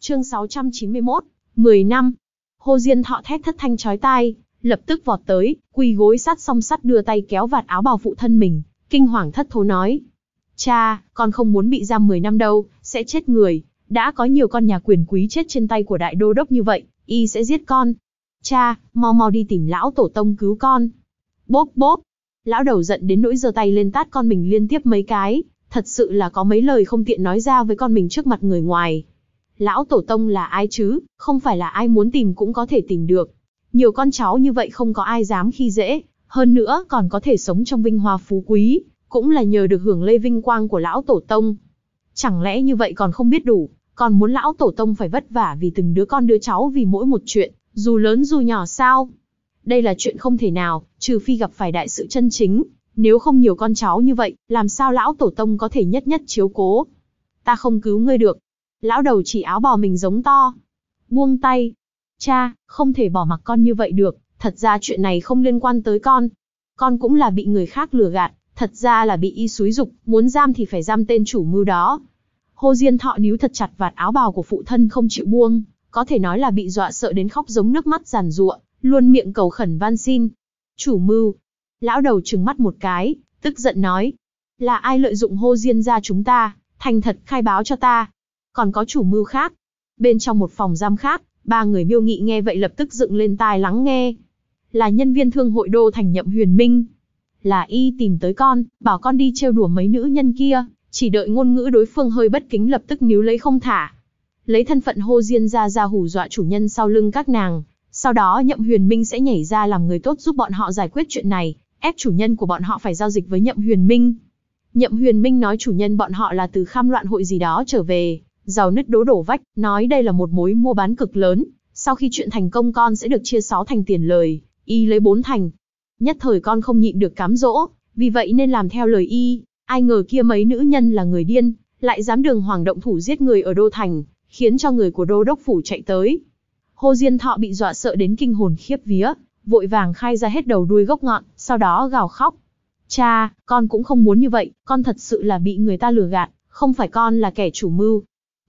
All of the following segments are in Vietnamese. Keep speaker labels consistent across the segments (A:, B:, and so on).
A: Chương 691, 10 năm. Hồ Diên Thọ thét thất thanh chói tai, lập tức vọt tới, quỳ gối sát song sắt đưa tay kéo vạt áo bào phụ thân mình, kinh hoàng thất thố nói. Cha, con không muốn bị giam 10 năm đâu, sẽ chết người, đã có nhiều con nhà quyền quý chết trên tay của đại đô đốc như vậy, y sẽ giết con. Cha, mau mau đi tìm lão tổ tông cứu con. Bốp bốp, lão đầu giận đến nỗi giơ tay lên tát con mình liên tiếp mấy cái, thật sự là có mấy lời không tiện nói ra với con mình trước mặt người ngoài. Lão tổ tông là ai chứ, không phải là ai muốn tìm cũng có thể tìm được. Nhiều con cháu như vậy không có ai dám khi dễ, hơn nữa còn có thể sống trong vinh hoa phú quý, cũng là nhờ được hưởng lây vinh quang của lão tổ tông. Chẳng lẽ như vậy còn không biết đủ, còn muốn lão tổ tông phải vất vả vì từng đứa con đứa cháu vì mỗi một chuyện, dù lớn dù nhỏ sao? Đây là chuyện không thể nào, trừ phi gặp phải đại sự chân chính, nếu không nhiều con cháu như vậy, làm sao lão tổ tông có thể nhất nhất chiếu cố? Ta không cứu ngươi được. Lão đầu chỉ áo bào mình giống to. Buông tay. Cha, không thể bỏ mặc con như vậy được, thật ra chuyện này không liên quan tới con. Con cũng là bị người khác lừa gạt, thật ra là bị y xúi giục, muốn giam thì phải giam tên chủ mưu đó. Hồ Diên Thọ níu thật chặt vạt áo bào của phụ thân không chịu buông, có thể nói là bị dọa sợ đến khóc giống nước mắt giàn giụa, luôn miệng cầu khẩn van xin. Chủ mưu. Lão đầu trừng mắt một cái, tức giận nói. Là ai lợi dụng Hồ Diên gia chúng ta, thành thật khai báo cho ta. Còn có chủ mưu khác. Bên trong một phòng giam khác, ba người Miêu Nghị nghe vậy lập tức dựng lên tai lắng nghe. Là nhân viên thương hội đô thành Nhậm Huyền Minh. Là y tìm tới con, bảo con đi trêu đùa mấy nữ nhân kia, chỉ đợi ngôn ngữ đối phương hơi bất kính lập tức níu lấy không thả. Lấy thân phận Hồ Diên ra hù dọa chủ nhân sau lưng các nàng, sau đó Nhậm Huyền Minh sẽ nhảy ra làm người tốt giúp bọn họ giải quyết chuyện này, ép chủ nhân của bọn họ phải giao dịch với Nhậm Huyền Minh. Nhậm Huyền Minh nói chủ nhân bọn họ là từ kham loạn hội gì đó trở về, giàu nứt đổ vách, nói đây là một mối mua bán cực lớn, sau khi chuyện thành công con sẽ được chia 6 thành tiền lời, y lấy 4 thành. Nhất thời con không nhịn được cám dỗ, vì vậy nên làm theo lời y, ai ngờ kia mấy nữ nhân là người điên, lại dám đường hoàng động thủ giết người ở đô thành, khiến cho người của đô đốc phủ chạy tới. Hồ Diên Thọ bị dọa sợ đến kinh hồn khiếp vía, vội vàng khai ra hết đầu đuôi gốc ngọn, sau đó gào khóc. Cha, con cũng không muốn như vậy, con thật sự là bị người ta lừa gạt, không phải con là kẻ chủ mưu.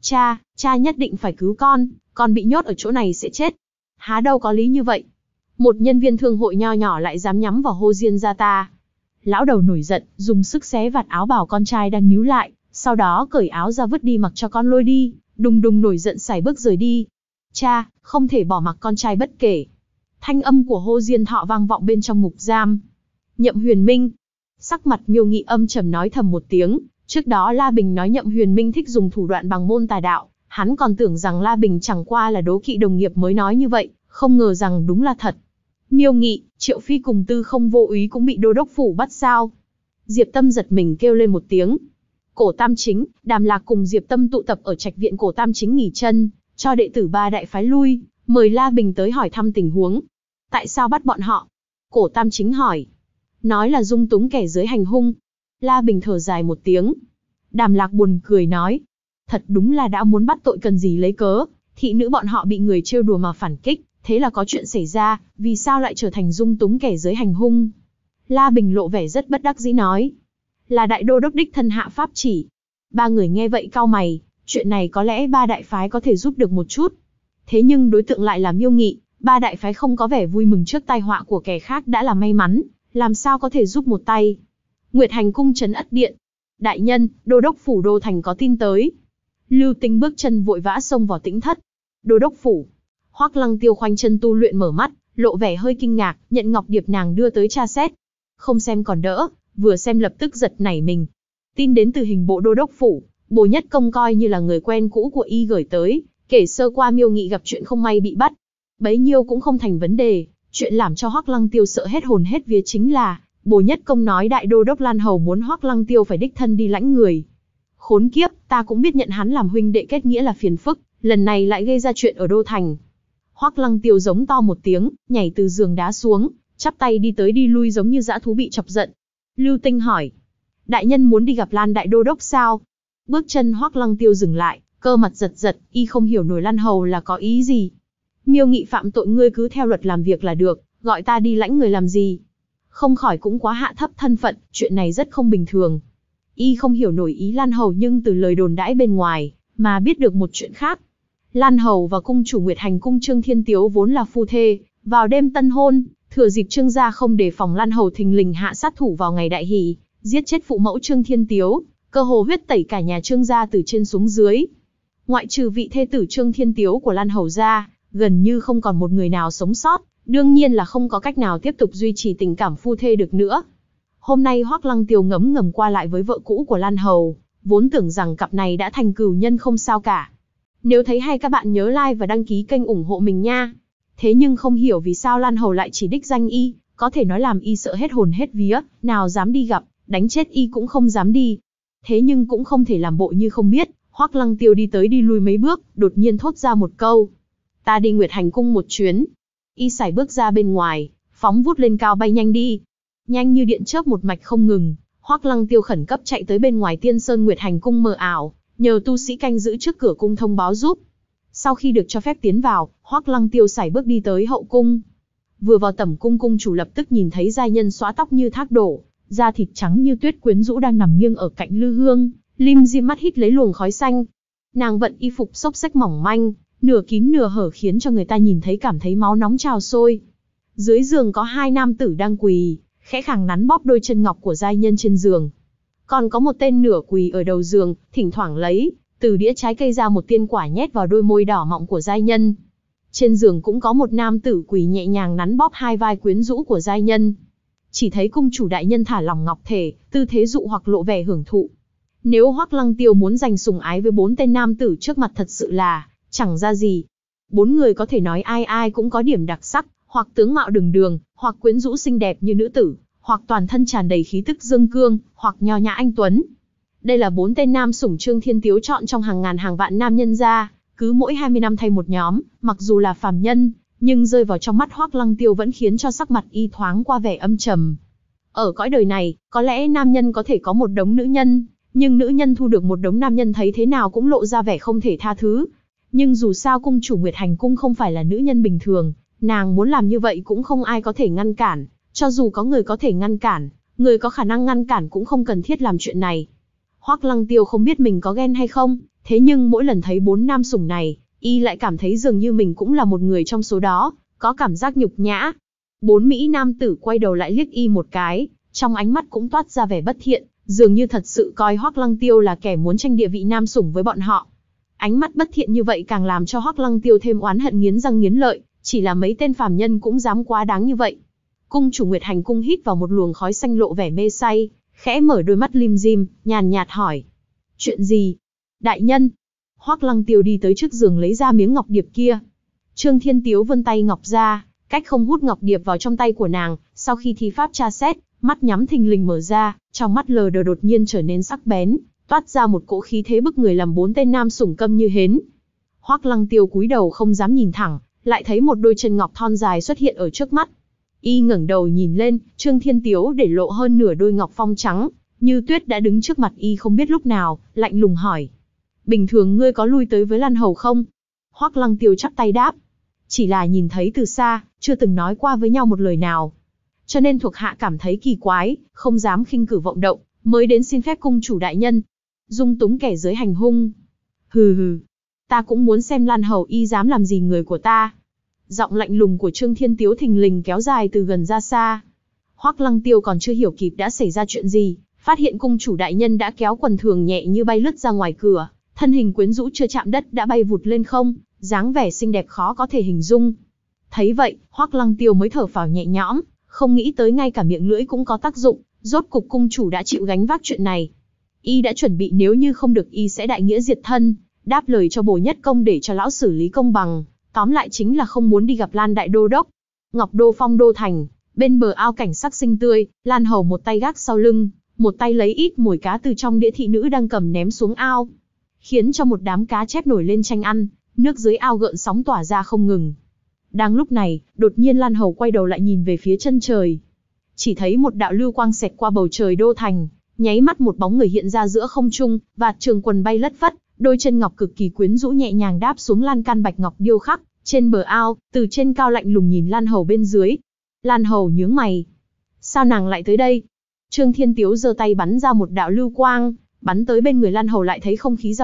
A: Cha nhất định phải cứu con bị nhốt ở chỗ này sẽ chết. Há đâu có lý như vậy. Một nhân viên thương hội nho nhỏ lại dám nhắm vào Hồ Diên gia ta. Lão đầu nổi giận, dùng sức xé vạt áo bào con trai đang níu lại, sau đó cởi áo ra vứt đi mặc cho con lôi đi, đùng đùng nổi giận sải bước rời đi. Cha, không thể bỏ mặc con trai bất kể. Thanh âm của Hồ Diên Thọ vang vọng bên trong ngục giam. Nhậm Huyền Minh. Sắc mặt Miêu Nghị âm trầm nói thầm một tiếng, trước đó La Bình nói Nhậm Huyền Minh thích dùng thủ đoạn bằng môn tà đạo, hắn còn tưởng rằng La Bình chẳng qua là đố kỵ đồng nghiệp mới nói như vậy, không ngờ rằng đúng là thật. Miêu Nghị, Triệu Phi cùng Tư Không Vô Úy cũng bị đô đốc phủ bắt sao? Diệp Tâm giật mình kêu lên một tiếng. Cổ Tam Chính, Đàm Lạc cùng Diệp Tâm tụ tập ở trạch viện Cổ Tam Chính nghỉ chân, cho đệ tử ba đại phái lui, mời La Bình tới hỏi thăm tình huống. Tại sao bắt bọn họ? Cổ Tam Chính hỏi. Nói là dung túng kẻ dưới hành hung. La Bình thở dài một tiếng. Đàm Lạc buồn cười nói. Thật đúng là đã muốn bắt tội cần gì lấy cớ, thị nữ bọn họ bị người trêu đùa mà phản kích, thế là có chuyện xảy ra, vì sao lại trở thành dung túng kẻ dưới hành hung? La Bình lộ vẻ rất bất đắc dĩ nói. Là đại đô đốc đích thân hạ pháp chỉ. Ba người nghe vậy cau mày, chuyện này có lẽ ba đại phái có thể giúp được một chút. Thế nhưng đối tượng lại là Miêu Nghị, ba đại phái không có vẻ vui mừng trước tai họa của kẻ khác đã là may mắn, làm sao có thể giúp một tay. Nguyệt Hành cung trấn Ất Điện. Đại nhân, đô đốc phủ đô thành có tin tới. Lưu Tinh bước chân vội vã xông vào tĩnh thất. Đô đốc phủ. Hoắc Lăng Tiêu khoanh chân tu luyện mở mắt, lộ vẻ hơi kinh ngạc, nhận ngọc điệp nàng đưa tới tra xét. Không xem còn đỡ, vừa xem lập tức giật nảy mình. Tin đến từ hình bộ đô đốc phủ, Bồ Nhất Công coi như là người quen cũ của y gửi tới, kể sơ qua Miêu Nghị gặp chuyện không may bị bắt. Bấy nhiêu cũng không thành vấn đề, chuyện làm cho Hoắc Lăng Tiêu sợ hết hồn hết vía chính là, Bồ Nhất Công nói đại đô đốc Lan Hầu muốn Hoắc Lăng Tiêu phải đích thân đi lãnh người. Khốn kiếp, ta cũng biết nhận hắn làm huynh đệ kết nghĩa là phiền phức, lần này lại gây ra chuyện ở đô thành. Hoắc Lăng Tiêu giống to một tiếng, nhảy từ giường đá xuống, chắp tay đi tới đi lui giống như dã thú bị chọc giận. Lưu Tinh hỏi, đại nhân muốn đi gặp Lan đại đô đốc sao? Bước chân Hoắc Lăng Tiêu dừng lại, cơ mặt giật giật, y không hiểu nổi Lan Hầu là có ý gì. Miêu Nghị phạm tội ngươi cứ theo luật làm việc là được, gọi ta đi lãnh người làm gì? Không khỏi cũng quá hạ thấp thân phận, chuyện này rất không bình thường. Y không hiểu nổi ý Lan Hầu nhưng từ lời đồn đãi bên ngoài, mà biết được một chuyện khác. Lan Hầu và cung chủ Nguyệt Hành cung Trương Thiên Tiếu vốn là phu thê, vào đêm tân hôn, thừa dịp Trương gia không đề phòng, Lan Hầu thình lình hạ sát thủ vào ngày đại hỷ, giết chết phụ mẫu Trương Thiên Tiếu, cơ hồ huyết tẩy cả nhà Trương gia từ trên xuống dưới. Ngoại trừ vị thê tử Trương Thiên Tiếu của Lan Hầu gia, gần như không còn một người nào sống sót, đương nhiên là không có cách nào tiếp tục duy trì tình cảm phu thê được nữa. Hôm nay Hoắc Lăng Tiêu ngấm ngầm qua lại với vợ cũ của Lan Hầu, vốn tưởng rằng cặp này đã thành cừu nhân không sao cả. Nếu thấy hay các bạn nhớ like và đăng ký kênh ủng hộ mình nha. Thế nhưng không hiểu vì sao Lan Hầu lại chỉ đích danh y, có thể nói làm y sợ hết hồn hết vía, nào dám đi gặp, đánh chết y cũng không dám đi. Thế nhưng cũng không thể làm bộ như không biết, Hoắc Lăng Tiêu đi tới đi lui mấy bước, đột nhiên thốt ra một câu. Ta đi Nguyệt Hành cung một chuyến. Y sải bước ra bên ngoài, phóng vút lên cao bay nhanh đi. Nhanh như điện chớp một mạch không ngừng, Hoắc Lăng Tiêu khẩn cấp chạy tới bên ngoài Tiên Sơn Nguyệt Hành cung mờ ảo, nhờ tu sĩ canh giữ trước cửa cung thông báo giúp. Sau khi được cho phép tiến vào, Hoắc Lăng Tiêu sải bước đi tới hậu cung. Vừa vào tẩm cung, cung chủ lập tức nhìn thấy giai nhân xõa tóc như thác đổ, da thịt trắng như tuyết quyến rũ đang nằm nghiêng ở cạnh lư hương, lim dim mắt hít lấy luồng khói xanh. Nàng vận y phục xốc xếch mỏng manh, nửa kín nửa hở khiến cho người ta nhìn thấy cảm thấy máu nóng trào sôi. Dưới giường có hai nam tử đang quỳ, khẽ khàng nắn bóp đôi chân ngọc của giai nhân trên giường. Còn có một tên nửa quỳ ở đầu giường, thỉnh thoảng lấy từ đĩa trái cây ra một tiên quả nhét vào đôi môi đỏ mọng của giai nhân. Trên giường cũng có một nam tử quỳ nhẹ nhàng nắn bóp hai vai quyến rũ của giai nhân. Chỉ thấy cung chủ đại nhân thả lỏng ngọc thể, tư thế dụ hoặc lộ vẻ hưởng thụ. Nếu Hoắc Lăng Tiêu muốn giành sủng ái với bốn tên nam tử trước mặt thật sự là chẳng ra gì. Bốn người có thể nói ai ai cũng có điểm đặc sắc, hoặc tướng mạo đường đường, hoặc quyến rũ xinh đẹp như nữ tử, hoặc toàn thân tràn đầy khí tức dương cương, hoặc nho nhã anh tuấn. Đây là bốn tên nam sủng Trương Thiên Tiếu chọn trong hàng ngàn hàng vạn nam nhân ra, cứ mỗi 20 năm thay một nhóm, mặc dù là phàm nhân, nhưng rơi vào trong mắt Hoắc Lăng Tiêu vẫn khiến cho sắc mặt y thoáng qua vẻ âm trầm. Ở cõi đời này, có lẽ nam nhân có thể có một đống nữ nhân, nhưng nữ nhân thu được một đống nam nhân thấy thế nào cũng lộ ra vẻ không thể tha thứ. Nhưng dù sao cung chủ Nguyệt Hành cung không phải là nữ nhân bình thường, nàng muốn làm như vậy cũng không ai có thể ngăn cản, cho dù có người có thể ngăn cản, người có khả năng ngăn cản cũng không cần thiết làm chuyện này. Hoắc Lăng Tiêu không biết mình có ghen hay không, thế nhưng mỗi lần thấy bốn nam sủng này, y lại cảm thấy dường như mình cũng là một người trong số đó, có cảm giác nhục nhã. Bốn mỹ nam tử quay đầu lại liếc y một cái, trong ánh mắt cũng toát ra vẻ bất thiện, dường như thật sự coi Hoắc Lăng Tiêu là kẻ muốn tranh địa vị nam sủng với bọn họ. Ánh mắt bất thiện như vậy càng làm cho Hoắc Lăng Tiêu thêm oán hận nghiến răng nghiến lợi, chỉ là mấy tên phàm nhân cũng dám quá đáng như vậy. Cung chủ Nguyệt Hành cung hít vào một luồng khói xanh lộ vẻ mê say, khẽ mở đôi mắt lim dim, nhàn nhạt hỏi. Chuyện gì? Đại nhân. Hoắc Lăng Tiêu đi tới trước giường lấy ra miếng ngọc điệp kia. Trương Thiên Tiếu vươn tay ngọc ra, cách không hút ngọc điệp vào trong tay của nàng, sau khi thi pháp tra xét, mắt nhắm thình lình mở ra, trong mắt lờ đờ đột nhiên trở nên sắc bén, toát ra một cỗ khí thế bức người làm bốn tên nam sủng câm như hến. Hoắc Lăng Tiêu cúi đầu không dám nhìn thẳng, lại thấy một đôi chân ngọc thon dài xuất hiện ở trước mắt. Y ngẩng đầu nhìn lên, Trương Thiên Tiếu để lộ hơn nửa đôi ngọc phong trắng, như tuyết đã đứng trước mặt y không biết lúc nào, lạnh lùng hỏi. Bình thường ngươi có lui tới với Lan Hầu không? Hoắc Lăng Tiêu chắp tay đáp. Chỉ là nhìn thấy từ xa, chưa từng nói qua với nhau một lời nào. Cho nên thuộc hạ cảm thấy kỳ quái, không dám khinh cử vọng động, mới đến xin phép cung chủ đại nhân. Dung túng kẻ dưới hành hung. Hừ hừ, ta cũng muốn xem Lan Hầu y dám làm gì người của ta. Giọng lạnh lùng của Trương Thiên Tiếu thình lình kéo dài từ gần ra xa. Hoắc Lăng Tiêu còn chưa hiểu kịp đã xảy ra chuyện gì, phát hiện cung chủ đại nhân đã kéo quần thường nhẹ như bay lướt ra ngoài cửa, thân hình quyến rũ chưa chạm đất đã bay vụt lên không, dáng vẻ xinh đẹp khó có thể hình dung. Thấy vậy, Hoắc Lăng Tiêu mới thở phào nhẹ nhõm, không nghĩ tới ngay cả miệng lưỡi cũng có tác dụng, rốt cục cung chủ đã chịu gánh vác chuyện này. Y đã chuẩn bị nếu như không được y sẽ đại nghĩa diệt thân, đáp lời cho bổ nhất công để cho lão xử lý công bằng, tóm lại chính là không muốn đi gặp Lan đại đô đốc. Ngọc Đô Phong đô thành, bên bờ ao cảnh sắc xinh tươi, Lan Hầu một tay gác sau lưng, một tay lấy ít mồi cá từ trong đĩa thị nữ đang cầm ném xuống ao, khiến cho một đám cá chép nổi lên tranh ăn, nước dưới ao gợn sóng tỏa ra không ngừng. Đang lúc này, đột nhiên Lan Hầu quay đầu lại nhìn về phía chân trời. Chỉ thấy một đạo lưu quang xẹt qua bầu trời đô thành, nháy mắt một bóng người hiện ra giữa không trung, vạt trường quần bay lất phất, đôi chân ngọc cực kỳ quyến rũ nhẹ nhàng đáp xuống lan can bạch ngọc điêu khắc trên bờ ao, từ trên cao lạnh lùng nhìn Lan Hầu bên dưới. Lan Hầu nhướng mày. Sao nàng lại tới đây? Trương Thiên Tiếu giơ tay bắn ra một đạo lưu quang, bắn tới bên người Lan Hầu lại thấy không khí dao động,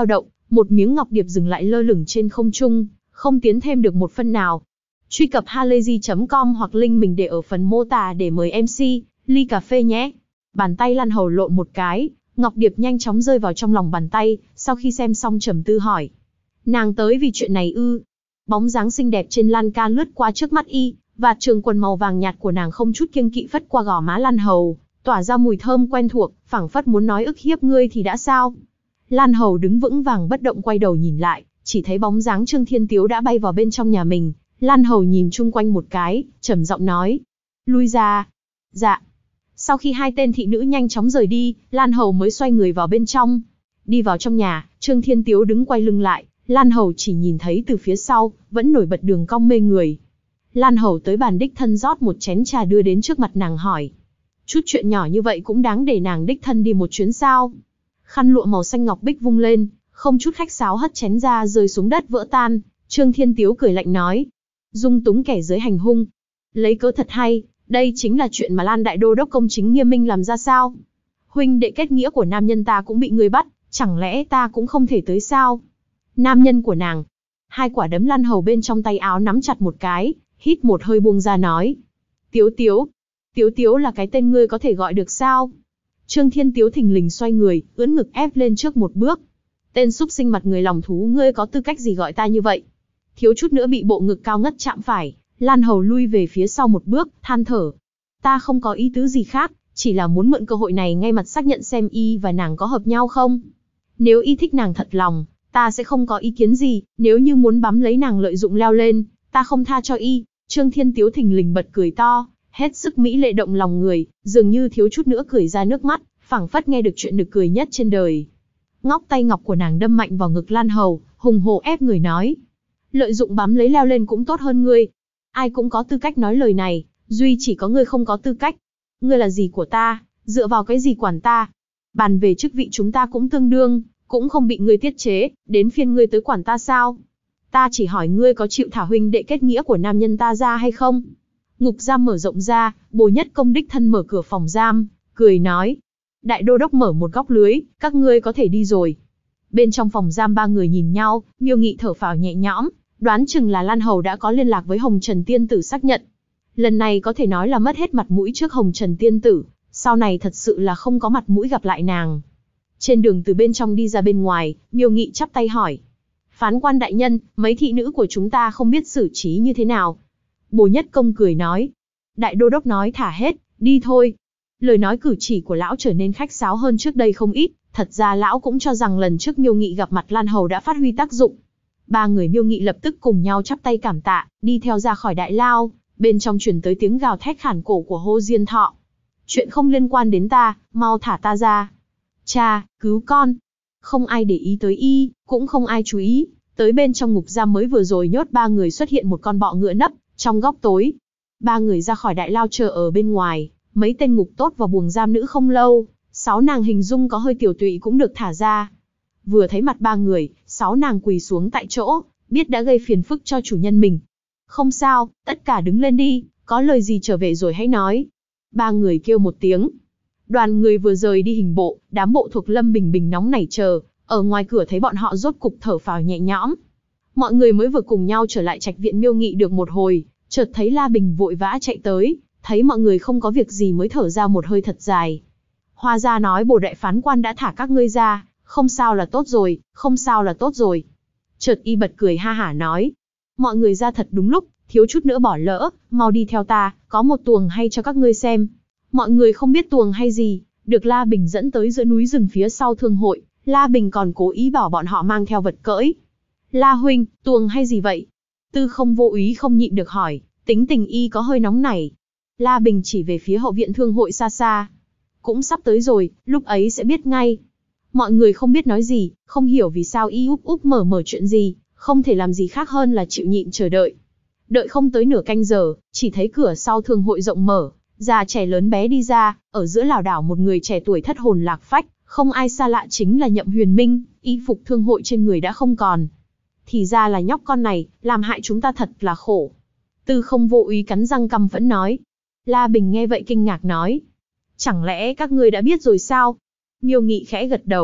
A: một miếng ngọc điệp dừng lại lơ lửng trên không trung, không tiến thêm được một phân nào. Truy cập halayzi.com hoặc link mình để ở phần mô tả để mời MC, ly cà phê nhé. Bàn tay Lan Hầu lộn một cái, ngọc điệp nhanh chóng rơi vào trong lòng bàn tay, sau khi xem xong trầm tư hỏi. Nàng tới vì chuyện này ư? Bóng dáng xinh đẹp trên lan can lướt qua trước mắt y, và trường quần màu vàng nhạt của nàng không chút kiêng kỵ phất qua gò má Lan Hầu, tỏa ra mùi thơm quen thuộc, phảng phất muốn nói ức hiếp ngươi thì đã sao. Lan Hầu đứng vững vàng bất động quay đầu nhìn lại, chỉ thấy bóng dáng Trương Thiên Tiếu đã bay vào bên trong nhà mình. Lan Hầu nhìn chung quanh một cái, trầm giọng nói. Lui ra. Dạ. Sau khi hai tên thị nữ nhanh chóng rời đi, Lan Hầu mới xoay người vào bên trong. Đi vào trong nhà, Trương Thiên Tiếu đứng quay lưng lại, Lan Hầu chỉ nhìn thấy từ phía sau, vẫn nổi bật đường cong mê người. Lan Hầu tới bàn đích thân rót một chén trà đưa đến trước mặt nàng hỏi. Chút chuyện nhỏ như vậy cũng đáng để nàng đích thân đi một chuyến sao? Khăn lụa màu xanh ngọc bích vung lên, không chút khách sáo hất chén ra rơi xuống đất vỡ tan. Trương Thiên Tiếu cười lạnh nói. Dung túng kẻ dưới hành hung. Lấy cớ thật hay, đây chính là chuyện mà Lan Đại Đô Đốc công chính nghiêm minh làm ra sao? Huynh đệ kết nghĩa của nam nhân ta cũng bị ngươi bắt, chẳng lẽ ta cũng không thể tới sao? Nam nhân của nàng. Hai quả đấm Lan Hầu bên trong tay áo nắm chặt một cái, hít một hơi buông ra nói. Tiếu Tiếu. Tiếu Tiếu là cái tên ngươi có thể gọi được sao? Trương Thiên Tiếu thình lình xoay người, ưỡn ngực ép lên trước một bước. Tên súc sinh mặt người lòng thú, ngươi có tư cách gì gọi ta như vậy? Thiếu chút nữa bị bộ ngực cao ngất chạm phải, Lan Hầu lui về phía sau một bước, than thở. Ta không có ý tứ gì khác, chỉ là muốn mượn cơ hội này ngay mặt xác nhận xem y và nàng có hợp nhau không. Nếu y thích nàng thật lòng, ta sẽ không có ý kiến gì, nếu như muốn bám lấy nàng lợi dụng leo lên, ta không tha cho y. Trương Thiên Tiếu thình lình bật cười to, hết sức mỹ lệ động lòng người, dường như thiếu chút nữa cười ra nước mắt, phảng phất nghe được chuyện nực cười nhất trên đời. Ngóc tay ngọc của nàng đâm mạnh vào ngực Lan Hầu, hùng hổ ép người nói. Lợi dụng bám lấy leo lên cũng tốt hơn ngươi. Ai cũng có tư cách nói lời này, duy chỉ có ngươi không có tư cách. Ngươi là gì của ta, dựa vào cái gì quản ta? Bàn về chức vị chúng ta cũng tương đương, cũng không bị ngươi tiết chế, đến phiên ngươi tới quản ta sao? Ta chỉ hỏi ngươi có chịu thả huynh đệ kết nghĩa của nam nhân ta ra hay không? Ngục giam mở rộng ra, Bồ Nhất Công đích thân mở cửa phòng giam, cười nói. Đại Đô Đốc mở một góc lưới, các ngươi có thể đi rồi. Bên trong phòng giam ba người nhìn nhau, Miêu Nghị thở phào nhẹ nhõm, đoán chừng là Lan Hầu đã có liên lạc với Hồng Trần Tiên Tử xác nhận. Lần này có thể nói là mất hết mặt mũi trước Hồng Trần Tiên Tử, sau này thật sự là không có mặt mũi gặp lại nàng. Trên đường từ bên trong đi ra bên ngoài, Miêu Nghị chắp tay hỏi. Phán quan đại nhân, mấy thị nữ của chúng ta không biết xử trí như thế nào? Bồ Nhất Công cười nói. Đại Đô Đốc nói thả hết, đi thôi. Lời nói cử chỉ của lão trở nên khách sáo hơn trước đây không ít, thật ra lão cũng cho rằng lần trước Miêu Nghị gặp mặt Lan Hầu đã phát huy tác dụng. Ba người Miêu Nghị lập tức cùng nhau chắp tay cảm tạ, đi theo ra khỏi đại lao, bên trong truyền tới tiếng gào thét khản cổ của Hồ Diên Thọ. Chuyện không liên quan đến ta, mau thả ta ra. Cha, cứu con. Không ai để ý tới y, cũng không ai chú ý, tới bên trong ngục giam mới vừa rồi nhốt ba người xuất hiện một con bọ ngựa nấp trong góc tối. Ba người ra khỏi đại lao chờ ở bên ngoài, mấy tên ngục tốt vào buồng giam nữ không lâu, 6 nàng hình dung có hơi tiểu tụy cũng được thả ra. Vừa thấy mặt ba người, 6 nàng quỳ xuống tại chỗ, biết đã gây phiền phức cho chủ nhân mình. Không sao, tất cả đứng lên đi, có lời gì trở về rồi hãy nói. Ba người kêu một tiếng. Đoàn người vừa rời đi hình bộ, đám bộ thuộc Lâm Bình Bình nóng nảy chờ, ở ngoài cửa thấy bọn họ rốt cục thở phào nhẹ nhõm. Mọi người mới vừa cùng nhau trở lại trạch viện Miêu Nghị được một hồi, chợt thấy La Bình vội vã chạy tới, thấy mọi người không có việc gì mới thở ra một hơi thật dài. Hoa gia nói Bồ đại phán quan đã thả các ngươi ra, không sao là tốt rồi, không sao là tốt rồi. Chợt y bật cười ha hả nói, mọi người ra thật đúng lúc, thiếu chút nữa bỏ lỡ, mau đi theo ta, có một tuồng hay cho các ngươi xem. Mọi người không biết tuồng hay gì, được La Bình dẫn tới giữa núi rừng phía sau thương hội, La Bình còn cố ý bảo bọn họ mang theo vật cưỡi. La huynh, tuồng hay gì vậy? Tư Không Vô Úy không nhịn được hỏi, tính tình y có hơi nóng nảy. La Bình chỉ về phía hậu viện thương hội xa xa. Cũng sắp tới rồi, lúc ấy sẽ biết ngay. Mọi người không biết nói gì, không hiểu vì sao y úp úp mở chuyện gì, không thể làm gì khác hơn là chịu nhịn chờ đợi. Đợi không tới nửa canh giờ, chỉ thấy cửa sau thương hội rộng mở, già trẻ lớn bé đi ra, ở giữa lảo đảo một người trẻ tuổi thất hồn lạc phách, không ai xa lạ chính là Nhậm Huyền Minh, y phục thương hội trên người đã không còn. Thì ra là nhóc con này, làm hại chúng ta thật là khổ. Tư Không Vô Úy cắn răng căm phẫn nói. La Bình nghe vậy kinh ngạc nói. Chẳng lẽ các ngươi đã biết rồi sao? Miêu Nghị khẽ gật đầu,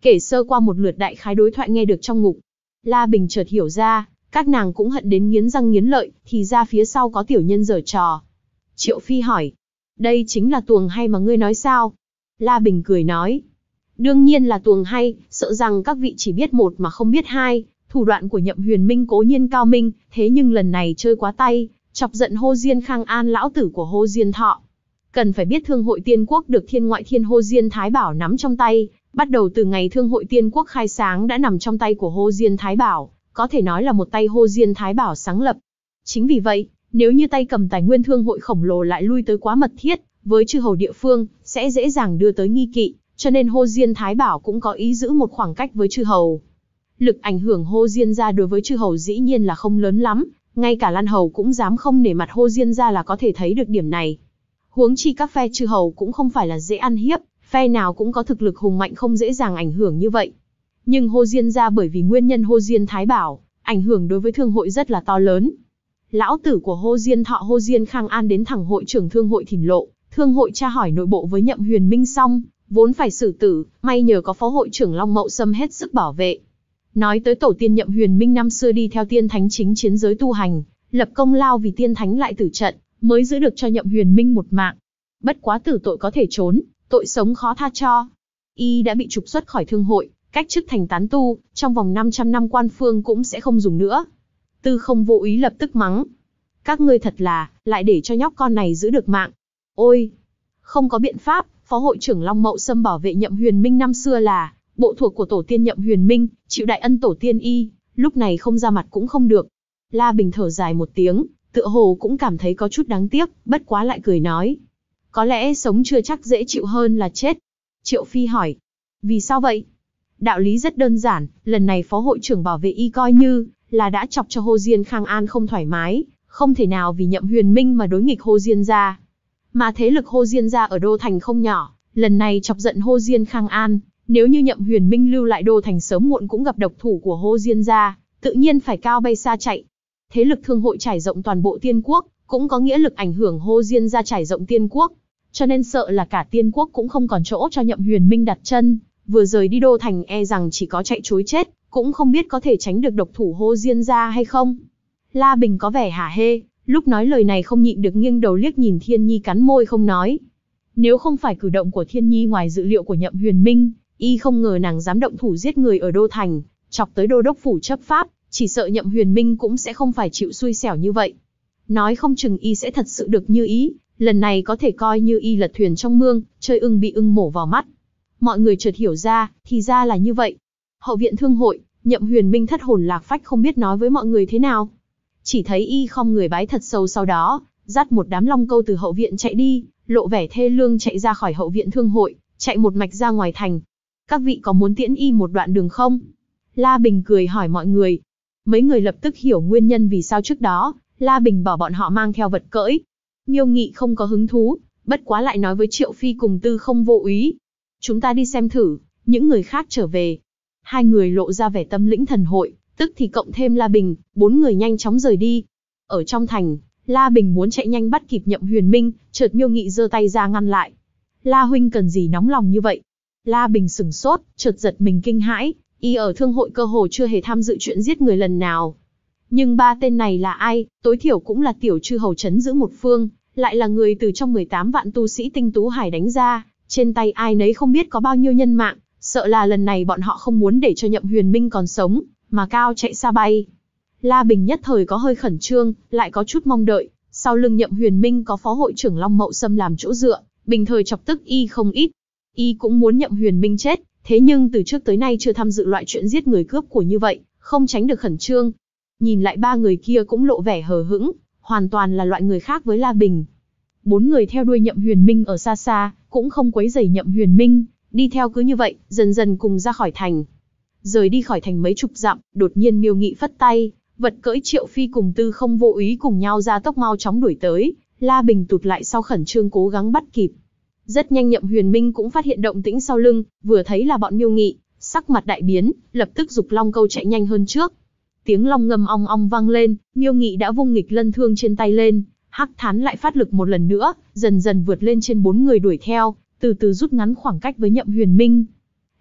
A: Kể sơ qua một lượt đại khái đối thoại nghe được trong ngục. La Bình chợt hiểu ra, các nàng cũng hận đến nghiến răng nghiến lợi, thì ra phía sau có tiểu nhân giở trò. Triệu Phi hỏi, đây chính là tuồng hay mà ngươi nói sao? La Bình cười nói, đương nhiên là tuồng hay, sợ rằng các vị chỉ biết một mà không biết hai. Thủ đoạn của Nhậm Huyền Minh cố nhiên cao minh, thế nhưng lần này chơi quá tay, chọc giận Hồ Diên Khang An lão tử của Hồ Diên Thọ. Cần phải biết Thương hội Tiên Quốc được Thiên Ngoại Thiên Hồ Diên Thái Bảo nắm trong tay, bắt đầu từ ngày Thương hội Tiên Quốc khai sáng đã nằm trong tay của Hồ Diên Thái Bảo, có thể nói là một tay Hồ Diên Thái Bảo sáng lập. Chính vì vậy, nếu như tay cầm tài nguyên thương hội khổng lồ lại lui tới quá mật thiết, với chư hầu địa phương, sẽ dễ dàng đưa tới nghi kỵ, cho nên Hồ Diên Thái Bảo cũng có ý giữ một khoảng cách với chư hầu. Lực ảnh hưởng Hồ Diên gia đối với chư hầu dĩ nhiên là không lớn lắm, ngay cả Lan hầu cũng dám không nể mặt Hồ Diên gia là có thể thấy được điểm này. Huống chi các phe chư hầu cũng không phải là dễ ăn hiếp, phe nào cũng có thực lực hùng mạnh không dễ dàng ảnh hưởng như vậy. Nhưng Hồ Diên gia bởi vì nguyên nhân Hồ Diên Thái Bảo, ảnh hưởng đối với thương hội rất là to lớn. Lão tử của Hồ Diên Thọ Hồ Diên Khang An đến thẳng hội trưởng thương hội Thìn Lộ, thương hội tra hỏi nội bộ với Nhậm Huyền Minh xong, vốn phải xử tử, may nhờ có phó hội trưởng Long Mậu Sâm hết sức bảo vệ. Nói tới tổ tiên Nhậm Huyền Minh năm xưa đi theo tiên thánh chính chiến giới tu hành, lập công lao vì tiên thánh lại tử trận, mới giữ được cho Nhậm Huyền Minh một mạng. Bất quá tử tội có thể trốn, tội sống khó tha cho. Y đã bị trục xuất khỏi thương hội, cách chức thành tán tu, trong vòng 500 năm quan phương cũng sẽ không dùng nữa. Tư Không vô ý lập tức mắng. Các ngươi thật là, lại để cho nhóc con này giữ được mạng. Ôi, không có biện pháp, phó hội trưởng Long Mậu Sâm bảo vệ Nhậm Huyền Minh năm xưa là bộ thuộc của tổ tiên Nhậm Huyền Minh, chịu đại ân tổ tiên y, lúc này không ra mặt cũng không được. La Bình thở dài một tiếng, tựa hồ cũng cảm thấy có chút đáng tiếc, bất quá lại cười nói. Có lẽ sống chưa chắc dễ chịu hơn là chết. Triệu Phi hỏi, vì sao vậy? Đạo lý rất đơn giản, lần này phó hội trưởng bảo vệ y coi như là đã chọc cho Hồ Diên Khang An không thoải mái, không thể nào vì Nhậm Huyền Minh mà đối nghịch Hồ Diên gia. Mà thế lực Hồ Diên gia ở Đô Thành không nhỏ, lần này chọc giận Hồ Diên Khang An, nếu như Nhậm Huyền Minh lưu lại Đô Thành sớm muộn cũng gặp độc thủ của Hồ Diên gia, tự nhiên phải cao bay xa chạy. Thế lực thương hội trải rộng toàn bộ Tiên Quốc, cũng có nghĩa lực ảnh hưởng Hồ Diên gia trải rộng Tiên Quốc, cho nên sợ là cả Tiên Quốc cũng không còn chỗ cho Nhậm Huyền Minh đặt chân, vừa rời đi Đô Thành e rằng chỉ có chạy trối chết, cũng không biết có thể tránh được độc thủ Hồ Diên gia hay không. La Bình có vẻ hả hê, lúc nói lời này không nhịn được nghiêng đầu liếc nhìn Thiên Nhi cắn môi không nói. Nếu không phải cử động của Thiên Nhi ngoài dự liệu của Nhậm Huyền Minh, y không ngờ nàng dám động thủ giết người ở Đô Thành, chọc tới đô đốc phủ chấp pháp, chỉ sợ Nhậm Huyền Minh cũng sẽ không phải chịu xui xẻo như vậy. Nói không chừng y sẽ thật sự được như ý, lần này có thể coi như y lật thuyền trong mương, chơi ưng bị ưng mổ vào mắt. Mọi người chợt hiểu ra, thì ra là như vậy. Hậu viện thương hội, Nhậm Huyền Minh thất hồn lạc phách không biết nói với mọi người thế nào. Chỉ thấy y khom người bái thật sâu, sau đó dắt một đám long câu từ hậu viện chạy đi, lộ vẻ thê lương chạy ra khỏi hậu viện thương hội, chạy một mạch ra ngoài thành. Các vị có muốn tiễn y một đoạn đường không? La Bình cười hỏi mọi người. Mấy người lập tức hiểu nguyên nhân vì sao trước đó La Bình bảo bọn họ mang theo vật cưỡi. Miêu Nghị không có hứng thú, bất quá lại nói với Triệu Phi cùng Tư Không vô ý. Chúng ta đi xem thử, những người khác trở về. Hai người lộ ra vẻ tâm lĩnh thần hội, tức thì cộng thêm La Bình, bốn người nhanh chóng rời đi. Ở trong thành, La Bình muốn chạy nhanh bắt kịp Nhậm Huyền Minh, chợt Miêu Nghị giơ tay ra ngăn lại. La huynh cần gì nóng lòng như vậy? La Bình sửng sốt, chợt giật mình kinh hãi, y ở thương hội cơ hồ chưa hề tham dự chuyện giết người lần nào. Nhưng ba tên này là ai, tối thiểu cũng là tiểu chư hầu trấn giữ một phương, lại là người từ trong 18 vạn tu sĩ tinh tú hải đánh ra, trên tay ai nấy không biết có bao nhiêu nhân mạng, sợ là lần này bọn họ không muốn để cho Nhậm Huyền Minh còn sống, mà cao chạy xa bay. La Bình nhất thời có hơi khẩn trương, lại có chút mong đợi, sau lưng Nhậm Huyền Minh có phó hội trưởng Long Mậu Sâm làm chỗ dựa, bình thời chọc tức y không ít. Y cũng muốn Nhậm Huyền Minh chết, thế nhưng từ trước tới nay chưa tham dự loại chuyện giết người cướp của như vậy, không tránh được khẩn trương. Nhìn lại ba người kia cũng lộ vẻ hờ hững, hoàn toàn là loại người khác với La Bình. Bốn người theo đuôi Nhậm Huyền Minh ở xa xa, cũng không quấy rầy Nhậm Huyền Minh, đi theo cứ như vậy, dần dần cùng ra khỏi thành. Rời đi khỏi thành mấy chục dặm, đột nhiên Miêu Nghị phất tay, vật cưỡi Triệu Phi cùng Tư Không vô ý cùng nhau ra tốc mau chóng đuổi tới. La Bình tụt lại sau khẩn trương cố gắng bắt kịp. Rất nhanh Nhậm Huyền Minh cũng phát hiện động tĩnh sau lưng, vừa thấy là bọn Miêu Nghị, sắc mặt đại biến, lập tức giục long câu chạy nhanh hơn trước. Tiếng long ngâm ong ong vang lên, Miêu Nghị đã vung nghịch lân thương trên tay lên, hắc thán lại phát lực một lần nữa, dần dần vượt lên trên bốn người đuổi theo, từ từ rút ngắn khoảng cách với Nhậm Huyền Minh.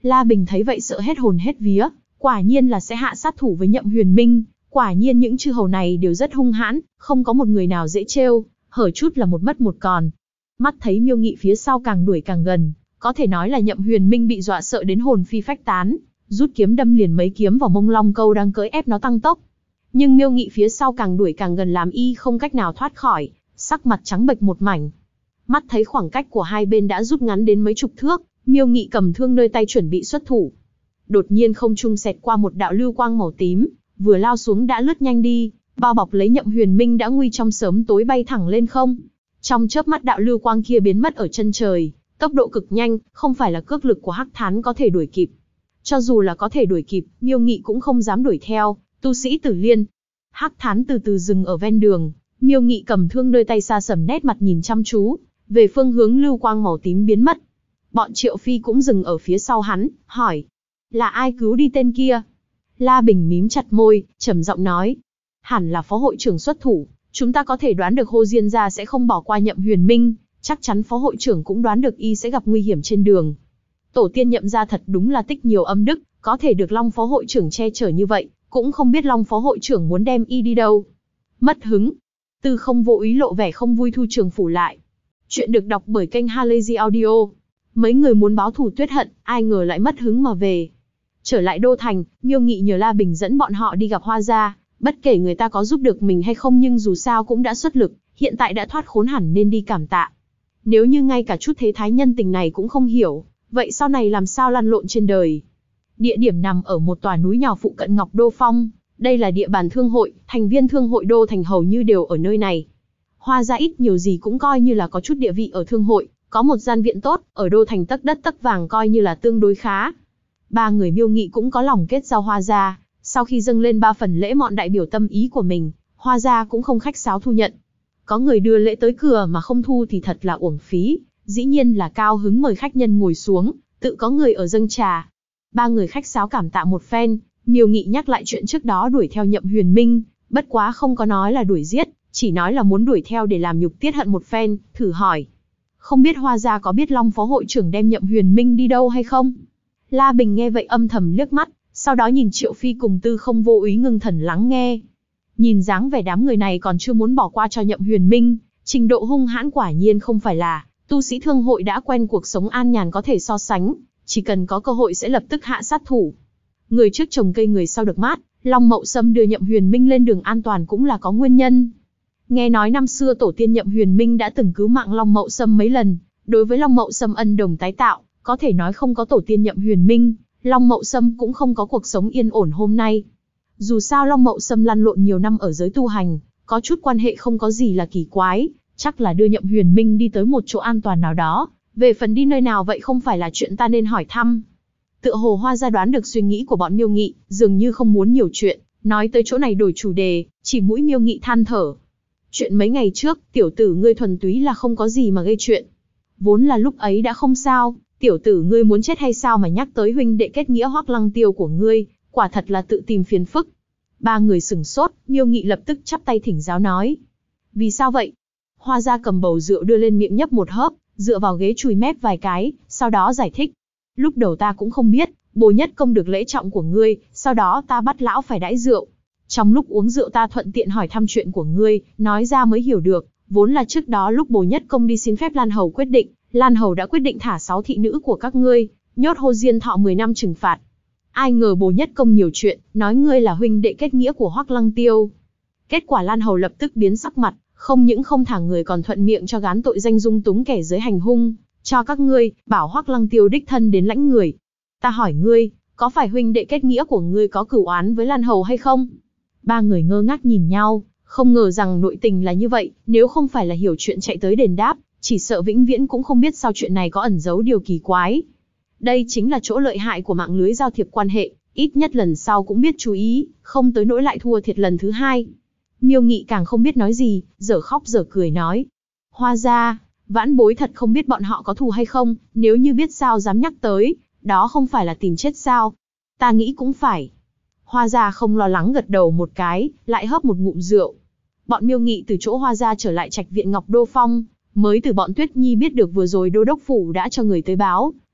A: La Bình thấy vậy sợ hết hồn hết vía, quả nhiên là sẽ hạ sát thủ với Nhậm Huyền Minh, quả nhiên những chư hầu này đều rất hung hãn, không có một người nào dễ trêu, hở chút là một mất một còn. Mắt thấy Miêu Nghị phía sau càng đuổi càng gần, có thể nói là Nhậm Huyền Minh bị dọa sợ đến hồn phi phách tán, rút kiếm đâm liền mấy kiếm vào mông Long Câu đang cưỡi ép nó tăng tốc. Nhưng Miêu Nghị phía sau càng đuổi càng gần làm y không cách nào thoát khỏi, sắc mặt trắng bệch một mảnh. Mắt thấy khoảng cách của hai bên đã rút ngắn đến mấy chục thước, Miêu Nghị cầm thương nơi tay chuẩn bị xuất thủ. Đột nhiên không trung xẹt qua một đạo lưu quang màu tím, vừa lao xuống đã lướt nhanh đi, bao bọc lấy Nhậm Huyền Minh đã nguy trong sớm tối bay thẳng lên không. Trong chớp mắt đạo lưu quang kia biến mất ở chân trời, tốc độ cực nhanh, không phải là cước lực của Hắc Thán có thể đuổi kịp. Cho dù là có thể đuổi kịp, Miêu Nghị cũng không dám đuổi theo, tu sĩ Tử Liên. Hắc Thán từ từ dừng ở ven đường, Miêu Nghị cầm thương nơi tay xa sầm nét mặt nhìn chăm chú, về phương hướng lưu quang màu tím biến mất. Bọn Triệu Phi cũng dừng ở phía sau hắn, hỏi: là ai cứu đi tên kia? La Bình mím chặt môi, trầm giọng nói: hẳn là phó hội trưởng xuất thủ, chúng ta có thể đoán được Hồ Diên gia sẽ không bỏ qua Nhậm Huyền Minh, chắc chắn phó hội trưởng cũng đoán được y sẽ gặp nguy hiểm trên đường. Tổ tiên Nhậm gia thật đúng là tích nhiều âm đức, có thể được Long phó hội trưởng che chở như vậy, cũng không biết Long phó hội trưởng muốn đem y đi đâu. Mất hứng. Tư Không Vô Ý lộ vẻ không vui thu trường phủ lại. Chuyện được đọc bởi kênh Halazy Audio. Mấy người muốn báo thù tuyết hận, ai ngờ lại mất hứng mà về. Trở lại đô thành, Miêu Nghị nhờ La Bình dẫn bọn họ đi gặp Hoa gia, bất kể người ta có giúp được mình hay không nhưng dù sao cũng đã xuất lực, hiện tại đã thoát khốn hẳn nên đi cảm tạ. Nếu như ngay cả chút thế thái nhân tình này cũng không hiểu, vậy sau này làm sao lăn lộn trên đời. Địa điểm nằm ở một tòa núi nhỏ phụ cận Ngọc Đô Phong, đây là địa bàn thương hội, thành viên thương hội đô thành hầu như đều ở nơi này. Hoa gia ít nhiều gì cũng coi như là có chút địa vị ở thương hội, có một gian viện tốt, ở đô thành tấc đất tấc vàng coi như là tương đối khá. Ba người Miêu Nghị cũng có lòng kết giao Hoa gia, sau khi dâng lên 3 phần lễ mọn đại biểu tâm ý của mình, Hoa gia cũng không khách sáo thu nhận. Có người đưa lễ tới cửa mà không thu thì thật là uổng phí, dĩ nhiên là cao hứng mời khách nhân ngồi xuống, tự có người ở dâng trà. Ba người khách sáo cảm tạ một phen, Miêu Nghị nhắc lại chuyện trước đó đuổi theo Nhậm Huyền Minh, bất quá không có nói là đuổi giết, chỉ nói là muốn đuổi theo để làm nhục tiết hận một phen, thử hỏi: không biết Hoa gia có biết Long phó hội trưởng đem Nhậm Huyền Minh đi đâu hay không? La Bình nghe vậy âm thầm liếc mắt, sau đó nhìn Triệu Phi cùng Tư Không Vô Ý ngưng thần lắng nghe. Nhìn dáng vẻ đám người này còn chưa muốn bỏ qua cho Nhậm Huyền Minh, trình độ hung hãn quả nhiên không phải là tu sĩ thương hội đã quen cuộc sống an nhàn có thể so sánh, chỉ cần có cơ hội sẽ lập tức hạ sát thủ. Người trước trồng cây người sau được mát, Long Mậu Sâm đưa Nhậm Huyền Minh lên đường an toàn cũng là có nguyên nhân. Nghe nói năm xưa tổ tiên Nhậm Huyền Minh đã từng cứu mạng Long Mậu Sâm mấy lần, đối với Long Mậu Sâm ân đồng tái tạo, có thể nói không có tổ tiên Nhậm Huyền Minh, Long Mậu Sâm cũng không có cuộc sống yên ổn hôm nay. Dù sao Long Mậu Sâm lăn lộn nhiều năm ở giới tu hành, có chút quan hệ không có gì là kỳ quái, chắc là đưa Nhậm Huyền Minh đi tới một chỗ an toàn nào đó, về phần đi nơi nào vậy không phải là chuyện ta nên hỏi thăm. Tựa hồ Hoa gia đoán được suy nghĩ của bọn Miêu Nghị, dường như không muốn nhiều chuyện, nói tới chỗ này đổi chủ đề, chỉ mũi Miêu Nghị than thở. Chuyện mấy ngày trước, tiểu tử ngươi thuần túy là không có gì mà gây chuyện. Vốn là lúc ấy đã không sao, tiểu tử ngươi muốn chết hay sao mà nhắc tới huynh đệ kết nghĩa Hoắc Lăng Tiêu của ngươi, quả thật là tự tìm phiền phức. Ba người sửng sốt, Miêu Nghị lập tức chắp tay thỉnh giáo nói: vì sao vậy? Hoa gia cầm bầu rượu đưa lên miệng nhấp một hớp, dựa vào ghế chùi mép vài cái, sau đó giải thích: lúc đầu ta cũng không biết, Bồ Nhất Công được lễ trọng của ngươi, sau đó ta bắt lão phải đãi rượu. Trong lúc uống rượu ta thuận tiện hỏi thăm chuyện của ngươi, nói ra mới hiểu được, vốn là trước đó lúc Bồ Nhất Công đi xin phép Lan Hầu quyết định, Lan Hầu đã quyết định thả 6 thị nữ của các ngươi, nhốt Hồ Diên Thọ 10 năm trừng phạt. Ai ngờ Bồ Nhất Công nhiều chuyện, nói ngươi là huynh đệ kết nghĩa của Hoắc Lăng Tiêu. Kết quả Lan Hầu lập tức biến sắc mặt, không những không thả người còn thuận miệng cho gán tội danh dung túng kẻ giới hành hung, cho các ngươi, bảo Hoắc Lăng Tiêu đích thân đến lãnh người. Ta hỏi ngươi, có phải huynh đệ kết nghĩa của ngươi có cửu oán với Lan Hầu hay không? Ba người ngơ ngác nhìn nhau, không ngờ rằng nội tình là như vậy, nếu không phải là hiểu chuyện chạy tới đền đáp, chỉ sợ vĩnh viễn cũng không biết sau chuyện này có ẩn giấu điều kỳ quái. Đây chính là chỗ lợi hại của mạng lưới giao thiệp quan hệ, ít nhất lần sau cũng biết chú ý, không tới nỗi lại thua thiệt lần thứ hai. Miêu Nghị càng không biết nói gì, dở khóc dở cười nói: Hoa gia, vãn bối thật không biết bọn họ có thù hay không, nếu như biết sao dám nhắc tới, đó không phải là tìm chết sao? Ta nghĩ cũng phải. Hoa gia không lo lắng gật đầu một cái, lại hớp một ngụm rượu. Bọn Miêu Nghị từ chỗ Hoa gia trở lại trạch viện Ngọc Đô Phong, mới từ bọn Tuyết Nhi biết được vừa rồi đô đốc phủ đã cho người tới báo,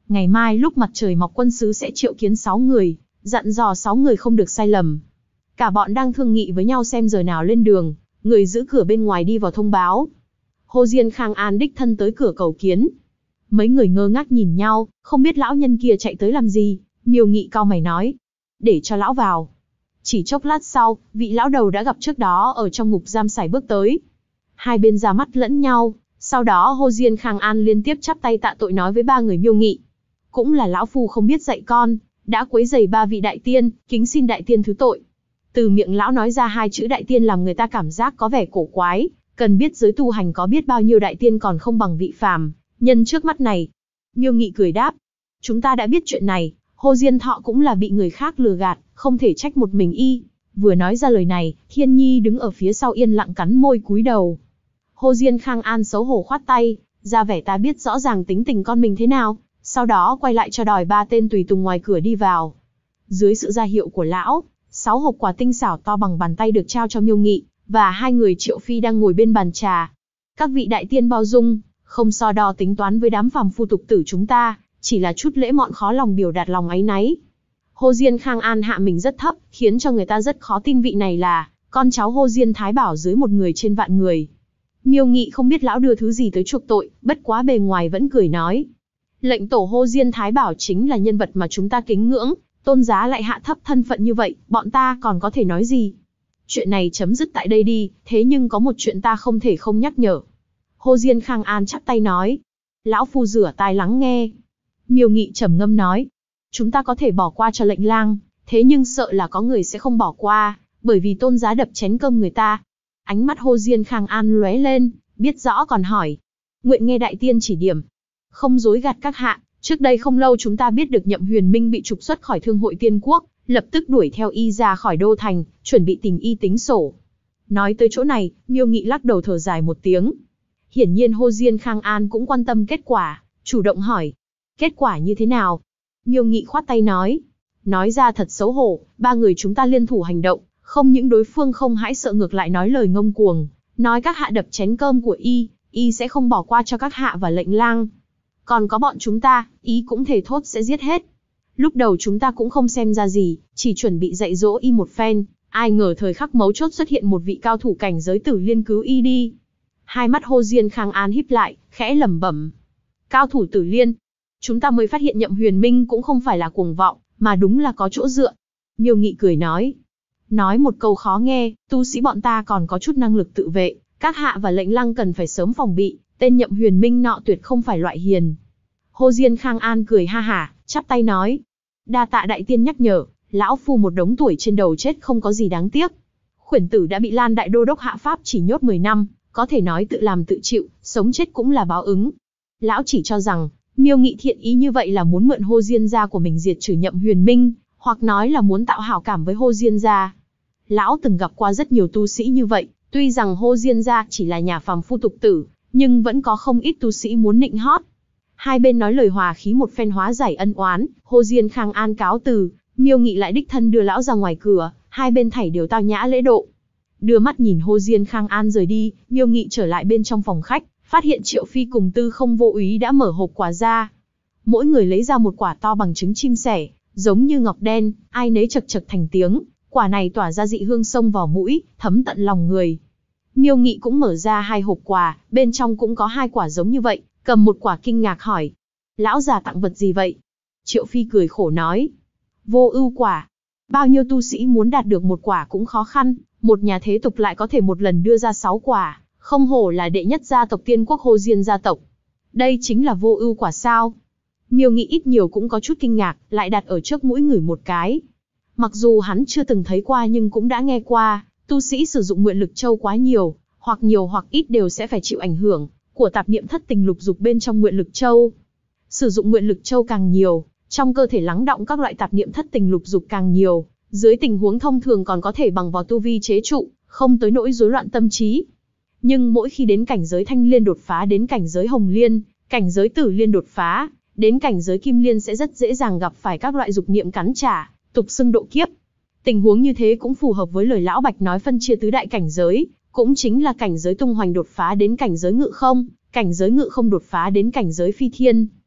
A: Ngày mai lúc mặt trời mọc quân sứ sẽ triệu kiến 6 người, dặn dò 6 người không được sai lầm. Cả bọn đang thương nghị với nhau xem giờ nào lên đường, người giữ cửa bên ngoài đi vào thông báo. Hồ Diên Khang An đích thân tới cửa cầu kiến. Mấy người ngơ ngác nhìn nhau, không biết lão nhân kia chạy tới làm gì. Miêu Nghị cau mày nói, để cho lão vào. Chỉ chốc lát sau, vị lão đầu đã gặp trước đó ở trong ngục giam sải bước tới. Hai bên ra mắt lẫn nhau, sau đó Hồ Diên Khang An liên tiếp chắp tay tạ tội nói với ba người Miêu Nghị. Cũng là lão phu không biết dạy con, đã quấy rầy ba vị đại tiên, kính xin đại tiên thứ tội. Từ miệng lão nói ra hai chữ đại tiên làm người ta cảm giác có vẻ cổ quái, cần biết giới tu hành có biết bao nhiêu đại tiên còn không bằng vị phàm nhân trước mắt này. Miêu Nghị cười đáp, chúng ta đã biết chuyện này, Hồ Diên Thọ cũng là bị người khác lừa gạt, không thể trách một mình y. Vừa nói ra lời này, Thiên Nhi đứng ở phía sau yên lặng cắn môi cúi đầu. Hồ Diên Khang An xấu hổ khoát tay, ra vẻ ta biết rõ ràng tính tình con mình thế nào, sau đó quay lại cho đòi ba tên tùy tùng ngoài cửa đi vào. Dưới sự ra hiệu của lão, 6 hộp quà tinh xảo to bằng bàn tay được trao cho Miêu Nghị, và hai người Triệu Phi đang ngồi bên bàn trà. Các vị đại tiên bao dung, không so đo tính toán với đám phàm phu tục tử chúng ta, chỉ là chút lễ mọn khó lòng biểu đạt lòng áy náy. Hồ Diên Khang An hạ mình rất thấp, khiến cho người ta rất khó tin vị này là con cháu Hồ Diên Thái Bảo dưới một người trên vạn người. Miêu Nghị không biết lão đưa thứ gì tới chuộc tội, bất quá bề ngoài vẫn cười nói. Lệnh tổ Hồ Diên Thái Bảo chính là nhân vật mà chúng ta kính ngưỡng, tôn giá lại hạ thấp thân phận như vậy, bọn ta còn có thể nói gì? Chuyện này chấm dứt tại đây đi, thế nhưng có một chuyện ta không thể không nhắc nhở. Hồ Diên Khang An chắp tay nói. Lão phu rửa tai lắng nghe. Miêu Nghị trầm ngâm nói. Chúng ta có thể bỏ qua cho lệnh lang, thế nhưng sợ là có người sẽ không bỏ qua, bởi vì tôn giá đập chén cơm người ta. Ánh mắt Hồ Diên Khang An lóe lên, biết rõ còn hỏi. Nguyện nghe đại tiên chỉ điểm. Không dối gạt các hạ, trước đây không lâu chúng ta biết được Nhậm Huyền Minh bị trục xuất khỏi Thương hội Tiên Quốc, lập tức đuổi theo y ra khỏi đô thành, chuẩn bị tìm y tính sổ. Nói tới chỗ này, Miêu Nghị lắc đầu thở dài một tiếng. Hiển nhiên Hồ Diên Khang An cũng quan tâm kết quả, chủ động hỏi. Kết quả như thế nào? Miêu Nghị khoát tay nói. Nói ra thật xấu hổ, ba người chúng ta liên thủ hành động, không những đối phương không hãi sợ ngược lại nói lời ngông cuồng, nói các hạ đập chén cơm của y sẽ không bỏ qua cho các hạ và lệnh lang. Còn có bọn chúng ta, ý cũng thề thốt sẽ giết hết. Lúc đầu chúng ta cũng không xem ra gì, chỉ chuẩn bị dạy dỗ y một phen, ai ngờ thời khắc mấu chốt xuất hiện một vị cao thủ cảnh giới Tử Liên cứu y đi. Hai mắt Hồ Diên Khang An híp lại, khẽ lẩm bẩm. Cao thủ Tử Liên. Chúng ta mới phát hiện Nhậm Huyền Minh cũng không phải là cuồng vọng, mà đúng là có chỗ dựa. Miêu Nghị cười nói. Nói một câu khó nghe, tu sĩ bọn ta còn có chút năng lực tự vệ, các hạ và lệnh lăng cần phải sớm phòng bị, tên Nhậm Huyền Minh nọ tuyệt không phải loại hiền. Hồ Diên Khang An cười ha hả, chắp tay nói. Đa tạ đại tiên nhắc nhở, lão phu một đống tuổi trên đầu chết không có gì đáng tiếc. Khuyển tử đã bị Lan đại đô đốc hạ pháp chỉ nhốt 10 năm, có thể nói tự làm tự chịu, sống chết cũng là báo ứng. Lão chỉ cho rằng, Miêu Nghị thiện ý như vậy là muốn mượn Hồ Diên gia của mình diệt trừ Nhậm Huyền Minh, hoặc nói là muốn tạo hảo cảm với Hồ Diên gia. Lão từng gặp qua rất nhiều tu sĩ như vậy, tuy rằng Hồ Diên gia chỉ là nhà phàm phu tục tử, nhưng vẫn có không ít tu sĩ muốn nịnh hót. Hai bên nói lời hòa khí một phen hóa giải ân oán, Hồ Diên Khang An cáo từ, Miêu Nghị lại đích thân đưa lão ra ngoài cửa, hai bên thảy đều tao nhã lễ độ. Đưa mắt nhìn Hồ Diên Khang An rời đi, Miêu Nghị trở lại bên trong phòng khách, phát hiện Triệu Phi cùng Tư Không Vô Úy đã mở hộp quà ra. Mỗi người lấy ra một quả to bằng trứng chim sẻ, giống như ngọc đen, ai nấy chật chật thành tiếng, quả này tỏa ra dị hương xông vào mũi, thấm tận lòng người. Miêu Nghị cũng mở ra hai hộp quà, bên trong cũng có hai quả giống như vậy, cầm một quả kinh ngạc hỏi. Lão già tặng vật gì vậy? Triệu Phi cười khổ nói. Vô ưu quả. Bao nhiêu tu sĩ muốn đạt được một quả cũng khó khăn, một nhà thế tục lại có thể một lần đưa ra 6 quả, không hổ là đệ nhất gia tộc Tiên Quốc Hồ Diên gia tộc. Đây chính là vô ưu quả sao? Miêu Nghị ít nhiều cũng có chút kinh ngạc, lại đặt ở trước mũi người một cái. Mặc dù hắn chưa từng thấy qua nhưng cũng đã nghe qua, tu sĩ sử dụng nguyện lực châu quá nhiều hoặc ít đều sẽ phải chịu ảnh hưởng của tạp niệm thất tình lục dục bên trong nguyện lực châu. Sử dụng nguyện lực châu càng nhiều, trong cơ thể lắng đọng các loại tạp niệm thất tình lục dục càng nhiều, dưới tình huống thông thường còn có thể bằng vào tu vi chế trụ, không tới nỗi rối loạn tâm trí. Nhưng mỗi khi đến cảnh giới thanh liên đột phá đến cảnh giới hồng liên, cảnh giới tử liên đột phá, đến cảnh giới kim liên sẽ rất dễ dàng gặp phải các loại dục niệm cắn trả, tục xưng độ kiếp. Tình huống như thế cũng phù hợp với lời Lão Bạch nói phân chia tứ đại cảnh giới, cũng chính là cảnh giới tung hoành đột phá đến cảnh giới ngự không đột phá đến cảnh giới phi thiên.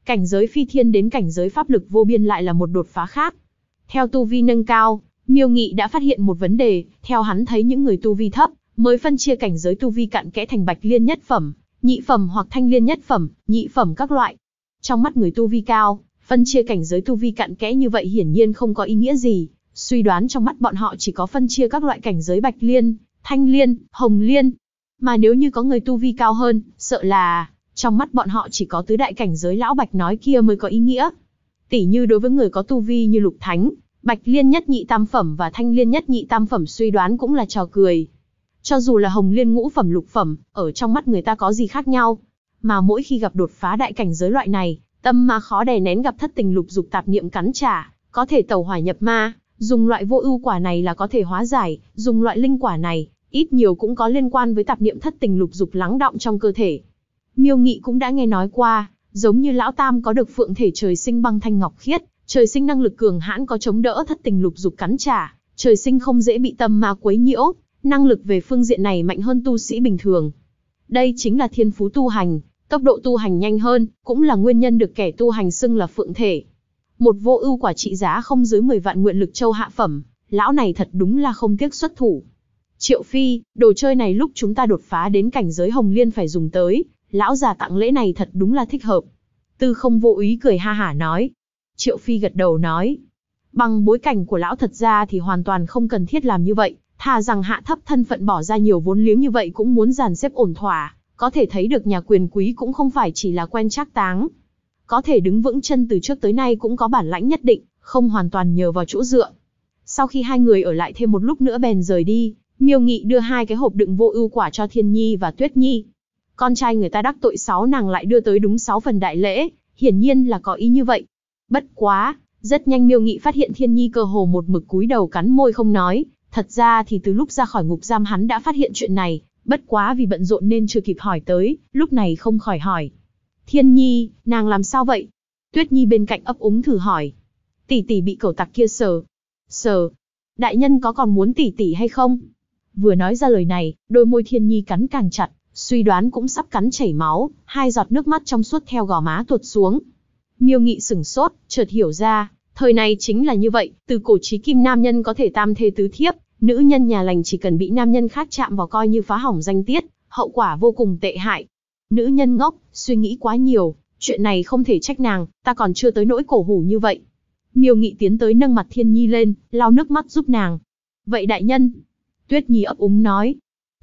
A: Cảnh giới phi thiên đến cảnh giới pháp lực vô biên lại là một đột phá khác. Theo tu vi nâng cao, Miêu Nghị đã phát hiện một vấn đề, theo hắn thấy những người tu vi thấp, mới phân chia cảnh giới tu vi cặn kẽ thành bạch liên nhất phẩm, nhị phẩm hoặc thanh liên nhất phẩm, nhị phẩm các loại. Trong mắt người tu vi cao, phân chia cảnh giới tu vi cặn kẽ như vậy hiển nhiên không có ý nghĩa gì, suy đoán trong mắt bọn họ chỉ có phân chia các loại cảnh giới bạch liên, thanh liên, hồng liên. Mà nếu như có người tu vi cao hơn, sợ là trong mắt bọn họ chỉ có tứ đại cảnh giới lão bạch nói kia mới có ý nghĩa. Tỉ như đối với người có tu vi như lục thánh, bạch liên nhất nhị tam phẩm và thanh liên nhất nhị tam phẩm suy đoán cũng là trò cười. Cho dù là hồng liên ngũ phẩm lục phẩm, ở trong mắt người ta có gì khác nhau. Mà mỗi khi gặp đột phá đại cảnh giới loại này, tâm ma khó đè nén gặp thất tình lục dục tạp niệm cắn trả, có thể tẩu hỏa nhập ma, dùng loại vô ưu quả này là có thể hóa giải, dùng loại linh quả này, ít nhiều cũng có liên quan với tạp niệm thất tình lục dục lắng đọng trong cơ thể. Miêu Nghị cũng đã nghe nói qua, giống như lão tam có được phượng thể trời sinh băng thanh ngọc khiết, trời sinh năng lực cường hãn có chống đỡ thất tình lục dục cắn trả, trời sinh không dễ bị tâm ma quấy nhiễu, năng lực về phương diện này mạnh hơn tu sĩ bình thường. Đây chính là thiên phú tu hành, tốc độ tu hành nhanh hơn, cũng là nguyên nhân được kẻ tu hành xưng là phượng thể. Một vô ưu quả trị giá không dưới 10 vạn nguyện lực châu hạ phẩm, lão này thật đúng là không tiếc xuất thủ. Triệu Phi, đồ chơi này lúc chúng ta đột phá đến cảnh giới hồng liên phải dùng tới, lão già tặng lễ này thật đúng là thích hợp. Tư Không Vô Úy cười ha hả nói. Triệu Phi gật đầu nói, bằng bối cảnh của lão thật ra thì hoàn toàn không cần thiết làm như vậy, thà rằng hạ thấp thân phận bỏ ra nhiều vốn liếng như vậy cũng muốn dàn xếp ổn thỏa, có thể thấy được nhà quyền quý cũng không phải chỉ là quen trác táng. Có thể đứng vững chân từ trước tới nay cũng có bản lãnh nhất định, không hoàn toàn nhờ vào chỗ dựa. Sau khi hai người ở lại thêm một lúc nữa bèn rời đi, Miêu Nghị đưa 2 cái hộp đựng vô ưu quả cho Thiên Nhi và Tuyết Nhi. Con trai người ta đắc tội 6 nàng lại đưa tới đúng 6 phần đại lễ, hiển nhiên là có ý như vậy. Bất quá, rất nhanh Miêu Nghị phát hiện Thiên Nhi cơ hồ một mực cúi đầu cắn môi không nói, thật ra thì từ lúc ra khỏi ngục giam hắn đã phát hiện chuyện này, bất quá vì bận rộn nên chưa kịp hỏi tới, lúc này không khỏi hỏi. Thiên Nhi, nàng làm sao vậy? Tuyết Nhi bên cạnh ấp úng thử hỏi. Tỷ tỷ bị cẩu tặc kia sờ. Sờ? Đại nhân có còn muốn tỷ tỷ hay không? Vừa nói ra lời này, đôi môi Thiên Nhi cắn càng chặt, suy đoán cũng sắp cắn chảy máu, 2 giọt nước mắt trong suốt theo gò má tuột xuống. Miêu Nghị sửng sốt, chợt hiểu ra, thời này chính là như vậy, từ cổ chí kim nam nhân có thể tam thê tứ thiếp, nữ nhân nhà lành chỉ cần bị nam nhân khác chạm vào coi như phá hỏng danh tiết, hậu quả vô cùng tệ hại. Nữ nhân ngốc, suy nghĩ quá nhiều, chuyện này không thể trách nàng, ta còn chưa tới nỗi cổ hủ như vậy. Miêu Nghị tiến tới nâng mặt Thiên Nhi lên, lau nước mắt giúp nàng. Vậy đại nhân? Tuyết Nhi ấp úng nói.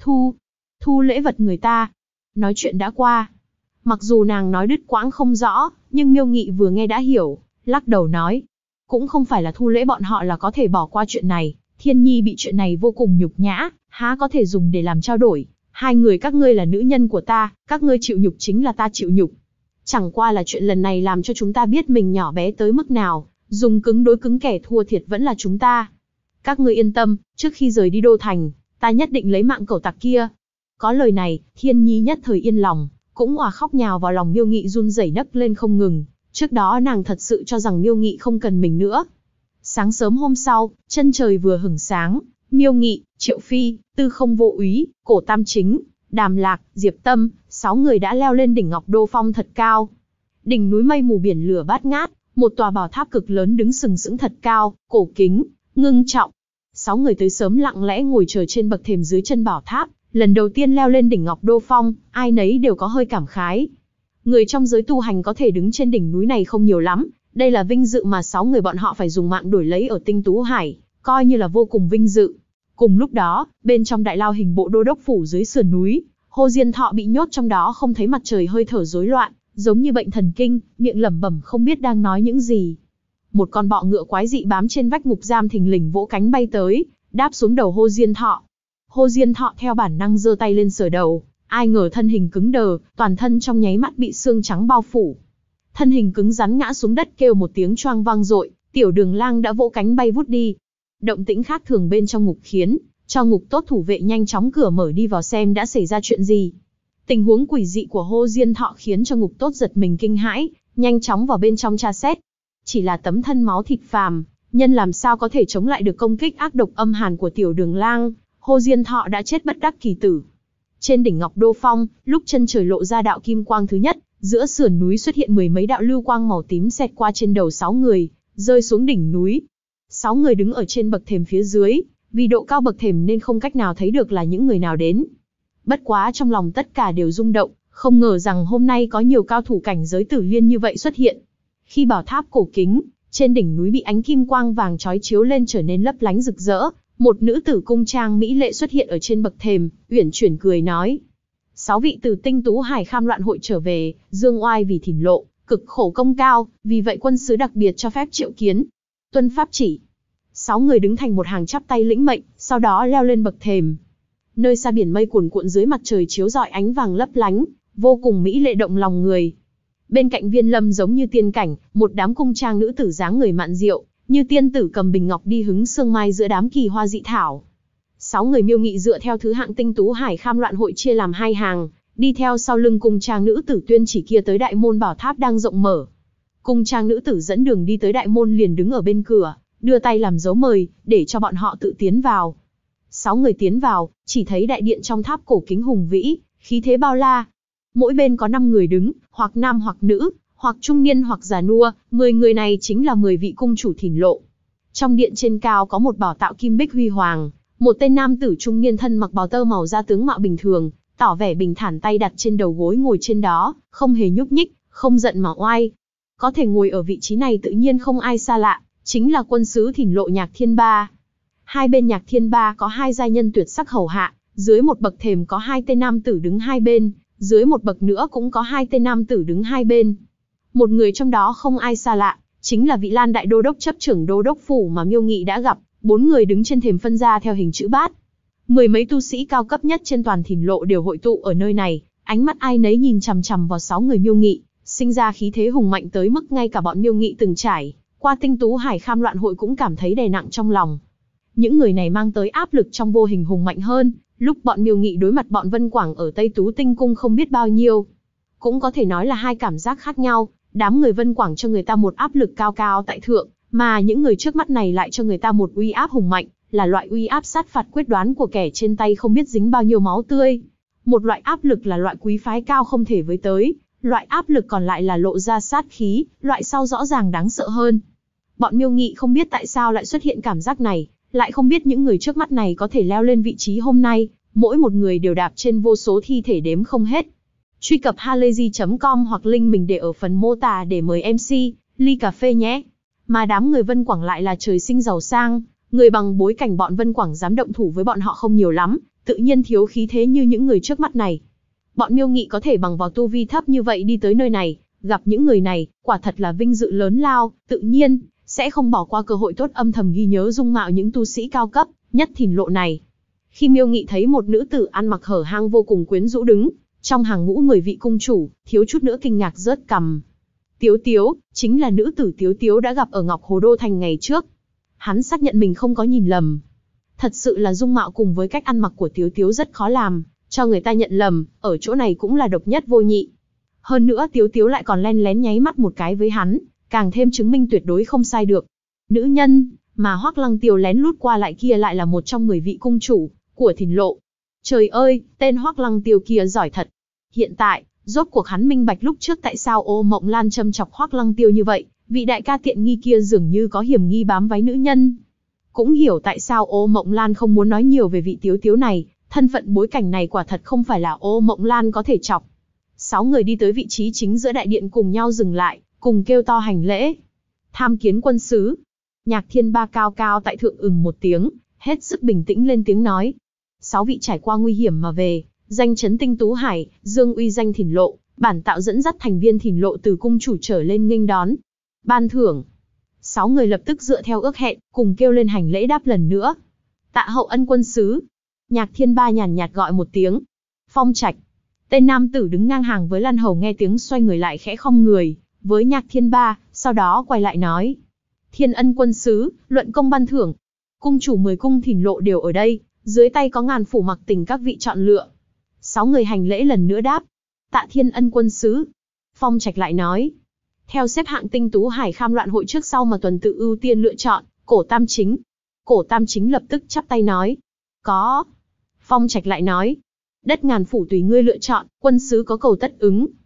A: Thu lễ vật người ta. Nói chuyện đã qua. Mặc dù nàng nói đứt quãng không rõ, nhưng Miêu Nghị vừa nghe đã hiểu, lắc đầu nói. Cũng không phải là thu lễ bọn họ là có thể bỏ qua chuyện này, Thiên Nhi bị chuyện này vô cùng nhục nhã, há có thể dùng để làm trao đổi. 2 người các ngươi là nữ nhân của ta, các ngươi chịu nhục chính là ta chịu nhục. Chẳng qua là chuyện lần này làm cho chúng ta biết mình nhỏ bé tới mức nào, dùng cứng đối cứng kẻ thua thiệt vẫn là chúng ta. Các ngươi yên tâm, trước khi rời đi đô thành, ta nhất định lấy mạng cẩu tặc kia. Có lời này, Thiên Nhi nhất thời yên lòng, cũng òa khóc nhào vào lòng Miêu Nghị run rẩy nấc lên không ngừng. Trước đó nàng thật sự cho rằng Miêu Nghị không cần mình nữa. Sáng sớm hôm sau, chân trời vừa hửng sáng, Miêu Nghị, Triệu Phi, Tư Không Vô Úy, Cổ Tam Chính, Đàm Lạc, Diệp Tâm, 6 người đã leo lên đỉnh Ngọc Đô Phong thật cao. Đỉnh núi mây mù biển lửa bát ngát, một tòa bảo tháp cực lớn đứng sừng sững thật cao, cổ kính, ngưng trọng. 6 người tới sớm lặng lẽ ngồi chờ trên bậc thềm dưới chân bảo tháp, lần đầu tiên leo lên đỉnh Ngọc Đô Phong, ai nấy đều có hơi cảm khái. Người trong giới tu hành có thể đứng trên đỉnh núi này không nhiều lắm, đây là vinh dự mà 6 người bọn họ phải dùng mạng đổi lấy ở Tinh Tú Hải, coi như là vô cùng vinh dự. Cùng lúc đó, bên trong đại lao hình bộ đô đốc phủ dưới sườn núi, Hồ Diên Thọ bị nhốt trong đó không thấy mặt trời, hơi thở rối loạn, giống như bệnh thần kinh, miệng lẩm bẩm không biết đang nói những gì. Một con bọ ngựa quái dị bám trên vách ngục giam thình lình vỗ cánh bay tới, đáp xuống đầu Hồ Diên Thọ. Hồ Diên Thọ theo bản năng giơ tay lên sờ đầu, ai ngờ thân hình cứng đờ, toàn thân trong nháy mắt bị xương trắng bao phủ. Thân hình cứng rắn ngã xuống đất kêu một tiếng choang vang dội, Tiểu Đường Lang đã vỗ cánh bay vút đi. Động tĩnh khác thường bên trong ngục khiến cho ngục tốt thủ vệ nhanh chóng cửa mở đi vào xem đã xảy ra chuyện gì. Tình huống quỷ dị của Hồ Diên Thọ khiến cho ngục tốt giật mình kinh hãi, nhanh chóng vào bên trong tra xét. Chỉ là tấm thân máu thịt phàm, nhân làm sao có thể chống lại được công kích ác độc âm hàn của Tiểu Đường Lang, Hồ Diên Thọ đã chết bất đắc kỳ tử. Trên đỉnh Ngọc Đô Phong, lúc chân trời lộ ra đạo kim quang thứ nhất, giữa sườn núi xuất hiện mười mấy đạo lưu quang màu tím xẹt qua trên đầu 6 người, rơi xuống đỉnh núi. 6 người đứng ở trên bậc thềm phía dưới, vì độ cao bậc thềm nên không cách nào thấy được là những người nào đến. Bất quá trong lòng tất cả đều rung động, không ngờ rằng hôm nay có nhiều cao thủ cảnh giới Tử Liên như vậy xuất hiện. Khi bảo tháp cổ kính, trên đỉnh núi bị ánh kim quang vàng chói chiếu lên trở nên lấp lánh rực rỡ, một nữ tử cung trang mỹ lệ xuất hiện ở trên bậc thềm, uyển chuyển cười nói: 6 vị từ Tinh Tú Hải Kham Loạn hội trở về, dương oai vì Thìn Lộ, cực khổ công cao, vì vậy quân sứ đặc biệt cho phép triệu kiến. Tuân pháp chỉ. 6 người đứng thành một hàng chắp tay lĩnh mệnh, sau đó leo lên bậc thềm. Nơi xa biển mây cuồn cuộn dưới mặt trời chiếu rọi ánh vàng lấp lánh, vô cùng mỹ lệ động lòng người. Bên cạnh Viên Lâm giống như tiên cảnh, một đám cung trang nữ tử dáng người mạn diệu, như tiên tử cầm bình ngọc đi hứng sương mai giữa đám kỳ hoa dị thảo. 6 người Miêu Nghị dựa theo thứ hạng Tinh Tú Hải Kham Loạn hội chia làm 2 hàng, đi theo sau lưng cung trang nữ tử Tuyên Chỉ kia tới đại môn bảo tháp đang rộng mở. Cung trang nữ tử dẫn đường đi tới đại môn liền đứng ở bên cửa, đưa tay làm dấu mời, để cho bọn họ tự tiến vào. 6 người tiến vào, chỉ thấy đại điện trong tháp cổ kính hùng vĩ, khí thế bao la. Mỗi bên có 5 người đứng, hoặc nam hoặc nữ, hoặc trung niên hoặc già nua, 10 người này chính là 10 vị cung chủ Thìn Lộ. Trong điện trên cao có một bảo tạo kim bích huy hoàng, một tên nam tử trung niên thân mặc bào tơ màu da tướng mạo bình thường, tỏ vẻ bình thản tay đặt trên đầu gối ngồi trên đó, không hề nhúc nhích, không giận mà oai. Có thể ngồi ở vị trí này tự nhiên không ai xa lạ, chính là quân sứ Thìn Lộ Nhạc Thiên Ba. Hai bên Nhạc Thiên Ba có 2 giai nhân tuyệt sắc hầu hạ, dưới một bậc thềm có 2 tên nam tử đứng hai bên, dưới một bậc nữa cũng có 2 tên nam tử đứng hai bên. Một người trong đó không ai xa lạ, chính là vị Lan đại đô đốc chấp trưởng đô đốc phủ mà Miêu Nghị đã gặp. 4 người đứng trên thềm phân ra theo hình chữ bát. 10 mấy tu sĩ cao cấp nhất trên toàn Thìn Lộ đều hội tụ ở nơi này, ánh mắt ai nấy nhìn chằm chằm vào 6 người Miêu Nghị, sinh ra khí thế hùng mạnh tới mức ngay cả bọn Miêu Nghị từng trải qua Tinh Tú Hải Kham Loạn hội cũng cảm thấy đè nặng trong lòng. Những người này mang tới áp lực trong vô hình hùng mạnh hơn lúc bọn Miêu Nghị đối mặt bọn Vân Quảng ở Tây Tú Tinh Cung không biết bao nhiêu. Cũng có thể nói là hai cảm giác khác nhau, đám người Vân Quảng cho người ta một áp lực cao cao tại thượng, mà những người trước mắt này lại cho người ta một uy áp hùng mạnh, là loại uy áp sát phạt quyết đoán của kẻ trên tay không biết dính bao nhiêu máu tươi. Một loại áp lực là loại quý phái cao không thể với tới, loại áp lực còn lại là lộ ra sát khí, loại sau rõ ràng đáng sợ hơn. Bọn Miêu Nghị không biết tại sao lại xuất hiện cảm giác này, lại không biết những người trước mắt này có thể leo lên vị trí hôm nay, mỗi một người đều đạp trên vô số thi thể đếm không hết. Truy cập halayzi.com hoặc link mình để ở phần mô tả để mời MC ly cà phê nhé. Mà đám người Vân Quảng lại là trời sinh giàu sang, người bằng bối cảnh bọn Vân Quảng dám động thủ với bọn họ không nhiều lắm, tự nhiên thiếu khí thế như những người trước mắt này. Bọn Miêu Nghị có thể bằng vào tu vi thấp như vậy đi tới nơi này, gặp những người này, quả thật là vinh dự lớn lao, tự nhiên sẽ không bỏ qua cơ hội tốt âm thầm ghi nhớ dung mạo những tu sĩ cao cấp nhất Thìn Lộ này. Khi Miêu Nghị thấy một nữ tử ăn mặc hở hang vô cùng quyến rũ đứng trong hàng ngũ 10 vị cung chủ, thiếu chút nữa kinh ngạc rớt cằm. Tiếu Tiếu, chính là nữ tử Tiếu Tiếu đã gặp ở Ngọc Hồ Đô Thành ngày trước. Hắn xác nhận mình không có nhìn lầm. Thật sự là dung mạo cùng với cách ăn mặc của Tiếu Tiếu rất khó làm cho người ta nhận lầm, ở chỗ này cũng là độc nhất vô nhị. Hơn nữa Tiếu Tiếu lại còn len lén nháy mắt một cái với hắn, càng thêm chứng minh tuyệt đối không sai được. Nữ nhân mà Hoắc Lăng Tiêu lén lút qua lại kia lại là một trong 10 vị cung chủ của Thìn Lộ. Trời ơi, tên Hoắc Lăng Tiêu kia giỏi thật. Hiện tại, rốt cuộc hắn minh bạch lúc trước tại sao Ô Mộng Lan châm chọc Hoắc Lăng Tiêu như vậy, vị đại ca tiện nghi kia dường như có hiểm nghi bám váy nữ nhân. Cũng hiểu tại sao Ô Mộng Lan không muốn nói nhiều về vị Tiếu Tiếu này, thân phận bối cảnh này quả thật không phải là Ô Mộng Lan có thể chọc. 6 người đi tới vị trí chính giữa đại điện cùng nhau dừng lại, cùng kêu to hành lễ. Tham kiến quân sứ. Nhạc Thiên Ba cao cao tại thượng một tiếng, hết sức bình tĩnh lên tiếng nói. 6 vị trải qua nguy hiểm mà về, danh chấn Tinh Tú Hải, dương uy danh Thìn Lộ, bản tạo dẫn dắt thành viên Thìn Lộ từ cung chủ trở lên nghênh đón. Ban thưởng. 6 người lập tức dựa theo ước hẹn, cùng kêu lên hành lễ đáp lần nữa. Tạ hậu ân quân sứ. Nhạc Thiên Ba nhàn nhạt gọi một tiếng. Phong Trạch. Tên nam tử đứng ngang hàng với Lan Hầu nghe tiếng xoay người lại khẽ khom người với Nhạc Thiên Ba, sau đó quay lại nói. Thiên ân quân sứ, luận công ban thưởng. Cung chủ 10 cung Thìn Lộ đều ở đây, dưới tay có ngàn phủ mặc tình các vị chọn lựa. 6 người hành lễ lần nữa đáp. Tạ thiên ân quân sứ. Phong Trạch lại nói. Theo xếp hạng Tinh Tú Hải Kham Loạn hội trước sau mà tuần tự ưu tiên lựa chọn, Cổ Tam Chính. Cổ Tam Chính lập tức chắp tay nói. Có. Phong Trạch lại nói. Đất ngàn phủ tùy ngươi lựa chọn, quân sứ có cầu tất ứng.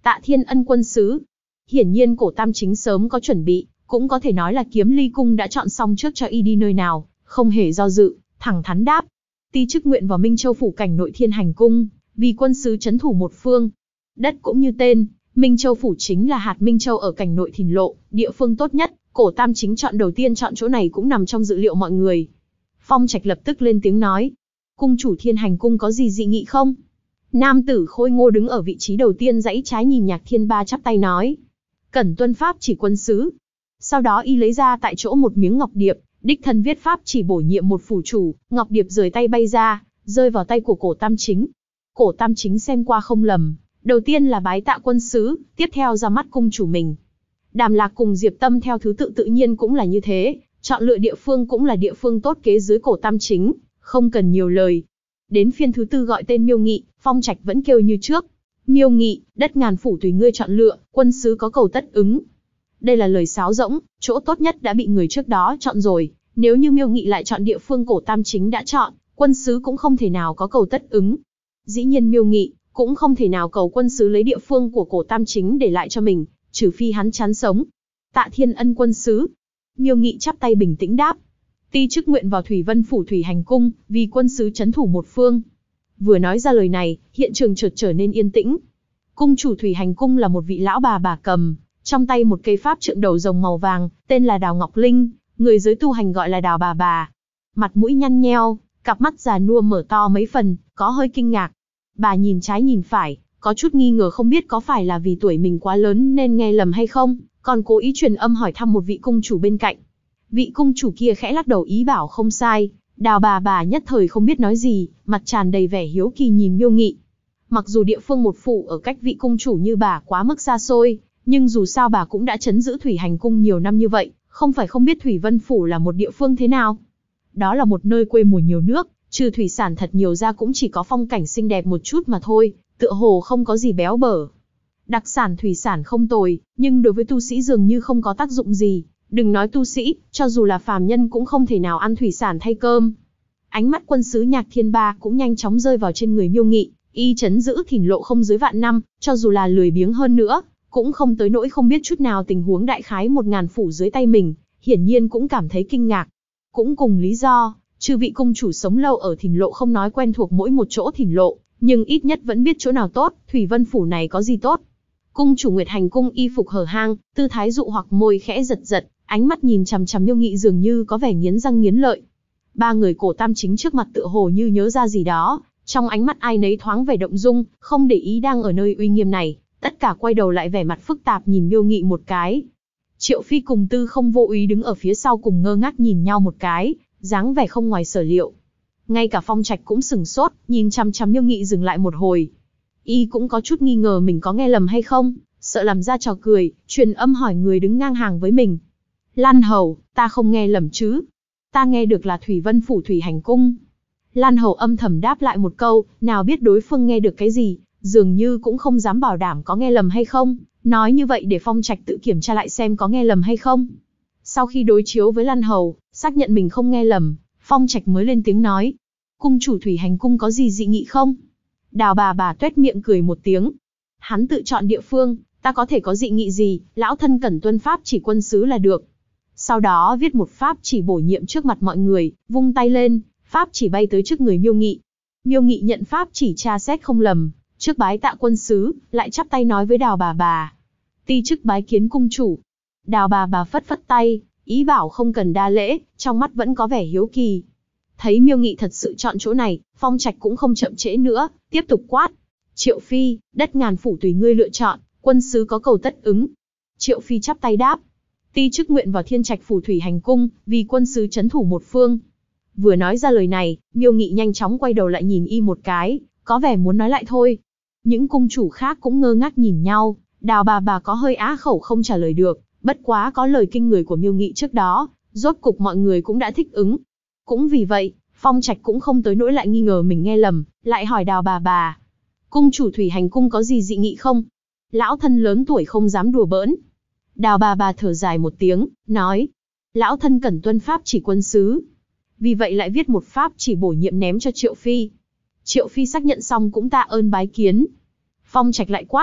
A: Tạ Thiên Ân quân sứ. Hiển nhiên Cổ Tam Chính sớm có chuẩn bị, cũng có thể nói là Kiếm Ly cung đã chọn xong trước cho y đi nơi nào, không hề do dự, thẳng thắn đáp. Ti chức nguyện vào Minh Châu phủ cảnh nội Thiên Hành cung, vì quân sứ trấn thủ một phương. Đất cũng như tên, Minh Châu phủ chính là hạt Minh Châu ở cảnh nội Thìn Lộ, địa phương tốt nhất. Cổ Tam Chính chọn đầu tiên chọn chỗ này cũng nằm trong dự liệu mọi người. Phong Trạch lập tức lên tiếng nói. Cung chủ Thiên Hành cung có gì dị nghị không? Nam tử khôi ngô đứng ở vị trí đầu tiên dãy trái nhìn Nhạc Thiên Ba chắp tay nói. Cẩn tuân pháp chỉ quân sứ. Sau đó y lấy ra tại chỗ một miếng ngọc điệp, đích thân viết pháp chỉ bổ nhiệm một phủ chủ, ngọc điệp rời tay bay ra, rơi vào tay của Cổ Tam Chính. Cổ Tam Chính xem qua không lầm, đầu tiên là bái tạ quân sứ, tiếp theo ra mắt cung chủ mình. Đàm Lạc cùng Diệp Tâm theo thứ tự tự nhiên cũng là như thế, chọn lựa địa phương cũng là địa phương tốt kế dưới Cổ Tam Chính, không cần nhiều lời. Đến phiên thứ tư gọi tên Miêu Nghị, Phong Trạch vẫn kêu như trước. Miêu Nghị, đất ngàn phủ tùy ngươi chọn lựa, quân sứ có cầu tất ứng. Đây là lời sáo rỗng, chỗ tốt nhất đã bị người trước đó chọn rồi, nếu như Miêu Nghị lại chọn địa phương Cổ Tam Chính đã chọn, quân sứ cũng không thể nào có cầu tất ứng. Dĩ nhiên Miêu Nghị cũng không thể nào cầu quân sứ lấy địa phương của Cổ Tam Chính để lại cho mình, trừ phi hắn chán sống. Tạ Thiên Ân quân sứ. Miêu Nghị chắp tay bình tĩnh đáp. Ti chức nguyện vào Thủy Vân phủ Thủy Hành cung, vì quân sứ trấn thủ một phương. Vừa nói ra lời này, hiện trường chợt trở nên yên tĩnh. Cung chủ Thủy Hành cung là một vị lão bà cầm, trong tay một cây pháp trượng đầu rồng màu vàng, tên là Đào Ngọc Linh, người giới tu hành gọi là Đào bà. Mặt mũi nhăn nheo, cặp mắt già nua mở to mấy phần, có hơi kinh ngạc. Bà nhìn trái nhìn phải, có chút nghi ngờ không biết có phải là vì tuổi mình quá lớn nên nghe lầm hay không, còn cố ý truyền âm hỏi thăm một vị cung chủ bên cạnh. Vị cung chủ kia khẽ lắc đầu ý bảo không sai. Đào bà nhất thời không biết nói gì, mặt tràn đầy vẻ hiếu kỳ nhìn Miêu Nghị. Mặc dù địa phương một phủ ở cách vị cung chủ như bà quá mức xa xôi, nhưng dù sao bà cũng đã trấn giữ Thủy Hành cung nhiều năm như vậy, không phải không biết Thủy Vân phủ là một địa phương thế nào. Đó là một nơi quê mùa nhiều nước, trừ thủy sản thật nhiều ra cũng chỉ có phong cảnh xinh đẹp một chút mà thôi, tựa hồ không có gì béo bở. Đặc sản thủy sản không tồi, nhưng đối với tu sĩ dường như không có tác dụng gì. Đừng nói tu sĩ, cho dù là phàm nhân cũng không thể nào ăn thủy sản thay cơm. Ánh mắt quân sứ Nhạc Thiên Ba cũng nhanh chóng rơi vào trên người Miêu Nghị, y trấn giữ Thìn Lộ không dưới vạn năm, cho dù là lười biếng hơn nữa, cũng không tới nỗi không biết chút nào tình huống đại khái 1000 phủ dưới tay mình, hiển nhiên cũng cảm thấy kinh ngạc. Cũng cùng lý do, chư vị cung chủ sống lâu ở Thìn Lộ không nói quen thuộc mỗi một chỗ Thìn Lộ, nhưng ít nhất vẫn biết chỗ nào tốt, Thủy Vân phủ này có gì tốt. Cung chủ Nguyệt Hành cung y phục hở hang, tư thái dụ hoặc môi khẽ giật giật, ánh mắt nhìn chằm chằm Miêu Nghị dường như có vẻ nghiến răng nghiến lợi. Ba người Cổ Tam Chính trước mặt tựa hồ như nhớ ra gì đó, trong ánh mắt ai nấy thoáng vẻ động dung, không để ý đang ở nơi uy nghiêm này, tất cả quay đầu lại vẻ mặt phức tạp nhìn Miêu Nghị một cái. Triệu Phi cùng Tư Không vô ý đứng ở phía sau cùng ngơ ngác nhìn nhau một cái, dáng vẻ không ngoài sở liệu. Ngay cả Phong Trạch cũng sửng sốt, nhìn chằm chằm Miêu Nghị dừng lại một hồi. Y cũng có chút nghi ngờ mình có nghe lầm hay không, sợ làm ra trò cười, truyền âm hỏi người đứng ngang hàng với mình. Lan Hầu, ta không nghe lầm chứ? Ta nghe được là Thủy Vân phủ Thủy Hành cung. Lan Hầu âm thầm đáp lại một câu, nào biết đối phương nghe được cái gì, dường như cũng không dám bảo đảm có nghe lầm hay không, nói như vậy để Phong Trạch tự kiểm tra lại xem có nghe lầm hay không. Sau khi đối chiếu với Lan Hầu, xác nhận mình không nghe lầm, Phong Trạch mới lên tiếng nói. Cung chủ Thủy Hành cung có gì dị nghị không? Đào bà tuét miệng cười một tiếng. Hắn tự chọn địa phương, ta có thể có dị nghị gì, lão thân cần tuân pháp chỉ quân sứ là được. Sau đó viết một pháp chỉ bổ nhiệm trước mặt mọi người, vung tay lên, pháp chỉ bay tới trước người Miêu Nghị. Miêu Nghị nhận pháp chỉ tra xét không lầm, trước bái tạ quân sứ, lại chắp tay nói với Đào bà. Ti chức bái kiến cung chủ. Đào bà phất phất tay, ý bảo không cần đa lễ, trong mắt vẫn có vẻ hiếu kỳ. Thấy Miêu Nghị thật sự chọn chỗ này, Phong Trạch cũng không chậm trễ nữa, tiếp tục quát. Triệu Phi, đất ngàn phủ tùy ngươi lựa chọn, quân sứ có cầu tất ứng. Triệu Phi chắp tay đáp. Ti chức nguyện vào Thiên Trạch phủ Thủy Hành cung, vì quân sứ trấn thủ một phương. Vừa nói ra lời này, Miêu Nghị nhanh chóng quay đầu lại nhìn y một cái, có vẻ muốn nói lại thôi. Những cung chủ khác cũng ngơ ngác nhìn nhau, Đào bà có hơi á khẩu không trả lời được, bất quá có lời kinh người của Miêu Nghị trước đó, rốt cục mọi người cũng đã thích ứng. Cũng vì vậy, Phong Trạch cũng không tới nỗi lại nghi ngờ mình nghe lầm, lại hỏi Đào bà. Cung chủ Thủy Hành cung có gì dị nghị không? Lão thân lớn tuổi không dám đùa bỡn. Đào bà thở dài một tiếng, nói. Lão thân cần tuân pháp chỉ quân sứ. Vì vậy lại viết một pháp chỉ bổ nhiệm ném cho Triệu Phi. Triệu Phi xác nhận xong cũng tạ ơn bái kiến. Phong Trạch lại quát.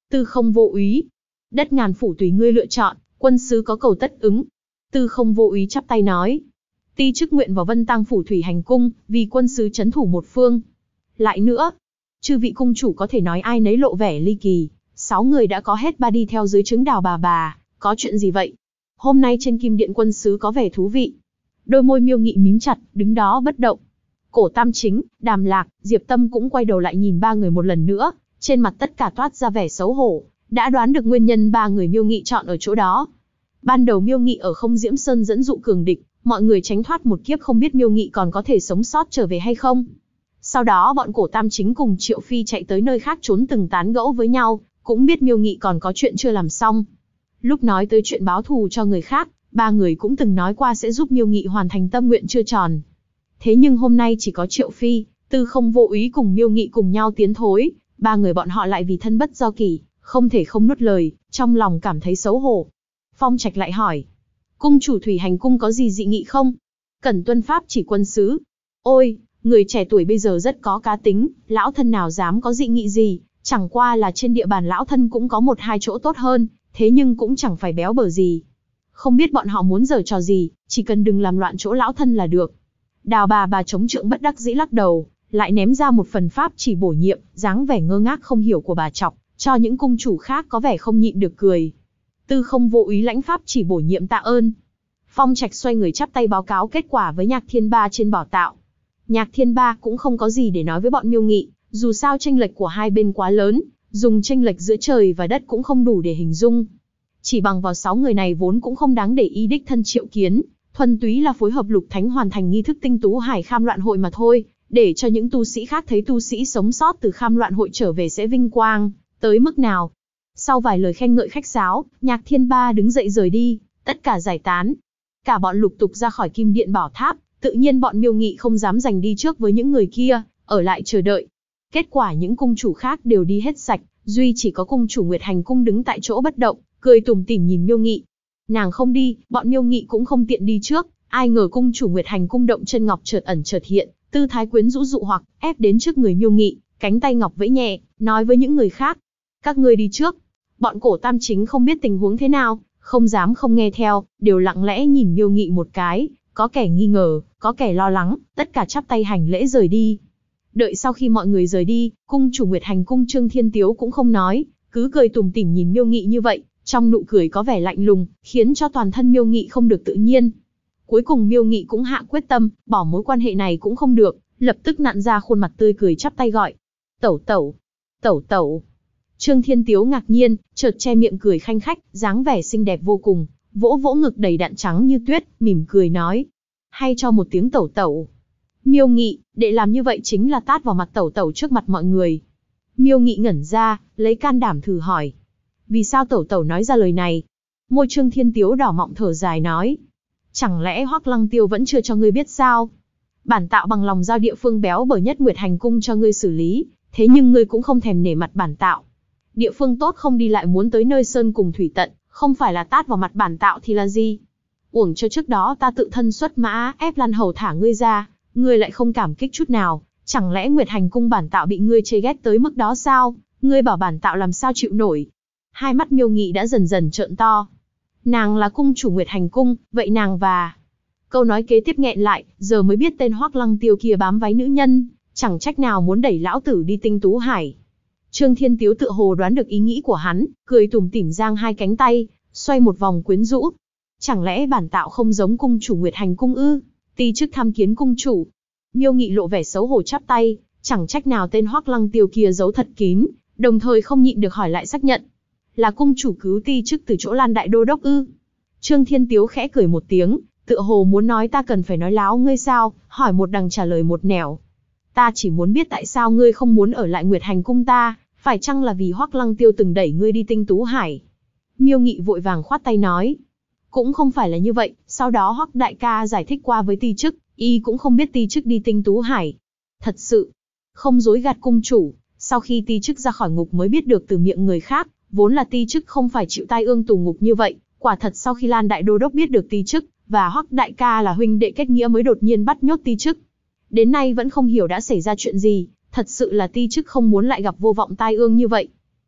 A: Tư không vô úy. Đất ngàn phủ tùy ngươi lựa chọn, quân sứ có cầu tất ứng. Tư không vô úy chắp tay nói. Ti chức nguyện vào Vân Tang phủ thủy hành cung, vì quân sứ trấn thủ một phương. Lại nữa, chư vị cung chủ có thể nói ai nấy lộ vẻ ly kỳ. 6 người đã có hết ba đi theo dưới trướng Đào bà, có chuyện gì vậy? Hôm nay trên kim điện quân sứ có vẻ thú vị. Đôi môi Miêu Nghị mím chặt, đứng đó bất động. Cổ Tam Chính, Đàm Lạc, Diệp Tâm cũng quay đầu lại nhìn ba người một lần nữa, trên mặt tất cả toát ra vẻ xấu hổ, đã đoán được nguyên nhân ba người Miêu Nghị chọn ở chỗ đó. Ban đầu Miêu Nghị ở Không Diễm Sơn dẫn dụ cường địch, mọi người tránh thoát một kiếp không biết Miêu Nghị còn có thể sống sót trở về hay không. Sau đó bọn Cổ Tam Chính cùng Triệu Phi chạy tới nơi khác trốn từng tán gẫu với nhau, cũng biết Miêu Nghị còn có chuyện chưa làm xong. Lúc nói tới chuyện báo thù cho người khác, ba người cũng từng nói qua sẽ giúp Miêu Nghị hoàn thành tâm nguyện chưa tròn. Thế nhưng hôm nay chỉ có Triệu Phi, Tư không vô úy cùng Miêu Nghị cùng nhau tiến thối, ba người bọn họ lại vì thân bất do kỷ, không thể không nuốt lời, trong lòng cảm thấy xấu hổ. Phong Trạch lại hỏi, cung chủ thủy hành cung có gì dị nghị không? Cần tuân pháp chỉ quân sứ. Ôi, người trẻ tuổi bây giờ rất có cá tính, lão thân nào dám có dị nghị gì, chẳng qua là trên địa bàn lão thân cũng có 1-2 chỗ tốt hơn, thế nhưng cũng chẳng phải béo bở gì. Không biết bọn họ muốn giở trò gì, chỉ cần đừng làm loạn chỗ lão thân là được. Đào bà chống trượng bất đắc dĩ lắc đầu, lại ném ra một phần pháp chỉ bổ nhiệm, dáng vẻ ngơ ngác không hiểu của bà chọc, cho những cung chủ khác có vẻ không nhịn được cười. Tư không vô úy lãnh pháp chỉ bổ nhiệm tạ ơn. Phong Trạch xoay người chắp tay báo cáo kết quả với Nhạc Thiên Ba trên bảo tạo. Nhạc Thiên Ba cũng không có gì để nói với bọn Miêu Nghị, dù sao chênh lệch của hai bên quá lớn, dùng chênh lệch giữa trời và đất cũng không đủ để hình dung. Chỉ bằng vào 6 người này vốn cũng không đáng để ý đích thân triệu kiến, thuần túy là phối hợp Lục Thánh hoàn thành nghi thức tinh tú hải kham loạn hội mà thôi, để cho những tu sĩ khác thấy tu sĩ sống sót từ kham loạn hội trở về sẽ vinh quang tới mức nào. Sau vài lời khen ngợi khách sáo, Nhạc Thiên Ba đứng dậy rời đi, tất cả giải tán. Cả bọn lục tục ra khỏi Kim Điện Bảo Tháp, tự nhiên bọn Miêu Nghị không dám giành đi trước với những người kia, ở lại chờ đợi. Kết quả những cung chủ khác đều đi hết sạch, duy chỉ có cung chủ Nguyệt Hành Cung đứng tại chỗ bất động, cười tủm tỉm nhìn Miêu Nghị. Nàng không đi, bọn Miêu Nghị cũng không tiện đi trước, ai ngờ cung chủ Nguyệt Hành Cung động chân ngọc chợt ẩn chợt hiện, tư thái quyến rũ dụ hoặc, ép đến trước người Miêu Nghị, cánh tay ngọc vẫy nhẹ, nói với những người khác: "Các ngươi đi trước." Bọn Cổ Tam Chính không biết tình huống thế nào, không dám không nghe theo, đều lặng lẽ nhìn Miêu Nghị một cái, có kẻ nghi ngờ, có kẻ lo lắng, tất cả chắp tay hành lễ rời đi. Đợi sau khi mọi người rời đi, cung chủ Nguyệt Hành Cung Trương Thiên Tiếu cũng không nói, cứ cười tủm tỉm nhìn Miêu Nghị như vậy, trong nụ cười có vẻ lạnh lùng, khiến cho toàn thân Miêu Nghị không được tự nhiên. Cuối cùng Miêu Nghị cũng hạ quyết tâm, bỏ mối quan hệ này cũng không được, lập tức nặn ra khuôn mặt tươi cười chắp tay gọi: "Tẩu tẩu, tẩu tẩu." Trương Thiên Tiếu ngạc nhiên, chợt che miệng cười khanh khách, dáng vẻ xinh đẹp vô cùng, vỗ vỗ ngực đầy đặn trắng như tuyết, mỉm cười nói: "Hay cho một tiếng tẩu tẩu." Miêu Nghị, đệ làm như vậy chính là tát vào mặt tẩu tẩu trước mặt mọi người. Miêu Nghị ngẩn ra, lấy can đảm thử hỏi: "Vì sao tẩu tẩu nói ra lời này?" Môi Trương Thiên Tiếu đỏ mọng thở dài nói: "Chẳng lẽ Hoắc Lăng Tiêu vẫn chưa cho ngươi biết sao? Bản tạo bằng lòng giao địa phương béo bở nhất Nguyệt Hành Cung cho ngươi xử lý, thế nhưng ngươi cũng không thèm nể mặt bản tạo. Địa phương tốt không đi lại muốn tới nơi sơn cùng thủy tận, không phải là tát vào mặt bản tạo thì là gì? Uổng cho trước đó ta tự thân xuất mã ép Lan Hầu thả ngươi ra, ngươi lại không cảm kích chút nào, chẳng lẽ Nguyệt Hành Cung bản tạo bị ngươi chê ghét tới mức đó sao? Ngươi bảo bản tạo làm sao chịu nổi?" Hai mắt Miêu Nghị đã dần dần trợn to. Nàng là cung chủ Nguyệt Hành Cung, vậy nàng và... Câu nói kế tiếp nghẹn lại, giờ mới biết tên Hoắc Lăng Tiêu kia bám váy nữ nhân, chẳng trách nào muốn đẩy lão tử đi Tinh Tú Hải. Trương Thiên Tiếu tựa hồ đoán được ý nghĩ của hắn, cười tủm tỉm giang hai cánh tay, xoay một vòng quyến rũ. Chẳng lẽ bản tạo không giống cung chủ Nguyệt Hành Cung ư? Ti chức tham kiến cung chủ. Miêu Nghị lộ vẻ xấu hổ chắp tay, chẳng trách nào tên Hoắc Lăng Tiêu kia giấu thật kín, đồng thời không nhịn được hỏi lại xác nhận: "Là cung chủ cứu ti chức từ chỗ Lan Đại Đô Đốc ư?" Trương Thiên Tiếu khẽ cười một tiếng, tựa hồ muốn nói ta cần phải nói láo ngươi sao, hỏi một đằng trả lời một nẻo. "Ta chỉ muốn biết tại sao ngươi không muốn ở lại Nguyệt Hành Cung ta, phải chăng là vì Hoắc Lăng Tiêu từng đẩy ngươi đi Tinh Tú Hải?" Miêu Nghị vội vàng khoát tay nói: "Cũng không phải là như vậy, sau đó Hoắc đại ca giải thích qua với ti chức, y cũng không biết ti chức đi Tinh Tú Hải. Thật sự, không dối gạt cung chủ, sau khi ti chức ra khỏi ngục mới biết được từ miệng người khác, vốn là ti chức không phải chịu tai ương tù ngục như vậy, quả thật sau khi Lan Đại Đô Đốc biết được ti chức và Hoắc đại ca là huynh đệ kết nghĩa mới đột nhiên bắt nhốt ti chức. Đến nay vẫn không hiểu đã xảy ra chuyện gì, thật sự là ti chức không muốn lại gặp vô vọng tai ương như vậy."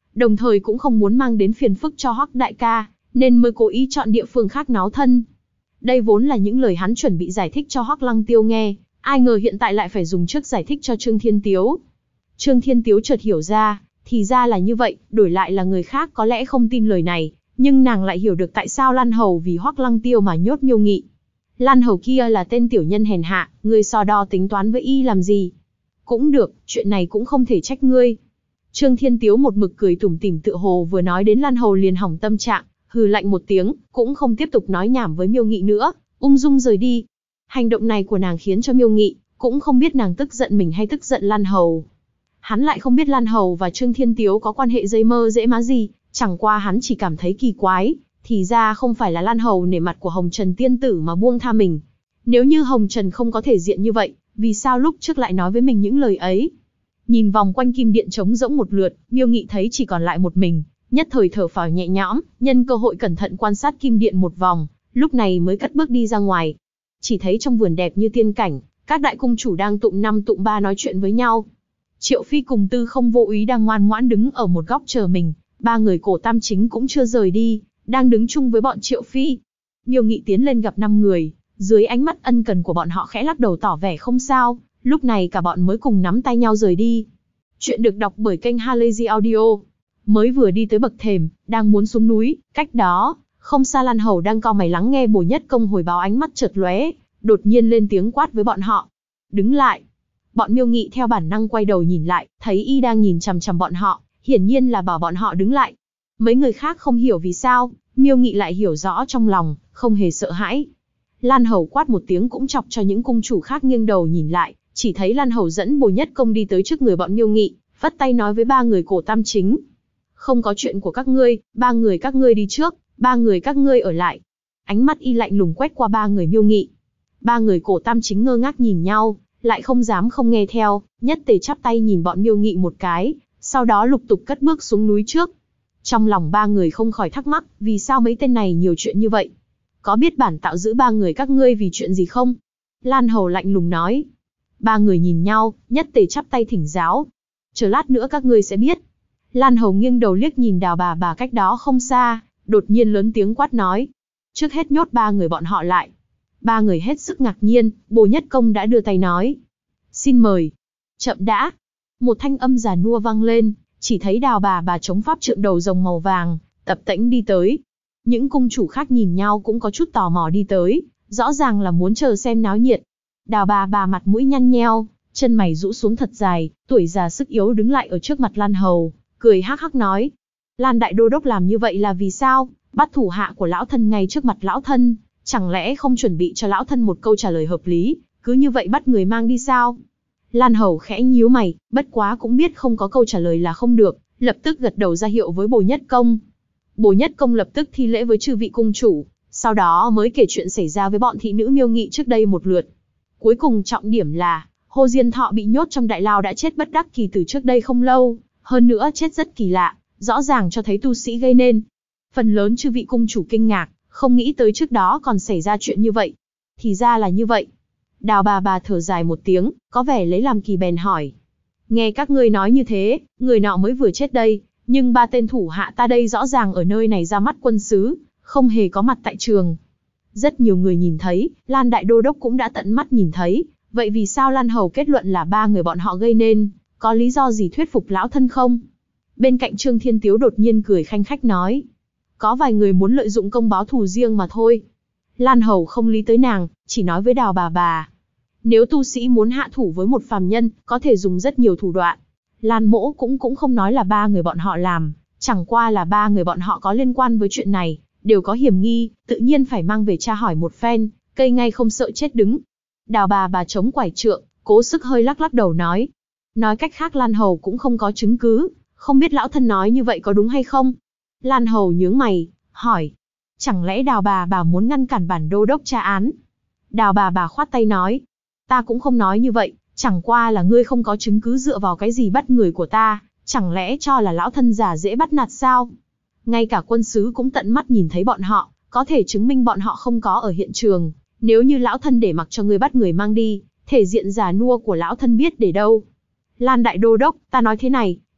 A: đồng thời cũng không muốn mang đến phiền phức cho Hoắc đại ca, nên mới cố ý chọn địa phương khác náo thân. Đây vốn là những lời hắn chuẩn bị giải thích cho Hoắc Lăng Tiêu nghe, ai ngờ hiện tại lại phải dùng trước giải thích cho Trương Thiên Tiếu. Trương Thiên Tiếu chợt hiểu ra, thì ra là như vậy, đổi lại là người khác có lẽ không tin lời này, nhưng nàng lại hiểu được tại sao Lan Hầu vì Hoắc Lăng Tiêu mà nhốt Miêu Nghị. Lan Hầu kia là tên tiểu nhân hèn hạ, ngươi so đo tính toán với y làm gì? Cũng được, chuyện này cũng không thể trách ngươi. Trương Thiên Tiếu một mực cười tủm tỉm tựa hồ vừa nói đến Lan Hầu liền hỏng tâm trạng, hừ lạnh một tiếng, cũng không tiếp tục nói nhảm với Miêu Nghị nữa, ung dung rời đi. Hành động này của nàng khiến cho Miêu Nghị cũng không biết nàng tức giận mình hay tức giận Lan Hầu. Hắn lại không biết Lan Hầu và Trương Thiên Tiếu có quan hệ dây mơ dễ má gì, chẳng qua hắn chỉ cảm thấy kỳ quái, thì ra không phải là Lan Hầu nể mặt của Hồng Trần tiên tử mà buông tha mình. Nếu như Hồng Trần không có thể diện như vậy, vì sao lúc trước lại nói với mình những lời ấy? Nhìn vòng quanh kim điện trống rỗng một lượt, Miêu Nghị thấy chỉ còn lại một mình, nhất thời thở phào nhẹ nhõm, nhân cơ hội cẩn thận quan sát kim điện một vòng, lúc này mới cất bước đi ra ngoài. Chỉ thấy trong vườn đẹp như tiên cảnh, các đại cung chủ đang tụng năm tụng ba nói chuyện với nhau. Triệu Phi cùng Tư Không Vô Úy đang ngoan ngoãn đứng ở một góc chờ mình, ba người cổ tam chính cũng chưa rời đi, đang đứng chung với bọn Triệu Phi. Miêu Nghị tiến lên gặp 5 người, dưới ánh mắt ân cần của bọn họ khẽ lắc đầu tỏ vẻ không sao, lúc này cả bọn mới cùng nắm tay nhau rời đi. Chuyện được đọc bởi kênh Halazy Audio. Mới vừa đi tới bậc thềm, đang muốn xuống núi, cách đó, không xa Lan Hầu đang cau mày lắng nghe Bồ Nhất Công hồi báo, ánh mắt chợt lóe, đột nhiên lên tiếng quát với bọn họ. Đứng lại. Bọn Miêu Nghị theo bản năng quay đầu nhìn lại, thấy y đang nhìn chằm chằm bọn họ, hiển nhiên là bảo bọn họ đứng lại. Mấy người khác không hiểu vì sao, Miêu Nghị lại hiểu rõ trong lòng, không hề sợ hãi. Lan Hầu quát một tiếng cũng chọc cho những cung chủ khác nghiêng đầu nhìn lại, chỉ thấy Lan Hầu dẫn Bồ Nhất Công đi tới trước người bọn Miêu Nghị, vắt tay nói với ba người cổ tam chính. Không có chuyện của các ngươi, ba người các ngươi đi trước, ba người các ngươi ở lại. Ánh mắt y lạnh lùng quét qua ba người Miêu Nghị. Ba người cổ tam chính ngơ ngác nhìn nhau, lại không dám không nghe theo, nhất tề chắp tay nhìn bọn Miêu Nghị một cái, sau đó lục tục cất bước xuống núi trước. Trong lòng ba người không khỏi thắc mắc, vì sao mấy tên này nhiều chuyện như vậy? Có biết bản tạo giữ ba người các ngươi vì chuyện gì không? Lan Hầu lạnh lùng nói. Ba người nhìn nhau, nhất tề chắp tay thỉnh giáo. Chờ lát nữa các ngươi sẽ biết. Lan Hầu nghiêng đầu liếc nhìn Đào bà cách đó không xa, đột nhiên lớn tiếng quát nói. Trước hết nhốt ba người bọn họ lại. Ba người hết sức ngạc nhiên, Bồ Nhất Công đã đưa tay nói. Xin mời. Chậm đã. Một thanh âm già nua vang lên, chỉ thấy Đào bà chống pháp trượng đầu rồng màu vàng, tập tễnh đi tới. Những cung chủ khác nhìn nhau cũng có chút tò mò đi tới, rõ ràng là muốn chờ xem náo nhiệt. Đào bà mặt mũi nhăn nheo, chân mày rũ xuống thật dài, tuổi già sức yếu đứng lại ở trước mặt Lan Hầu, cười hắc hắc nói. Lan đại đô đốc làm như vậy là vì sao? Bắt thủ hạ của lão thân ngay trước mặt lão thân, chẳng lẽ không chuẩn bị cho lão thân một câu trả lời hợp lý, cứ như vậy bắt người mang đi sao? Lan Hầu khẽ nhíu mày, bất quá cũng biết không có câu trả lời là không được, lập tức gật đầu ra hiệu với Bồ Nhất Công. Bồ Nhất Công lập tức thi lễ với chư vị cung chủ, sau đó mới kể chuyện xảy ra với bọn thị nữ Miêu Nghị trước đây một lượt. Cuối cùng trọng điểm là, Hồ Diên Thọ bị nhốt trong đại lao đã chết bất đắc kỳ từ trước đây không lâu, hơn nữa chết rất kỳ lạ, rõ ràng cho thấy tu sĩ gây nên. Phần lớn chư vị cung chủ kinh ngạc, không nghĩ tới trước đó còn xảy ra chuyện như vậy. Thì ra là như vậy. Đào bà thở dài một tiếng, có vẻ lấy làm kỳ bèn hỏi. Nghe các ngươi nói như thế, người nọ mới vừa chết đây, nhưng ba tên thủ hạ ta đây rõ ràng ở nơi này ra mắt quân sứ, không hề có mặt tại trường. Rất nhiều người nhìn thấy, Lan Đại Đô Đốc cũng đã tận mắt nhìn thấy, vậy vì sao Lan Hầu kết luận là ba người bọn họ gây nên, có lý do gì thuyết phục lão thân không? Bên cạnh Trương Thiên Tiếu đột nhiên cười khanh khách nói. Có vài người muốn lợi dụng công báo thù riêng mà thôi. Lan Hầu không lý tới nàng, chỉ nói với Đào bà. Nếu tu sĩ muốn hạ thủ với một phàm nhân, có thể dùng rất nhiều thủ đoạn. Lan Mỗ cũng không nói là ba người bọn họ làm, chẳng qua là ba người bọn họ có liên quan với chuyện này, đều có hiểm nghi, tự nhiên phải mang về tra hỏi một phen, cây ngay không sợ chết đứng. Đào bà chống quải trượng, cố sức hơi lắc lắc đầu nói. Nói cách khác Lan Hầu cũng không có chứng cứ, không biết lão thân nói như vậy có đúng hay không? Lan Hầu nhướng mày, hỏi. Chẳng lẽ Đào bà muốn ngăn cản bản đô đốc tra án? Đào bà khoát tay nói. Ta cũng không nói như vậy, chẳng qua là ngươi không có chứng cứ dựa vào cái gì bắt người của ta, chẳng lẽ cho là lão thân giả dễ bắt nạt sao? Ngay cả quân sứ cũng tận mắt nhìn thấy bọn họ, có thể chứng minh bọn họ không có ở hiện trường. Nếu như lão thân để mặc cho ngươi bắt người mang đi, thể diện già nua của lão thân biết để đâu. Lan Đại Đô Đốc, ta nói thế này,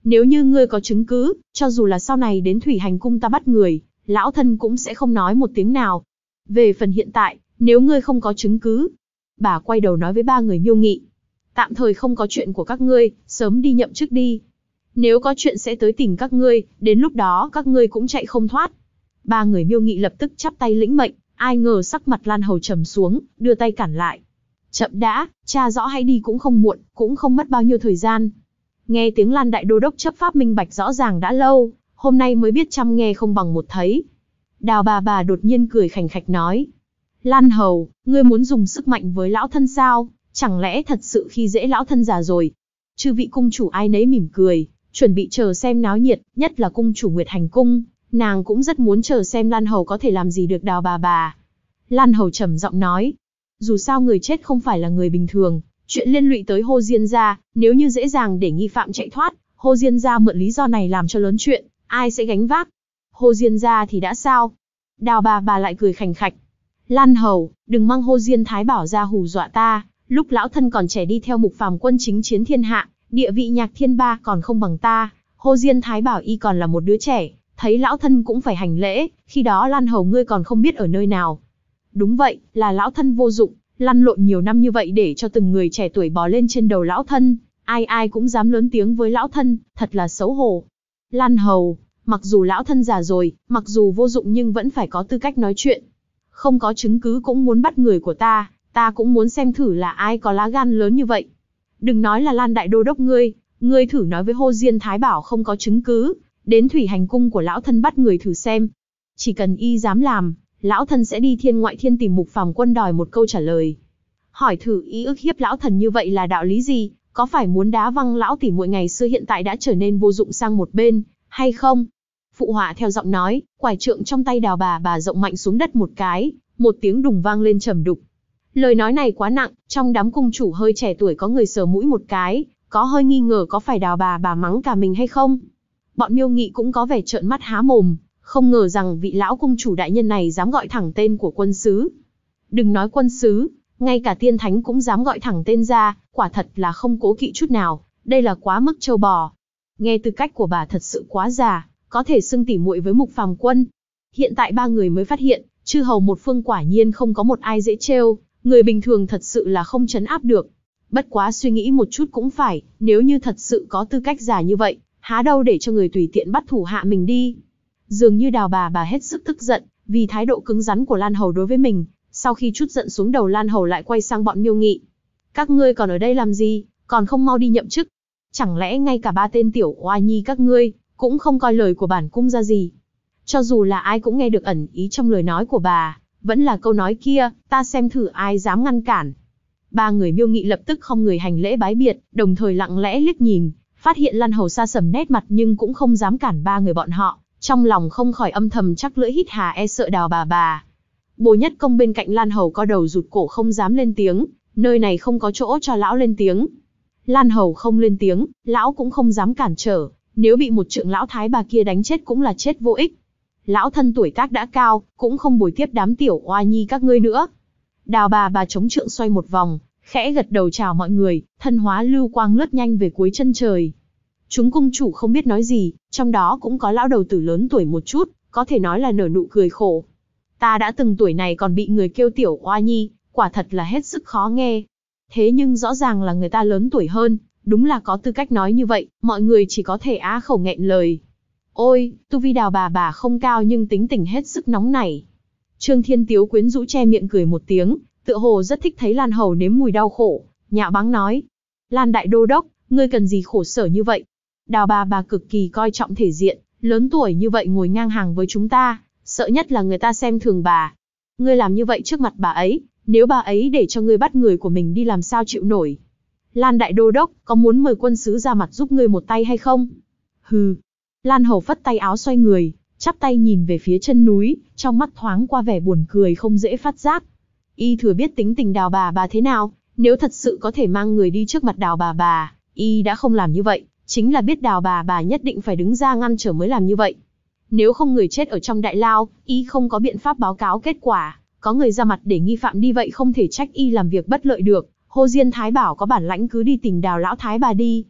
A: nếu như ngươi có chứng cứ, cho dù là sau này đến Thủy Hành Cung ta bắt người, lão thân cũng sẽ không nói một tiếng nào. Về phần hiện tại, nếu ngươi không có chứng cứ, bà quay đầu nói với ba người Miêu Nghị, tạm thời không có chuyện của các ngươi, sớm đi nhậm chức đi. Nếu có chuyện sẽ tới tìm các ngươi, đến lúc đó các ngươi cũng chạy không thoát. Ba người Miêu Nghị lập tức chắp tay lĩnh mệnh, ai ngờ sắc mặt Lan Hầu trầm xuống, đưa tay cản lại. Chậm đã, tra rõ hãy đi cũng không muộn, cũng không mất bao nhiêu thời gian. Nghe tiếng Lan Đại Đô Đốc chấp pháp minh bạch rõ ràng đã lâu, hôm nay mới biết trăm nghe không bằng một thấy. Đào bà đột nhiên cười khành khạch nói. Lan Hầu, ngươi muốn dùng sức mạnh với lão thân sao? Chẳng lẽ thật sự khi dễ lão thân già rồi? Chư vị cung chủ ai nấy mỉm cười, chuẩn bị chờ xem náo nhiệt, nhất là cung chủ Nguyệt Hành Cung, nàng cũng rất muốn chờ xem Lan Hầu có thể làm gì được Đào bà. Lan Hầu trầm giọng nói, dù sao người chết không phải là người bình thường, chuyện liên lụy tới Hồ Diên gia, nếu như dễ dàng để nghi phạm chạy thoát, Hồ Diên gia mượn lý do này làm cho lớn chuyện, ai sẽ gánh vác? Hồ Diên gia thì đã sao? Đào bà lại cười khành khạch. Lan Hầu, đừng mang Hồ Diên Thái Bảo ra hù dọa ta, lúc lão thân còn trẻ đi theo Mục Phàm quân chính chiến thiên hạ, địa vị Nhạc Thiên Ba còn không bằng ta, Hồ Diên Thái Bảo y còn là một đứa trẻ, thấy lão thân cũng phải hành lễ, khi đó Lan Hầu ngươi còn không biết ở nơi nào. Đúng vậy, là lão thân vô dụng, lăn lộn nhiều năm như vậy để cho từng người trẻ tuổi bò lên trên đầu lão thân, ai cũng dám lớn tiếng với lão thân, thật là xấu hổ. Lan Hầu, mặc dù lão thân già rồi, mặc dù vô dụng nhưng vẫn phải có tư cách nói chuyện. Không có chứng cứ cũng muốn bắt người của ta cũng muốn xem thử là ai có lá gan lớn như vậy. Đừng nói là Lan Đại Đô Đốc ngươi thử nói với Hồ Diên Thái Bảo không có chứng cứ, đến Thủy Hành Cung của lão thân bắt người thử xem. Chỉ cần y dám làm, lão thân sẽ đi thiên ngoại thiên tìm Mục Phàm quân đòi một câu trả lời. Hỏi thử y ức hiếp lão thần như vậy là đạo lý gì, có phải muốn đá văng lão tỉ muội ngày xưa hiện tại đã trở nên vô dụng sang một bên, hay không? Phụ họa theo giọng nói, quải trượng trong tay Đào bà rộng mạnh xuống đất một cái, một tiếng đùng vang lên trầm đục. Lời nói này quá nặng, trong đám cung chủ hơi trẻ tuổi có người sờ mũi một cái, có hơi nghi ngờ có phải Đào bà mắng cả mình hay không. Bọn Miêu Nghị cũng có vẻ trợn mắt há mồm, không ngờ rằng vị lão cung chủ đại nhân này dám gọi thẳng tên của quân sứ. Đừng nói quân sứ, ngay cả tiên thánh cũng dám gọi thẳng tên ra, quả thật là không cố kỵ chút nào, đây là quá mức trâu bò. Nghe tư cách của bà thật sự quá già, có thể xưng tỉ muội với Mục Phàm quân. Hiện tại ba người mới phát hiện, chư hầu một phương quả nhiên không có một ai dễ trêu, người bình thường thật sự là không trấn áp được. Bất quá suy nghĩ một chút cũng phải, nếu như thật sự có tư cách giả như vậy, há đâu để cho người tùy tiện bắt thủ hạ mình đi. Dường như Đào bà hết sức tức giận, vì thái độ cứng rắn của Lan Hầu đối với mình, sau khi trút giận xuống đầu Lan Hầu lại quay sang bọn Miêu Nghị. Các ngươi còn ở đây làm gì, còn không mau đi nhậm chức? Chẳng lẽ ngay cả ba tên tiểu oa nhi các ngươi, cũng không coi lời của bản cung ra gì? Cho dù là ai cũng nghe được ẩn ý trong lời nói của bà, vẫn là câu nói kia, ta xem thử ai dám ngăn cản. Ba người Miêu Nghị lập tức không người hành lễ bái biệt, đồng thời lặng lẽ liếc nhìn, phát hiện Lan Hầu sa sầm nét mặt nhưng cũng không dám cản ba người bọn họ, trong lòng không khỏi âm thầm chắc lưỡi hít hà e sợ Đào bà. Bồ Nhất Công bên cạnh Lan Hầu co đầu rụt cổ không dám lên tiếng, nơi này không có chỗ cho lão lên tiếng. Lan Hầu không lên tiếng, lão cũng không dám cản trở, nếu bị một trượng lão thái bà kia đánh chết cũng là chết vô ích. Lão thân tuổi tác đã cao, cũng không bồi tiếp đám tiểu oa nhi các ngươi nữa. Đào bà chống trượng xoay một vòng, khẽ gật đầu chào mọi người, thân hóa lưu quang lướt nhanh về cuối chân trời. Chúng cung chủ không biết nói gì, trong đó cũng có lão đầu tử lớn tuổi một chút, có thể nói là nở nụ cười khổ. Ta đã từng tuổi này còn bị người kêu tiểu oa nhi, quả thật là hết sức khó nghe. Thế nhưng rõ ràng là người ta lớn tuổi hơn, đúng là có tư cách nói như vậy, mọi người chỉ có thể á khẩu nghẹn lời. Ôi, tu vi Đào bà không cao nhưng tính tình hết sức nóng nảy. Trương Thiên Tiếu quyến rũ che miệng cười một tiếng, tựa hồ rất thích thấy Lan Hầu nếm mùi đau khổ, nhạo báng nói. Lan Đại Đô Đốc, ngươi cần gì khổ sở như vậy? Đào bà cực kỳ coi trọng thể diện, lớn tuổi như vậy ngồi ngang hàng với chúng ta, sợ nhất là người ta xem thường bà. Ngươi làm như vậy trước mặt bà ấy, nếu bà ấy để cho ngươi bắt người của mình đi làm sao chịu nổi. Lan Đại Đô Đốc, có muốn mời quân sứ ra mặt giúp ngươi một tay hay không? Hừ. Lan Hầu phất tay áo xoay người, chắp tay nhìn về phía chân núi, trong mắt thoáng qua vẻ buồn cười không dễ phát giác. Y thừa biết tính tình Đào bà thế nào, nếu thật sự có thể mang người đi trước mặt Đào bà, y đã không làm như vậy, chính là biết Đào bà nhất định phải đứng ra ngăn trở mới làm như vậy. Nếu không người chết ở trong đại lao, y không có biện pháp báo cáo kết quả, có người ra mặt để nghi phạm đi vậy không thể trách y làm việc bất lợi được. Hồ Diên Thái Bảo có bản lãnh cứ đi tìm Đào lão thái bà đi.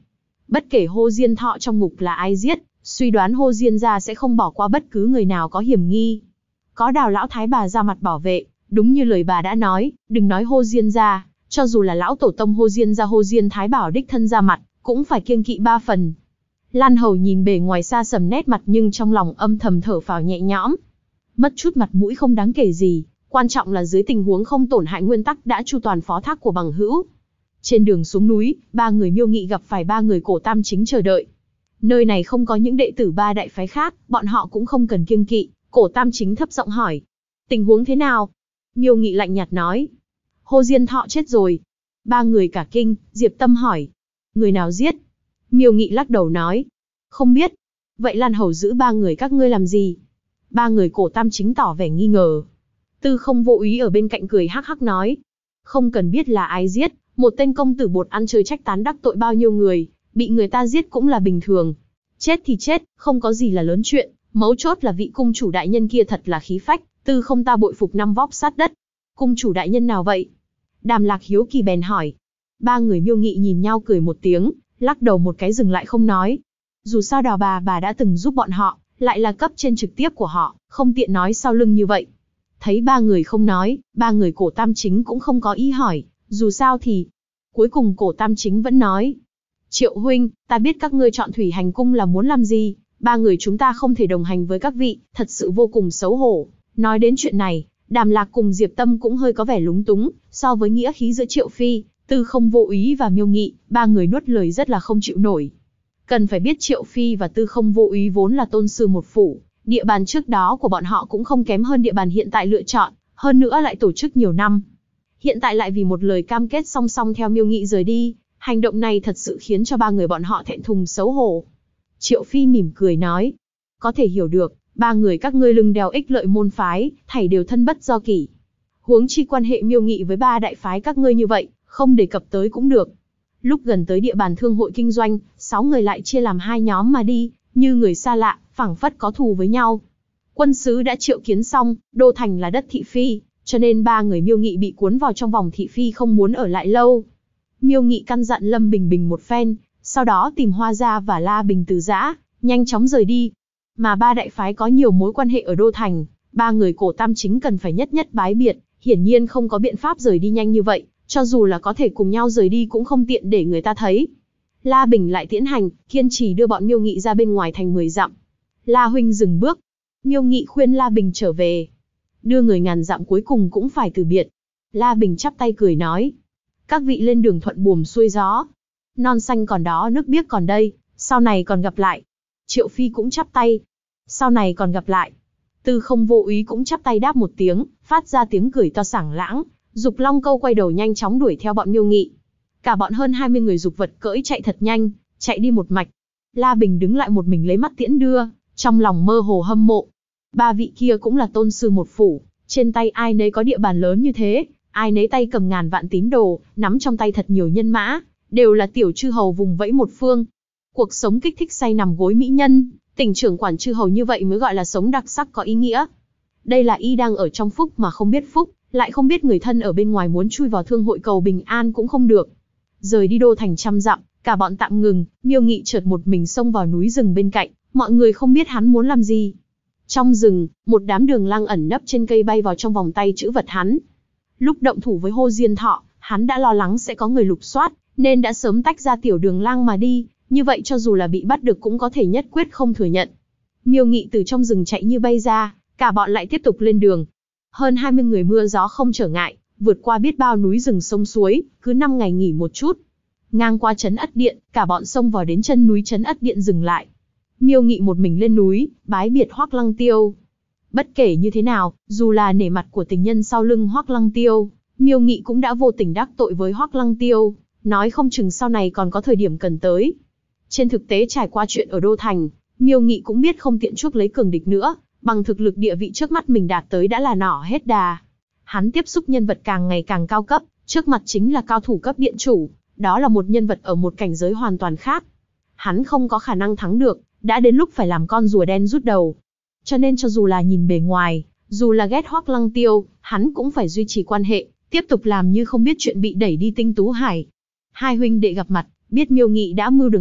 A: Bất kể Hồ Diên Thọ trong ngục là ai giết, suy đoán Hồ Diên gia sẽ không bỏ qua bất cứ người nào có hiểm nghi. Có Đào lão thái bà ra mặt bảo vệ, đúng như lời bà đã nói, đừng nói Hồ Diên gia, cho dù là lão tổ tông Hồ Diên gia Hồ Diên thái bảo đích thân ra mặt, cũng phải kiêng kỵ 3 phần. Lan Hầu nhìn bề ngoài xa sầm nét mặt nhưng trong lòng âm thầm thở phào nhẹ nhõm. Mất chút mặt mũi không đáng kể gì, quan trọng là dưới tình huống không tổn hại nguyên tắc đã chu toàn phó thác của bằng hữu. Trên đường xuống núi, 3 người Miêu Nghị gặp phải 3 người Cổ Tam Chính chờ đợi. Nơi này không có những đệ tử 3 đại phái khác, bọn họ cũng không cần kiêng kỵ. Cổ Tam Chính thấp giọng hỏi, tình huống thế nào? Miêu Nghị lạnh nhạt nói, Hồ Diên Thọ chết rồi. 3 người cả kinh. Diệp Tâm hỏi, người nào giết? Miêu Nghị lắc đầu nói, không biết. Vậy Lan Hầu giữ 3 người các ngươi làm gì? 3 người Cổ Tam Chính tỏ vẻ nghi ngờ. Tư Không Vô Úy ở bên cạnh cười hắc hắc nói, không cần biết là ai giết, một tên công tử bột ăn chơi trách tán đắc tội bao nhiêu người, bị người ta giết cũng là bình thường. Chết thì chết, không có gì là lớn chuyện, mấu chốt là vị cung chủ đại nhân kia thật là khí phách, Tư Không ta bội phục 5 vóc sát đất. Cung chủ đại nhân nào vậy? Đàm Lạc hiếu kỳ bèn hỏi. 3 người Miêu Nghị nhìn nhau cười một tiếng, lắc đầu một cái dừng lại không nói. Dù sao Đào bà đã từng giúp bọn họ, lại là cấp trên trực tiếp của họ, không tiện nói sau lưng như vậy. Thấy 3 người không nói, 3 người Cổ Tam Chính cũng không có ý hỏi, dù sao thì... Cuối cùng Cổ Tam Chính vẫn nói. Triệu huynh, ta biết các ngươi chọn Thủy Hành Cung là muốn làm gì, 3 người chúng ta không thể đồng hành với các vị, thật sự vô cùng xấu hổ. Nói đến chuyện này, Đàm Lạc cùng Diệp Tâm cũng hơi có vẻ lúng túng, so với nghĩa khí giữa Triệu Phi, Tư Không Vô Úy và Miêu Nghị, 3 người nuốt lời rất là không chịu nổi. Cần phải biết Triệu Phi và Tư Không Vô Úy vốn là tôn sư một phủ, địa bàn trước đó của bọn họ cũng không kém hơn địa bàn hiện tại lựa chọn, hơn nữa lại tổ chức nhiều năm. Hiện tại lại vì một lời cam kết song song theo Miêu Nghị rời đi, hành động này thật sự khiến cho 3 người bọn họ thẹn thùng xấu hổ. Triệu Phi mỉm cười nói, có thể hiểu được, 3 người các ngươi lưng đeo ích lợi môn phái, thảy đều thân bất do kỷ. Huống chi quan hệ Miêu Nghị với 3 đại phái các ngươi như vậy, không đề cập tới cũng được. Lúc gần tới địa bàn thương hội kinh doanh, 6 người lại chia làm 2 nhóm mà đi, như người xa lạ, phảng phất có thù với nhau. Quân sứ đã triệu kiến xong, đô thành là đất thị phi, cho nên 3 người Miêu Nghị bị cuốn vào trong vòng thị phi không muốn ở lại lâu. Miêu Nghị căn dặn Lâm Bình Bình một phen, sau đó tìm Hoa Gia và La Bình từ giã, nhanh chóng rời đi. Mà 3 đại phái có nhiều mối quan hệ ở đô thành, 3 người Cổ Tam Chính cần phải nhất nhất bái biệt, hiển nhiên không có biện pháp rời đi nhanh như vậy, cho dù là có thể cùng nhau rời đi cũng không tiện để người ta thấy. La Bình lại tiễn hành, kiên trì đưa bọn Miêu Nghị ra bên ngoài thành 10 dặm. La huynh dừng bước. Miêu Nghị khuyên La Bình trở về. Đưa người ngàn dặm cuối cùng cũng phải từ biệt. La Bình chắp tay cười nói. Các vị lên đường thuận buồm xuôi gió. Non xanh còn đó nước biếc còn đây, sau này còn gặp lại. Triệu Phi cũng chắp tay. Sau này còn gặp lại. Tư Không Vô Úy cũng chắp tay đáp một tiếng, phát ra tiếng cười to sảng lãng. Dục Long Câu quay đầu nhanh chóng đuổi theo bọn Miêu Nghị. Cả bọn hơn 20 người dục vật cưỡi chạy thật nhanh, chạy đi một mạch. La Bình đứng lại một mình lấy mắt tiễn đưa, trong lòng mơ hồ hâm mộ. 3 vị kia cũng là tôn sư một phủ, trên tay ai nấy có địa bàn lớn như thế, ai nấy tay cầm ngàn vạn tín đồ, nắm trong tay thật nhiều nhân mã, đều là tiểu chư hầu vùng vẫy một phương. Cuộc sống kích thích say nằm gối mỹ nhân, tỉnh trưởng quản chư hầu như vậy mới gọi là sống đặc sắc có ý nghĩa. Đây là y đang ở trong phúc mà không biết phúc, lại không biết người thân ở bên ngoài muốn chui vào thương hội cầu bình an cũng không được. Rời đi đô thành trăm dặm, cả bọn tạm ngừng, Miêu Nghị chợt một mình xông vào núi rừng bên cạnh, mọi người không biết hắn muốn làm gì. Trong rừng, một đám đường lang ẩn nấp trên cây bay vào trong vòng tay chữ vật hắn. Lúc động thủ với Hồ Diên Thọ, hắn đã lo lắng sẽ có người lục soát, nên đã sớm tách ra tiểu đường lang mà đi, như vậy cho dù là bị bắt được cũng có thể nhất quyết không thừa nhận. Miêu Nghị từ trong rừng chạy như bay ra, cả bọn lại tiếp tục lên đường. Hơn 20 người mưa gió không trở ngại, vượt qua biết bao núi rừng sông suối, cứ 5 ngày nghỉ một chút. Ngang qua trấn Ất Điện, cả bọn xông vào đến chân núi trấn Ất Điện dừng lại. Miêu Nghị một mình lên núi, bái biệt Hoắc Lăng Tiêu. Bất kể như thế nào, dù là nể mặt của tình nhân sau lưng Hoắc Lăng Tiêu, Miêu Nghị cũng đã vô tình đắc tội với Hoắc Lăng Tiêu, nói không chừng sau này còn có thời điểm cần tới. Trên thực tế trải qua chuyện ở Đô Thành, Miêu Nghị cũng biết không tiện chuốc lấy cường địch nữa, bằng thực lực địa vị trước mắt mình đạt tới đã là nỏ hết đà. Hắn tiếp xúc nhân vật càng ngày càng cao cấp, trước mặt chính là cao thủ cấp điện chủ, đó là một nhân vật ở một cảnh giới hoàn toàn khác. Hắn không có khả năng thắng được, đã đến lúc phải làm con rùa đen rút đầu. Cho nên cho dù là nhìn bề ngoài, dù là ghét Hoắc Lăng Tiêu, hắn cũng phải duy trì quan hệ, tiếp tục làm như không biết chuyện bị đẩy đi Tinh Tú Hải. Hai huynh đệ gặp mặt, biết Miêu Nghị đã mưu đường khác,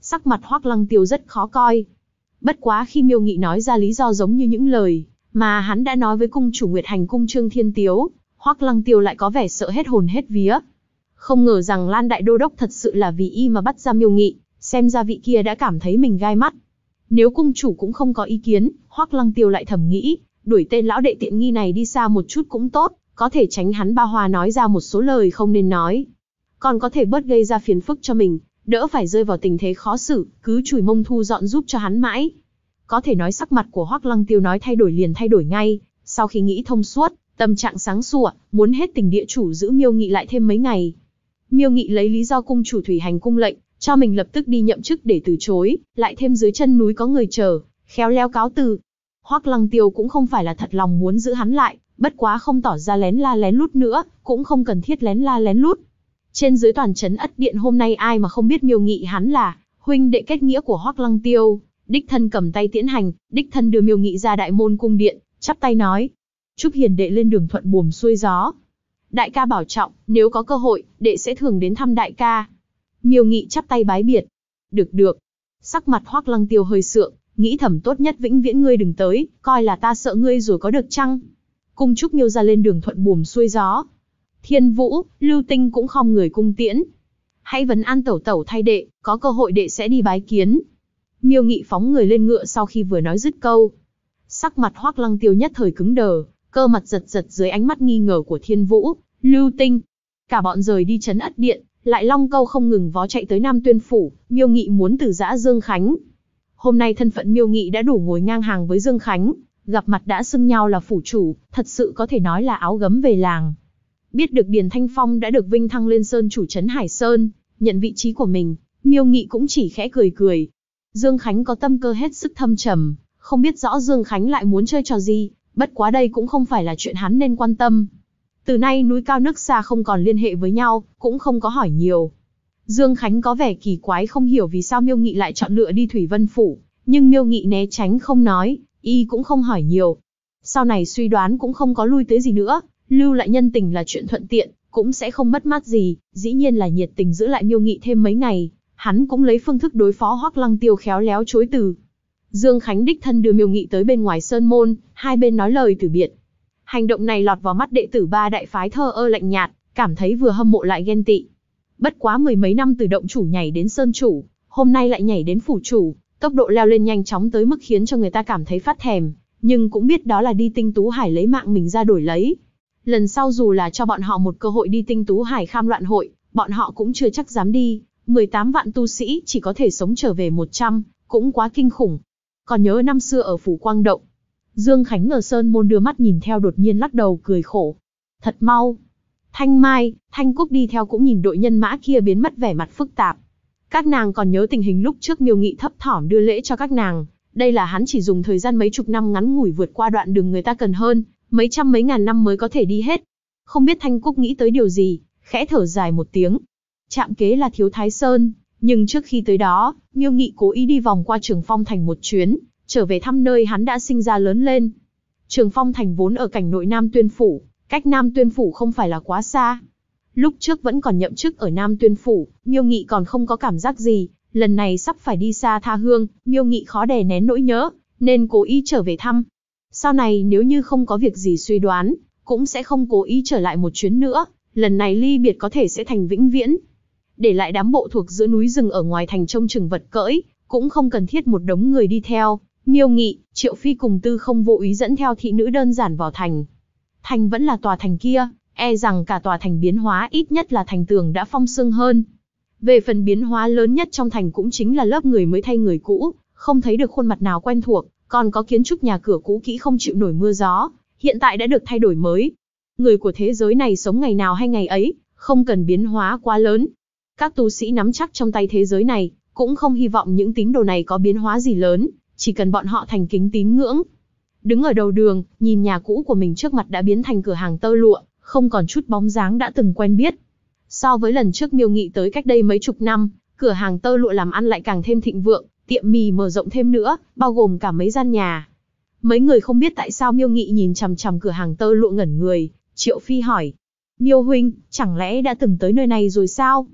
A: Sắc mặt Hoắc Lăng Tiêu rất khó coi. Bất quá khi Miêu Nghị nói ra lý do giống như những lời mà hắn đã nói với cung chủ Nguyệt Hành cung Trương Thiên Tiếu, Hoắc Lăng Tiêu lại có vẻ sợ hết hồn hết vía. Không ngờ rằng Lan Đại Đô Đốc thật sự là vì y mà bắt ra Miêu Nghị, xem ra vị kia đã cảm thấy mình gai mắt. Nếu cung chủ cũng không có ý kiến, Hoắc Lăng Tiêu lại thầm nghĩ, đuổi tên lão đệ tiện nghi này đi xa một chút cũng tốt, có thể tránh hắn ba hoa nói ra một số lời không nên nói. Còn có thể bớt gây ra phiền phức cho mình, đỡ phải rơi vào tình thế khó xử, cứ chùi mông thu dọn giúp cho hắn mãi. Có thể nói sắc mặt của Hoắc Lăng Tiêu nói thay đổi liền thay đổi ngay, sau khi nghĩ thông suốt, tâm trạng sáng sủa, muốn hết tình địa chủ giữ Miêu Nghị lại thêm mấy ngày. Miêu Nghị lấy lý do cung chủ Thủy Hành cung lệnh, cho mình lập tức đi nhậm chức để từ chối, lại thêm dưới chân núi có người chờ, khéo léo cáo từ. Hoắc Lăng Tiêu cũng không phải là thật lòng muốn giữ hắn lại, bất quá không tỏ ra lén la lén lút nữa, cũng không cần thiết lén la lén lút. Trên dưới toàn trấn Ất Điện hôm nay ai mà không biết Miêu Nghị hắn là huynh đệ kết nghĩa của Hoắc Lăng Tiêu, đích thân cầm tay tiễn hành, đích thân đưa Miêu Nghị ra đại môn cung điện, chắp tay nói: "Chúc hiền đệ lên đường thuận buồm xuôi gió. Đại ca bảo trọng, nếu có cơ hội, đệ sẽ thường đến thăm đại ca." Miêu Nghị chắp tay bái biệt. Được. Sắc mặt Hoắc Lăng Tiêu hơi sượng, nghĩ thầm tốt nhất vĩnh viễn ngươi đừng tới, coi là ta sợ ngươi rồi có được chăng? Cung chúc Miêu ra lên đường thuận buồm xuôi gió. Thiên Vũ, Lưu Tinh cũng khom người cung tiễn. Hãy vấn an tẩu tẩu thay đệ, có cơ hội đệ sẽ đi bái kiến. Miêu Nghị phóng người lên ngựa sau khi vừa nói dứt câu. Sắc mặt Hoắc Lăng Tiêu nhất thời cứng đờ, cơ mặt giật giật dưới ánh mắt nghi ngờ của Thiên Vũ, Lưu Tinh. Cả bọn rời đi trấn Ất Điện, lại long câu không ngừng vó chạy tới Nam Tuyên phủ. Miêu Nghị muốn từ giã Dương Khánh. Hôm nay thân phận Miêu Nghị đã đủ ngồi ngang hàng với Dương Khánh, gặp mặt đã xưng nhau là phủ chủ, thật sự có thể nói là áo gấm về làng. Biết được Điền Thanh Phong đã được vinh thăng lên sơn chủ trấn Hải Sơn, nhận vị trí của mình, Miêu Nghị cũng chỉ khẽ cười cười. Dương Khánh có tâm cơ hết sức thâm trầm, không biết rõ Dương Khánh lại muốn chơi trò gì, bất quá đây cũng không phải là chuyện hắn nên quan tâm. Từ nay núi cao nước xa không còn liên hệ với nhau, cũng không có hỏi nhiều. Dương Khánh có vẻ kỳ quái không hiểu vì sao Miêu Nghị lại chọn lựa đi Thủy Vân phủ, nhưng Miêu Nghị né tránh không nói, y cũng không hỏi nhiều. Sau này suy đoán cũng không có lui tới gì nữa, lưu lại nhân tình là chuyện thuận tiện, cũng sẽ không mất mát gì, dĩ nhiên là nhiệt tình giữ lại Miêu Nghị thêm mấy ngày, hắn cũng lấy phương thức đối phó Hoắc Lăng Tiêu khéo léo chối từ. Dương Khánh đích thân đưa Miêu Nghị tới bên ngoài sơn môn, hai bên nói lời từ biệt. Hành động này lọt vào mắt đệ tử ba đại phái thờ ơ lạnh nhạt, cảm thấy vừa hâm mộ lại ghen tị. Bất quá mười mấy năm từ động chủ nhảy đến sơn chủ, hôm nay lại nhảy đến phủ chủ, tốc độ leo lên nhanh chóng tới mức khiến cho người ta cảm thấy phát thèm, nhưng cũng biết đó là đi Tinh Tú Hải lấy mạng mình ra đổi lấy. Lần sau dù là cho bọn họ một cơ hội đi Tinh Tú Hải kham loạn hội, bọn họ cũng chưa chắc dám đi. 18 vạn tu sĩ chỉ có thể sống trở về 100, cũng quá kinh khủng. Còn nhớ năm xưa ở phủ Quang Động, Dương Khánh ở sơn môn đưa mắt nhìn theo đột nhiên lắc đầu cười khổ. Thật mau. Thanh Mai, Thanh Cúc đi theo cũng nhìn đội nhân mã kia biến mất vẻ mặt phức tạp. Các nàng còn nhớ tình hình lúc trước Miêu Nghị thấp thỏm đưa lễ cho các nàng. Đây là hắn chỉ dùng thời gian mấy chục năm ngắn ngủi vượt qua đoạn đường người ta cần hơn, mấy trăm mấy ngàn năm mới có thể đi hết. Không biết Thanh Cúc nghĩ tới điều gì, khẽ thở dài một tiếng. Trạm kế là Thiếu Thái Sơn, nhưng trước khi tới đó, Miêu Nghị cố ý đi vòng qua Trường Phong Thành một chuyến, trở về thăm nơi hắn đã sinh ra lớn lên. Trường Phong Thành vốn ở cảnh nội Nam Tuyên phủ, cách Nam Tuyên phủ không phải là quá xa. Lúc trước vẫn còn nhậm chức ở Nam Tuyên phủ, Miêu Nghị còn không có cảm giác gì, lần này sắp phải đi xa tha hương, Miêu Nghị khó đè nén nỗi nhớ, nên cố ý trở về thăm. Sau này nếu như không có việc gì suy đoán, cũng sẽ không cố ý trở lại một chuyến nữa, lần này ly biệt có thể sẽ thành vĩnh viễn. Để lại đám bộ thuộc giữa núi rừng ở ngoài thành trông chừng vật cưỡi, cũng không cần thiết một đống người đi theo. Miêu Nghị, Triệu Phi cùng Tư Không vô ý dẫn theo thị nữ đơn giản vào thành. Thành vẫn là tòa thành kia, e rằng cả tòa thành biến hóa ít nhất là thành tường đã phong sương hơn. Về phần biến hóa lớn nhất trong thành cũng chính là lớp người mới thay người cũ, không thấy được khuôn mặt nào quen thuộc, còn có kiến trúc nhà cửa cũ kỹ không chịu nổi mưa gió, hiện tại đã được thay đổi mới. Người của thế giới này sống ngày nào hay ngày ấy, không cần biến hóa quá lớn. Các tu sĩ nắm chắc trong tay thế giới này, cũng không hy vọng những tín đồ này có biến hóa gì lớn, chỉ cần bọn họ thành kính tín ngưỡng. Đứng ở đầu đường, nhìn nhà cũ của mình trước mặt đã biến thành cửa hàng tơ lụa, không còn chút bóng dáng đã từng quen biết. So với lần trước Miêu Nghị tới cách đây mấy chục năm, cửa hàng tơ lụa làm ăn lại càng thêm thịnh vượng, tiệm mì mở rộng thêm nữa, bao gồm cả mấy gian nhà. Mấy người không biết tại sao Miêu Nghị nhìn chằm chằm cửa hàng tơ lụa ngẩn người, Triệu Phi hỏi. Miêu huynh, chẳng lẽ đã từng tới nơi này rồi sao?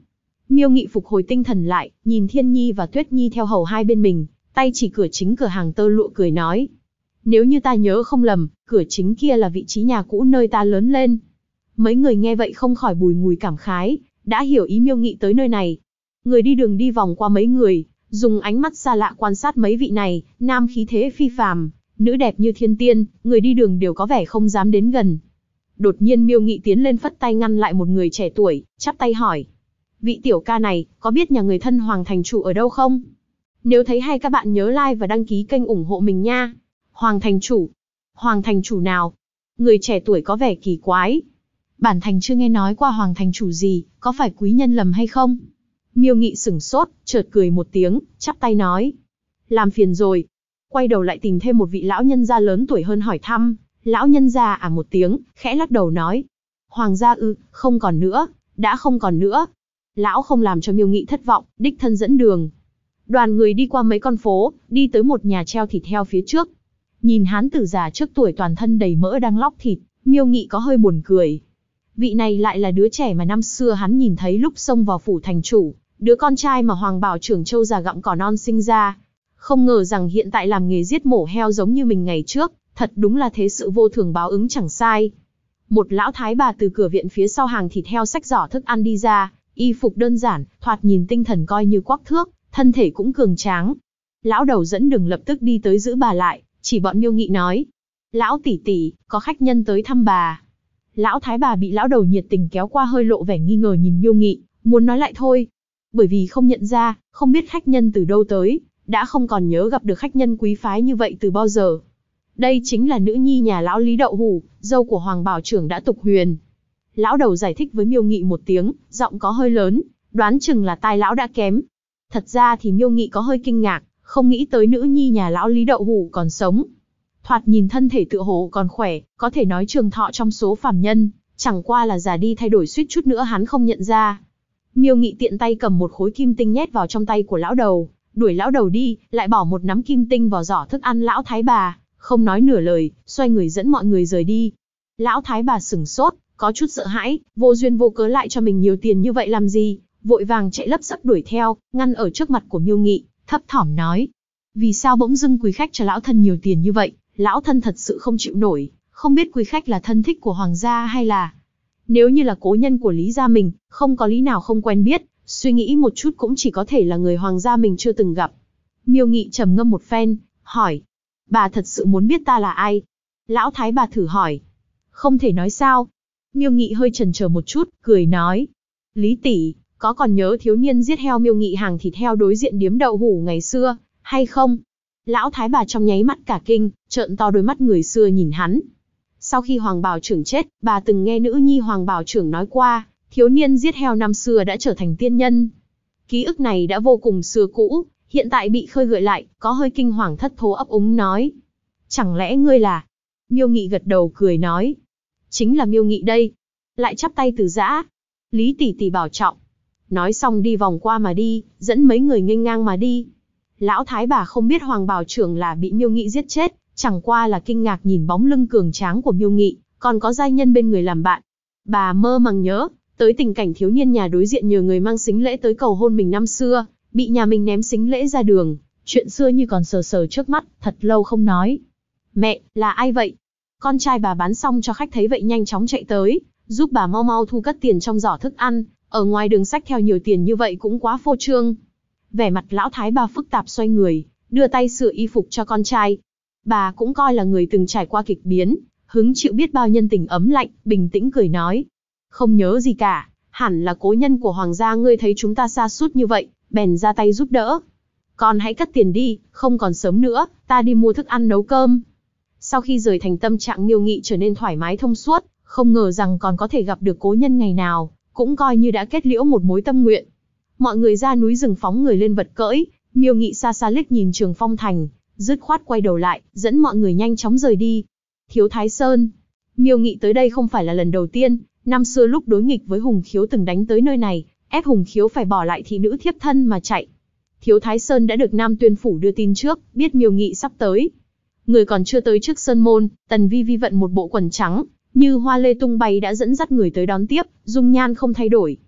A: Miêu Nghị phục hồi tinh thần lại, nhìn Thiên Nhi và Tuyết Nhi theo hầu hai bên mình, tay chỉ cửa chính cửa hàng tơ lụa cười nói. Nếu như ta nhớ không lầm, cửa chính kia là vị trí nhà cũ nơi ta lớn lên. Mấy người nghe vậy không khỏi bùi ngùi cảm khái, đã hiểu ý Miêu Nghị tới nơi này. Người đi đường đi vòng qua mấy người, dùng ánh mắt xa lạ quan sát mấy vị này, nam khí thế phi phàm, nữ đẹp như thiên tiên, người đi đường đều có vẻ không dám đến gần. Đột nhiên Miêu Nghị tiến lên phất tay ngăn lại một người trẻ tuổi, chắp tay hỏi. Vị tiểu ca này, có biết nhà người thân Hoàng thành chủ ở đâu không? Nếu thấy hay các bạn nhớ like và đăng ký kênh ủng hộ mình nha. Hoàng thành chủ? Hoàng thành chủ nào? Người trẻ tuổi có vẻ kỳ quái. Bản thành chưa nghe nói qua Hoàng thành chủ gì, có phải quý nhân lầm hay không? Miêu Nghị sửng sốt, chợt cười một tiếng, chắp tay nói. Làm phiền rồi. Quay đầu lại tìm thêm một vị lão nhân gia lớn tuổi hơn hỏi thăm. Lão nhân gia một tiếng, khẽ lắc đầu nói. Hoàng gia ư, không còn nữa, đã không còn nữa. Lão không làm cho Miêu Nghị thất vọng, đích thân dẫn đường. Đoàn người đi qua mấy con phố, đi tới một nhà treo thịt heo phía trước. Nhìn hán tử già trước tuổi toàn thân đầy mỡ đang lóc thịt, Miêu Nghị có hơi buồn cười. Vị này lại là đứa trẻ mà năm xưa hắn nhìn thấy lúc xông vào phủ thành chủ, đứa con trai mà Hoàng Bảo trưởng Châu già gặm cỏ non sinh ra. Không ngờ rằng hiện tại làm nghề giết mổ heo giống như mình ngày trước, thật đúng là thế sự vô thường báo ứng chẳng sai. Một lão thái bà từ cửa viện phía sau hàng thịt heo xách giỏ thức ăn đi ra, y phục đơn giản, thoạt nhìn tinh thần coi như quắc thước, thân thể cũng cường tráng. Lão đầu dẫn đường lập tức đi tới giữ bà lại, chỉ bọn Miêu Nghị nói. Lão tỷ tỷ, có khách nhân tới thăm bà. Lão thái bà bị lão đầu nhiệt tình kéo qua hơi lộ vẻ nghi ngờ nhìn Miêu Nghị, muốn nói lại thôi. Bởi vì không nhận ra, không biết khách nhân từ đâu tới, đã không còn nhớ gặp được khách nhân quý phái như vậy từ bao giờ. Đây chính là nữ nhi nhà lão Lý Đậu Hủ, dâu của Hoàng Bảo trưởng đã tục huyền. Lão đầu giải thích với Miêu Nghị một tiếng, giọng có hơi lớn, đoán chừng là tai lão đã kém. Thật ra thì Miêu Nghị có hơi kinh ngạc, không nghĩ tới nữ nhi nhà lão Lý Đậu Hủ còn sống. Thoạt nhìn thân thể tựa hồ còn khỏe, có thể nói trường thọ trong số phàm nhân, chẳng qua là già đi thay đổi suýt chút nữa hắn không nhận ra. Miêu Nghị tiện tay cầm một khối kim tinh nhét vào trong tay của lão đầu, đuổi lão đầu đi, lại bỏ một nắm kim tinh vào giỏ thức ăn lão thái bà, không nói nửa lời, xoay người dẫn mọi người rời đi. Lão thái bà sửng sốt, có chút sợ hãi, vô duyên vô cớ lại cho mình nhiều tiền như vậy làm gì, vội vàng chạy lấp sắc đuổi theo, ngăn ở trước mặt của Miêu Nghị, thấp thỏm nói. Vì sao bỗng dưng quý khách cho lão thân nhiều tiền như vậy, lão thân thật sự không chịu nổi, không biết quý khách là thân thích của Hoàng gia hay là... Nếu như là cố nhân của Lý gia mình, không có lý nào không quen biết, suy nghĩ một chút cũng chỉ có thể là người Hoàng gia mình chưa từng gặp. Miêu Nghị trầm ngâm một phen, hỏi. Bà thật sự muốn biết ta là ai? Lão thái bà thử hỏi. Không thể nói sao? Miêu Nghị hơi chần chờ một chút, cười nói. Lý tỷ, có còn nhớ thiếu niên giết heo Miêu Nghị hàng thịt heo đối diện điếm đậu hủ ngày xưa, hay không? Lão thái bà trong nháy mắt cả kinh, trợn to đôi mắt người xưa nhìn hắn. Sau khi Hoàng Bảo trưởng chết, bà từng nghe nữ nhi Hoàng Bảo trưởng nói qua, thiếu niên giết heo năm xưa đã trở thành tiên nhân. Ký ức này đã vô cùng xưa cũ, hiện tại bị khơi gợi lại, có hơi kinh hoàng thất thố ấp úng nói. Chẳng lẽ ngươi là... Miêu Nghị gật đầu cười nói. Chính là Miêu Nghị đây. Lại chắp tay từ giã. Lý tỷ tỷ bảo trọng. Nói xong đi vòng qua mà đi, dẫn mấy người nghênh ngang mà đi. Lão thái bà không biết Hoàng Bảo trưởng là bị Miêu Nghị giết chết, chẳng qua là kinh ngạc nhìn bóng lưng cường tráng của Miêu Nghị, còn có giai nhân bên người làm bạn. Bà mơ màng nhớ tới tình cảnh thiếu niên nhà đối diện nhờ người mang sính lễ tới cầu hôn mình năm xưa, bị nhà mình ném sính lễ ra đường, chuyện xưa như còn sờ sờ trước mắt, thật lâu không nói. Mẹ, là ai vậy? Con trai bà bán xong cho khách thấy vậy nhanh chóng chạy tới, giúp bà mau mau thu cất tiền trong giỏ thức ăn, ở ngoài đường xách theo nhiều tiền như vậy cũng quá phô trương. Vẻ mặt lão thái bà phức tạp xoay người, đưa tay sửa y phục cho con trai. Bà cũng coi là người từng trải qua kịch biến, hứng chịu biết bao nhân tình ấm lạnh, bình tĩnh cười nói. Không nhớ gì cả, hẳn là cố nhân của Hoàng gia ngươi thấy chúng ta sa sút như vậy, bèn ra tay giúp đỡ. Con hãy cất tiền đi, không còn sớm nữa, ta đi mua thức ăn nấu cơm. Sau khi rời thành tâm trạng Miêu Nghị trở nên thoải mái thông suốt, không ngờ rằng còn có thể gặp được cố nhân ngày nào, cũng coi như đã kết liễu một mối tâm nguyện. Mọi người ra núi rừng phóng người lên vật cưỡi, Miêu Nghị xa xa liếc nhìn Trường Phong Thành, dứt khoát quay đầu lại, dẫn mọi người nhanh chóng rời đi. Thiếu Thái Sơn. Miêu Nghị tới đây không phải là lần đầu tiên, năm xưa lúc đối nghịch với Hùng Khiếu từng đánh tới nơi này, ép Hùng Khiếu phải bỏ lại thị nữ thiếp thân mà chạy. Thiếu Thái Sơn đã được Nam Tuyên Phủ đưa tin trước, biết Miêu Nghị sắp tới. Người còn chưa tới trước sơn môn, Tần Vi Vi vận một bộ quần trắng, như hoa lê tung bay đã dẫn dắt người tới đón tiếp, dung nhan không thay đổi.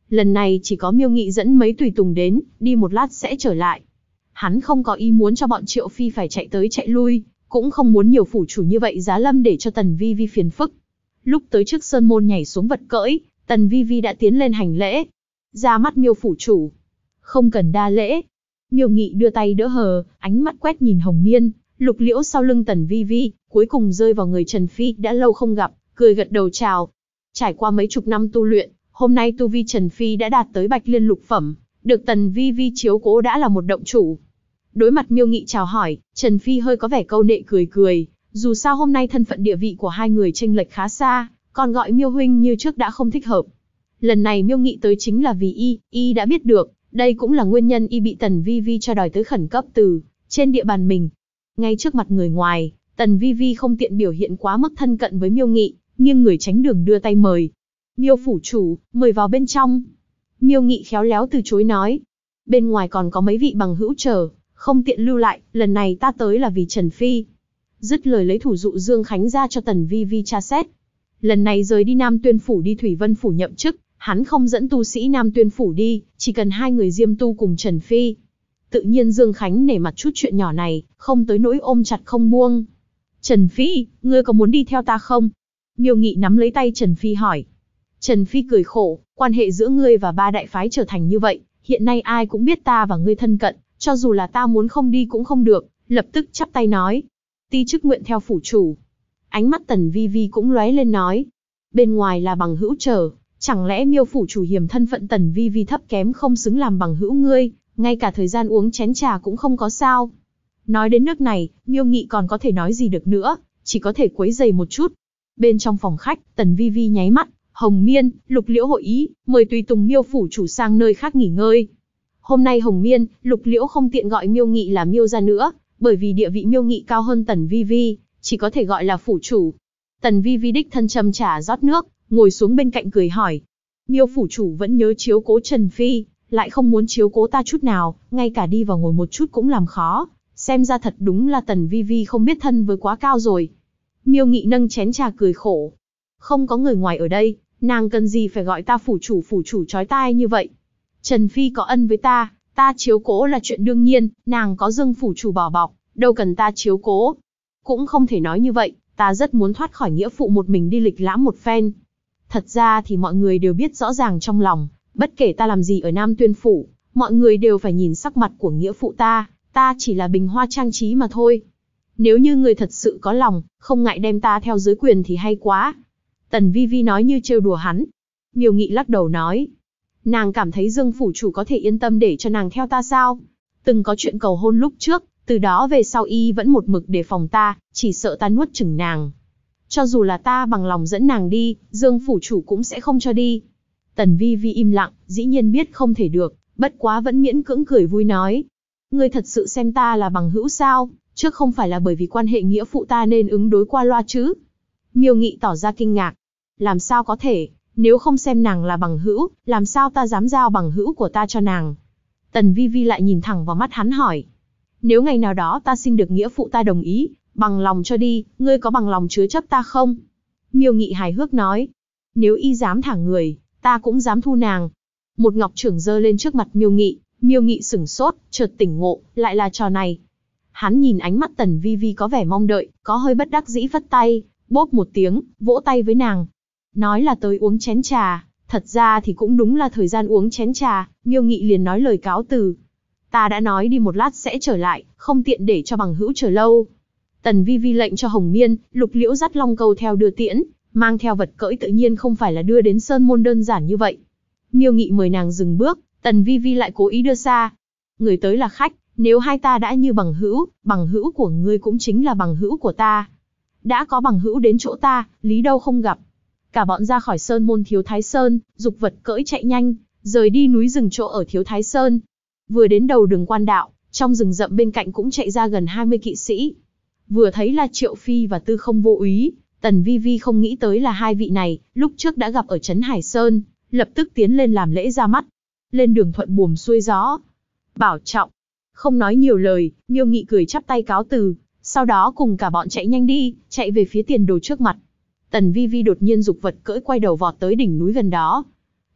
A: Lần này chỉ có Miêu Nghị dẫn mấy tùy tùng đến, đi một lát sẽ trở lại. Hắn không có ý muốn cho bọn Triệu Phi phải chạy tới chạy lui, cũng không muốn nhiều phủ chủ như vậy giá lâm để cho Tần Vi Vi phiền phức. Lúc tới trước sơn môn nhảy xuống vật cưỡi, Tần Vi Vi đã tiến lên hành lễ. Ra mắt Miêu phủ chủ. Không cần đa lễ. Miêu Nghị đưa tay đỡ hờ, ánh mắt quét nhìn Hồng Miên, Lục Liễu sau lưng Tần Vi Vi, cuối cùng rơi vào người Trần Phi đã lâu không gặp, cười gật đầu chào. Trải qua mấy chục năm tu luyện, hôm nay tu vi Trần Phi đã đạt tới Bạch Liên lục phẩm, được Tần Vi Vi chiếu cố đã là một động chủ. Đối mặt Miêu Nghị chào hỏi, Trần Phi hơi có vẻ câu nệ cười cười, dù sao hôm nay thân phận địa vị của hai người chênh lệch khá xa, còn gọi Miêu huynh như trước đã không thích hợp. Lần này Miêu Nghị tới chính là vì y đã biết được, đây cũng là nguyên nhân y bị Tần Vi Vi cho đòi tới khẩn cấp từ trên địa bàn mình. Ngay trước mặt người ngoài, Tần Vi Vi không tiện biểu hiện quá mức thân cận với Miêu Nghị, nghiêng người tránh đường đưa tay mời. Miêu phủ chủ, mời vào bên trong. Miêu Nghị khéo léo từ chối nói. Bên ngoài còn có mấy vị bằng hữu chờ, không tiện lưu lại, lần này ta tới là vì Trần Phi. Dứt lời lấy thủ dụ Dương Khánh ra cho Tần Vi Vi tra xét. Lần này rời đi Nam Tuyên Phủ đi Thủy Vân Phủ nhậm chức, hắn không dẫn tu sĩ Nam Tuyên Phủ đi, chỉ cần hai người Diêm Tu cùng Trần Phi. Tự nhiên Dương Khánh nể mặt chút chuyện nhỏ này, không tới nỗi ôm chặt không buông. Trần Phi, ngươi có muốn đi theo ta không? Miêu Nghị nắm lấy tay Trần Phi hỏi. Trần Phi cười khổ, quan hệ giữa ngươi và ba đại phái trở thành như vậy, hiện nay ai cũng biết ta và ngươi thân cận, cho dù là ta muốn không đi cũng không được, lập tức chắp tay nói. Ti chức nguyện theo phủ chủ. Ánh mắt Tần Vi Vi cũng lóe lên nói. Bên ngoài là bằng hữu chờ, chẳng lẽ Miêu phủ chủ hiềm thân phận Tần Vi Vi thấp kém không xứng làm bằng hữu ngươi, ngay cả thời gian uống chén trà cũng không có sao. Nói đến nước này, Miêu Nghị còn có thể nói gì được nữa, chỉ có thể quấy giày một chút. Bên trong phòng khách, Tần Vi Vi nháy mắt, Hồng Miên, Lục Liễu hội ý, mời tùy tùng Miêu phủ chủ sang nơi khác nghỉ ngơi. Hôm nay Hồng Miên, Lục Liễu không tiện gọi Miêu Nghị là Miêu gia nữa, bởi vì địa vị Miêu Nghị cao hơn Tần Vi Vi, chỉ có thể gọi là phủ chủ. Tần Vi Vi đích thân châm trà rót nước, ngồi xuống bên cạnh cười hỏi. Miêu phủ chủ vẫn nhớ chiếu cố Trần Phi, lại không muốn chiếu cố ta chút nào, ngay cả đi vào ngồi một chút cũng làm khó, xem ra thật đúng là Tần Vi Vi không biết thân với quá cao rồi. Miêu Nghị nâng chén trà cười khổ. Không có người ngoài ở đây, nàng cần gì phải gọi ta phủ chủ chói tai như vậy. Trần Phi có ân với ta chiếu cố là chuyện đương nhiên, nàng có Dương phủ chủ bảo bọc, đâu cần ta chiếu cố. Cũng không thể nói như vậy, ta rất muốn thoát khỏi nghĩa phụ một mình đi lịch lãm một phen. Thật ra thì mọi người đều biết rõ ràng trong lòng, bất kể ta làm gì ở Nam Tuyên Phủ, mọi người đều phải nhìn sắc mặt của nghĩa phụ ta chỉ là bình hoa trang trí mà thôi. Nếu như người thật sự có lòng, không ngại đem ta theo dưới quyền thì hay quá. Tần Vi Vi nói như trêu đùa hắn. Miêu Nghị lắc đầu nói. Nàng cảm thấy Dương phủ chủ có thể yên tâm để cho nàng theo ta sao? Từng có chuyện cầu hôn lúc trước, từ đó về sau y vẫn một mực đề phòng ta, chỉ sợ ta nuốt chửng nàng. Cho dù là ta bằng lòng dẫn nàng đi, Dương phủ chủ cũng sẽ không cho đi. Tần Vi Vi im lặng, dĩ nhiên biết không thể được, bất quá vẫn miễn cưỡng cười vui nói. Ngươi thật sự xem ta là bằng hữu sao, trước không phải là bởi vì quan hệ nghĩa phụ ta nên ứng đối qua loa chứ? Miêu Nghị tỏ ra kinh ngạc. Làm sao có thể, nếu không xem nàng là bằng hữu, làm sao ta dám giao bằng hữu của ta cho nàng? Tần Vi Vi lại nhìn thẳng vào mắt hắn hỏi. Nếu ngày nào đó ta xin được nghĩa phụ ta đồng ý, bằng lòng cho đi, ngươi có bằng lòng chứa chấp ta không? Miêu Nghị hài hước nói. Nếu y dám thả người, ta cũng dám thu nàng. Một ngọc trưởng giơ lên trước mặt Miêu Nghị sửng sốt, chợt tỉnh ngộ, lại là trò này. Hắn nhìn ánh mắt Tần Vi Vi có vẻ mong đợi, có hơi bất đắc dĩ phất tay, bốp một tiếng, vỗ tay với nàng. Nói là tới uống chén trà, thật ra thì cũng đúng là thời gian uống chén trà, Miêu Nghị liền nói lời cáo từ. Ta đã nói đi một lát sẽ trở lại, không tiện để cho bằng hữu chờ lâu. Tần Vi Vi lệnh cho Hồng Miên, Lục Liễu dắt Long Câu theo đưa tiễn, mang theo vật cưỡi tự nhiên không phải là đưa đến sơn môn đơn giản như vậy. Miêu Nghị mời nàng dừng bước, Tần Vi Vi lại cố ý đưa xa. Người tới là khách, nếu hai ta đã như bằng hữu của ngươi cũng chính là bằng hữu của ta. Đã có bằng hữu đến chỗ ta, lý đâu không gặp. Cả bọn ra khỏi sơn môn Thiếu Thái Sơn, dục vật cưỡi chạy nhanh, rời đi núi rừng chỗ ở Thiếu Thái Sơn. Vừa đến đầu đường quan đạo, trong rừng rậm bên cạnh cũng chạy ra gần 20 kỵ sĩ. Vừa thấy là Triệu Phi và Tư Không Vô Úy, Tần Vi Vi không nghĩ tới là hai vị này, lúc trước đã gặp ở Trấn Hải Sơn, lập tức tiến lên làm lễ ra mắt. Lên đường thuận buồm xuôi gió. Bảo trọng. Không nói nhiều lời, Miêu Nghị cười chắp tay cáo từ, sau đó cùng cả bọn chạy nhanh đi, chạy về phía tiền đồ trước mặt. Tần Vi Vi đột nhiên dục vật cưỡi quay đầu vọt tới đỉnh núi gần đó.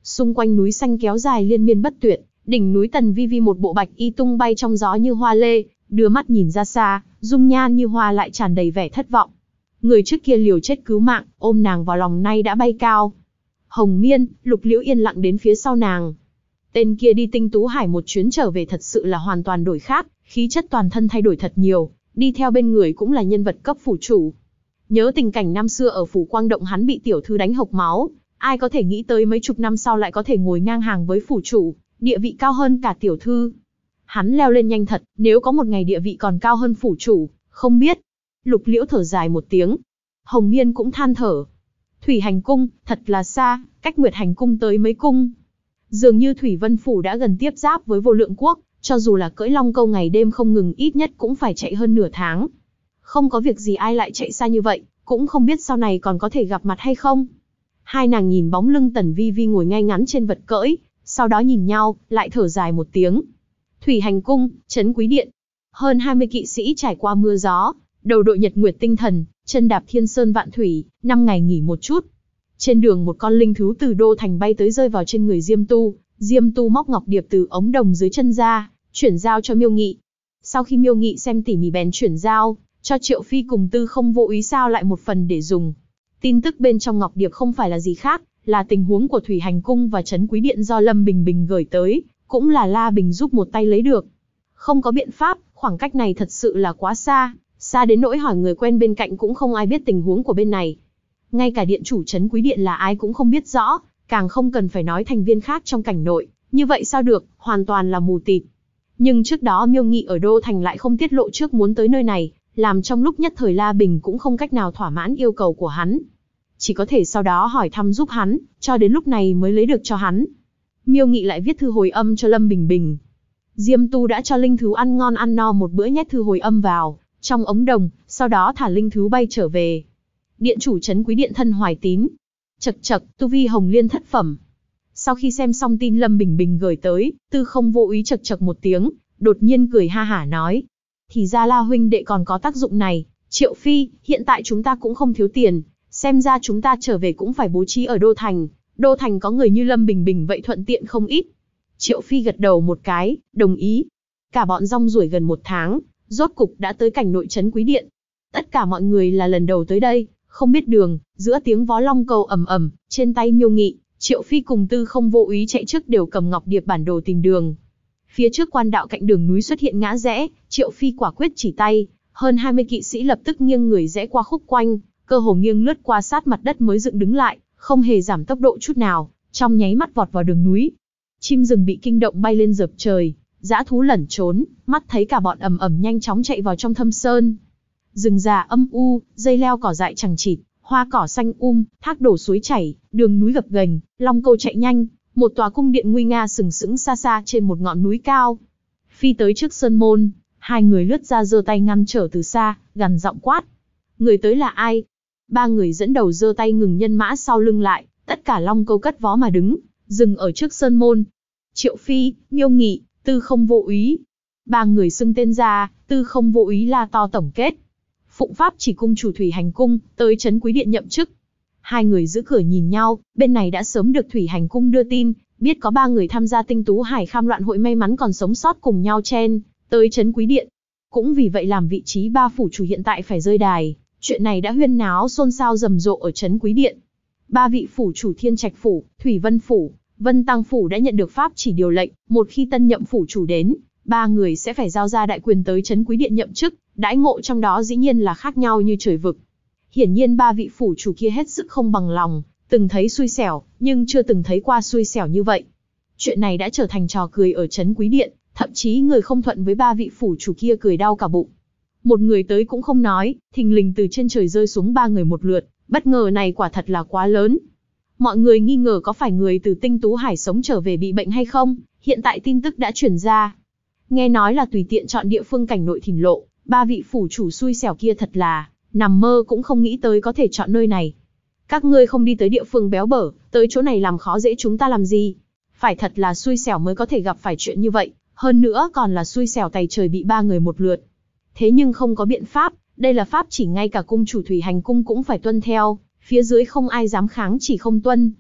A: Xung quanh núi xanh kéo dài liên miên bất tuyệt, đỉnh núi Tần Vi Vi một bộ bạch y tung bay trong gió như hoa lê, đưa mắt nhìn ra xa, dung nhan như hoa lại tràn đầy vẻ thất vọng. Người trước kia liều chết cứu mạng, ôm nàng vào lòng nay đã bay cao. Hồng Miên, Lục Liễu yên lặng đến phía sau nàng. Tên kia đi Tinh Tú Hải một chuyến trở về thật sự là hoàn toàn đổi khác, khí chất toàn thân thay đổi thật nhiều, đi theo bên người cũng là nhân vật cấp phủ chủ. Nhớ tình cảnh năm xưa ở phủ Quang Động hắn bị tiểu thư đánh hộc máu, ai có thể nghĩ tới mấy chục năm sau lại có thể ngồi ngang hàng với phủ chủ, địa vị cao hơn cả tiểu thư. Hắn leo lên nhanh thật, nếu có một ngày địa vị còn cao hơn phủ chủ, không biết. Lục Liễu thở dài một tiếng. Hồng Miên cũng than thở. Thủy Hành Cung, thật là xa, cách Nguyệt Hành Cung tới mấy cung. Dường như Thủy Vân Phủ đã gần tiếp giáp với Vô Lượng Quốc, cho dù là cưỡi long câu ngày đêm không ngừng ít nhất cũng phải chạy hơn nửa tháng. Không có việc gì ai lại chạy xa như vậy, cũng không biết sau này còn có thể gặp mặt hay không. Hai nàng nhìn bóng lưng Tần Vi Vi ngồi ngay ngắn trên vật cưỡi, sau đó nhìn nhau, lại thở dài một tiếng. Thủy Hành Cung, Trấn Quý Điện. Hơn 20 kỵ sĩ trải qua mưa gió, đầu đội nhật nguyệt tinh thần, chân đạp thiên sơn vạn thủy, 5 ngày nghỉ một chút. Trên đường một con linh thú từ đô thành bay tới rơi vào trên người Diêm Tu, Diêm Tu móc ngọc điệp từ ống đồng dưới chân ra, chuyển giao cho Miêu Nghị. Sau khi Miêu Nghị xem tỉ mỉ bèn chuyển giao, cho Triệu Phi cùng Tư Không Vô Ý sao lại một phần để dùng. Tin tức bên trong ngọc điệp không phải là gì khác, là tình huống của Thủy Hành Cung và Trấn Quý Điện do Lâm Bình Bình gửi tới, cũng là La Bình giúp một tay lấy được. Không có biện pháp, khoảng cách này thật sự là quá xa, xa đến nỗi hỏi người quen bên cạnh cũng không ai biết tình huống của bên này. Ngay cả điện chủ Trấn Quý Điện là ai cũng không biết rõ, càng không cần phải nói thành viên khác trong cảnh nội, như vậy sao được, hoàn toàn là mù tịt. Nhưng trước đó Miêu Nghị ở Đô Thành lại không tiết lộ trước muốn tới nơi này, làm trong lúc nhất thời La Bình cũng không cách nào thỏa mãn yêu cầu của hắn. Chỉ có thể sau đó hỏi thăm giúp hắn, cho đến lúc này mới lấy được cho hắn. Miêu Nghị lại viết thư hồi âm cho Lâm Bình Bình. Diêm Tu đã cho linh thú ăn ngon ăn no một bữa nhét thư hồi âm vào trong ống đồng, sau đó thả linh thú bay trở về. Điện chủ Trấn Quý Điện thân Hoài Tín. Chậc chậc, tu vi Hồng Liên thất phẩm. Sau khi xem xong tin Lâm Bình Bình gửi tới, Tư Không Vô Ý chậc chậc một tiếng, đột nhiên cười ha hả nói. Thì ra La huynh đệ còn có tác dụng này, Triệu Phi, hiện tại chúng ta cũng không thiếu tiền, xem ra chúng ta trở về cũng phải bố trí ở Đô Thành. Đô Thành có người như Lâm Bình Bình vậy thuận tiện không ít. Triệu Phi gật đầu một cái, đồng ý. Cả bọn rong ruổi gần một tháng, rốt cục đã tới cảnh nội Trấn Quý Điện. Tất cả mọi người là lần đầu tới đây, không biết đường, giữa tiếng vó long cầu ầm ầm, trên tay Miêu Nghị, Triệu Phi cùng Tư Không Vô Ý chạy trước đều cầm ngọc điệp bản đồ tìm đường. Phía trước quan đạo cạnh đường núi xuất hiện ngã rẽ, Triệu Phi quả quyết chỉ tay, hơn 20 kỵ sĩ lập tức nghiêng người rẽ qua khúc quanh, cơ hồ nghiêng lướt qua sát mặt đất mới dựng đứng lại, không hề giảm tốc độ chút nào, trong nháy mắt vọt vào đường núi. Chim rừng bị kinh động bay lên dợp trời, dã thú lẩn trốn, mắt thấy cả bọn ầm ầm nhanh chóng chạy vào trong thâm sơn. Rừng già âm u, dây leo cỏ dại chằng chịt, hoa cỏ xanh thác đổ suối chảy, đường núi gập ghềnh, long câu chạy nhanh, một tòa cung điện nguy nga sừng sững xa xa trên một ngọn núi cao. Phi tới trước sơn môn, hai người lướt ra giơ tay ngăn trở từ xa, gằn giọng quát. Người tới là ai? Ba người dẫn đầu giơ tay ngừng nhân mã sau lưng lại, tất cả long câu cất vó mà đứng, dừng ở trước sơn môn. Triệu Phi, Miêu Nghị, Tư Không Vô Ý. Ba người xưng tên ra, Tư Không Vô Ý la to tổng kết. Phụng Pháp chỉ cung chủ Thủy Hành Cung, tới Trấn Quý Điện nhậm chức. Hai người giữ cửa nhìn nhau, bên này đã sớm được Thủy Hành Cung đưa tin, biết có ba người tham gia Tinh Tú Hải Kham Loạn hội may mắn còn sống sót cùng nhau chen tới Trấn Quý Điện. Cũng vì vậy làm vị trí ba phủ chủ hiện tại phải rơi đài, chuyện này đã huyên náo xôn xao rầm rộ ở Trấn Quý Điện. Ba vị phủ chủ Thiên Trạch Phủ, Thủy Vân Phủ, Vân Tăng Phủ đã nhận được pháp chỉ điều lệnh, một khi tân nhậm phủ chủ đến, ba người sẽ phải giao ra đại quyền tới Trấn Quý Điện nhậm chức, đãi ngộ trong đó dĩ nhiên là khác nhau như trời vực. Hiển nhiên ba vị phủ chủ kia hết sức không bằng lòng, từng thấy xui xẻo, nhưng chưa từng thấy qua xui xẻo như vậy. Chuyện này đã trở thành trò cười ở Trấn Quý Điện, thậm chí người không thuận với ba vị phủ chủ kia cười đau cả bụng. Một người tới cũng không nói, thình lình từ trên trời rơi xuống ba người một lượt, bất ngờ này quả thật là quá lớn. Mọi người nghi ngờ có phải người từ Tinh Tú Hải sống trở về bị bệnh hay không, hiện tại tin tức đã truyền ra. Nghe nói là tùy tiện chọn địa phương cảnh nội thìn lộ, ba vị phủ chủ xui xẻo kia thật là, nằm mơ cũng không nghĩ tới có thể chọn nơi này. Các ngươi không đi tới địa phương béo bở, tới chỗ này làm khó dễ chúng ta làm gì? Phải thật là xui xẻo mới có thể gặp phải chuyện như vậy, hơn nữa còn là xui xẻo tày trời bị ba người một lượt. Thế nhưng không có biện pháp, đây là pháp chỉ ngay cả cung chủ Thủy Hành Cung cũng phải tuân theo, phía dưới không ai dám kháng chỉ không tuân.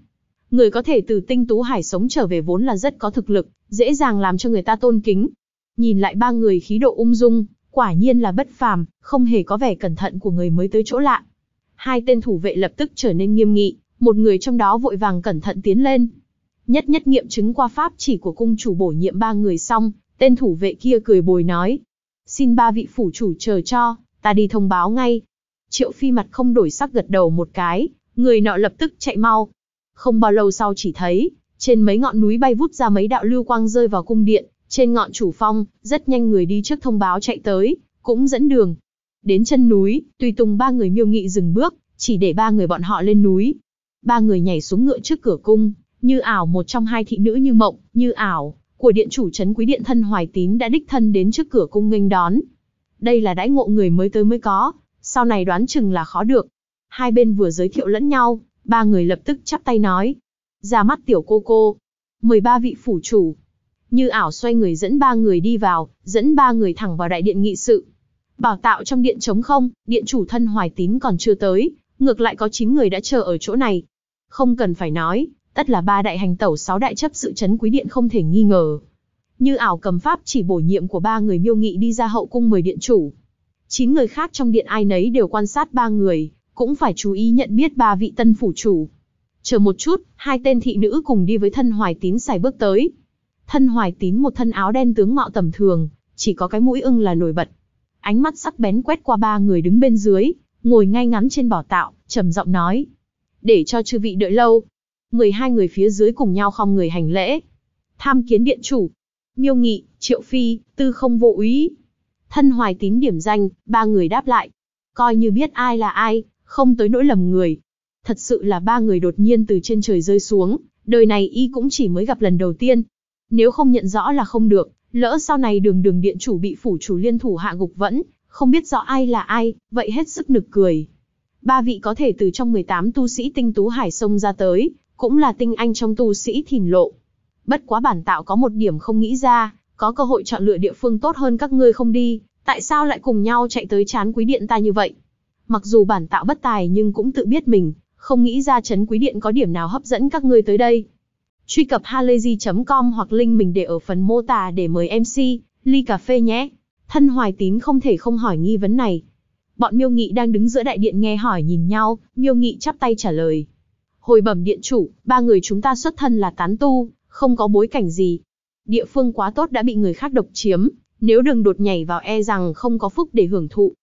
A: Người có thể từ Tinh Tú Hải sống trở về vốn là rất có thực lực, dễ dàng làm cho người ta tôn kính. Nhìn lại ba người khí độ ung dung, quả nhiên là bất phàm, không hề có vẻ cẩn thận của người mới tới chỗ lạ. Hai tên thủ vệ lập tức trở nên nghiêm nghị, một người trong đó vội vàng cẩn thận tiến lên. Nhất nhất nghiệm chứng qua pháp chỉ của cung chủ bổ nhiệm ba người xong, tên thủ vệ kia cười bồi nói. Xin ba vị phủ chủ chờ cho, ta đi thông báo ngay. Triệu Phi mặt không đổi sắc gật đầu một cái, người nọ lập tức chạy mau. Không bao lâu sau chỉ thấy, trên mấy ngọn núi bay vút ra mấy đạo lưu quang rơi vào cung điện, trên ngọn chủ phong, rất nhanh người đi trước thông báo chạy tới, cũng dẫn đường. Đến chân núi, tùy tùng ba người Miêu Nghị dừng bước, chỉ để ba người bọn họ lên núi. Ba người nhảy xuống ngựa trước cửa cung, Như Ảo một trong hai thị nữ Như Mộng, Như Ảo của điện chủ trấn Quý Điện Thân Hoài Tín đã đích thân đến trước cửa cung nghênh đón. Đây là đãi ngộ người mới tới mới có, sau này đoán chừng là khó được. Hai bên vừa giới thiệu lẫn nhau, ba người lập tức chắp tay nói. Ra mắt tiểu cô cô, mời ba vị phủ chủ. Như Ảo xoay người dẫn ba người đi vào, dẫn ba người thẳng vào đại điện nghị sự. Bảo tạo trong điện trống không, điện chủ Thân Hoài Tín còn chưa tới, ngược lại có 9 người đã chờ ở chỗ này. Không cần phải nói, tất là ba đại hành tẩu 6 đại chấp sự trấn Quý Điện không thể nghi ngờ. Như Ảo cầm pháp chỉ bổ nhiệm của ba người Miêu Nghị đi ra hậu cung mời điện chủ. 9 người khác trong điện ai nấy đều quan sát ba người, cũng phải chú ý nhận biết ba vị tân phủ chủ. Chờ một chút, hai tên thị nữ cùng đi với Thân Hoài Tín sải bước tới. Thân Hoài Tín một thân áo đen tướng mạo tầm thường, chỉ có cái mũi ưng là nổi bật. Ánh mắt sắc bén quét qua ba người đứng bên dưới, ngồi ngay ngắn trên bảo tạo, trầm giọng nói. Để cho chư vị đợi lâu. 12 người phía dưới cùng nhau khom người hành lễ. Tham kiến điện chủ. Miêu Nghị, Triệu Phi, Tư Không Vô Úy. Thân Hoài Tín điểm danh, ba người đáp lại. Coi như biết ai là ai, không tới nỗi lầm người. Thật sự là ba người đột nhiên từ trên trời rơi xuống, đời này y cũng chỉ mới gặp lần đầu tiên. Nếu không nhận rõ là không được, lỡ sau này đường điện chủ bị phủ chủ liên thủ hạ gục vẫn, không biết rõ ai là ai, vậy hết sức nực cười. Ba vị có thể từ trong 18 tu sĩ Tinh Tú Hải xông ra tới, cũng là tinh anh trong tu sĩ Thìn Lộ. Bất quá bản tạo có một điểm không nghĩ ra, có cơ hội chọn lựa địa phương tốt hơn các ngươi không đi, tại sao lại cùng nhau chạy tới trán Quý Điện ta như vậy? Mặc dù bản tạo bất tài nhưng cũng tự biết mình, không nghĩ ra trấn Quý Điện có điểm nào hấp dẫn các ngươi tới đây. Truy cập halayzi.com hoặc link mình để ở phần mô tả để mời MC, ly cà phê nhé. Thân Hoài Tín không thể không hỏi nghi vấn này. Bọn Miêu Nghị đang đứng giữa đại điện nghe hỏi nhìn nhau, Miêu Nghị chắp tay trả lời. Hồi bẩm điện chủ, ba người chúng ta xuất thân là tán tu, không có bối cảnh gì. Địa phương quá tốt đã bị người khác độc chiếm, nếu đừng đột nhảy vào e rằng không có phúc để hưởng thụ.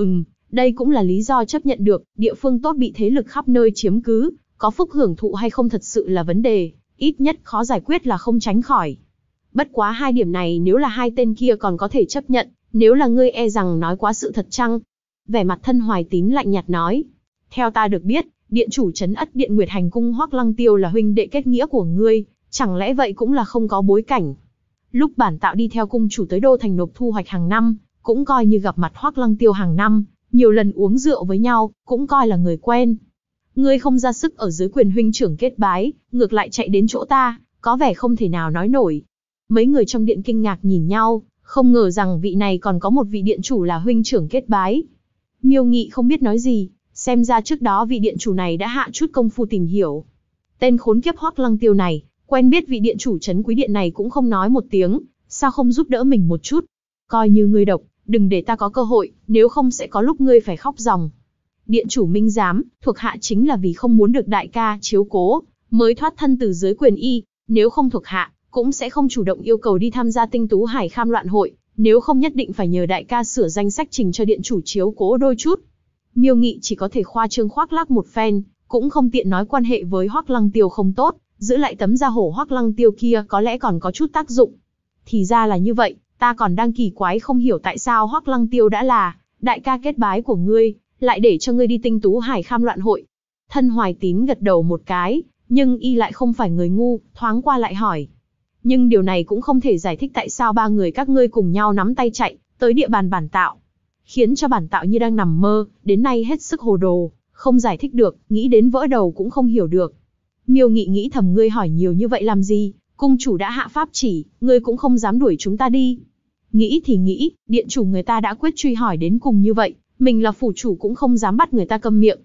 A: Đây cũng là lý do chấp nhận được, địa phương tốt bị thế lực khắp nơi chiếm cứ, có phúc hưởng thụ hay không thật sự là vấn đề, ít nhất khó giải quyết là không tránh khỏi. Bất quá hai điểm này nếu là hai tên kia còn có thể chấp nhận, nếu là ngươi e rằng nói quá sự thật chăng? Vẻ mặt Thân Hoài Tín lạnh nhạt nói. Theo ta được biết, điện chủ trấn Ất Điện Nguyệt Hành Cung Hoắc Lăng Tiêu là huynh đệ kết nghĩa của ngươi, chẳng lẽ vậy cũng là không có bối cảnh? Lúc bản tạo đi theo cung chủ tới đô thành nộp thu hoạch hàng năm, cũng coi như gặp mặt Hoắc Lăng Tiêu hàng năm, nhiều lần uống rượu với nhau, cũng coi là người quen. Ngươi không ra sức ở dưới quyền huynh trưởng kết bái, ngược lại chạy đến chỗ ta, có vẻ không thể nào nói nổi. Mấy người trong điện kinh ngạc nhìn nhau, không ngờ rằng vị này còn có một vị điện chủ là huynh trưởng kết bái. Miêu Nghị không biết nói gì, xem ra trước đó vị điện chủ này đã hạ chút công phu tìm hiểu. Tên khốn kiếp Hoắc Lăng Tiêu này, quen biết vị điện chủ trấn Quý Điện này cũng không nói một tiếng, sao không giúp đỡ mình một chút? Coi như ngươi độc, đừng để ta có cơ hội, nếu không sẽ có lúc ngươi phải khóc ròng. Điện chủ minh giám, thuộc hạ chính là vì không muốn được đại ca chiếu cố, mới thoát thân từ dưới quyền y, nếu không thuộc hạ, cũng sẽ không chủ động yêu cầu đi tham gia Tinh Tú Hải Kham Loạn hội, nếu không nhất định phải nhờ đại ca sửa danh sách trình cho điện chủ chiếu cố đôi chút. Miêu Nghị chỉ có thể khoa trương khoác lác một phen, cũng không tiện nói quan hệ với Hoắc Lăng Tiêu không tốt, giữ lại tấm da hổ Hoắc Lăng Tiêu kia có lẽ còn có chút tác dụng. Thì ra là như vậy, ta còn đang kỳ quái không hiểu tại sao Hoắc Lăng Tiêu đã là đại ca kết bái của ngươi, lại để cho ngươi đi Tinh Tú Hải Kham Loạn hội. Thân Hoài Tín gật đầu một cái, nhưng y lại không phải người ngu, thoáng qua lại hỏi. Nhưng điều này cũng không thể giải thích tại sao ba người các ngươi cùng nhau nắm tay chạy tới địa bàn bản tạo, khiến cho bản tạo như đang nằm mơ, đến nay hết sức hồ đồ, không giải thích được, nghĩ đến vỡ đầu cũng không hiểu được. Miêu Nghị nghĩ thầm ngươi hỏi nhiều như vậy làm gì, cung chủ đã hạ pháp chỉ, ngươi cũng không dám đuổi chúng ta đi. Nghĩ thì nghĩ, điện chủ người ta đã quyết truy hỏi đến cùng như vậy, mình là phủ chủ cũng không dám bắt người ta câm miệng.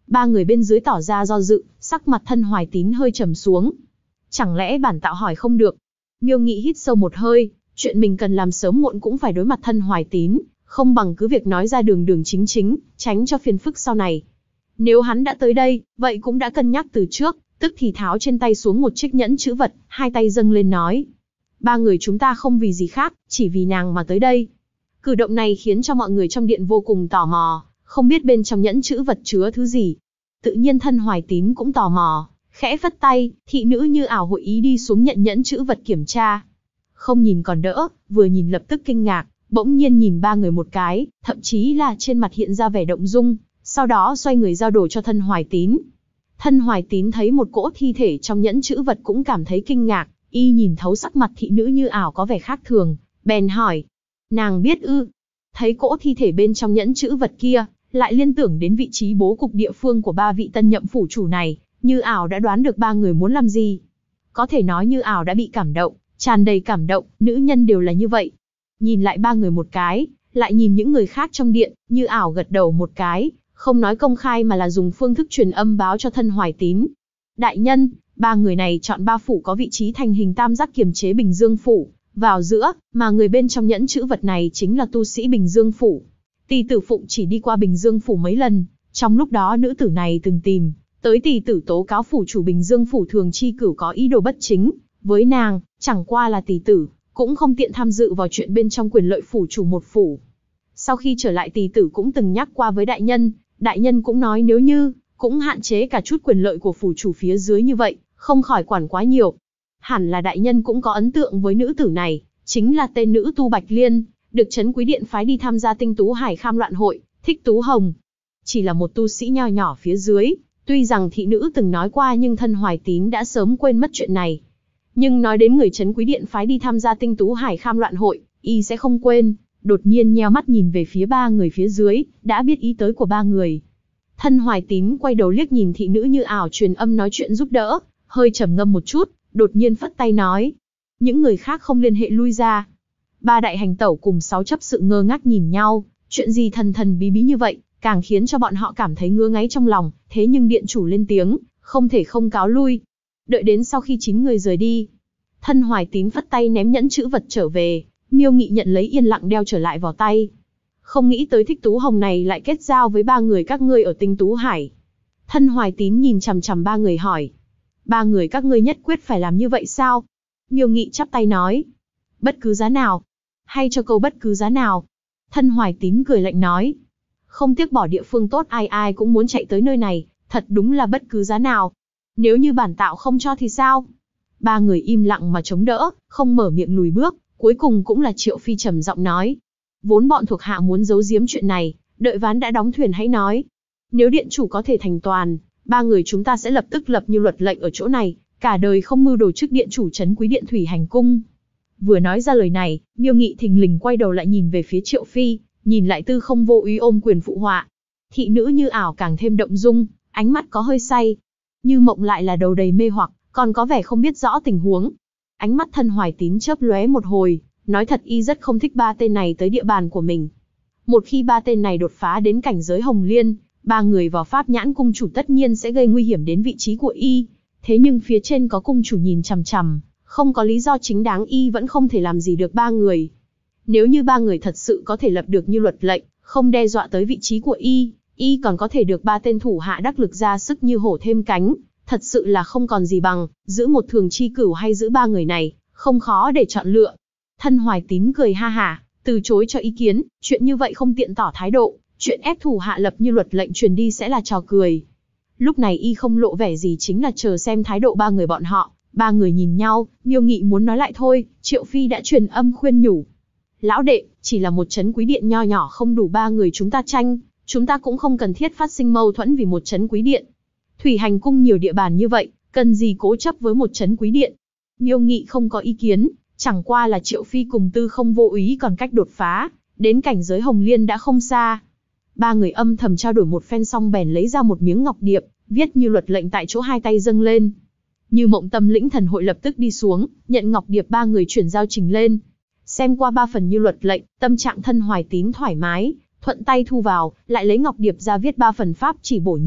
A: Ba người bên dưới tỏ ra do dự, sắc mặt Thân Hoài Tín hơi trầm xuống. Chẳng lẽ bản tạo hỏi không được? Miêu Nghị hít sâu một hơi, chuyện mình cần làm sớm muộn cũng phải đối mặt Thân Hoài Tín, không bằng cứ việc nói ra đường đường chính chính, tránh cho phiền phức sau này. Nếu hắn đã tới đây, vậy cũng đã cân nhắc từ trước, tức thì tháo trên tay xuống một chiếc nhẫn chữ vật, hai tay dâng lên nói. Ba người chúng ta không vì gì khác, chỉ vì nàng mà tới đây. Cử động này khiến cho mọi người trong điện vô cùng tò mò, không biết bên trong nhẫn chữ vật chứa thứ gì. Tự nhiên Thân Hoài Tín cũng tò mò, khẽ phất tay, thị nữ Như Ảo hội ý đi xuống nhận nhẫn chữ vật kiểm tra. Không nhìn còn đỡ, vừa nhìn lập tức kinh ngạc, bỗng nhiên nhìn ba người một cái, thậm chí là trên mặt hiện ra vẻ động dung, sau đó xoay người giao đồ cho Thân Hoài Tín. Thân Hoài Tín thấy một cỗ thi thể trong nhẫn chữ vật cũng cảm thấy kinh ngạc, y nhìn thấu sắc mặt thị nữ Như Ảo có vẻ khác thường, bèn hỏi. Nàng biết ư? Thấy cỗ thi thể bên trong nhẫn chữ vật kia, lại liên tưởng đến vị trí bố cục địa phương của ba vị tân nhậm phủ chủ này, Như Ảo đã đoán được ba người muốn làm gì. Có thể nói Như Ảo đã bị cảm động, tràn đầy cảm động, nữ nhân đều là như vậy. Nhìn lại ba người một cái, lại nhìn những người khác trong điện, Như Ảo gật đầu một cái, không nói công khai mà là dùng phương thức truyền âm báo cho Thân Hoài Tín. Đại nhân, ba người này chọn ba phủ có vị trí thành hình tam giác kiềm chế Bình Dương phủ vào giữa, mà người bên trong nhẫn chữ vật này chính là tu sĩ Bình Dương phủ. Tỳ tử Phụng chỉ đi qua Bình Dương phủ mấy lần, trong lúc đó nữ tử này từng tìm tới tỳ tử tố cáo phủ chủ Bình Dương phủ Thường Chi Cửu có ý đồ bất chính với nàng, chẳng qua là tỳ tử cũng không tiện tham dự vào chuyện bên trong quyền lợi phủ chủ một phủ. Sau khi trở lại tỳ tử cũng từng nhắc qua với đại nhân cũng nói nếu như cũng hạn chế cả chút quyền lợi của phủ chủ phía dưới như vậy, không khỏi quản quá nhiều. Hẳn là đại nhân cũng có ấn tượng với nữ tử này, chính là tên nữ tu Bạch Liên, được Trấn Quý Điện phái đi tham gia Tinh Tú Hải Kham loạn hội, Thích Tú Hồng. Chỉ là một tu sĩ nho nhỏ phía dưới, tuy rằng thị nữ từng nói qua nhưng Thân Hoài Tín đã sớm quên mất chuyện này. Nhưng nói đến người Trấn Quý Điện phái đi tham gia Tinh Tú Hải Kham loạn hội, y sẽ không quên, đột nhiên nheo mắt nhìn về phía ba người phía dưới, đã biết ý tới của ba người. Thân Hoài Tín quay đầu liếc nhìn thị nữ Như Ảo truyền âm nói chuyện giúp đỡ, hơi trầm ngâm một chút, đột nhiên phất tay nói. Những người khác không liên hệ lui ra. Ba đại hành tẩu cùng sáu chấp sự ngơ ngác nhìn nhau, chuyện gì thần thần bí bí như vậy, càng khiến cho bọn họ cảm thấy ngứa ngáy trong lòng, thế nhưng điện chủ lên tiếng, không thể không cáo lui. Đợi đến sau khi 9 người rời đi, Thân Hoài Tín phất tay ném nhẫn chữ vật trở về, Miêu Nghị nhận lấy yên lặng đeo trở lại vào tay. Không nghĩ tới Thích Tú Hồng này lại kết giao với ba người các ngươi ở Tinh Tú Hải. Thân Hoài Tín nhìn chằm chằm ba người hỏi. Ba người các ngươi nhất quyết phải làm như vậy sao? Miêu Nghị chắp tay nói. Bất cứ giá nào. Hay cho câu bất cứ giá nào. Thân Hoài Tín cười lạnh nói. Không tiếc bỏ địa phương tốt ai ai cũng muốn chạy tới nơi này, thật đúng là bất cứ giá nào. Nếu như bản tạo không cho thì sao? Ba người im lặng mà chống đỡ, không mở miệng lùi bước, cuối cùng cũng là Triệu Phi trầm giọng nói. Vốn bọn thuộc hạ muốn giấu giếm chuyện này, đợi ván đã đóng thuyền hãy nói. Nếu điện chủ có thể thành toàn, ba người chúng ta sẽ lập tức lập như luật lệnh ở chỗ này, cả đời không mưu đồ chức điện chủ Trấn Quý Điện Thủy Hành Cung. Vừa nói ra lời này, Miêu Nghị thình lình quay đầu lại nhìn về phía Triệu Phi, nhìn lại Tư Không vô ý ôm quyền phụ họa. Thị nữ Như Ảo càng thêm động dung, ánh mắt có hơi say. Như Mộng lại là đầu đầy mê hoặc, còn có vẻ không biết rõ tình huống. Ánh mắt Thân Hoài Tín chớp lóe một hồi, nói thật y rất không thích ba tên này tới địa bàn của mình. Một khi ba tên này đột phá đến cảnh giới Hồng Liên, ba người vào Pháp Nhãn cung chủ tất nhiên sẽ gây nguy hiểm đến vị trí của y. Thế nhưng phía trên có cung chủ nhìn chằm chằm, không có lý do chính đáng y vẫn không thể làm gì được ba người. Nếu như ba người thật sự có thể lập được như luật lệnh, không đe dọa tới vị trí của y còn có thể được ba tên thủ hạ đắc lực ra sức như hổ thêm cánh, thật sự là không còn gì bằng, giữ một Thường Chi Cửu hay giữ ba người này, không khó để chọn lựa. Thân Hoài Tín cười ha hả, từ chối cho ý kiến, chuyện như vậy không tiện tỏ thái độ, chuyện ép thủ hạ lập như luật lệnh truyền đi sẽ là trò cười. Lúc này y không lộ vẻ gì chính là chờ xem thái độ ba người bọn họ. Ba người nhìn nhau, Miêu Nghị muốn nói lại thôi, Triệu Phi đã truyền âm khuyên nhủ. Lão đệ, chỉ là một Trấn Quý Điện nho nhỏ không đủ ba người chúng ta tranh, chúng ta cũng không cần thiết phát sinh mâu thuẫn vì một Trấn Quý Điện. Thủy Hành Cung nhiều địa bàn như vậy, cần gì cố chấp với một Trấn Quý Điện. Miêu Nghị không có ý kiến, chẳng qua là Triệu Phi cùng Tư Không vô ý còn cách đột phá, đến cảnh giới Hồng Liên đã không xa. Ba người âm thầm trao đổi một phen xong bèn lấy ra một miếng ngọc điệp, viết như luật lệnh tại chỗ hai tay dâng lên. Như Mộng tâm lĩnh thần hội lập tức đi xuống, nhận ngọc điệp ba người chuyển giao trình lên. Xem qua ba phần như luật lệnh, tâm trạng Thân Hoài Tín thoải mái, thuận tay thu vào, lại lấy ngọc điệp ra viết ba phần pháp chỉ bổ nhiệm,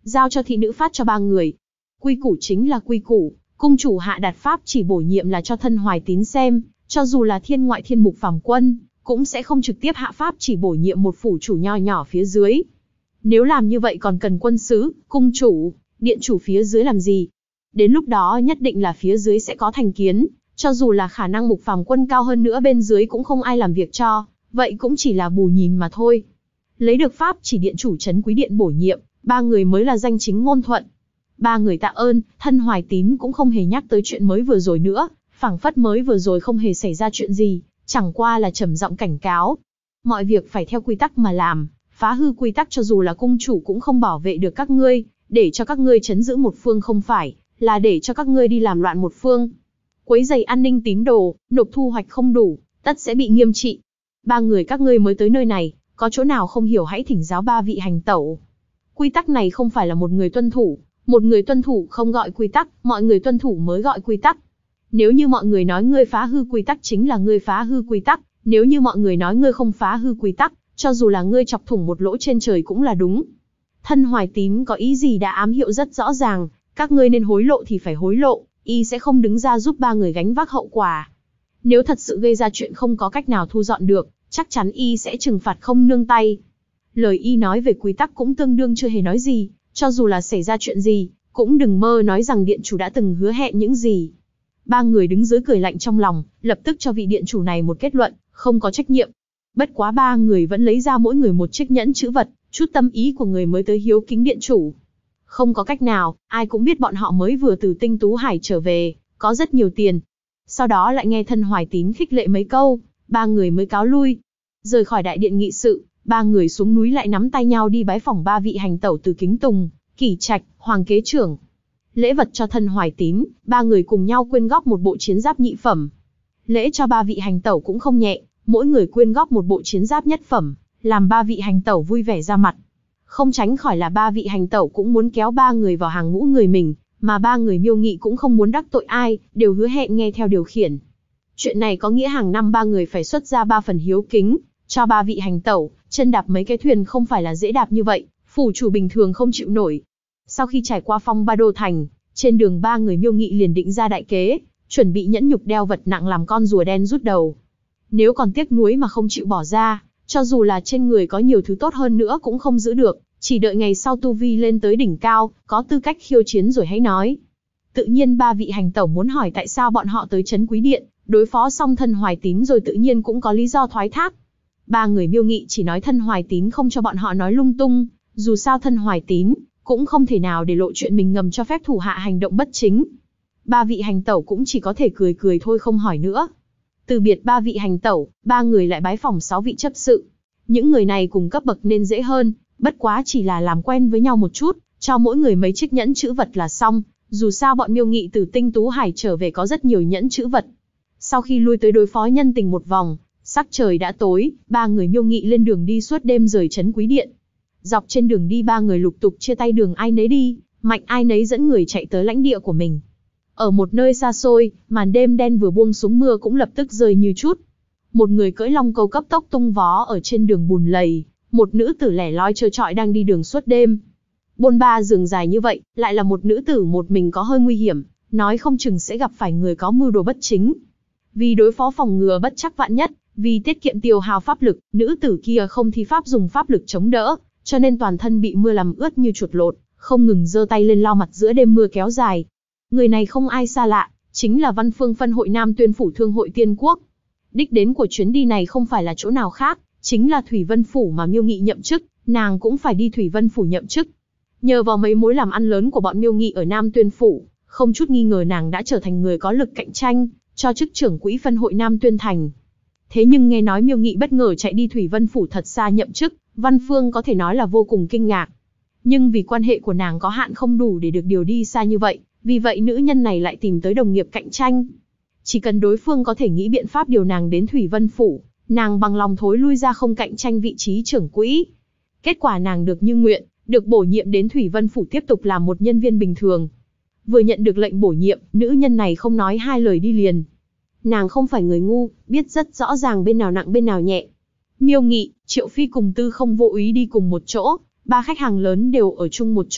A: giao cho thị nữ phát cho 3 người. Quy củ chính là quy củ, cung chủ hạ đạt pháp chỉ bổ nhiệm là cho thân Hoài Tín xem, cho dù là thiên ngoại thiên mục phàm quân, cũng sẽ không trực tiếp hạ pháp chỉ bổ nhiệm một phủ chủ nho nhỏ phía dưới. Nếu làm như vậy còn cần quân sứ, cung chủ, điện chủ phía dưới làm gì? Đến lúc đó nhất định là phía dưới sẽ có thành kiến, cho dù là khả năng mục phàm quân cao hơn nữa bên dưới cũng không ai làm việc cho, vậy cũng chỉ là bù nhìn mà thôi. Lấy được pháp chỉ điện chủ trấn Quý Điện bổ nhiệm, 3 người mới là danh chính ngôn thuận. 3 người tạ ơn, thân Hoài Tín cũng không hề nhắc tới chuyện mới vừa rồi nữa, phảng phất mới vừa rồi không hề xảy ra chuyện gì, chẳng qua là trầm giọng cảnh cáo. Mọi việc phải theo quy tắc mà làm, phá hư quy tắc cho dù là cung chủ cũng không bảo vệ được các ngươi, để cho các ngươi trấn giữ một phương không phải, là để cho các ngươi đi làm loạn một phương. Quấy rầy an ninh tín đồ, nộp thu hoạch không đủ, tất sẽ bị nghiêm trị. 3 người các ngươi mới tới nơi này, có chỗ nào không hiểu hãy thỉnh giáo 3 vị hành tẩu. Quy tắc này không phải là một người tuân thủ không gọi quy tắc, mọi người tuân thủ mới gọi quy tắc. Nếu như mọi người nói ngươi phá hư quy tắc chính là ngươi phá hư quy tắc, nếu như mọi người nói ngươi không phá hư quy tắc, cho dù là ngươi chọc thủng một lỗ trên trời cũng là đúng. Thân Hoài Tín có ý gì đã ám hiệu rất rõ ràng, các ngươi nên hối lộ thì phải hối lộ, y sẽ không đứng ra giúp 3 người gánh vác hậu quả. Nếu thật sự gây ra chuyện không có cách nào thu dọn được, chắc chắn y sẽ trừng phạt không nương tay. Lời y nói về quy tắc cũng tương đương chưa hề nói gì, cho dù là xảy ra chuyện gì, cũng đừng mơ nói rằng điện chủ đã từng hứa hẹn những gì. 3 người đứng dưới cười lạnh trong lòng, lập tức cho vị điện chủ này một kết luận, không có trách nhiệm. Bất quá 3 người vẫn lấy ra mỗi người một chiếc nhẫn chữ vật, chút tâm ý của người mới tới hiếu kính điện chủ. Không có cách nào, ai cũng biết bọn họ mới vừa từ Tinh Tú Hải trở về, có rất nhiều tiền. Sau đó lại nghe thân Hoài Tín khích lệ mấy câu, 3 người mới cáo lui. Rời khỏi đại điện nghị sự, 3 người xuống núi lại nắm tay nhau đi bái phỏng 3 vị hành tẩu từ Kính Tùng, Kỷ Trạch, Hoàng Kế Trưởng. Lễ vật cho thân Hoài Tín, 3 người cùng nhau quyên góp một bộ chiến giáp nhị phẩm. Lễ cho 3 vị hành tẩu cũng không nhẹ, mỗi người quyên góp một bộ chiến giáp nhất phẩm, làm 3 vị hành tẩu vui vẻ ra mặt. Không tránh khỏi là 3 vị hành tẩu cũng muốn kéo 3 người vào hàng ngũ người mình, mà 3 người Miêu Nghị cũng không muốn đắc tội ai, đều hứa hẹn nghe theo điều khiển. Chuyện này có nghĩa hàng năm 3 người phải xuất ra 3 phần hiếu kính, cho 3 vị hành tẩu, chân đạp mấy cái thuyền không phải là dễ đạp như vậy, phủ chủ bình thường không chịu nổi. Sau khi trải qua Phong Ba Đô Thành, trên đường 3 người Miêu Nghị liền định ra đại kế, chuẩn bị nhẫn nhục đeo vật nặng làm con rùa đen rút đầu. Nếu còn tiếc nuối mà không chịu bỏ ra, cho dù là trên người có nhiều thứ tốt hơn nữa cũng không giữ được, chỉ đợi ngày sau tu vi lên tới đỉnh cao, có tư cách khiêu chiến rồi hãy nói. Tự nhiên 3 vị hành tẩu muốn hỏi tại sao bọn họ tới trấn Quý Điện, đối phó xong thân Hoài Tín rồi tự nhiên cũng có lý do thoái thác. 3 người Miêu Nghị chỉ nói thân Hoài Tín không cho bọn họ nói lung tung, dù sao thân Hoài Tín cũng không thể nào để lộ chuyện mình ngầm cho phép thủ hạ hành động bất chính. 3 vị hành tẩu cũng chỉ có thể cười cười thôi không hỏi nữa. Từ biệt 3 vị hành tẩu, 3 người lại bái phỏng 6 vị chấp sự. Những người này cùng cấp bậc nên dễ hơn, bất quá chỉ là làm quen với nhau một chút, cho mỗi người mấy chiếc nhẫn chữ vật là xong, dù sao bọn Miêu Nghị từ Tinh Tú Hải trở về có rất nhiều nhẫn chữ vật. Sau khi lui tới đối phó nhân tình một vòng, sắc trời đã tối, 3 người Miêu Nghị lên đường đi suốt đêm rời trấn Quý Điện. Dọc trên đường đi 3 người lục tục chia tay đường ai nấy đi, mạnh ai nấy dẫn người chạy tới lãnh địa của mình. Ở một nơi xa xôi, màn đêm đen vừa buông xuống mưa cũng lập tức rơi như chút. Một người cưỡi long câu cấp tốc tung vó ở trên đường bùn lầy, một nữ tử lẻ loi trơ trọi đang đi đường suốt đêm. Bôn ba giường dài như vậy, lại là một nữ tử một mình có hơi nguy hiểm, nói không chừng sẽ gặp phải người có mưu đồ bất chính. Vì đối phó phòng ngừa bất chắc vạn nhất, vì tiết kiệm tiêu hao pháp lực, nữ tử kia không thi pháp dùng pháp lực chống đỡ, cho nên toàn thân bị mưa làm ướt như chuột lột, không ngừng giơ tay lên lau mặt giữa đêm mưa kéo dài. Người này không ai xa lạ, chính là Văn Phương phân hội Nam Tuyên Phủ Thương hội Tiên Quốc. Đích đến của chuyến đi này không phải là chỗ nào khác, chính là Thủy Vân Phủ mà Miêu Nghị nhậm chức, nàng cũng phải đi Thủy Vân Phủ nhậm chức. Nhờ vào mấy mối làm ăn lớn của bọn Miêu Nghị ở Nam Tuyên Phủ, không chút nghi ngờ nàng đã trở thành người có lực cạnh tranh, cho chức trưởng quỹ phân hội Nam Tuyên Thành. Thế nhưng nghe nói Miêu Nghị bất ngờ chạy đi Thủy Vân Phủ thật xa nhậm chức, Văn Phương có thể nói là vô cùng kinh ngạc. Nhưng vì quan hệ của nàng có hạn không đủ để được điều đi xa như vậy, vì vậy nữ nhân này lại tìm tới đồng nghiệp cạnh tranh. Chỉ cần đối phương có thể nghĩ biện pháp điều nàng đến Thủy Vân Phủ, nàng bằng lòng thối lui ra không cạnh tranh vị trí trưởng quỹ. Kết quả nàng được như nguyện, được bổ nhiệm đến Thủy Vân Phủ tiếp tục làm một nhân viên bình thường. Vừa nhận được lệnh bổ nhiệm, nữ nhân này không nói hai lời đi liền. Nàng không phải người ngu, biết rất rõ ràng bên nào nặng bên nào nhẹ. Miêu Nghị, Triệu Phi cùng Tư Không vô ý đi cùng một chỗ, 3 khách hàng lớn đều ở chung một chỗ,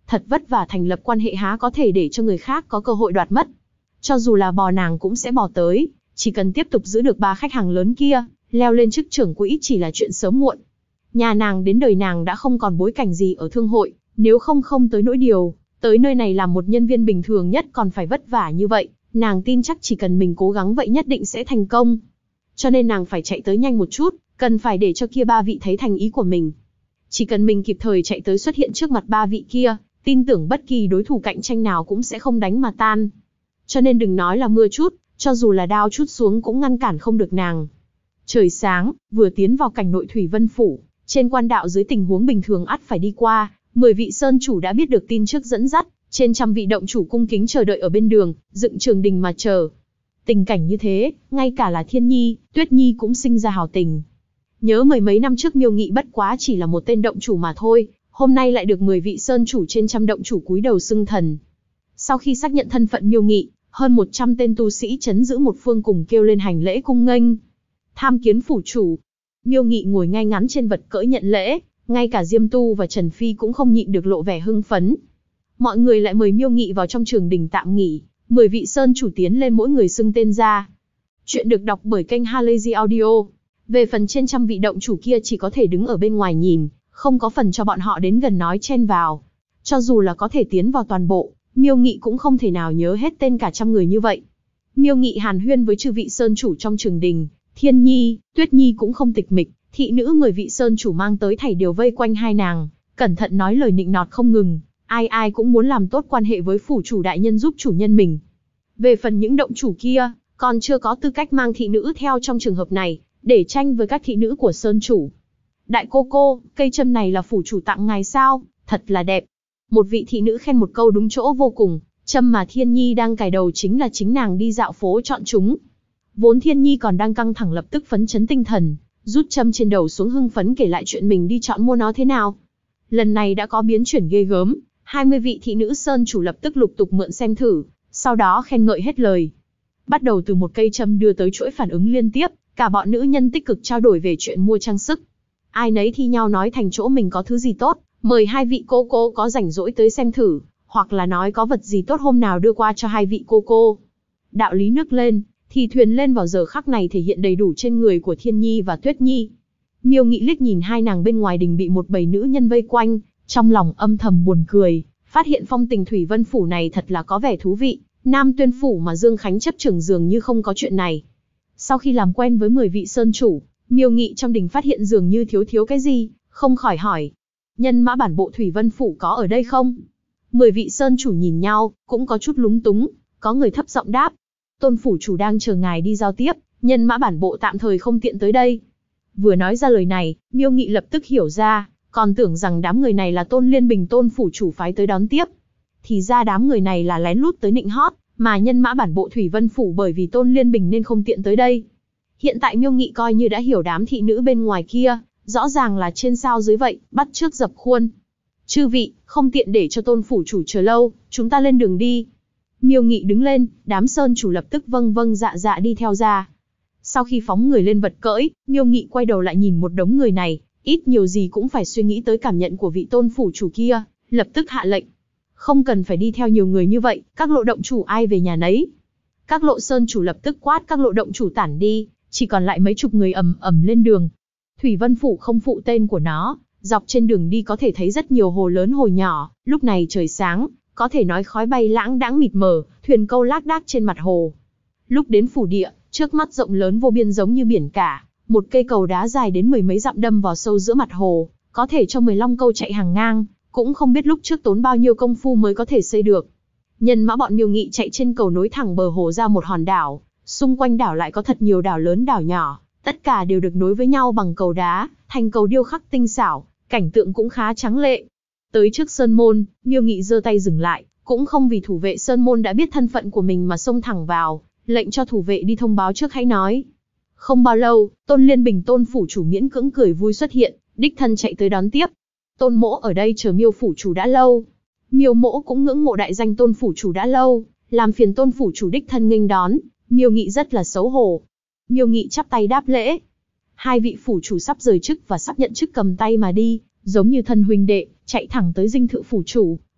A: thật vất vả thành lập quan hệ há có thể để cho người khác có cơ hội đoạt mất. Cho dù là bò nàng cũng sẽ bò tới, chỉ cần tiếp tục giữ được 3 khách hàng lớn kia, leo lên chức trưởng quỹ chỉ là chuyện sớm muộn. Nhà nàng đến đời nàng đã không còn bối cảnh gì ở thương hội, nếu không tới nỗi điều, tới nơi này làm một nhân viên bình thường nhất còn phải vất vả như vậy, nàng tin chắc chỉ cần mình cố gắng vậy nhất định sẽ thành công. Cho nên nàng phải chạy tới nhanh một chút, cần phải để cho kia 3 vị thấy thành ý của mình. Chỉ cần mình kịp thời chạy tới xuất hiện trước mặt 3 vị kia, tin tưởng bất kỳ đối thủ cạnh tranh nào cũng sẽ không đánh mà tan. Cho nên đừng nói là mưa chút, cho dù là đao chút xuống cũng ngăn cản không được nàng. Trời sáng, vừa tiến vào cảnh nội Thủy Vân Phủ, trên quan đạo dưới tình huống bình thường ắt phải đi qua, 10 vị sơn chủ đã biết được tin trước dẫn dắt, trên trăm vị động chủ cung kính chờ đợi ở bên đường, dựng trường đình mà chờ. Tình cảnh như thế, ngay cả là Thiên Nhi, Tuyết Nhi cũng sinh ra hào tình. Nhớ mười mấy năm trước Miêu Nghị bất quá chỉ là một tên động chủ mà thôi, hôm nay lại được 10 vị sơn chủ trên trăm động chủ cúi đầu xưng thần. Sau khi xác nhận thân phận Miêu Nghị, hơn 100 tên tu sĩ trấn giữ một phương cùng kêu lên hành lễ cung nghênh. Tham kiến phủ chủ. Miêu Nghị ngồi ngay ngắn trên vật cưỡi nhận lễ, ngay cả Diêm Tu và Trần Phi cũng không nhịn được lộ vẻ hưng phấn. Mọi người lại mời Miêu Nghị vào trong trường đình tạm nghỉ, 10 vị sơn chủ tiến lên mỗi người xưng tên ra. Chuyện được đọc bởi kênh Halazy Audio. Về phần trên trăm vị động chủ kia chỉ có thể đứng ở bên ngoài nhìn, không có phần cho bọn họ đến gần nói chen vào. Cho dù là có thể tiến vào toàn bộ, Miêu Nghị cũng không thể nào nhớ hết tên cả trăm người như vậy. Miêu Nghị hàn huyên với chư vị sơn chủ trong trường đình, Thiên Nhi, Tuyết Nhi cũng không tịch mịch, thị nữ 10 vị sơn chủ mang tới thảy đều vây quanh hai nàng, cẩn thận nói lời nịnh nọt không ngừng, ai ai cũng muốn làm tốt quan hệ với phủ chủ đại nhân giúp chủ nhân mình. Về phần những động chủ kia, còn chưa có tư cách mang thị nữ theo trong trường hợp này, để tranh với các thị nữ của sơn chủ. Đại cô, cây châm này là phủ chủ tặng ngài sao, thật là đẹp. Một vị thị nữ khen một câu đúng chỗ vô cùng, châm mà Thiên Nhi đang cài đầu chính là chính nàng đi dạo phố chọn chúng. Vốn Thiên Nhi còn đang căng thẳng lập tức phấn chấn tinh thần, rút châm trên đầu xuống hưng phấn kể lại chuyện mình đi chọn mua nó thế nào. Lần này đã có biến chuyển ghê gớm, 20 vị thị nữ sơn chủ lập tức lục tục mượn xem thử, sau đó khen ngợi hết lời. Bắt đầu từ một cây châm đưa tới chuỗi phản ứng liên tiếp, cả bọn nữ nhân tích cực trao đổi về chuyện mua trang sức. Ai nấy thi nhau nói thành chỗ mình có thứ gì tốt, mời hai vị cô có rảnh rỗi tới xem thử, hoặc là nói có vật gì tốt hôm nào đưa qua cho hai vị cô. Đạo lý nước lên, thì thuyền lên vào giờ khắc này thể hiện đầy đủ trên người của Thiên Nhi và Tuyết Nhi. Miêu Nghị liếc nhìn hai nàng bên ngoài đình bị một bầy nữ nhân vây quanh, trong lòng âm thầm buồn cười, phát hiện phong tình Thủy Vân Phủ này thật là có vẻ thú vị, Nam Tuyên Phủ mà Dương Khánh chấp trưởng dường như không có chuyện này. Sau khi làm quen với 10 vị sơn chủ, Miêu Nghị trong đình phát hiện dường như thiếu cái gì, không khỏi hỏi. Nhân mã bản bộ Thủy Vân Phủ có ở đây không? 10 vị sơn chủ nhìn nhau, cũng có chút lúng túng, có người thấp giọng đáp. Tôn phủ chủ đang chờ ngài đi giao tiếp, nhân mã bản bộ tạm thời không tiện tới đây. Vừa nói ra lời này, Miêu Nghị lập tức hiểu ra, còn tưởng rằng đám người này là Tôn Liên Bình Tôn phủ chủ phái tới đón tiếp. Thì ra đám người này là lén lút tới nịnh hót, mà nhân mã bản bộ Thủy Vân Phủ bởi vì Tôn Liên Bình nên không tiện tới đây. Hiện tại Miêu Nghị coi như đã hiểu đám thị nữ bên ngoài kia, rõ ràng là trên sao dưới vậy, bắt trước dập khuôn. Chư vị, không tiện để cho Tôn phủ chủ chờ lâu, chúng ta lên đường đi. Miêu Nghị đứng lên, đám sơn chủ lập tức vâng dạ đi theo ra. Sau khi phóng người lên vật cưỡi, Miêu Nghị quay đầu lại nhìn một đống người này, ít nhiều gì cũng phải suy nghĩ tới cảm nhận của vị Tôn phủ chủ kia, lập tức hạ lệnh. Không cần phải đi theo nhiều người như vậy, các lộ động chủ ai về nhà nấy. Các lộ sơn chủ lập tức quát các lộ động chủ tản đi, chỉ còn lại mấy chục người ầm lên đường. Thủy Vân Phủ không phụ tên của nó, dọc trên đường đi có thể thấy rất nhiều hồ lớn hồ nhỏ, lúc này trời sáng, có thể nói khói bay lãng đãng mịt mờ, thuyền câu lác đác trên mặt hồ. Lúc đến phủ địa, trước mắt rộng lớn vô biên giống như biển cả, một cây cầu đá dài đến 10 mấy dặm đâm vào sâu giữa mặt hồ, có thể cho 15 câu chạy hàng ngang, cũng không biết lúc trước tốn bao nhiêu công phu mới có thể xây được. Nhân mã bọn Miêu Nghị chạy trên cầu nối thẳng bờ hồ ra một hòn đảo, xung quanh đảo lại có thật nhiều đảo lớn đảo nhỏ, tất cả đều được nối với nhau bằng cầu đá, thành cầu điêu khắc tinh xảo, cảnh tượng cũng khá tráng lệ. Tới trước sơn môn, Miêu Nghị giơ tay dừng lại, cũng không vì thủ vệ sơn môn đã biết thân phận của mình mà xông thẳng vào, lệnh cho thủ vệ đi thông báo trước hãy nói. Không bao lâu, Tôn Liên Bình Tôn phủ chủ miễn cưỡng cười vui xuất hiện, đích thân chạy tới đón tiếp. Tôn mỗ ở đây chờ Miêu phủ chủ đã lâu. Miêu mỗ cũng ngưỡng mộ đại danh Tôn phủ chủ đã lâu, làm phiền Tôn phủ chủ đích thân nghênh đón. Miêu Nghị rất là xấu hổ. Miêu Nghị chắp tay đáp lễ. Hai vị phủ chủ sắp rời chức và sắp nhận chức cầm tay mà đi, giống như thân huynh đệ, chạy thẳng tới dinh thự phủ chủ,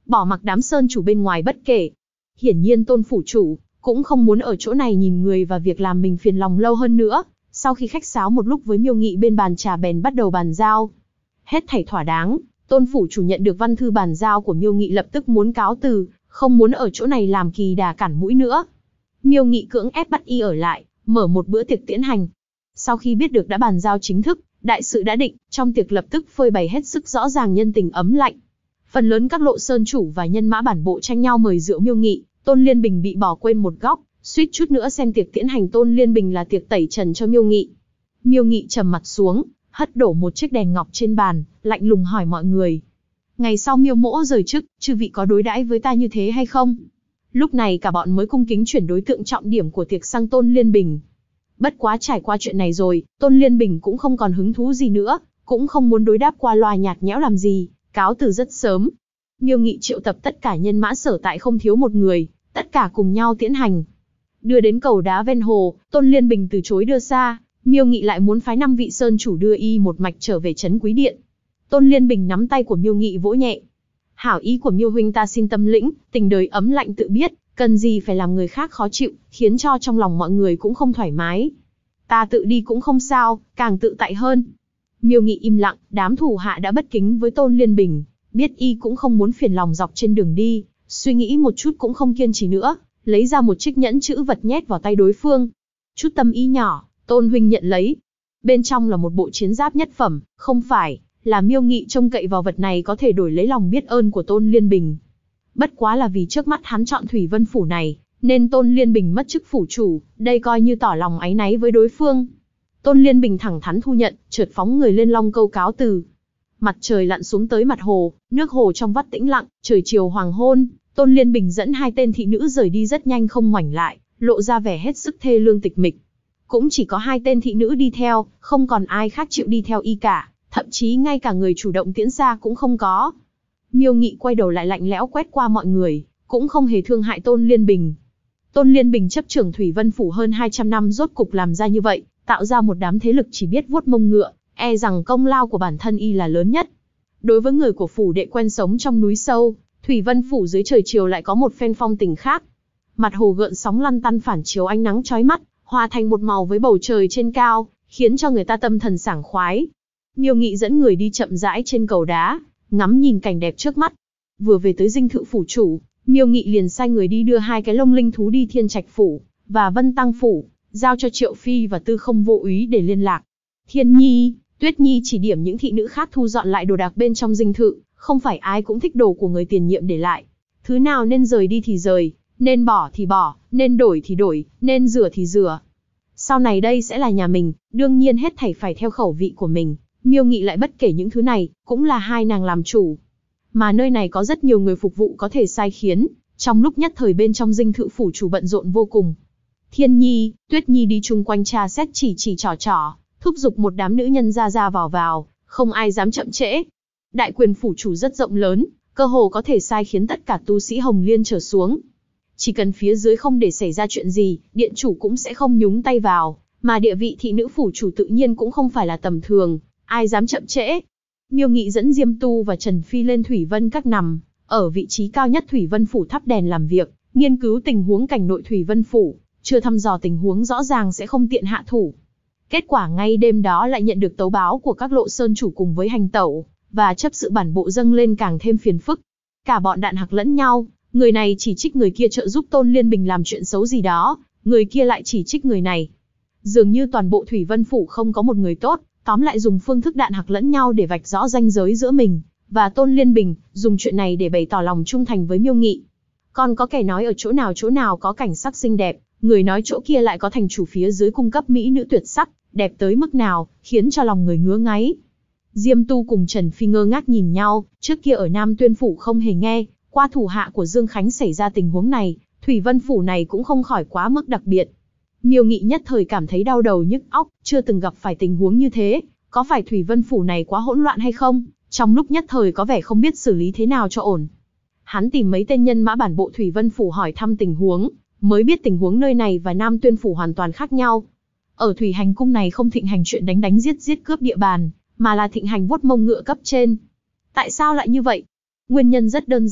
A: bỏ mặc đám sơn chủ bên ngoài bất kể. Hiển nhiên Tôn phủ chủ cũng không muốn ở chỗ này nhìn người và việc làm mình phiền lòng lâu hơn nữa. Sau khi khách sáo một lúc với Miêu Nghị bên bàn trà bèn bắt đầu bàn giao. Hết thảy thỏa đáng, Tôn phủ chủ nhận được văn thư bàn giao của Miêu Nghị lập tức muốn cáo từ, không muốn ở chỗ này làm kỳ đà cản mũi nữa. Miêu Nghị cưỡng ép bắt y ở lại, mở một bữa tiệc tiễn hành. Sau khi biết được đã bàn giao chính thức, đại sự đã định, trong tiệc lập tức phơi bày hết sức rõ ràng nhân tình ấm lạnh. Phần lớn các lộ sơn chủ và nhân mã bản bộ tranh nhau mời rượu Miêu Nghị, Tôn Liên Bình bị bỏ quên một góc, suýt chút nữa xem tiệc tiễn hành Tôn Liên Bình là tiệc tẩy trần cho Miêu Nghị. Miêu Nghị trầm mặt xuống, hất đổ một chiếc đèn ngọc trên bàn, lạnh lùng hỏi mọi người. Ngày sau Miêu mỗ rời chức, chư vị có đối đãi với ta như thế hay không? Lúc này cả bọn mới cung kính chuyển đối tượng trọng điểm của tiệc sang Tôn Liên Bình. Bất quá trải qua chuyện này rồi, Tôn Liên Bình cũng không còn hứng thú gì nữa, cũng không muốn đối đáp qua loa nhạt nhẽo làm gì, cáo từ rất sớm. Miêu Nghị triệu tập tất cả nhân mã sở tại không thiếu một người, tất cả cùng nhau tiễn hành. Đưa đến cầu đá ven hồ, Tôn Liên Bình từ chối đưa xa, Miêu Nghị lại muốn phái 5 vị sơn chủ đưa y một mạch trở về trấn Quý Điện. Tôn Liên Bình nắm tay của Miêu Nghị vỗ nhẹ. Hảo ý của Miêu huynh ta xin tâm lĩnh, tình đời ấm lạnh tự biết, cần gì phải làm người khác khó chịu, khiến cho trong lòng mọi người cũng không thoải mái. Ta tự đi cũng không sao, càng tự tại hơn. Miêu Nghị im lặng, đám thủ hạ đã bất kính với Tôn Liên Bình, biết y cũng không muốn phiền lòng dọc trên đường đi, suy nghĩ một chút cũng không kiên trì nữa, lấy ra một chiếc nhẫn chữ vật nhét vào tay đối phương. Chút tâm ý nhỏ, Tôn huynh nhận lấy. Bên trong là một bộ chiến giáp nhất phẩm, không phải là Miêu Nghị trông cậy vào vật này có thể đổi lấy lòng biết ơn của Tôn Liên Bình. Bất quá là vì trước mắt hắn chọn Thủy Vân phủ này, nên Tôn Liên Bình mất chức phủ chủ, đây coi như tỏ lòng áy náy với đối phương. Tôn Liên Bình thẳng thắn thu nhận, chợt phóng người lên long câu cáo từ. Mặt trời lặn xuống tới mặt hồ, nước hồ trong vắt tĩnh lặng, trời chiều hoàng hôn, Tôn Liên Bình dẫn 2 tên thị nữ rời đi rất nhanh không ngoảnh lại, lộ ra vẻ hết sức thê lương tịch mịch. Cũng chỉ có 2 tên thị nữ đi theo, không còn ai khác chịu đi theo y cả, thậm chí ngay cả người chủ động tiễn xa cũng không có. Miêu Nghị quay đầu lại lạnh lẽo quét qua mọi người, cũng không hề thương hại Tôn Liên Bình. Tôn Liên Bình chấp trưởng Thủy Vân phủ hơn 200 năm rốt cục làm ra như vậy, tạo ra một đám thế lực chỉ biết vuốt mông ngựa, e rằng công lao của bản thân y là lớn nhất. Đối với người của phủ đệ quen sống trong núi sâu, Thủy Vân phủ dưới trời chiều lại có một phen phong tình khác. Mặt hồ gợn sóng lăn tăn phản chiếu ánh nắng chói mắt, hòa thành một màu với bầu trời trên cao, khiến cho người ta tâm thần sảng khoái. Miêu Nghị dẫn người đi chậm rãi trên cầu đá, ngắm nhìn cảnh đẹp trước mắt. Vừa về tới dinh thự phủ chủ, Miêu Nghị liền sai người đi đưa 2 cái lông linh thú đi Thiên Trạch phủ và Vân Tăng phủ, giao cho Triệu Phi và Tư Không Vô Úy để liên lạc. Thiên Nhi, Tuyết Nhi chỉ điểm những thị nữ khác thu dọn lại đồ đạc bên trong dinh thự, không phải ai cũng thích đồ của người tiền nhiệm để lại. Thứ nào nên rời đi thì rời, nên bỏ thì bỏ, nên đổi thì đổi, nên rửa thì rửa. Sau này đây sẽ là nhà mình, đương nhiên hết thảy phải theo khẩu vị của mình. Miêu Nghị lại bất kể những thứ này, cũng là hai nàng làm chủ. Mà nơi này có rất nhiều người phục vụ có thể sai khiến, trong lúc nhất thời bên trong dinh thự phủ chủ bận rộn vô cùng. Thiên Nhi, Tuyết Nhi đi chung quanh tra xét chỉ trò, thúc giục một đám nữ nhân ra vào, không ai dám chậm trễ. Đại quyền phủ chủ rất rộng lớn, cơ hồ có thể sai khiến tất cả tu sĩ Hồng Liên trở xuống. Chỉ cần phía dưới không để xảy ra chuyện gì, điện chủ cũng sẽ không nhúng tay vào, mà địa vị thị nữ phủ chủ tự nhiên cũng không phải là tầm thường, ai dám chậm trễ. Miêu Nghị dẫn Diêm Tu và Trần Phi lên Thủy Vân các nằm, ở vị trí cao nhất Thủy Vân phủ thắp đèn làm việc, nghiên cứu tình huống cảnh nội Thủy Vân phủ, chưa thăm dò tình huống rõ ràng sẽ không tiện hạ thủ. Kết quả ngay đêm đó lại nhận được tấu báo của các lộ sơn chủ cùng với hành tẩu, và chấp sự bản bộ dâng lên càng thêm phiền phức. Cả bọn đạn hạc lẫn nhau, người này chỉ trích người kia trợ giúp Tôn Liên Bình làm chuyện xấu gì đó, người kia lại chỉ trích người này. Dường như toàn bộ Thủy Vân phủ không có một người tốt, tóm lại dùng phương thức đạn hạc lẫn nhau để vạch rõ ranh giới giữa mình và Tôn Liên Bình, dùng chuyện này để bày tỏ lòng trung thành với Miêu Nghị. Còn có kẻ nói ở chỗ nào có cảnh sắc xinh đẹp, người nói chỗ kia lại có thành chủ phía dưới cung cấp mỹ nữ tuyệt sắc, đẹp tới mức nào, khiến cho lòng người ngứa ngáy. Diêm Tu cùng Trần Phi ngơ ngác nhìn nhau, trước kia ở Nam Tuyên phủ không hề nghe qua thủ hạ của Dương Khánh xảy ra tình huống này, Thủy Vân phủ này cũng không khỏi quá mức đặc biệt. Miêu Nghị nhất thời cảm thấy đau đầu nhức óc, chưa từng gặp phải tình huống như thế, có phải Thủy Vân phủ này quá hỗn loạn hay không? Trong lúc nhất thời có vẻ không biết xử lý thế nào cho ổn. Hắn tìm mấy tên nhân mã bản bộ Thủy Vân phủ hỏi thăm tình huống, mới biết tình huống nơi này và Nam Tuyên phủ hoàn toàn khác nhau. Ở Thủy Hành cung này không thịnh hành chuyện đánh giết cướp địa bàn, mà là thịnh hành vuốt mông ngựa cấp trên. Tại sao lại như vậy? Nguyên nhân rất đơn giản,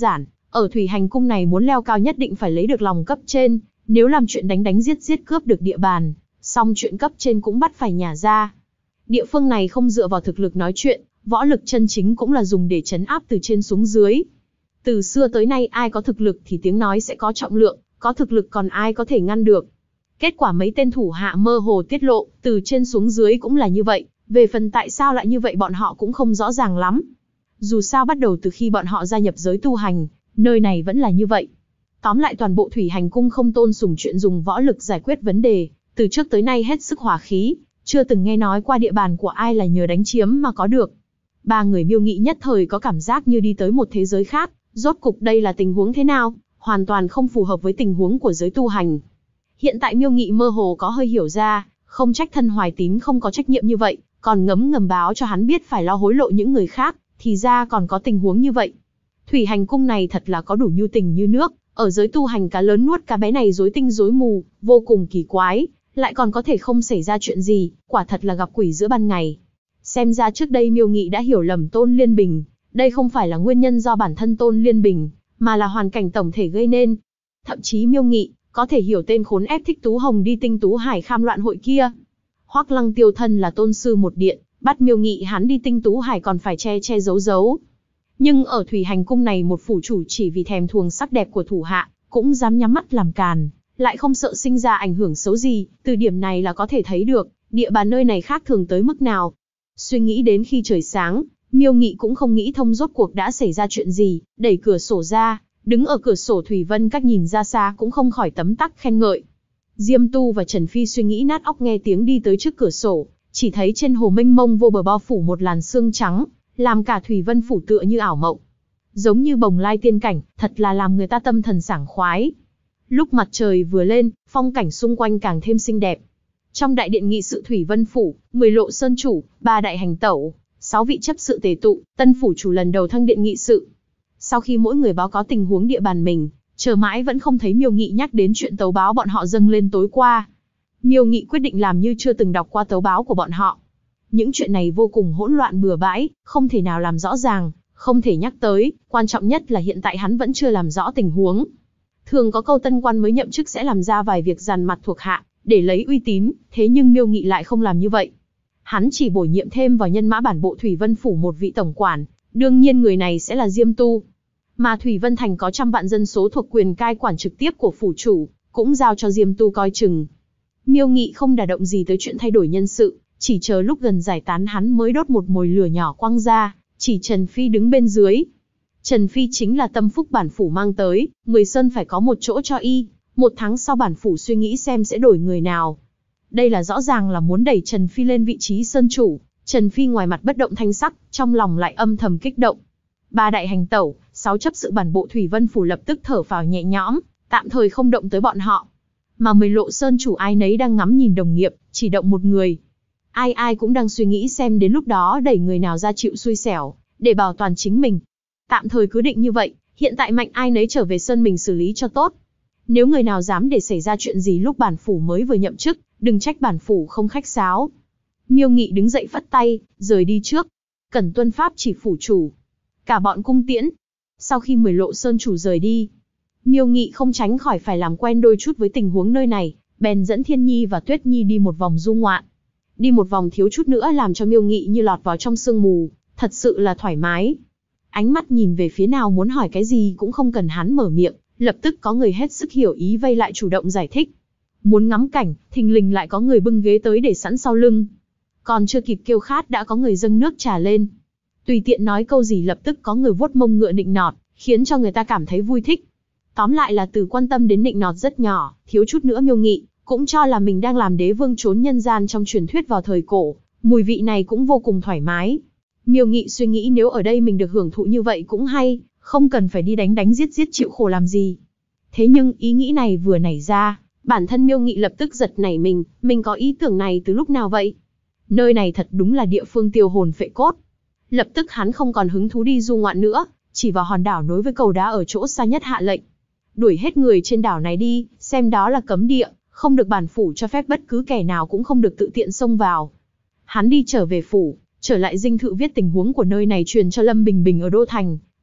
A: Ở Thủy Hành Cung này muốn leo cao nhất định phải lấy được lòng cấp trên, nếu làm chuyện đánh đánh giết giết cướp được địa bàn, xong chuyện cấp trên cũng bắt phải nhả ra. Địa phương này không dựa vào thực lực nói chuyện, võ lực chân chính cũng là dùng để trấn áp từ trên xuống dưới. Từ xưa tới nay ai có thực lực thì tiếng nói sẽ có trọng lượng, có thực lực còn ai có thể ngăn được. Kết quả mấy tên thủ hạ mơ hồ tiết lộ, từ trên xuống dưới cũng là như vậy, về phần tại sao lại như vậy bọn họ cũng không rõ ràng lắm. Dù sao bắt đầu từ khi bọn họ gia nhập giới tu hành, nơi này vẫn là như vậy. Tóm lại toàn bộ Thủy Hành Cung không tôn sùng chuyện dùng võ lực giải quyết vấn đề, từ trước tới nay hết sức hòa khí, chưa từng nghe nói qua địa bàn của ai là nhờ đánh chiếm mà có được. Ba người Miêu Nghị nhất thời có cảm giác như đi tới một thế giới khác, rốt cục đây là tình huống thế nào, hoàn toàn không phù hợp với tình huống của giới tu hành. Hiện tại Miêu Nghị mơ hồ có hơi hiểu ra, không trách Thân Hoài Tín không có trách nhiệm như vậy, còn ngấm ngầm báo cho hắn biết phải lo hối lộ những người khác, thì ra còn có tình huống như vậy. Thủy Hành Cung này thật là có đủ nhu tình như nước, ở giới tu hành cá lớn nuốt cá bé này rối tinh rối mù, vô cùng kỳ quái, lại còn có thể không xảy ra chuyện gì, quả thật là gặp quỷ giữa ban ngày. Xem ra trước đây Miêu Nghị đã hiểu lầm Tôn Liên Bình, đây không phải là nguyên nhân do bản thân Tôn Liên Bình, mà là hoàn cảnh tổng thể gây nên. Thậm chí Miêu Nghị có thể hiểu tên khốn ép Thích Tú Hồng đi Tinh Tú Hải Kham loạn hội kia. Hoắc Lăng Tiêu thân là tôn sư một điện, bắt Miêu Nghị hắn đi Tinh Tú Hải còn phải che che giấu giấu. Nhưng ở Thủy Hành Cung này một phủ chủ chỉ vì thèm thuồng sắc đẹp của thủ hạ, cũng dám nhắm mắt làm càn, lại không sợ sinh ra ảnh hưởng xấu gì, từ điểm này là có thể thấy được, địa bàn nơi này khác thường tới mức nào. Suy nghĩ đến khi trời sáng, Miêu Nghị cũng không nghĩ thông rốt cuộc đã xảy ra chuyện gì, đẩy cửa sổ ra, đứng ở cửa sổ Thủy Vân Các nhìn ra xa cũng không khỏi tấm tắc khen ngợi. Diêm Tu và Trần Phi suy nghĩ nát óc nghe tiếng đi tới trước cửa sổ, chỉ thấy trên hồ mênh mông vô bờ bao phủ một làn sương trắng, làm cả Thủy Vân phủ tựa như ảo mộng. Giống như bồng lai tiên cảnh, thật là làm người ta tâm thần sảng khoái. Lúc mặt trời vừa lên, phong cảnh xung quanh càng thêm xinh đẹp. Trong đại điện nghị sự Thủy Vân phủ, 10 lộ sơn chủ, 3 đại hành tẩu, 6 vị chấp sự tề tụ, tân phủ chủ lần đầu thăng điện nghị sự. Sau khi mỗi người báo cáo tình huống địa bàn mình, chờ mãi vẫn không thấy Miêu Nghị nhắc đến chuyện tấu báo bọn họ dâng lên tối qua. Miêu Nghị quyết định làm như chưa từng đọc qua tấu báo của bọn họ. Những chuyện này vô cùng hỗn loạn bừa bãi, không thể nào làm rõ ràng, không thể nhắc tới, quan trọng nhất là hiện tại hắn vẫn chưa làm rõ tình huống. Thường có câu tân quan mới nhậm chức sẽ làm ra vài việc dằn mặt thuộc hạ, để lấy uy tín, thế nhưng Miêu Nghị lại không làm như vậy. Hắn chỉ bổ nhiệm thêm vào nhân mã bản bộ Thủy Vân phủ một vị tổng quản, đương nhiên người này sẽ là Diêm Tu. Mà Thủy Vân Thành có 100 vạn dân số thuộc quyền cai quản trực tiếp của phủ chủ, cũng giao cho Diêm Tu coi chừng. Miêu Nghị không đả động gì tới chuyện thay đổi nhân sự, chỉ chờ lúc gần giải tán hắn mới đốt một mồi lửa nhỏ quăng ra, chỉ Trần Phi đứng bên dưới. Trần Phi chính là tâm phúc bản phủ mang tới, 10 sơn phải có một chỗ cho y, 1 tháng sau bản phủ suy nghĩ xem sẽ đổi người nào. Đây là rõ ràng là muốn đẩy Trần Phi lên vị trí sơn chủ. Trần Phi ngoài mặt bất động thanh sắc, trong lòng lại âm thầm kích động. 3 đại hành tẩu, 6 chấp sự bản bộ Thủy Vân phủ lập tức thở phào nhẹ nhõm, tạm thời không động tới bọn họ. Mà 10 lộ sơn chủ ai nấy đang ngắm nhìn đồng nghiệp, chỉ động một người. Ai ai cũng đang suy nghĩ xem đến lúc đó đẩy người nào ra chịu xui xẻo, để bảo toàn chính mình. Tạm thời cứ định như vậy, hiện tại mạnh ai nấy trở về sơn mình xử lý cho tốt. Nếu người nào dám để xảy ra chuyện gì lúc bản phủ mới vừa nhậm chức, đừng trách bản phủ không khách sáo. Miêu Nghị đứng dậy phất tay, rời đi trước. Cần tuân pháp chỉ phủ chủ. Cả bọn cung tiễn. Sau khi 10 lộ sơn chủ rời đi, Miêu Nghị không tránh khỏi phải làm quen đôi chút với tình huống nơi này, bèn dẫn Thiên Nhi và Tuyết Nhi đi một vòng du ngoạn. Đi một vòng thiếu chút nữa làm cho Miêu Nghị như lọt vào trong sương mù, thật sự là thoải mái. Ánh mắt nhìn về phía nào muốn hỏi cái gì cũng không cần hắn mở miệng, lập tức có người hết sức hiểu ý vây lại chủ động giải thích. Muốn ngắm cảnh, thình lình lại có người bưng ghế tới để sẵn sau lưng. Còn chưa kịp kêu khát đã có người dâng nước trà lên. Tùy tiện nói câu gì lập tức có người vuốt mông ngựa nịnh nọt, khiến cho người ta cảm thấy vui thích. Tóm lại là từ quan tâm đến nịnh nọt rất nhỏ, thiếu chút nữa Miêu Nghị cũng cho là mình đang làm đế vương trốn nhân gian trong truyền thuyết vào thời cổ, mùi vị này cũng vô cùng thoải mái. Miêu Nghị suy nghĩ nếu ở đây mình được hưởng thụ như vậy cũng hay, không cần phải đi đánh đánh giết giết chịu khổ làm gì. Thế nhưng ý nghĩ này vừa nảy ra, bản thân Miêu Nghị lập tức giật nảy mình có ý tưởng này từ lúc nào vậy? Nơi này thật đúng là địa phương tiêu hồn phệ cốt. Lập tức hắn không còn hứng thú đi du ngoạn nữa, chỉ vào hòn đảo nối với cầu đá ở chỗ xa nhất hạ lệnh. Đuổi hết người trên đảo này đi, xem đó là cấm địa, không được bản phủ cho phép bất cứ kẻ nào cũng không được tự tiện xông vào. Hắn đi trở về phủ, trở lại dinh thự viết tình huống của nơi này truyền cho Lâm Bình Bình ở Đô Thành,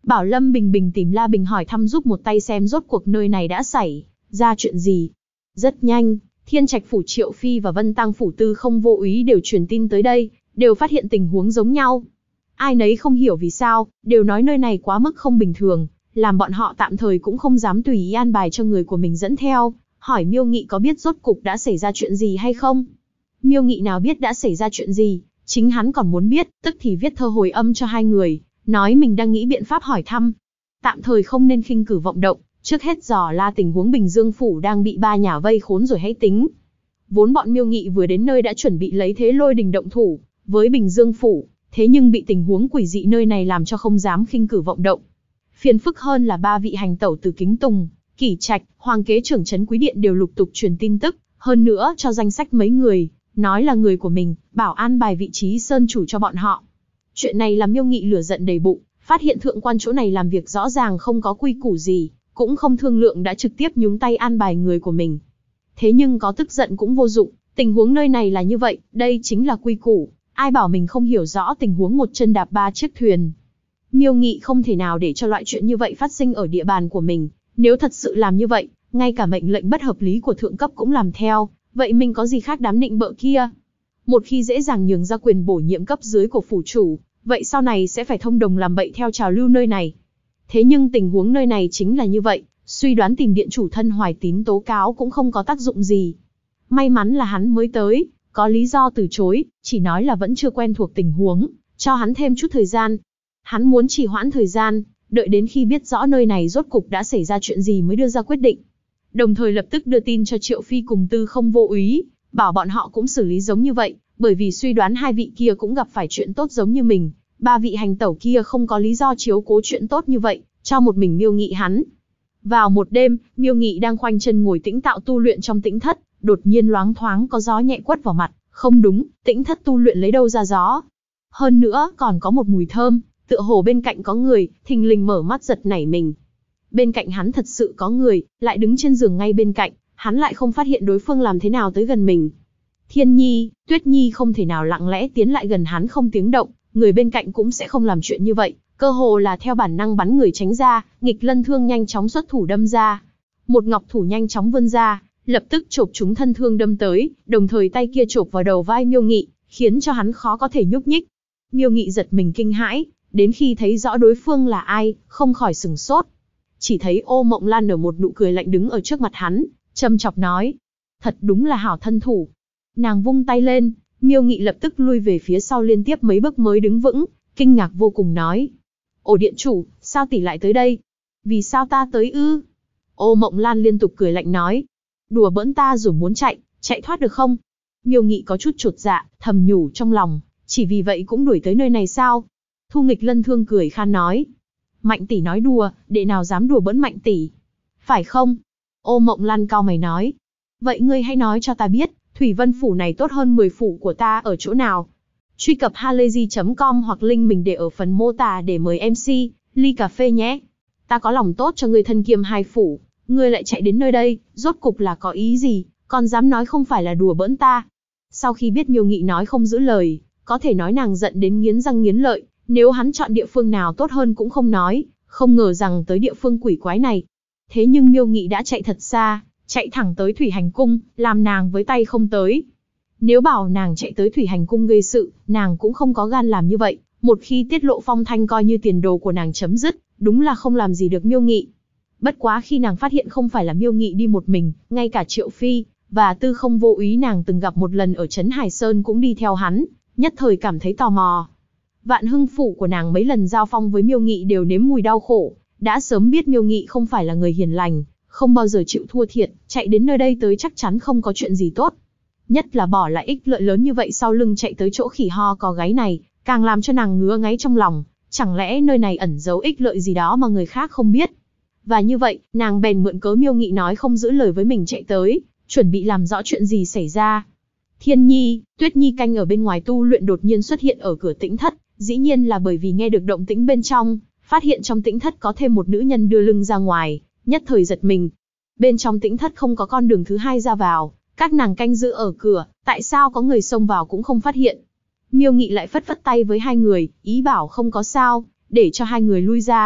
A: bảo Lâm Bình Bình tìm La Bình hỏi thăm giúp một tay xem rốt cuộc nơi này đã xảy ra chuyện gì. Rất nhanh, Thiên Trạch phủ Triệu Phi và Vân Tăng phủ Tư Không Vô Úy đều truyền tin tới đây, đều phát hiện tình huống giống nhau. Ai nấy không hiểu vì sao, đều nói nơi này quá mức không bình thường, làm bọn họ tạm thời cũng không dám tùy ý an bài cho người của mình dẫn theo, hỏi Miêu Nghị có biết rốt cục đã xảy ra chuyện gì hay không. Miêu Nghị nào biết đã xảy ra chuyện gì, chính hắn còn muốn biết, tức thì viết thơ hồi âm cho hai người, nói mình đang nghĩ biện pháp hỏi thăm. Tạm thời không nên khinh cử vọng động, trước hết dò la tình huống Bình Dương phủ đang bị ba nhà vây khốn rồi hãy tính. Vốn bọn Miêu Nghị vừa đến nơi đã chuẩn bị lấy thế lôi đình động thủ với Bình Dương phủ, thế nhưng bị tình huống quỷ dị nơi này làm cho không dám khinh cử vọng động. Phiền phức hơn là ba vị hành tẩu từ Kính Tùng, Kỷ Trạch, Hoàng kế trưởng trấn Quý Điện đều lục tục truyền tin tức, hơn nữa cho danh sách mấy người, nói là người của mình, bảo an bài vị trí sơn chủ cho bọn họ. Chuyện này làm Miêu Nghị lửa giận đầy bụng, phát hiện thượng quan chỗ này làm việc rõ ràng không có quy củ gì, cũng không thương lượng đã trực tiếp nhúng tay an bài người của mình. Thế nhưng có tức giận cũng vô dụng, tình huống nơi này là như vậy, đây chính là quy củ, ai bảo mình không hiểu rõ tình huống một chân đạp ba chiếc thuyền. Miêu Nghị không thể nào để cho loại chuyện như vậy phát sinh ở địa bàn của mình, nếu thật sự làm như vậy, ngay cả mệnh lệnh bất hợp lý của thượng cấp cũng làm theo, vậy mình có gì khác đám nịnh bợ kia. Một khi dễ dàng nhường ra quyền bổ nhiệm cấp dưới của phủ chủ, vậy sau này sẽ phải thông đồng làm bậy theo trào lưu nơi này. Thế nhưng tình huống nơi này chính là như vậy, suy đoán tìm điện chủ thân Hoài Tín tố cáo cũng không có tác dụng gì. May mắn là hắn mới tới, có lý do từ chối, chỉ nói là vẫn chưa quen thuộc tình huống, cho hắn thêm chút thời gian. Hắn muốn trì hoãn thời gian, đợi đến khi biết rõ nơi này rốt cục đã xảy ra chuyện gì mới đưa ra quyết định. Đồng thời lập tức đưa tin cho Triệu Phi cùng Tư Không Vô Úy, bảo bọn họ cũng xử lý giống như vậy, bởi vì suy đoán hai vị kia cũng gặp phải chuyện tốt giống như mình, ba vị hành tẩu kia không có lý do chiếu cố chuyện tốt như vậy, cho một mình Miêu Nghị hắn. Vào một đêm, Miêu Nghị đang khoanh chân ngồi tĩnh tạo tu luyện trong tĩnh thất, đột nhiên loáng thoáng có gió nhẹ quất vào mặt, không đúng, tĩnh thất tu luyện lấy đâu ra gió? Hơn nữa còn có một mùi thơm, tựa hồ bên cạnh có người, thình lình mở mắt giật nảy mình. Bên cạnh hắn thật sự có người, lại đứng trên giường ngay bên cạnh, hắn lại không phát hiện đối phương làm thế nào tới gần mình. Thiên Nhi, Tuyết Nhi không thể nào lặng lẽ tiến lại gần hắn không tiếng động, người bên cạnh cũng sẽ không làm chuyện như vậy, cơ hồ là theo bản năng bắn người tránh ra, Nghịch Lân thương nhanh chóng xuất thủ đâm ra. Một ngọc thủ nhanh chóng vươn ra, lập tức chộp trúng thân thương đâm tới, đồng thời tay kia chộp vào đầu vai Miêu Nghị, khiến cho hắn khó có thể nhúc nhích. Miêu Nghị giật mình kinh hãi, đến khi thấy rõ đối phương là ai, không khỏi sửng sốt. Chỉ thấy Ô Mộng Lan nở một nụ cười lạnh đứng ở trước mặt hắn, châm chọc nói: thật đúng là hảo thân thủ. Nàng vung tay lên, Miêu Nghị lập tức lui về phía sau liên tiếp mấy bước mới đứng vững, kinh ngạc vô cùng nói: Ồ điện chủ, sao tỷ lại tới đây? Vì sao ta tới ư? Ô Mộng Lan liên tục cười lạnh nói: đùa bỡn ta rồi muốn chạy thoát được không? Miêu Nghị có chút chột dạ, thầm nhủ trong lòng, chỉ vì vậy cũng đuổi tới nơi này sao? Thu Nghịch Lân thương cười khan nói: Mạnh tỷ nói đùa, đệ nào dám đùa bỡn Mạnh tỷ? Phải không? Ô Mộng Lan cau mày nói: vậy ngươi hãy nói cho ta biết, Thủy Vân phủ này tốt hơn 10 phủ của ta ở chỗ nào? Truy cập halayzi.com hoặc link mình để ở phần mô tả để mời MC ly cà phê nhé. Ta có lòng tốt cho ngươi thân kiêm hai phủ, ngươi lại chạy đến nơi đây, rốt cục là có ý gì, còn dám nói không phải là đùa bỡn ta? Sau khi biết Miêu Nghị nói không giữ lời, có thể nói nàng giận đến nghiến răng nghiến lợi, nếu hắn chọn địa phương nào tốt hơn cũng không nói, không ngờ rằng tới địa phương quỷ quái này. Thế nhưng Miêu Nghị đã chạy thật xa, chạy thẳng tới Thủy Hành Cung, làm nàng với tay không tới. Nếu bảo nàng chạy tới Thủy Hành Cung gây sự, nàng cũng không có gan làm như vậy, một khi tiết lộ phong thanh coi như tiền đồ của nàng chấm dứt, đúng là không làm gì được Miêu Nghị. Bất quá khi nàng phát hiện không phải là Miêu Nghị đi một mình, ngay cả Triệu Phi và Tư Không Vô Úy nàng từng gặp một lần ở trấn Hải Sơn cũng đi theo hắn, nhất thời cảm thấy tò mò. Vạn Hưng phủ của nàng mấy lần giao phong với Miêu Nghị đều nếm mùi đau khổ, đã sớm biết Miêu Nghị không phải là người hiền lành, không bao giờ chịu thua thiệt, chạy đến nơi đây tới chắc chắn không có chuyện gì tốt. Nhất là bỏ lại ích lợi lớn như vậy sau lưng chạy tới chỗ khỉ ho có gáy này, càng làm cho nàng ngứa ngáy trong lòng, chẳng lẽ nơi này ẩn giấu ích lợi gì đó mà người khác không biết. Và như vậy, nàng bèn mượn cớ Miêu Nghị nói không giữ lời với mình chạy tới, chuẩn bị làm rõ chuyện gì xảy ra. Thiên Nhi, Tuyết Nhi canh ở bên ngoài tu luyện đột nhiên xuất hiện ở cửa tĩnh thất, dĩ nhiên là bởi vì nghe được động tĩnh bên trong, phát hiện trong tĩnh thất có thêm một nữ nhân đưa lưng ra ngoài, nhất thời giật mình. Bên trong tĩnh thất không có con đường thứ hai ra vào, các nàng canh giữ ở cửa, tại sao có người xông vào cũng không phát hiện. Miêu Nghị lại phất phất tay với hai người, ý bảo không có sao, để cho hai người lui ra.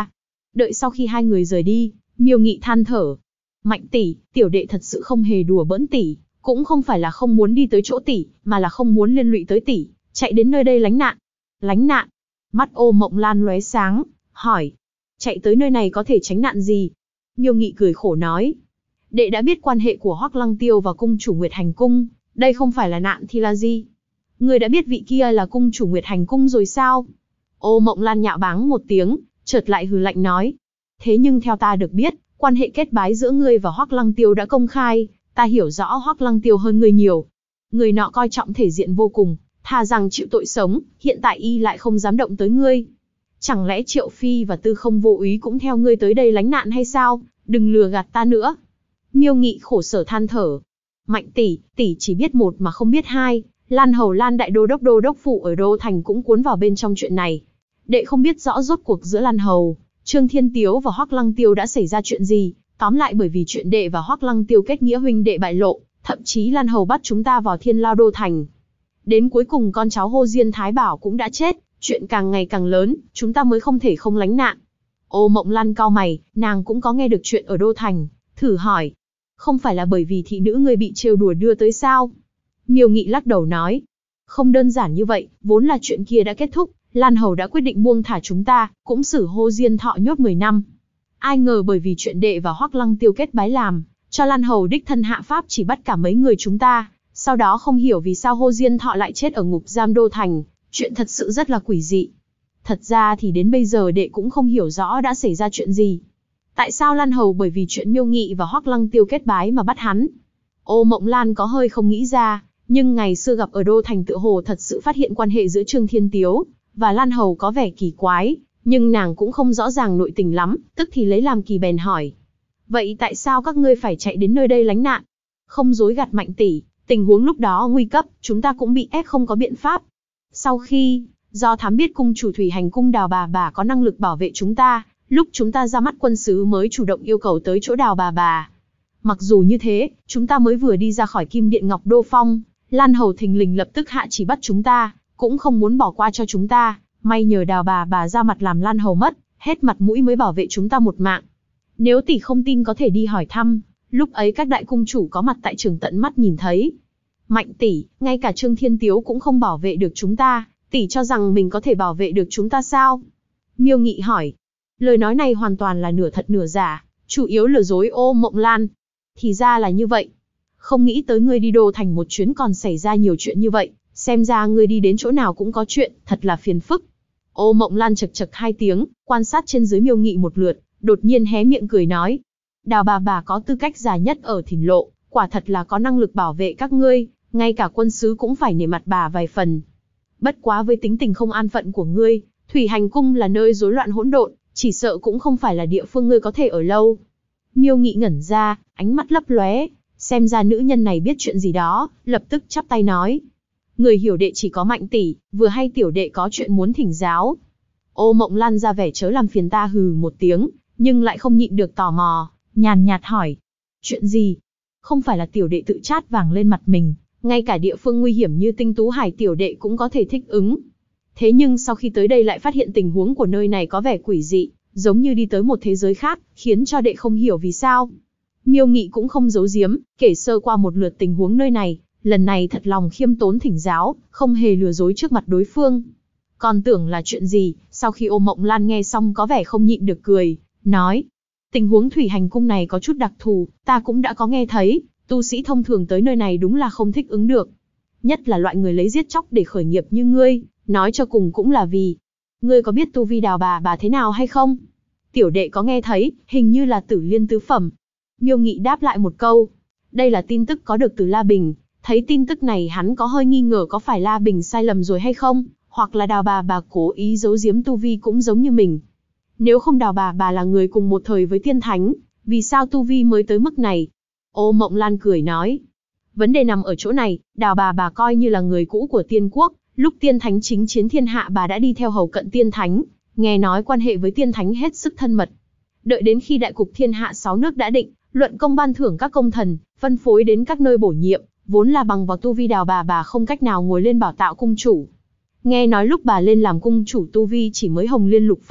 A: Đợi sau khi hai người rời đi, Miêu Nghị than thở. Mạnh tỷ, tiểu đệ thật sự không hề đùa bỡn tỷ, cũng không phải là không muốn đi tới chỗ tỷ, mà là không muốn liên lụy tới tỷ, chạy đến nơi đây lánh nạn. Lánh nạn? Mắt Ô Mộng Lan lóe sáng, hỏi. Chạy tới nơi này có thể tránh nạn gì? Miêu Nghị cười khổ nói. Đệ đã biết quan hệ của Hoắc Lăng Tiêu và cung chủ Nguyệt Hành Cung, đây không phải là nạn thì là gì? Người đã biết vị kia là cung chủ Nguyệt Hành Cung rồi sao? Ô Mộng Lan nhạo báng một tiếng, chợt lại hừ lạnh nói. Thế nhưng theo ta được biết, quan hệ kết bái giữa ngươi và Hoắc Lăng Tiêu đã công khai, ta hiểu rõ Hoắc Lăng Tiêu hơn ngươi nhiều. Người nọ coi trọng thể diện vô cùng, thà rằng chịu tội sống, hiện tại y lại không dám động tới ngươi. Chẳng lẽ Triệu Phi và Tư Không Vô Úy cũng theo ngươi tới đây lánh nạn hay sao? Đừng lừa gạt ta nữa. Miêu Nghị khổ sở than thở. Mạnh tỷ, tỷ chỉ biết một mà không biết hai, Lan Hầu Lan đại đô đốc phủ ở Đô Thành cũng cuốn vào bên trong chuyện này. Đệ không biết rõ rốt cuộc giữa Lan Hầu, Trương Thiên Tiếu và Hoắc Lăng Tiêu đã xảy ra chuyện gì, tóm lại bởi vì chuyện đệ và Hoắc Lăng Tiêu kết nghĩa huynh đệ bại lộ, thậm chí Lan Hầu bắt chúng ta vào Thiên Lao Đô Thành. Đến cuối cùng con cháu Hồ Diên Thái Bảo cũng đã chết, chuyện càng ngày càng lớn, chúng ta mới không thể không lánh nạn. Ô Mộng Lan cau mày, nàng cũng có nghe được chuyện ở Đô Thành, thử hỏi. Không phải là bởi vì thị nữ ngươi bị trêu đùa đưa tới sao? Miêu Nghị lắc đầu nói. Không đơn giản như vậy, vốn là chuyện kia đã kết thúc, Lan Hầu đã quyết định buông thả chúng ta, cũng xử Hồ Diên Thọ nhốt 10 năm. Ai ngờ bởi vì chuyện đệ và Hoắc Lăng Tiêu kết bái làm, cho Lan Hầu đích thân hạ pháp chỉ bắt cả mấy người chúng ta, sau đó không hiểu vì sao Hồ Diên Thọ lại chết ở ngục giam Đô Thành, chuyện thật sự rất là quỷ dị. Thật ra thì đến bây giờ đệ cũng không hiểu rõ đã xảy ra chuyện gì. Tại sao Lan Hầu bởi vì chuyện Miêu Nghị và Hoắc Lăng Tiêu kết bái mà bắt hắn? Ô Mộng Lan có hơi không nghĩ ra, nhưng ngày xưa gặp ở Đô Thành tựa hồ thật sự phát hiện quan hệ giữa Trương Thiên Tiếu và Lan Hầu có vẻ kỳ quái, nhưng nàng cũng không rõ ràng nội tình lắm, tức thì lấy làm kỳ bèn hỏi. Vậy tại sao các ngươi phải chạy đến nơi đây lánh nạn? Không dối gạt Mạnh tỷ, tình huống lúc đó nguy cấp, chúng ta cũng bị ép không có biện pháp. Sau khi, do thám biết cung chủ Thủy Hành Cung Đào bà có năng lực bảo vệ chúng ta, lúc chúng ta ra mắt quân sứ mới chủ động yêu cầu tới chỗ Đào bà. Mặc dù như thế, chúng ta mới vừa đi ra khỏi Kim Điện Ngọc Đô Phong, Lan Hầu thình lình lập tức hạ chỉ bắt chúng ta, cũng không muốn bỏ qua cho chúng ta, may nhờ Đào bà ra mặt làm Lan Hầu mất, hết mặt mũi mới bảo vệ chúng ta một mạng. Nếu tỷ không tin có thể đi hỏi thăm, lúc ấy các đại cung chủ có mặt tại trường tận mắt nhìn thấy. Mạnh tỷ, ngay cả Trương Thiên Tiếu cũng không bảo vệ được chúng ta, tỷ cho rằng mình có thể bảo vệ được chúng ta sao? Miêu Nghị hỏi. Lời nói này hoàn toàn là nửa thật nửa giả, chủ yếu lừa dối Ô Mộng Lan. Thì ra là như vậy. Không nghĩ tới ngươi đi Đô Thành một chuyến còn xảy ra nhiều chuyện như vậy, xem ra ngươi đi đến chỗ nào cũng có chuyện, thật là phiền phức. Ô Mộng Lan chật chật hai tiếng, quan sát trên dưới Miêu Nghị một lượt, đột nhiên hé miệng cười nói. Đào bà có tư cách già nhất ở Thìn Lộ, quả thật là có năng lực bảo vệ các ngươi, ngay cả quân sứ cũng phải nể mặt bà vài phần. Bất quá với tính tình không an phận của ngươi, Thủy Hành Cung là nơi rối loạn hỗn độn, chỉ sợ cũng không phải là địa phương ngươi có thể ở lâu. Miêu Nghị ngẩn ra, ánh mắt lấp lóe, xem ra nữ nhân này biết chuyện gì đó, lập tức chắp tay nói. Người hiểu đệ chỉ có Mạnh tỷ, vừa hay tiểu đệ có chuyện muốn thỉnh giáo. Ô Mộng Lan ra vẻ chớ làm phiền ta hừ một tiếng, nhưng lại không nhịn được tò mò, nhàn nhạt hỏi. Chuyện gì? Không phải là tiểu đệ tự chát vàng lên mặt mình, ngay cả địa phương nguy hiểm như Tinh Tú Hải tiểu đệ cũng có thể thích ứng. Thế nhưng sau khi tới đây lại phát hiện tình huống của nơi này có vẻ quỷ dị, giống như đi tới một thế giới khác, khiến cho đệ không hiểu vì sao. Miêu Nghị cũng không giấu giếm, kể sơ qua một lượt tình huống nơi này, lần này thật lòng khiêm tốn thỉnh giáo, không hề lừa dối trước mặt đối phương. Còn tưởng là chuyện gì, sau khi Ô Mộng Lan nghe xong có vẻ không nhịn được cười, nói. Tình huống Thủy Hành Cung này có chút đặc thù, ta cũng đã có nghe thấy, tu sĩ thông thường tới nơi này đúng là không thích ứng được. Nhất là loại người lấy giết chóc để khởi nghiệp như ngươi, nói cho cùng cũng là vì. Ngươi có biết tu vi Đào bà thế nào hay không? Tiểu đệ có nghe thấy, hình như là Tử Liên tứ phẩm. Miêu Nghị đáp lại một câu. Đây là tin tức có được từ La Bình, thấy tin tức này hắn có hơi nghi ngờ có phải La Bình sai lầm rồi hay không, hoặc là Đào bà cố ý giấu giếm tu vi cũng giống như mình. Nếu không Đào bà là người cùng một thời với Tiên Thánh, vì sao tu vi mới tới mức này? Ô Mộng Lan cười nói. Vấn đề nằm ở chỗ này, Đào bà coi như là người cũ của Tiên Quốc, lúc Tiên Thánh chính chiến thiên hạ bà đã đi theo hầu cận Tiên Thánh, nghe nói quan hệ với Tiên Thánh hết sức thân mật. Đợi đến khi đại cục thiên hạ 6 nước đã định, luận công ban thưởng các công thần, phân phối đến các nơi bổ nhiệm, vốn là bằng vào tu vi Đào bà không cách nào ngồi lên bảo tạo cung chủ. Nghe nói lúc bà lên làm cung chủ tu vi chỉ mới hồng liên lục phẩm,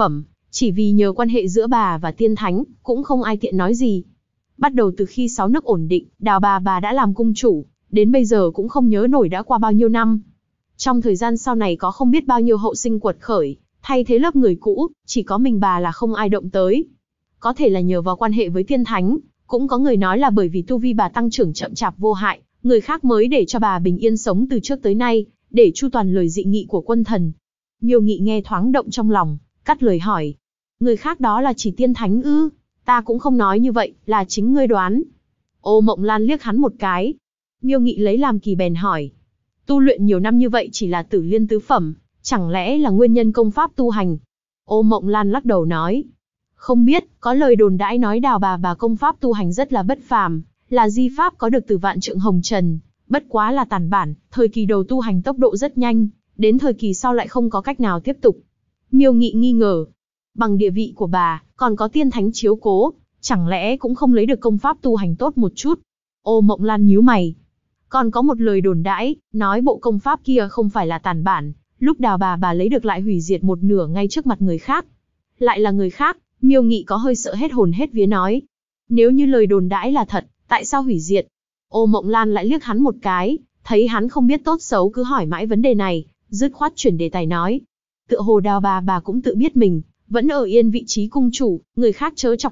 A: Chỉ vì nhờ quan hệ giữa bà và tiên thánh, cũng không ai tiện nói gì. Bắt đầu từ khi 6 nước ổn định, Đào bà đã làm cung chủ, đến bây giờ cũng không nhớ nổi đã qua bao nhiêu năm. Trong thời gian sau này có không biết bao nhiêu hậu sinh quật khởi, thay thế lớp người cũ, chỉ có mình bà là không ai động tới. Có thể là nhờ vào quan hệ với tiên thánh, cũng có người nói là bởi vì tu vi bà tăng trưởng chậm chạp vô hại, người khác mới để cho bà bình yên sống từ trước tới nay, để chu toàn lời dị nghị của quân thần. Miêu Nghị nghe thoáng động trong lòng, cắt lời hỏi. Người khác đó là chỉ tiên thánh ư? Ta cũng không nói như vậy, là chính ngươi đoán. Ô Mộng Lan liếc hắn một cái. Miêu Nghị lấy làm kỳ bèn hỏi. Tu luyện nhiều năm như vậy chỉ là Tử Liên tứ phẩm, chẳng lẽ là nguyên nhân công pháp tu hành? Ô Mộng Lan lắc đầu nói. Không biết, có lời đồn đãi nói Đào bà công pháp tu hành rất là bất phàm, là di pháp có được từ vạn trượng hồng trần, bất quá là tàn bản, thời kỳ đầu tu hành tốc độ rất nhanh, đến thời kỳ sau lại không có cách nào tiếp tục. Miêu Nghị nghi ngờ. Bằng địa vị của bà, còn có tiên thánh chiếu cố, chẳng lẽ cũng không lấy được công pháp tu hành tốt một chút? Ô Mộng Lan nhíu mày. Còn có một lời đồn đãi, nói bộ công pháp kia không phải là tàn bản, lúc Đào bà lấy được lại hủy diệt một nửa ngay trước mặt người khác. Lại là người khác, Miêu Nghị có hơi sợ hết hồn hết vía nói. Nếu như lời đồn đãi là thật, tại sao hủy diệt? Ô Mộng Lan lại liếc hắn một cái, thấy hắn không biết tốt xấu cứ hỏi mãi vấn đề này, dứt khoát chuyển đề tài nói. Tựa hồ Đào bà cũng tự biết mình, vẫn ở yên vị trí cung chủ, người khác chớ chọc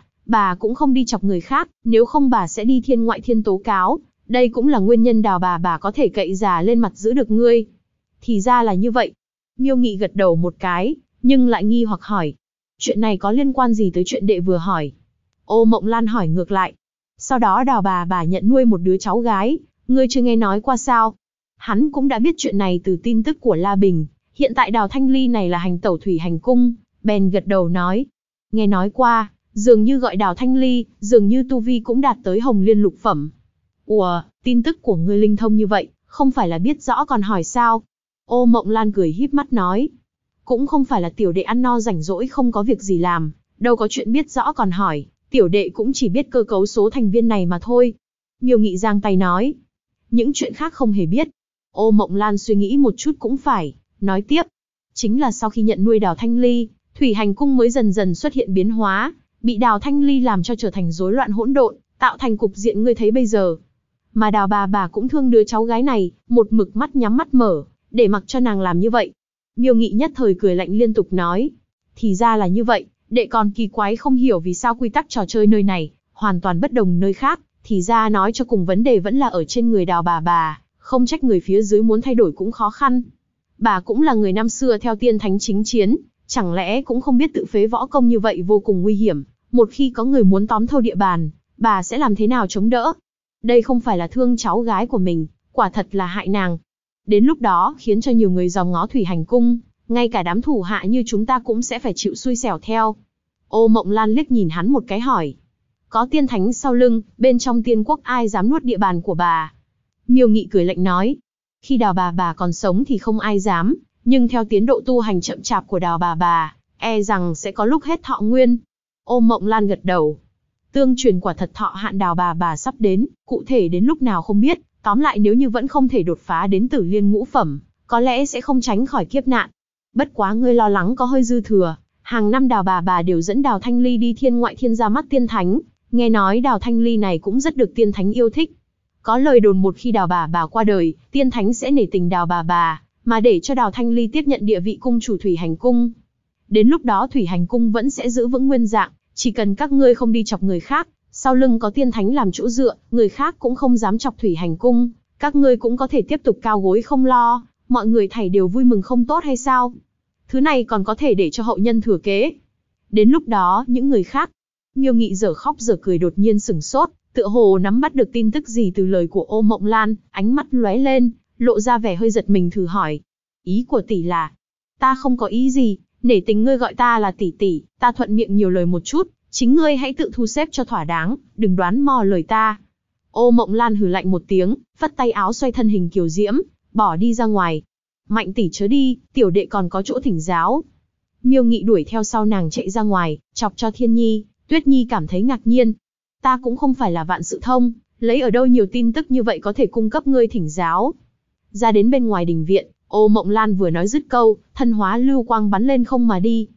A: bà cũng không đi chọc người khác, nếu không bà sẽ đi thiên ngoại thiên tố cáo, đây cũng là nguyên nhân Đào bà có thể cậy già lên mặt giữ được ngươi. Thì ra là như vậy. Miêu Nghị gật đầu một cái, nhưng lại nghi hoặc hỏi. Chuyện này có liên quan gì tới chuyện đệ vừa hỏi? Ô Mộng Lan hỏi ngược lại. Sau đó Đào bà nhận nuôi một đứa cháu gái, ngươi chưa nghe nói qua sao? Hắn cũng đã biết chuyện này từ tin tức của La Bình, hiện tại Đào Thanh Ly này là hành tẩu thủy hành cung, bèn gật đầu nói. Nghe nói qua, dường như gọi Đào Thanh Ly, dường như tu vi cũng đạt tới Hồng Liên lục phẩm. Ủa, tin tức của ngươi linh thông như vậy, không phải là biết rõ còn hỏi sao? Ô Mộng Lan cười híp mắt nói. Cũng không phải là tiểu đệ ăn no rảnh rỗi không có việc gì làm, đâu có chuyện biết rõ còn hỏi, tiểu đệ cũng chỉ biết cơ cấu số thành viên này mà thôi. Miêu Nghị giang tay nói. Những chuyện khác không hề biết. Ô Mộng Lan suy nghĩ một chút cũng phải, nói tiếp. Chính là sau khi nhận nuôi Đào Thanh Ly, thủy hành cung mới dần dần xuất hiện biến hóa, bị Đào Thanh Ly làm cho trở thành rối loạn hỗn độn, tạo thành cục diện ngươi thấy bây giờ. Mà Đào bà cũng thương đứa cháu gái này, một mực mắt nhắm mắt mở, để mặc cho nàng làm như vậy. Miêu Nghị nhất thời cười lạnh liên tục nói. Thì ra là như vậy, đệ còn kỳ quái không hiểu vì sao quy tắc trò chơi nơi này, hoàn toàn bất đồng nơi khác, thì ra nói cho cùng vấn đề vẫn là ở trên người Đào bà, không trách người phía dưới muốn thay đổi cũng khó khăn. Bà cũng là người năm xưa theo tiên thánh chính chiến, chẳng lẽ cũng không biết tự phế võ công như vậy vô cùng nguy hiểm, một khi có người muốn tóm thâu địa bàn, bà sẽ làm thế nào chống đỡ? Đây không phải là thương cháu gái của mình, quả thật là hại nàng. Đến lúc đó khiến cho nhiều người dòm ngó thủy hành cung, ngay cả đám thủ hạ như chúng ta cũng sẽ phải chịu xui xẻo theo. Ô Mộng Lan liếc nhìn hắn một cái hỏi. Có tiên thánh sau lưng, bên trong tiên quốc ai dám nuốt địa bàn của bà? Miêu Nghị cười lạnh nói. Khi Đào bà còn sống thì không ai dám, nhưng theo tiến độ tu hành chậm chạp của Đào bà, e rằng sẽ có lúc hết thọ nguyên. Ô Mộng Lan gật đầu. Tương truyền quả thật thọ hạn Đào bà sắp đến, cụ thể đến lúc nào không biết, tóm lại nếu như vẫn không thể đột phá đến Tử Liên ngũ phẩm, có lẽ sẽ không tránh khỏi kiếp nạn. Bất quá ngươi lo lắng có hơi dư thừa, hàng năm Đào bà đều dẫn Đào Thanh Ly đi thiên ngoại thiên ra mắt tiên thánh, nghe nói Đào Thanh Ly này cũng rất được tiên thánh yêu thích. Có lời đồn một khi Đào bà qua đời, tiên thánh sẽ nể tình Đào bà, mà để cho Đào Thanh Ly tiếp nhận địa vị cung chủ thủy hành cung. Đến lúc đó thủy hành cung vẫn sẽ giữ vững nguyên dạng, chỉ cần các ngươi không đi chọc người khác, sau lưng có tiên thánh làm chỗ dựa, người khác cũng không dám chọc thủy hành cung, các ngươi cũng có thể tiếp tục cao gối không lo, mọi người thảy đều vui mừng không tốt hay sao? Thứ này còn có thể để cho hậu nhân thừa kế. Đến lúc đó, những người khác. Miêu Nghị dở khóc dở cười đột nhiên sửng sốt, tựa hồ nắm bắt được tin tức gì từ lời của Ô Mộng Lan, ánh mắt lóe lên, lộ ra vẻ hơi giật mình thử hỏi. Ý của tỷ là, ta không có ý gì, nể tình ngươi gọi ta là tỷ, ta thuận miệng nhiều lời một chút, chính ngươi hãy tự thu xếp cho thỏa đáng, đừng đoán mò lời ta. Ô Mộng Lan hừ lạnh một tiếng, phất tay áo xoay thân hình kiều diễm, bỏ đi ra ngoài. Mạnh tỷ chớ đi, tiểu đệ còn có chỗ thỉnh giáo. Miêu Nghị đuổi theo sau nàng chạy ra ngoài, chọc cho Thiên Nhi, Tuyết Nhi cảm thấy ngạc nhiên. Ta cũng không phải là vạn sự thông, lấy ở đâu nhiều tin tức như vậy có thể cung cấp ngươi thỉnh giáo. Ra đến bên ngoài đình viện, Ô Mộng Lan vừa nói dứt câu, thân hóa lưu quang bắn lên không mà đi.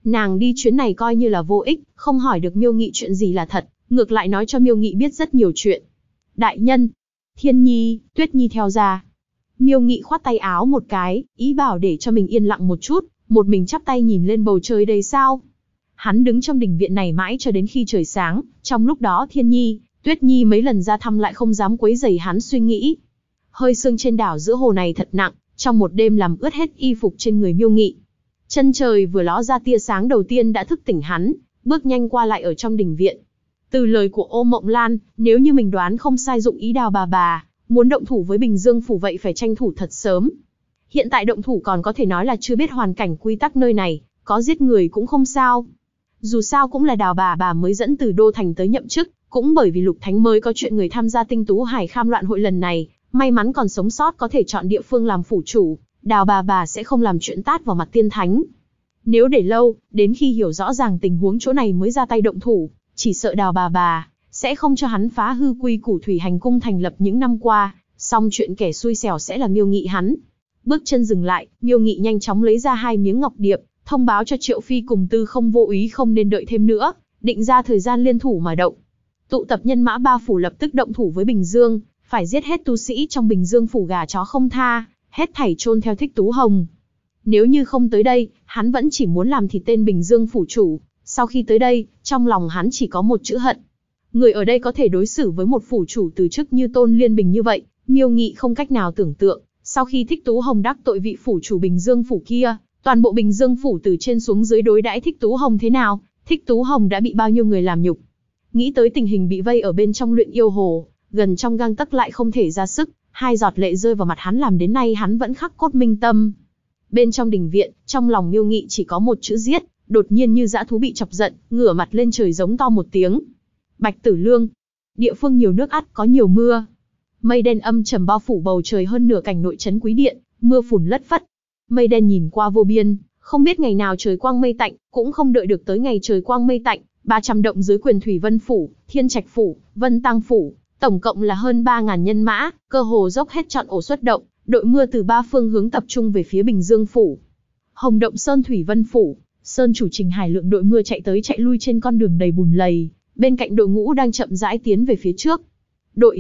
A: Nàng đi chuyến này coi như là vô ích, không hỏi được Miêu Nghị chuyện gì là thật, ngược lại nói cho Miêu Nghị biết rất nhiều chuyện. Đại nhân, Thiên Nhi, Tuyết Nhi theo ra. Miêu Nghị khoát tay áo một cái, ý bảo để cho mình yên lặng một chút, một mình chắp tay nhìn lên bầu trời đầy sao. Hắn đứng trong đình viện này mãi cho đến khi trời sáng, trong lúc đó Thiên Nhi, Tuyết Nhi mấy lần ra thăm lại không dám quấy rầy hắn suy nghĩ. Hơi sương trên đảo giữa hồ này thật nặng, trong một đêm làm ướt hết y phục trên người Miêu Nghị. Chân trời vừa ló ra tia sáng đầu tiên đã thức tỉnh hắn, bước nhanh qua lại ở trong đình viện. Từ lời của Ô Mộng Lan, nếu như mình đoán không sai dụng ý Đào bà, muốn động thủ với Bình Dương phủ vậy phải tranh thủ thật sớm. Hiện tại động thủ còn có thể nói là chưa biết hoàn cảnh quy tắc nơi này, có giết người cũng không sao. Dù sao cũng là Đào bà mới dẫn từ Đô Thành tới nhậm chức, cũng bởi vì Lục Thánh mới có chuyện người tham gia Tinh Tú Hải Kham loạn hội lần này, may mắn còn sống sót có thể chọn địa phương làm phủ chủ, Đào bà sẽ không làm chuyện tát vào mặt tiên thánh. Nếu để lâu, đến khi hiểu rõ ràng tình huống chỗ này mới ra tay động thủ, chỉ sợ Đào bà sẽ không cho hắn phá hư quy củ thủy hành cung thành lập những năm qua, xong chuyện kẻ xui xẻo sẽ là Miêu Nghị hắn. Bước chân dừng lại, Miêu Nghị nhanh chóng lấy ra 2 miếng ngọc điệp, thông báo cho Triệu Phi cùng Tư Không Vô Úy không nên đợi thêm nữa, định ra thời gian liên thủ mà động. Tụ tập nhân mã 3 phủ lập tức động thủ với Bình Dương, phải giết hết tu sĩ trong Bình Dương phủ gà chó không tha, hết thảy chôn theo Thích Tú Hồng. Nếu như không tới đây, hắn vẫn chỉ muốn làm thịt tên Bình Dương phủ chủ, sau khi tới đây, trong lòng hắn chỉ có một chữ hận. Người ở đây có thể đối xử với một phủ chủ từ chức như Tôn Liên Bình như vậy, Miêu Nghị không cách nào tưởng tượng, sau khi Thích Tú Hồng đắc tội vị phủ chủ Bình Dương phủ kia, toàn bộ Bình Dương phủ từ trên xuống dưới đối đãi Thích Tú Hồng thế nào, Thích Tú Hồng đã bị bao nhiêu người làm nhục. Nghĩ tới tình hình bị vây ở bên trong Luyện Yêu Hồ, gần trong gang tấc lại không thể ra sức, 2 giọt lệ rơi vào mặt hắn làm đến nay hắn vẫn khắc cốt minh tâm. Bên trong đình viện, trong lòng Miêu Nghị chỉ có một chữ giết, đột nhiên như dã thú bị chọc giận, ngửa mặt lên trời giống to một tiếng. Bạch Tử Lương. Địa phương nhiều nước ắt có nhiều mưa. Mây đen âm trầm bao phủ bầu trời hơn nửa cảnh nội trấn Quý Điện, mưa phùn lất phất. Mây đen nhìn qua vô biên, không biết ngày nào trời quang mây tạnh, cũng không đợi được tới ngày trời quang mây tạnh, 300 động dưới quyền Thủy Vân phủ, Thiên Trạch phủ, Vân Tăng phủ, tổng cộng là hơn 3000 nhân mã, cơ hồ dốc hết trọn ổ xuất động, đội mưa từ 3 phương hướng tập trung về phía Bình Dương phủ. Hồng Động Sơn Thủy Vân phủ, Sơn chủ Trình Hải Lượng đội mưa chạy tới chạy lui trên con đường đầy bùn lầy, bên cạnh đội ngũ đang chậm rãi tiến về phía trước. Đội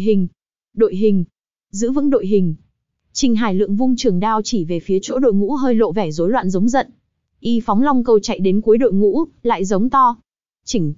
A: hình, giữ vững đội hình. Trình Hải Lượng vung trường đao chỉ về phía chỗ đội ngũ hơi lộ vẻ rối loạn giống giận. Y phóng long câu chạy đến cuối đội ngũ, lại giống to. Chỉnh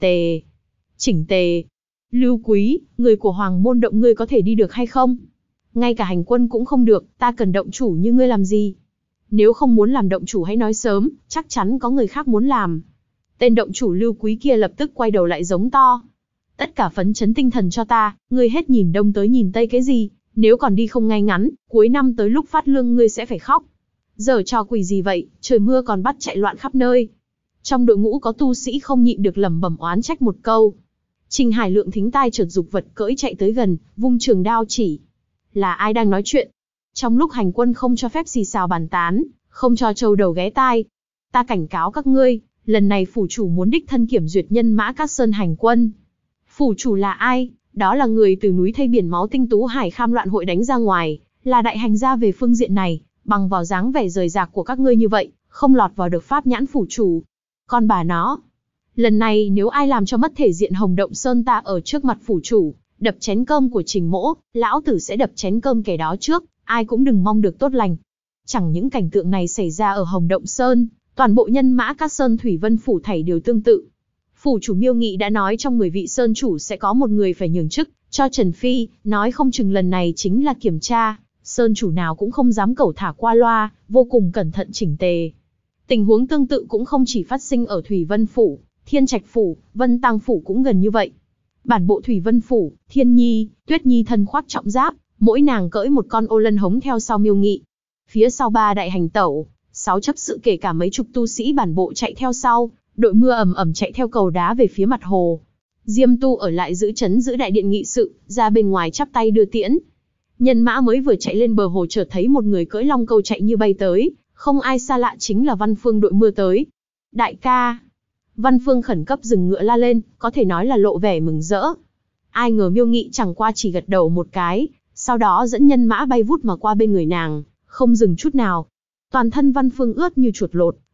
A: tề. Lưu Quý, người của Hoàng môn động ngươi có thể đi được hay không? Ngay cả hành quân cũng không được, ta cần động chủ như ngươi làm gì? Nếu không muốn làm động chủ hãy nói sớm, chắc chắn có người khác muốn làm. Tên động chủ Lưu Quý kia lập tức quay đầu lại giống to. Tất cả phấn chấn tinh thần cho ta, ngươi hết nhìn đông tới nhìn tây cái gì, nếu còn đi không ngay ngắn, cuối năm tới lúc phát lương ngươi sẽ phải khóc. Giờ trò quỷ gì vậy, trời mưa còn bắt chạy loạn khắp nơi. Trong đội ngũ có tu sĩ không nhịn được lẩm bẩm oán trách một câu. Trình Hải Lượng thính tai chợt dục vật cưỡi chạy tới gần, vung trường đao chỉ. Là ai đang nói chuyện? Trong lúc hành quân không cho phép xì xào bàn tán, không cho trâu đầu ghé tai. Ta cảnh cáo các ngươi, lần này phủ chủ muốn đích thân kiểm duyệt nhân mã các sơn hành quân. Phủ chủ là ai? Đó là người từ núi Thây biển máu Tinh Tú Hải Kham loạn hội đánh ra ngoài, là đại hành gia về phương diện này, bằng vào dáng vẻ rời rạc của các ngươi như vậy, không lọt vào được pháp nhãn phủ chủ. Con bà nó, lần này nếu ai làm cho mất thể diện Hồng Động Sơn ta ở trước mặt phủ chủ, đập chén cơm của Trình Mỗ, lão tử sẽ đập chén cơm kẻ đó trước, ai cũng đừng mong được tốt lành. Chẳng những cảnh tượng này xảy ra ở Hồng Động Sơn, toàn bộ nhân mã các sơn Thủy Vân phủ thảy đều tương tự. Phủ chủ Miêu Nghị đã nói trong 10 vị sơn chủ sẽ có một người phải nhường chức cho Trần Phi, nói không chừng lần này chính là kiểm tra, sơn chủ nào cũng không dám cẩu thả qua loa, vô cùng cẩn thận chỉnh tề. Tình huống tương tự cũng không chỉ phát sinh ở Thủy Vân phủ, Thiên Trạch phủ, Vân Tăng phủ cũng gần như vậy. Bản bộ Thủy Vân phủ, Thiên Nhi, Tuyết Nhi thân khoác trọng giáp, mỗi nàng cưỡi một con ô lân hống theo sau Miêu Nghị. Phía sau 3 đại hành tẩu, 6 chấp sự kể cả mấy chục tu sĩ bản bộ chạy theo sau, đội mưa ầm ầm chạy theo cầu đá về phía mặt hồ. Diêm Tu ở lại giữ trấn giữ đại điện nghị sự, ra bên ngoài chắp tay đưa tiễn. Nhân mã mới vừa chạy lên bờ hồ chợt thấy một người cưỡi long câu chạy như bay tới, không ai xa lạ chính là Văn Phương đội mưa tới. Đại ca! Văn Phương khẩn cấp dừng ngựa la lên, có thể nói là lộ vẻ mừng rỡ. Ai ngờ Miêu Nghị chẳng qua chỉ gật đầu một cái, sau đó dẫn nhân mã bay vút mà qua bên người nàng, không dừng chút nào. Toàn thân Văn Phương ướt như chuột lột,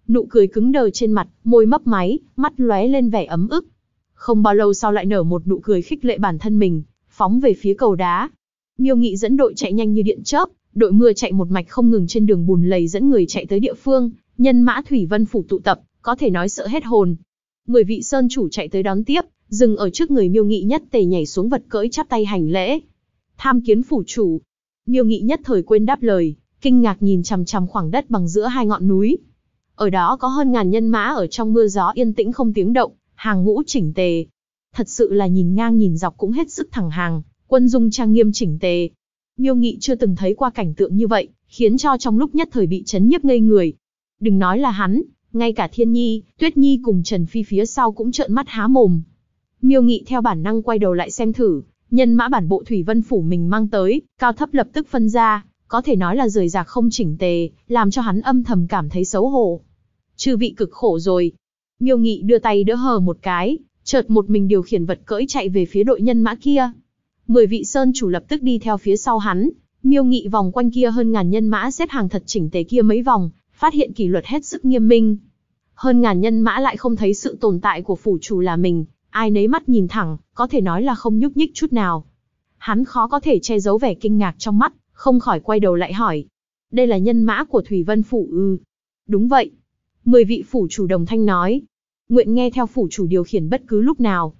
A: Nụ cười cứng đờ trên mặt, môi mấp máy, mắt lóe lên vẻ ấm ức. Không bao lâu sau lại nở một nụ cười khích lệ bản thân mình, phóng về phía cầu đá. Miêu Nghị dẫn đội chạy nhanh như điện chớp, đội mưa chạy một mạch không ngừng trên đường bùn lầy dẫn người chạy tới địa phương, nhân mã Thủy Vân phủ tụ tập, có thể nói sợ hết hồn. 10 vị sơn chủ chạy tới đón tiếp, dừng ở trước người Miêu Nghị nhất tề nhảy xuống vật cưỡi chắp tay hành lễ. Tham kiến phủ chủ. Miêu Nghị nhất thời quên đáp lời, kinh ngạc nhìn chằm chằm khoảng đất bằng giữa hai ngọn núi. Ở đó có hơn ngàn nhân mã ở trong mưa gió yên tĩnh không tiếng động, hàng ngũ chỉnh tề. Thật sự là nhìn ngang nhìn dọc cũng hết sức thẳng hàng, quân dung trang nghiêm chỉnh tề. Miêu Nghị chưa từng thấy qua cảnh tượng như vậy, khiến cho trong lúc nhất thời bị chấn nhiếp ngây người. Đừng nói là hắn, ngay cả Thiên Nhi, Tuyết Nhi cùng Trần Phi phía sau cũng trợn mắt há mồm. Miêu Nghị theo bản năng quay đầu lại xem thử, nhân mã bản bộ Thủy Vân phủ mình mang tới, cao thấp lập tức phân ra, có thể nói là rời rạc không chỉnh tề, làm cho hắn âm thầm cảm thấy xấu hổ. Chư vị cực khổ rồi. Miêu Nghị đưa tay đỡ hờ một cái, chợt một mình điều khiển vật cưỡi chạy về phía đội nhân mã kia. 10 vị sơn chủ lập tức đi theo phía sau hắn. Miêu Nghị vòng quanh kia hơn ngàn nhân mã xếp hàng thật chỉnh tề kia mấy vòng, phát hiện kỷ luật hết sức nghiêm minh. Hơn ngàn nhân mã lại không thấy sự tồn tại của phủ chủ là mình, ai nấy mắt nhìn thẳng, có thể nói là không nhúc nhích chút nào. Hắn khó có thể che giấu vẻ kinh ngạc trong mắt, không khỏi quay đầu lại hỏi. Đây là nhân mã của Thủy Vân phủ ư? Đúng vậy. 10 vị phủ chủ đồng thanh nói. Nguyện nghe theo phủ chủ điều khiển bất cứ lúc nào.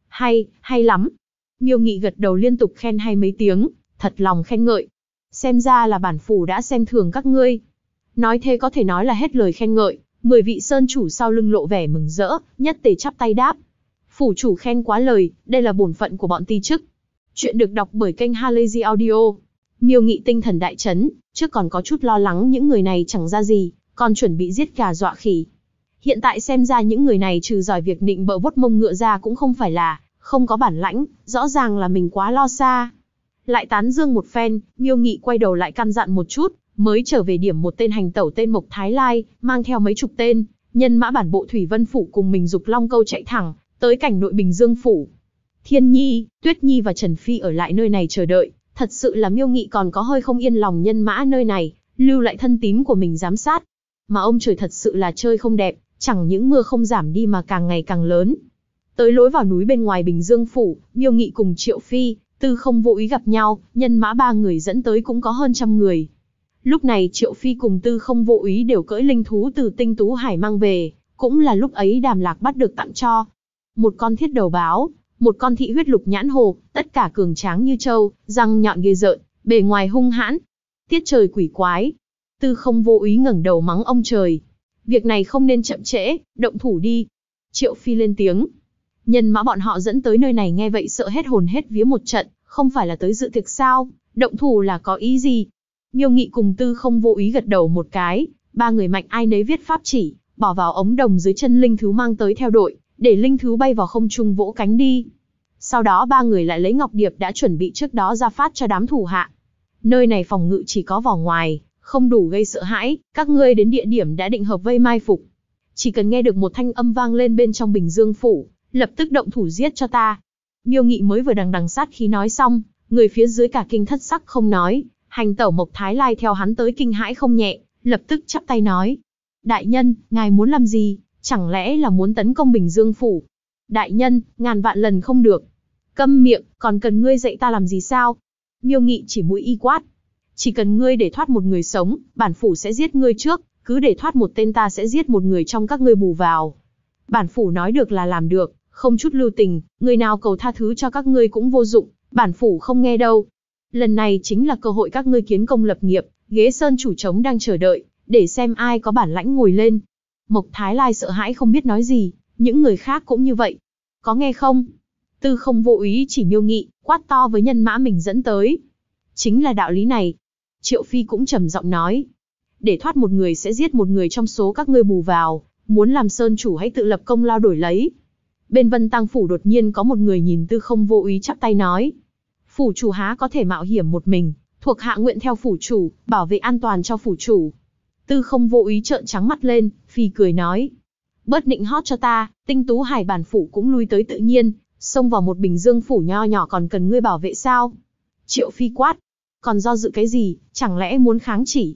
A: Hay lắm. Miêu Nghị gật đầu liên tục khen hay mấy tiếng, thật lòng khen ngợi. Xem ra là bản phủ đã xem thường các ngươi. Nói thế có thể nói là hết lời khen ngợi, 10 vị sơn chủ sau lưng lộ vẻ mừng rỡ, nhất tề chắp tay đáp. Phủ chủ khen quá lời, đây là bổn phận của bọn ti chức. Chuyện được đọc bởi kênh Halazy Audio. Miêu Nghị tinh thần đại chấn, trước còn có chút lo lắng những người này chẳng ra gì, còn chuẩn bị giết gà dọa khỉ. Hiện tại xem ra những người này trừ giỏi việc nịnh bợ vuốt mông ngựa ra cũng không phải là không có bản lãnh, rõ ràng là mình quá lo xa. Lại tán dương một phen, Miêu Nghị quay đầu lại căn dặn một chút, mới trở về điểm một tên hành tẩu tên Mộc Thái Lai, mang theo mấy chục tên, nhân mã bản bộ Thủy Vân phủ cùng mình dục long câu chạy thẳng, tới cảnh nội Bình Dương phủ. Thiên Nhi, Tuyết Nhi và Trần Phi ở lại nơi này chờ đợi, thật sự là Miêu Nghị còn có hơi không yên lòng nhân mã nơi này, lưu lại thân tín của mình giám sát. Mà ông trời thật sự là chơi không đẹp, chẳng những mưa không giảm đi mà càng ngày càng lớn. Tới lối vào núi bên ngoài Bình Dương phủ, Miêu Nghị cùng Triệu Phi, Tư Không Vô Ý gặp nhau, nhân mã 3 người dẫn tới cũng có hơn trăm người. Lúc này Triệu Phi cùng Tư Không Vô Ý đều cưỡi linh thú từ Tinh Tú Hải mang về, cũng là lúc ấy Đàm Lạc bắt được tặng cho. Một con thiết đầu báo, một con thị huyết lục nhãn hồ, tất cả cường tráng như trâu, răng nhọn ghê rợn, bề ngoài hung hãn. Tiết trời quỷ quái. Tư Không Vô Ý ngẩng đầu mắng ông trời. Việc này không nên chậm trễ, động thủ đi. Triệu Phi lên tiếng. Nhân mã bọn họ dẫn tới nơi này nghe vậy sợ hết hồn hết vía một trận, không phải là tới dự tiệc sao, động thủ là có ý gì? Miêu Nghị cùng Tư Không Vô Ý gật đầu một cái, 3 người mạnh ai nấy viết pháp chỉ, bỏ vào ống đồng dưới chân linh thú mang tới theo đội, để linh thú bay vào không trung vỗ cánh đi. Sau đó 3 người lại lấy ngọc điệp đã chuẩn bị trước đó ra phát cho đám thủ hạ. Nơi này phòng ngự chỉ có vỏ ngoài, không đủ gây sợ hãi, các ngươi đến địa điểm đã định hợp vây mai phục. Chỉ cần nghe được một thanh âm vang lên bên trong Bình Dương phủ, lập tức động thủ giết cho ta. Miêu Nghị mới vừa đằng sát khí nói xong, người phía dưới cả kinh thất sắc không nói, hành tẩu Mộc Thái Lai theo hắn tới kinh hãi không nhẹ, lập tức chắp tay nói. Đại nhân, ngài muốn làm gì, chẳng lẽ là muốn tấn công Bình Dương phủ? Đại nhân, ngàn vạn lần không được. Câm miệng, còn cần ngươi dạy ta làm gì sao? Miêu Nghị chỉ mũi y quát. Chỉ cần ngươi để thoát một người sống, bản phủ sẽ giết ngươi trước, cứ để thoát một tên ta sẽ giết một người trong các ngươi bù vào. Bản phủ nói được là làm được, không chút lưu tình, người nào cầu tha thứ cho các ngươi cũng vô dụng, bản phủ không nghe đâu. Lần này chính là cơ hội các ngươi kiến công lập nghiệp, ghế sơn chủ trống đang chờ đợi, để xem ai có bản lãnh ngồi lên. Mộc Thái Lai sợ hãi không biết nói gì, những người khác cũng như vậy. Có nghe không? Tư Không Vô Ý chỉ Miêu Nghị, quát to với nhân mã mình dẫn tới. Chính là đạo lý này. Triệu Phi cũng trầm giọng nói. Để thoát một người sẽ giết một người trong số các ngươi bù vào, muốn làm sơn chủ hãy tự lập công lao đổi lấy. Bên Vân Tăng phủ đột nhiên có một người nhìn Tư Không Vô Ý chắp tay nói. Phủ chủ há có thể mạo hiểm một mình, thuộc hạ nguyện theo phủ chủ, bảo vệ an toàn cho phủ chủ. Tư Không Vô Ý trợn trắng mắt lên, phì cười nói. Bớt nịnh hót cho ta, Tinh Tú Hải bản phủ cũng lui tới tự nhiên, xông vào một Bình Dương phủ nho nhỏ còn cần ngươi bảo vệ sao? Triệu Phi quát. Còn do dự cái gì, chẳng lẽ muốn kháng chỉ?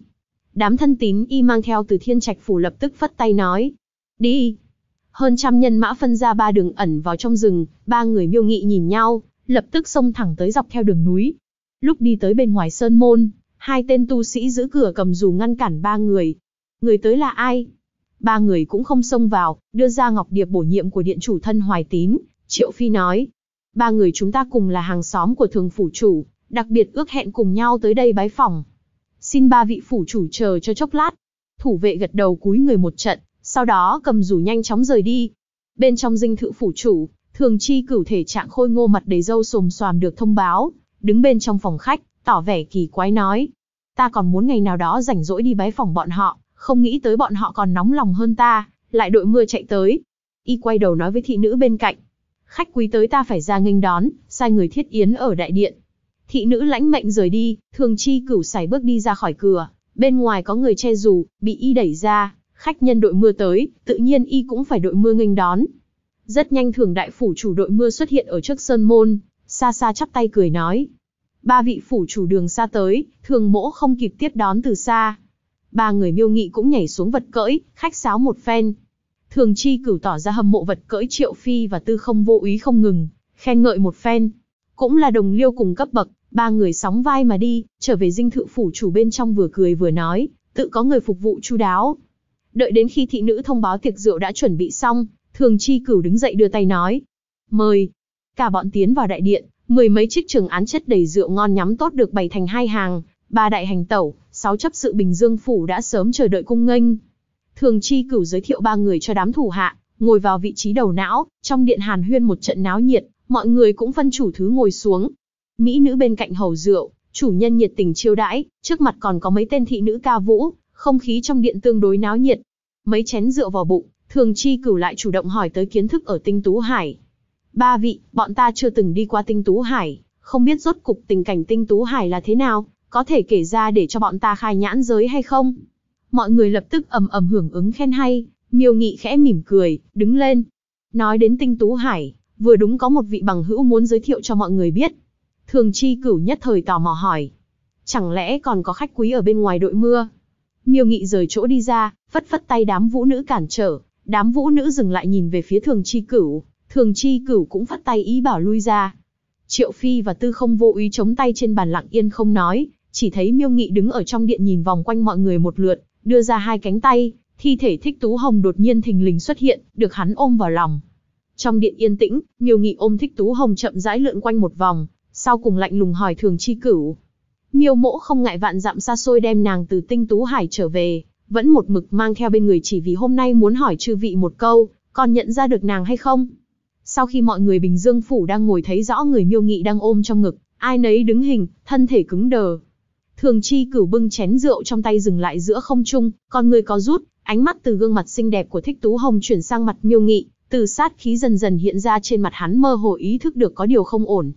A: Đám thân tín y mang theo từ Thiên Trạch phủ lập tức phất tay nói. Đi. Hơn trăm nhân mã phân ra ba đường ẩn vào trong rừng, ba người Miêu Nghị nhìn nhau, lập tức xông thẳng tới dọc theo đường núi. Lúc đi tới bên ngoài sơn môn, hai tên tu sĩ giữ cửa cầm dù ngăn cản ba người. Người tới là ai? Ba người cũng không xông vào, đưa ra ngọc điệp bổ nhiệm của điện chủ Thân Hoài Tín. Triệu Phi nói, ba người chúng ta cùng là hàng xóm của thường phủ chủ, đặc biệt ước hẹn cùng nhau tới đây bái phỏng. Xin ba vị phủ chủ chờ cho chốc lát. Thủ vệ gật đầu cúi người một trận, sau đó cầm dù nhanh chóng rời đi. Bên trong dinh thự phủ chủ, Thường Chi Cửu thể trạng khôi ngô mặt đầy râu xồm xoàm được thông báo, đứng bên trong phòng khách, tỏ vẻ kỳ quái nói. Ta còn muốn ngày nào đó rảnh rỗi đi bái phỏng bọn họ, không nghĩ tới bọn họ còn nóng lòng hơn ta, lại đội mưa chạy tới. Y quay đầu nói với thị nữ bên cạnh. Khách quý tới ta phải ra nghênh đón, sai người thiết yến ở đại điện. Thị nữ lãnh mệnh rời đi, Thường Chi Cửu sải bước đi ra khỏi cửa. Bên ngoài có người che dù, bị y đẩy ra, khách nhân đội mưa tới, tự nhiên y cũng phải đội mưa nghênh đón. Rất nhanh Thường đại phủ chủ đội mưa xuất hiện ở trước sơn môn, xa xa chắp tay cười nói. Ba vị phủ chủ đường xa tới, Thường mỗ không kịp tiếp đón từ xa. Ba người Miêu Nghị cũng nhảy xuống vật cưỡi, khách sáo một phen. Thường Chi Cửu tỏ ra hâm mộ vật cưỡi Triệu Phi và Tư Không Vô Úy không ngừng, khen ngợi một phen. Cũng là đồng liêu cùng cấp bậc, ba người sóng vai mà đi, trở về dinh thự phủ chủ bên trong vừa cười vừa nói, tự có người phục vụ chu đáo. Đợi đến khi thị nữ thông báo tiệc rượu đã chuẩn bị xong, Thường Chi Cửu đứng dậy đưa tay nói. Mời. Cả bọn tiến vào đại điện, mười mấy chiếc trường án chất đầy rượu ngon nhắm tốt được bày thành hai hàng, ba đại hành tẩu, 6 chấp sự Bình Dương phủ đã sớm chờ đợi cung nghênh. Thường Chi Cửu giới thiệu ba người cho đám thủ hạ, ngồi vào vị trí đầu não, trong điện hàn huyên một trận náo nhiệt, mọi người cũng phân chủ thứ ngồi xuống. Mỹ nữ bên cạnh hầu rượu, chủ nhân nhiệt tình chiêu đãi, trước mặt còn có mấy tên thị nữ ca vũ, không khí trong điện tương đối náo nhiệt. Mấy chén rượu vào bụng, Thường Chi Cửu lại chủ động hỏi tới kiến thức ở Tinh Tú Hải. Ba vị, bọn ta chưa từng đi qua Tinh Tú Hải, không biết rốt cục tình cảnh Tinh Tú Hải là thế nào, có thể kể ra để cho bọn ta khai nhãn giới hay không? Mọi người lập tức ầm ầm hưởng ứng khen hay, Miêu Nghị khẽ mỉm cười, đứng lên. Nói đến Tinh Tú Hải, vừa đúng có một vị bằng hữu muốn giới thiệu cho mọi người biết. Thường Chi Cửu nhất thời tò mò hỏi. Chẳng lẽ còn có khách quý ở bên ngoài đội mưa? Miêu Nghị rời chỗ đi ra, phất phất tay đám vũ nữ cản trở. Đám vũ nữ dừng lại nhìn về phía Thường Chi Cửu. Thường Chi Cửu cũng phất tay ý bảo lui ra. Triệu Phi và Tư Không Vô Úy chống tay trên bàn lặng yên không nói. Chỉ thấy Miêu Nghị đứng ở trong điện nhìn vòng quanh mọi người một lượt, đưa ra hai cánh tay. Thi thể Thích Tú Hồng đột nhiên thình lình xuất hiện, được hắn ôm vào lòng. Trong điện yên tĩnh, Miêu Nghị ôm Thích Tú Hồng chậm rãi lượn quanh một vòng, sau cùng lạnh lùng hỏi Thường Chi Cửu. Miêu mỗ không ngại vạn dặm xa xôi đem nàng từ Tinh Tú Hải trở về, vẫn một mực mang theo bên người chỉ vì hôm nay muốn hỏi chư vị một câu, còn nhận ra được nàng hay không? Sau khi mọi người Bình Dương phủ đang ngồi thấy rõ người Miêu Nghị đang ôm trong ngực, ai nấy đứng hình, thân thể cứng đờ. Thường Chi Cửu bưng chén rượu trong tay dừng lại giữa không trung, con người có rút, ánh mắt từ gương mặt xinh đẹp của Thích Tú Hồng chuyển sang mặt Miêu Nghị, từ sát khí dần dần hiện ra trên mặt hắn, mơ hồ ý thức được có điều không ổn.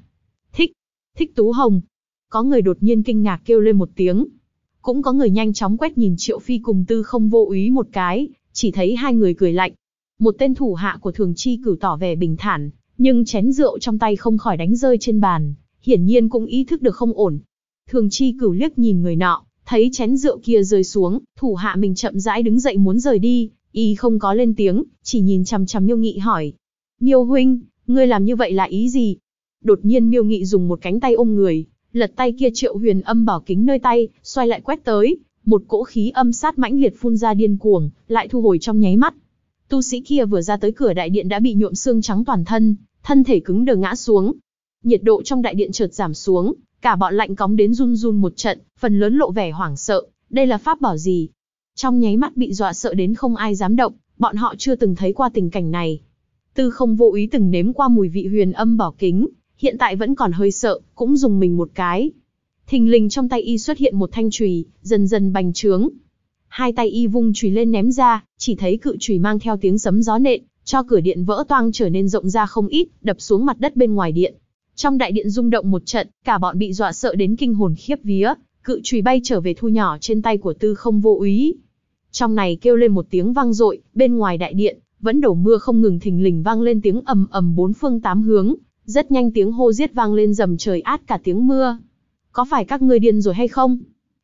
A: Thích Tú Hồng. Có người đột nhiên kinh ngạc kêu lên một tiếng. Cũng có người nhanh chóng quét nhìn Triệu Phi cùng Tư Không Vô Úy một cái, chỉ thấy hai người cười lạnh. Một tên thủ hạ của Thường Chi Cửu tỏ vẻ bình thản, nhưng chén rượu trong tay không khỏi đánh rơi trên bàn, hiển nhiên cũng ý thức được không ổn. Thường Chi Cửu liếc nhìn người nọ, thấy chén rượu kia rơi xuống, thủ hạ mình chậm rãi đứng dậy muốn rời đi, y không có lên tiếng, chỉ nhìn chằm chằm Miêu Nghị hỏi. Miêu huynh, ngươi làm như vậy là ý gì? Đột nhiên Miêu Nghị dùng một cánh tay ôm người, lật tay kia Triệu Huyền Âm bảo kính nơi tay, xoay lại quét tới, một cỗ khí âm sát mãnh liệt phun ra điên cuồng, lại thu hồi trong nháy mắt. Tu sĩ kia vừa ra tới cửa đại điện đã bị nhuộm xương trắng toàn thân, thân thể cứng đờ ngã xuống. Nhiệt độ trong đại điện chợt giảm xuống, cả bọn lạnh cóng đến run run một trận, phần lớn lộ vẻ hoảng sợ, đây là pháp bảo gì? Trong nháy mắt bị dọa sợ đến không ai dám động, bọn họ chưa từng thấy qua tình cảnh này. Tư Không Vô Úy từng nếm qua mùi vị Huyền Âm bảo kính, hiện tại vẫn còn hơi sợ, cũng dùng mình một cái. Thình lình trong tay y xuất hiện một thanh chùy, dần dần bành trướng. Hai tay y vung chùy lên ném ra, chỉ thấy cự chùy mang theo tiếng sấm gió nện, cho cửa điện vỡ toang trở nên rộng ra không ít, đập xuống mặt đất bên ngoài điện. Trong đại điện rung động một trận, cả bọn bị dọa sợ đến kinh hồn khiếp vía, cự chùy bay trở về thu nhỏ trên tay của Tư Không Vô Úy. Trong này kêu lên một tiếng vang dội, bên ngoài đại điện vẫn đổ mưa không ngừng, thình lình vang lên tiếng ầm ầm bốn phương tám hướng, rất nhanh tiếng hô giết vang lên rầm trời át cả tiếng mưa. Có phải các ngươi điên rồi hay không?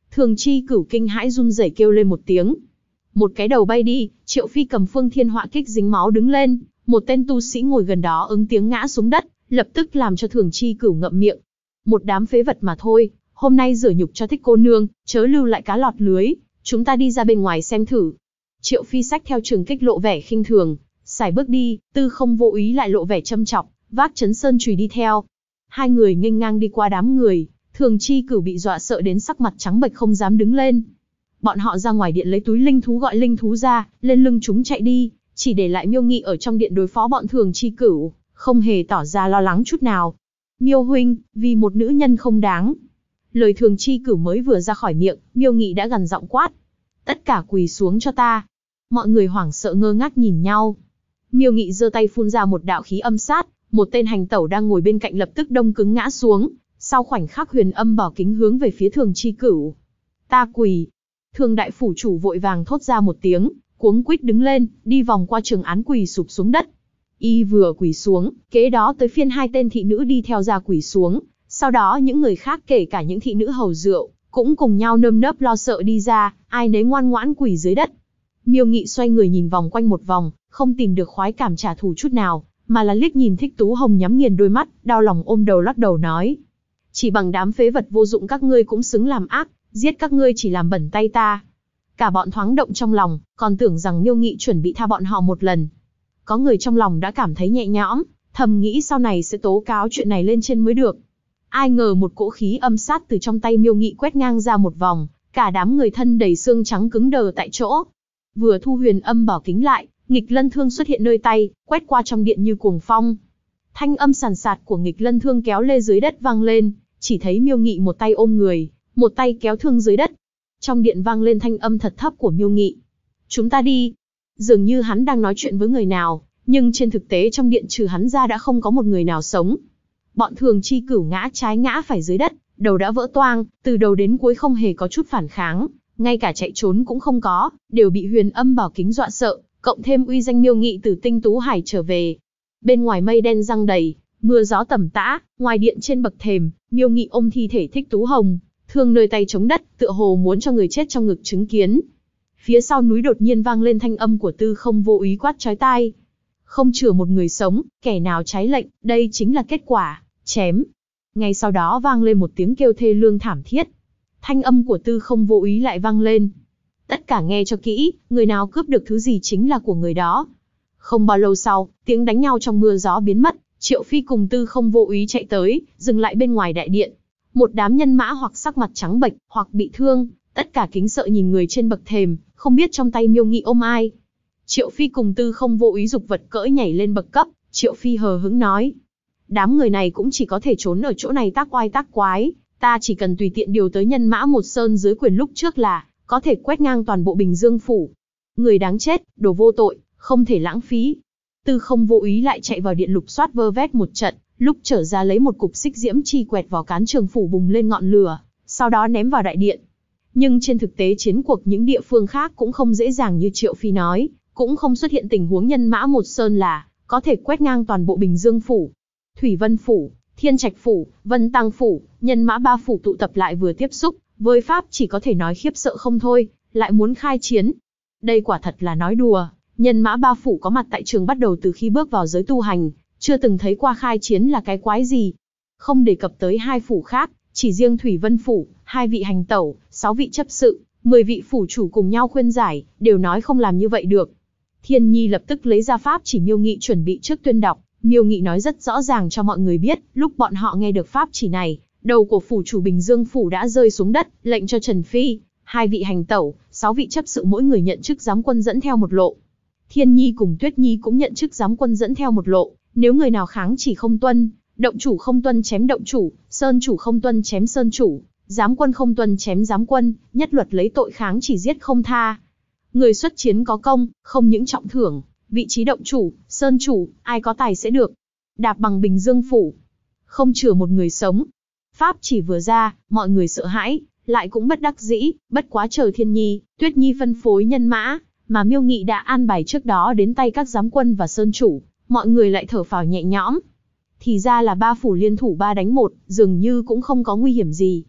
A: Thường Chi Cửu kinh hãi run rẩy kêu lên một tiếng. Một cái đầu bay đi, Triệu Phi cầm Phương Thiên Họa Kích dính máu đứng lên, một tên tu sĩ ngồi gần đó ứng tiếng ngã xuống đất, lập tức làm cho Thường Chi Cửu ngậm miệng. Một đám phế vật mà thôi, hôm nay rửa nhục cho Thích cô nương, chớ lưu lại cá lọt lưới, chúng ta đi ra bên ngoài xem thử. Triệu Phi xách theo trường kích lộ vẻ khinh thường, sải bước đi, Tư Không Vô Ý lại lộ vẻ châm chọc, vác chấn sơn chùy đi theo. Hai người nghênh ngang đi qua đám người, Thường Chi Cửu bị dọa sợ đến sắc mặt trắng bệch không dám đứng lên. Bọn họ ra ngoài điện lấy túi linh thú gọi linh thú ra, lên lưng chúng chạy đi, chỉ để lại Miêu Nghị ở trong điện đối phó bọn Thường Chi Cửu, không hề tỏ ra lo lắng chút nào. Miêu huynh, vì một nữ nhân không đáng. Lời Thường Chi Cửu mới vừa ra khỏi miệng, Miêu Nghị đã gằn giọng quát. Tất cả quỳ xuống cho ta. Mọi người hoảng sợ ngơ ngác nhìn nhau. Miêu Nghị giơ tay phun ra một đạo khí âm sát, một tên hành tẩu đang ngồi bên cạnh lập tức đông cứng ngã xuống. Sau khoảnh khắc Huyền Âm Bảo Kính hướng về phía Thường Chi Cửu. Ta quỳ. Thường đại phủ chủ vội vàng thốt ra một tiếng, cuống quýt đứng lên, đi vòng qua Trường Án quỳ sụp xuống đất. Y vừa quỳ xuống, kế đó tới phiên hai tên thị nữ đi theo ra quỳ xuống, sau đó những người khác kể cả những thị nữ hầu rượu, cũng cùng nhau nơm nớp lo sợ đi ra, ai nấy ngoan ngoãn quỳ dưới đất. Miêu Nghị xoay người nhìn vòng quanh một vòng, không tìm được khoái cảm trả thù chút nào, mà là liếc nhìn Thích Tú Hồng nhắm nghiền đôi mắt, đau lòng ôm đầu lắc đầu nói. Chỉ bằng đám phế vật vô dụng các ngươi cũng xứng làm ác, giết các ngươi chỉ làm bẩn tay ta. Cả bọn thoáng động trong lòng, còn tưởng rằng Miêu Nghị chuẩn bị tha bọn họ một lần. Có người trong lòng đã cảm thấy nhẹ nhõm, thầm nghĩ sau này sẽ tố cáo chuyện này lên trên mới được. Ai ngờ một cỗ khí âm sát từ trong tay Miêu Nghị quét ngang ra một vòng, cả đám người thân đầy xương trắng cứng đờ tại chỗ. Vừa thu Huyền Âm Bảo Kính lại, Nghịch Lân Thương xuất hiện nơi tay, quét qua trong điện như cuồng phong. Thanh âm sàn sạt của Nghịch Lân Thương kéo lê dưới đất vang lên, chỉ thấy Miêu Nghị một tay ôm người, một tay kéo thương dưới đất. Trong điện vang lên thanh âm thật thấp của Miêu Nghị. Chúng ta đi. Dường như hắn đang nói chuyện với người nào, nhưng trên thực tế trong điện trừ hắn ra đã không có một người nào sống. Bọn Thường Chi Cửu ngã trái ngã phải dưới đất, đầu đã vỡ toang, từ đầu đến cuối không hề có chút phản kháng, ngay cả chạy trốn cũng không có, đều bị Huyền Âm Bảo Kính dọa sợ, cộng thêm uy danh Miêu Nghị từ Tinh Tú Hải trở về. Bên ngoài mây đen giăng đầy, mưa gió tầm tã, ngoài điện trên bậc thềm, Miêu Nghị ôm thi thể Thích Tú Hồng, thương nơi tay chống đất, tựa hồ muốn cho người chết trong ngực chứng kiến. Phía sau núi đột nhiên vang lên thanh âm của Tư Không Vô Ý quát chói tai. Không chừa một người sống, kẻ nào trái lệnh, đây chính là kết quả, chém. Ngay sau đó vang lên một tiếng kêu thê lương thảm thiết. Thanh âm của Tư Không Vô Ý lại vang lên. Tất cả nghe cho kỹ, người nào cướp được thứ gì chính là của người đó. Không bao lâu sau, tiếng đánh nhau trong mưa gió biến mất, Triệu Phi cùng Tư Không Vô Ý chạy tới, dừng lại bên ngoài đại điện. Một đám nhân mã hoặc sắc mặt trắng bệch, hoặc bị thương, tất cả kính sợ nhìn người trên bậc thềm, không biết trong tay Miêu Nghị ôm ai. Triệu Phi cùng Tư Không Vô Ý dục vật cỡi nhảy lên bậc cấp, Triệu Phi hờ hững nói. Đám người này cũng chỉ có thể trốn ở chỗ này tác oai tác quái, ta chỉ cần tùy tiện điều tới nhân mã một sơn dưới quyền lúc trước là, có thể quét ngang toàn bộ Bình Dương Phủ. Người đáng chết, đồ vô tội, không thể lãng phí. Tư Không Vô Ý lại chạy vào điện lục soát vơ vét một trận, lúc trở ra lấy một cục xích diễm chi quẹt vào cán trường phủ bùng lên ngọn lửa, sau đó ném vào đại điện. Nhưng trên thực tế chiến cuộc những địa phương khác cũng không dễ dàng như Triệu Phi nói, cũng không xuất hiện tình huống nhân mã một sơn là có thể quét ngang toàn bộ Bình Dương Phủ. Thủy Vân Phủ, Thiên Trạch Phủ, Vân Tăng Phủ, nhân mã ba phủ tụ tập lại vừa tiếp xúc, với Pháp chỉ có thể nói khiếp sợ không thôi, lại muốn khai chiến. Đây quả thật là nói đùa, nhân mã ba phủ có mặt tại trường bắt đầu từ khi bước vào giới tu hành, chưa từng thấy qua khai chiến là cái quái gì. Không đề cập tới hai phủ khác, chỉ riêng Thủy Vân Phủ, 2 vị hành tẩu, 6 vị chấp sự, 10 vị phủ chủ cùng nhau khuyên giải, đều nói không làm như vậy được. Thiên Nhi lập tức lấy ra pháp chỉ Miêu Nghị chuẩn bị trước tuyên đọc. Miêu Nghị nói rất rõ ràng cho mọi người biết, lúc bọn họ nghe được pháp chỉ này, đầu của phủ chủ Bình Dương Phủ đã rơi xuống đất, lệnh cho Trần Phi, 2 vị hành tẩu, 6 vị chấp sự mỗi người nhận chức giám quân dẫn theo một lộ. Thiên Nhi cùng Tuyết Nhi cũng nhận chức giám quân dẫn theo một lộ, nếu người nào kháng chỉ không tuân, động chủ không tuân chém động chủ, sơn chủ không tuân chém sơn chủ, giám quân không tuân chém giám quân, nhất luật lấy tội kháng chỉ giết không tha. Người xuất chiến có công, không những trọng thưởng, vị trí động chủ, sơn chủ, ai có tài sẽ được. Đạp bằng Bình Dương Phủ, không chừa một người sống. Pháp chỉ vừa ra, mọi người sợ hãi, lại cũng bất đắc dĩ, bất quá chờ Thiên Nhi, Tuyết Nhi phân phối nhân mã, mà Miêu Nghị đã an bài trước đó đến tay các giám quân và sơn chủ, mọi người lại thở phào nhẹ nhõm. Thì ra là 3 phủ liên thủ 3 đánh 1, dường như cũng không có nguy hiểm gì.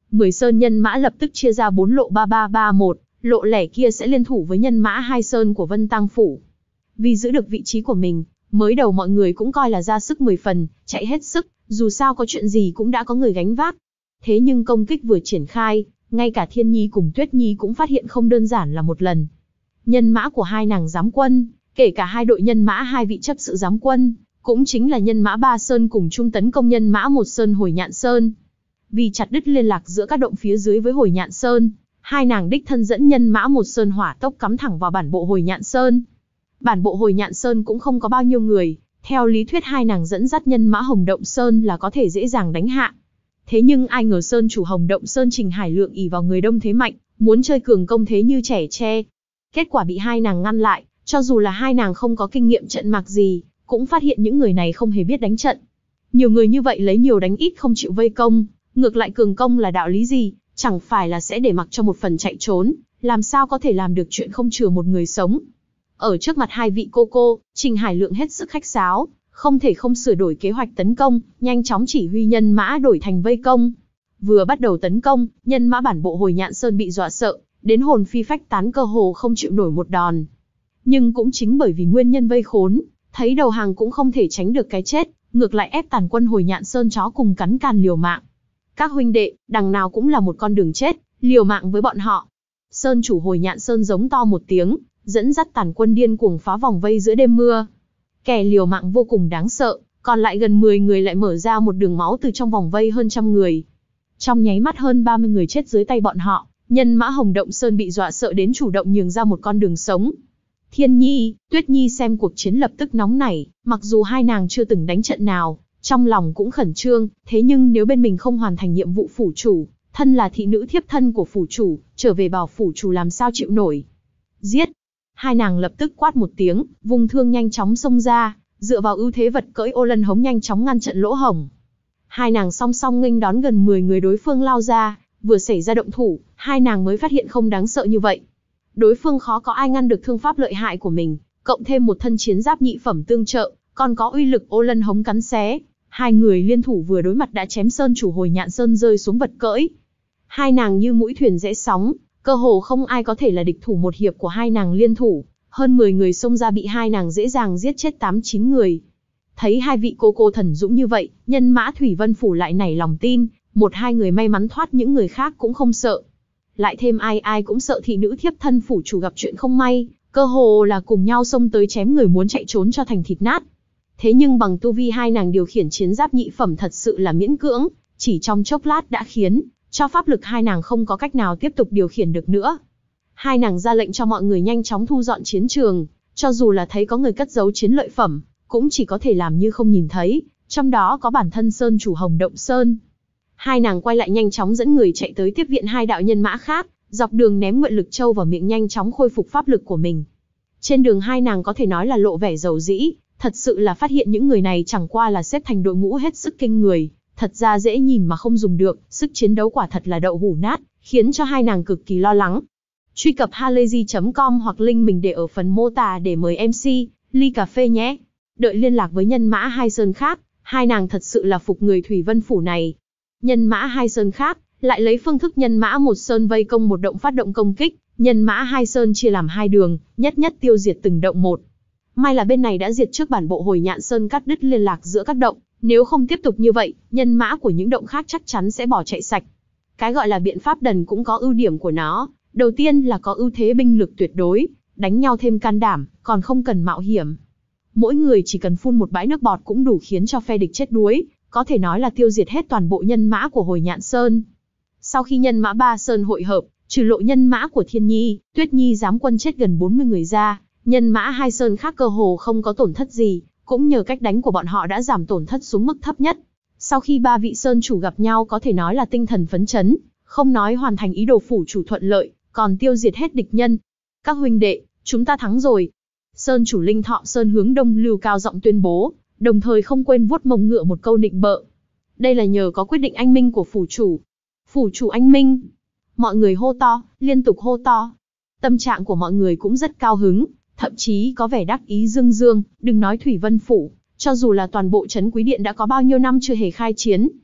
A: 10 sơn nhân mã lập tức chia ra 4 lộ 3331, lộ lẻ kia sẽ liên thủ với nhân mã 2 sơn của Vân Tang phủ. Vì giữ được vị trí của mình, mới đầu mọi người cũng coi là ra sức 10 phần, chạy hết sức, dù sao có chuyện gì cũng đã có người gánh vác. Thế nhưng công kích vừa triển khai, ngay cả Thiên Nhi cùng Tuyết Nhi cũng phát hiện không đơn giản là một lần. Nhân mã của hai nàng giám quân, kể cả hai đội nhân mã hai vị chấp sự giám quân, cũng chính là nhân mã 3 sơn cùng chung tấn công nhân mã 1 sơn Hồi Nhạn Sơn. Vì chặt đứt liên lạc giữa các động phía dưới với Hồi Nhạn Sơn, hai nàng đích thân dẫn nhân mã 1 sơn hỏa tốc cắm thẳng vào bản bộ Hồi Nhạn Sơn. Bản bộ Hồi Nhạn Sơn cũng không có bao nhiêu người, theo lý thuyết hai nàng dẫn dắt nhân mã Hồng Động Sơn là có thể dễ dàng đánh hạ. Thế nhưng ai ngờ Sơn chủ Hồng Động Sơn Trình Hải Lượng ỷ vào người đông thế mạnh, muốn chơi cường công thế như trẻ tre. Kết quả bị hai nàng ngăn lại, cho dù là hai nàng không có kinh nghiệm trận mạc gì, cũng phát hiện những người này không hề biết đánh trận. Nhiều người như vậy lấy nhiều đánh ít không chịu vây công, ngược lại cường công là đạo lý gì, chẳng phải là sẽ để mặc cho một phần chạy trốn, làm sao có thể làm được chuyện không chừa một người sống. Ở trước mặt hai vị cô, Trình Hải Lượng hết sức khách sáo, không thể không sửa đổi kế hoạch tấn công, nhanh chóng chỉ huy nhân mã đổi thành vây công. Vừa bắt đầu tấn công, nhân mã bản bộ Hồi Nhạn Sơn bị dọa sợ, đến hồn phi phách tán cơ hồ không chịu nổi một đòn. Nhưng cũng chính bởi vì nguyên nhân vây khốn, thấy đầu hàng cũng không thể tránh được cái chết, ngược lại ép tàn quân Hồi Nhạn Sơn chó cùng cắn càn liều mạng. Các huynh đệ, đằng nào cũng là một con đường chết, liều mạng với bọn họ. Sơn chủ Hồi Nhạn Sơn giống to một tiếng, dẫn dắt tàn quân điên cuồng phá vòng vây giữa đêm mưa. Kẻ liều mạng vô cùng đáng sợ, còn lại gần 10 người lại mở ra một đường máu từ trong vòng vây hơn 100 người. Trong nháy mắt hơn 30 người chết dưới tay bọn họ, nhân mã Hồng Động Sơn bị dọa sợ đến chủ động nhường ra một con đường sống. Thiên Nhi, Tuyết Nhi xem cuộc chiến lập tức nóng nảy, mặc dù hai nàng chưa từng đánh trận nào, trong lòng cũng khẩn trương, thế nhưng nếu bên mình không hoàn thành nhiệm vụ phủ chủ, thân là thị nữ thiếp thân của phủ chủ, trở về bảo phủ chủ làm sao chịu nổi. Giết! Hai nàng lập tức quát một tiếng, vung thương nhanh chóng xông ra, dựa vào ưu thế vật cưỡi ô lân hống nhanh chóng ngăn trận lỗ hổng. Hai nàng song song nghênh đón gần 10 người đối phương lao ra, vừa xảy ra động thủ, hai nàng mới phát hiện không đáng sợ như vậy. Đối phương khó có ai ngăn được thương pháp lợi hại của mình, cộng thêm một thân chiến giáp nhị phẩm tương trợ, còn có uy lực ô lân hống cắn xé. Hai người liên thủ vừa đối mặt đã chém Sơn chủ Hồi Nhạn Sơn rơi xuống vật cưỡi. Hai nàng như mũi thuyền rẽ sóng, cơ hồ không ai có thể là địch thủ một hiệp của hai nàng liên thủ. Hơn 10 người xông ra bị hai nàng dễ dàng giết chết 8-9 người. Thấy hai vị cô thần dũng như vậy, nhân mã Thủy Vân Phủ lại nảy lòng tin, 1-2 người may mắn thoát, những người khác cũng không sợ. Lại thêm ai cũng sợ thị nữ thiếp thân phủ chủ gặp chuyện không may, cơ hồ là cùng nhau xông tới chém người muốn chạy trốn cho thành thịt nát. Thế nhưng bằng tu vi hai nàng điều khiển chiến giáp nhị phẩm thật sự là miễn cưỡng, chỉ trong chốc lát đã khiến cho pháp lực hai nàng không có cách nào tiếp tục điều khiển được nữa. Hai nàng ra lệnh cho mọi người nhanh chóng thu dọn chiến trường, cho dù là thấy có người cất giấu chiến lợi phẩm, cũng chỉ có thể làm như không nhìn thấy, trong đó có bản thân Sơn chủ Hồng Động Sơn. Hai nàng quay lại nhanh chóng dẫn người chạy tới tiếp viện hai đạo nhân mã khác, dọc đường ném Nguyện Lực Châu vào miệng nhanh chóng khôi phục pháp lực của mình. Trên đường hai nàng có thể nói là lộ vẻ dầu dĩ, thật sự là phát hiện những người này chẳng qua là xếp thành đội ngũ hết sức kinh người, thật ra dễ nhìn mà không dùng được, sức chiến đấu quả thật là đậu hũ nát, khiến cho hai nàng cực kỳ lo lắng. Truy cập halayzi.com hoặc link mình để ở phần mô tả để mời MC, ly cà phê nhé. Đợi liên lạc với nhân mã hai sơn khác, hai nàng thật sự là phục người Thủy Vân Phủ này. Nhân mã hai sơn khác, lại lấy phương thức nhân mã một sơn vây công một động phát động công kích, nhân mã hai sơn chia làm hai đường, nhất tiêu diệt từng động một. May là bên này đã diệt trước bản bộ Hồi Nhạn Sơn cắt đứt liên lạc giữa các động, nếu không tiếp tục như vậy, nhân mã của những động khác chắc chắn sẽ bỏ chạy sạch. Cái gọi là biện pháp đần cũng có ưu điểm của nó. Đầu tiên là có ưu thế binh lực tuyệt đối, đánh nhau thêm can đảm, còn không cần mạo hiểm. Mỗi người chỉ cần phun một bãi nước bọt cũng đủ khiến cho phe địch chết đuối, có thể nói là tiêu diệt hết toàn bộ nhân mã của Hồi Nhạn Sơn. Sau khi nhân mã 3 sơn hội hợp, trừ lộ nhân mã của Thiên Nhi, Tuyết Nhi giám quân chết gần 40 người ra, nhân mã 2 sơn khác cơ hồ không có tổn thất gì, cũng nhờ cách đánh của bọn họ đã giảm tổn thất xuống mức thấp nhất. Sau khi 3 vị sơn chủ gặp nhau có thể nói là tinh thần phấn chấn, không nói hoàn thành ý đồ phủ chủ thuận lợi, còn tiêu diệt hết địch nhân. Các huynh đệ, chúng ta thắng rồi. Sơn chủ Linh Thọ Sơn hướng Đông Lưu cao giọng tuyên bố, đồng thời không quên vuốt mông ngựa một câu nịnh bợ. Đây là nhờ có quyết định anh minh của phủ chủ. Phủ chủ anh minh. Mọi người hô to, liên tục hô to. Tâm trạng của mọi người cũng rất cao hứng, thậm chí có vẻ đắc ý dương dương, đừng nói Thủy Vân Phủ, cho dù là toàn bộ trấn Quý Điện đã có bao nhiêu năm chưa hề khai chiến.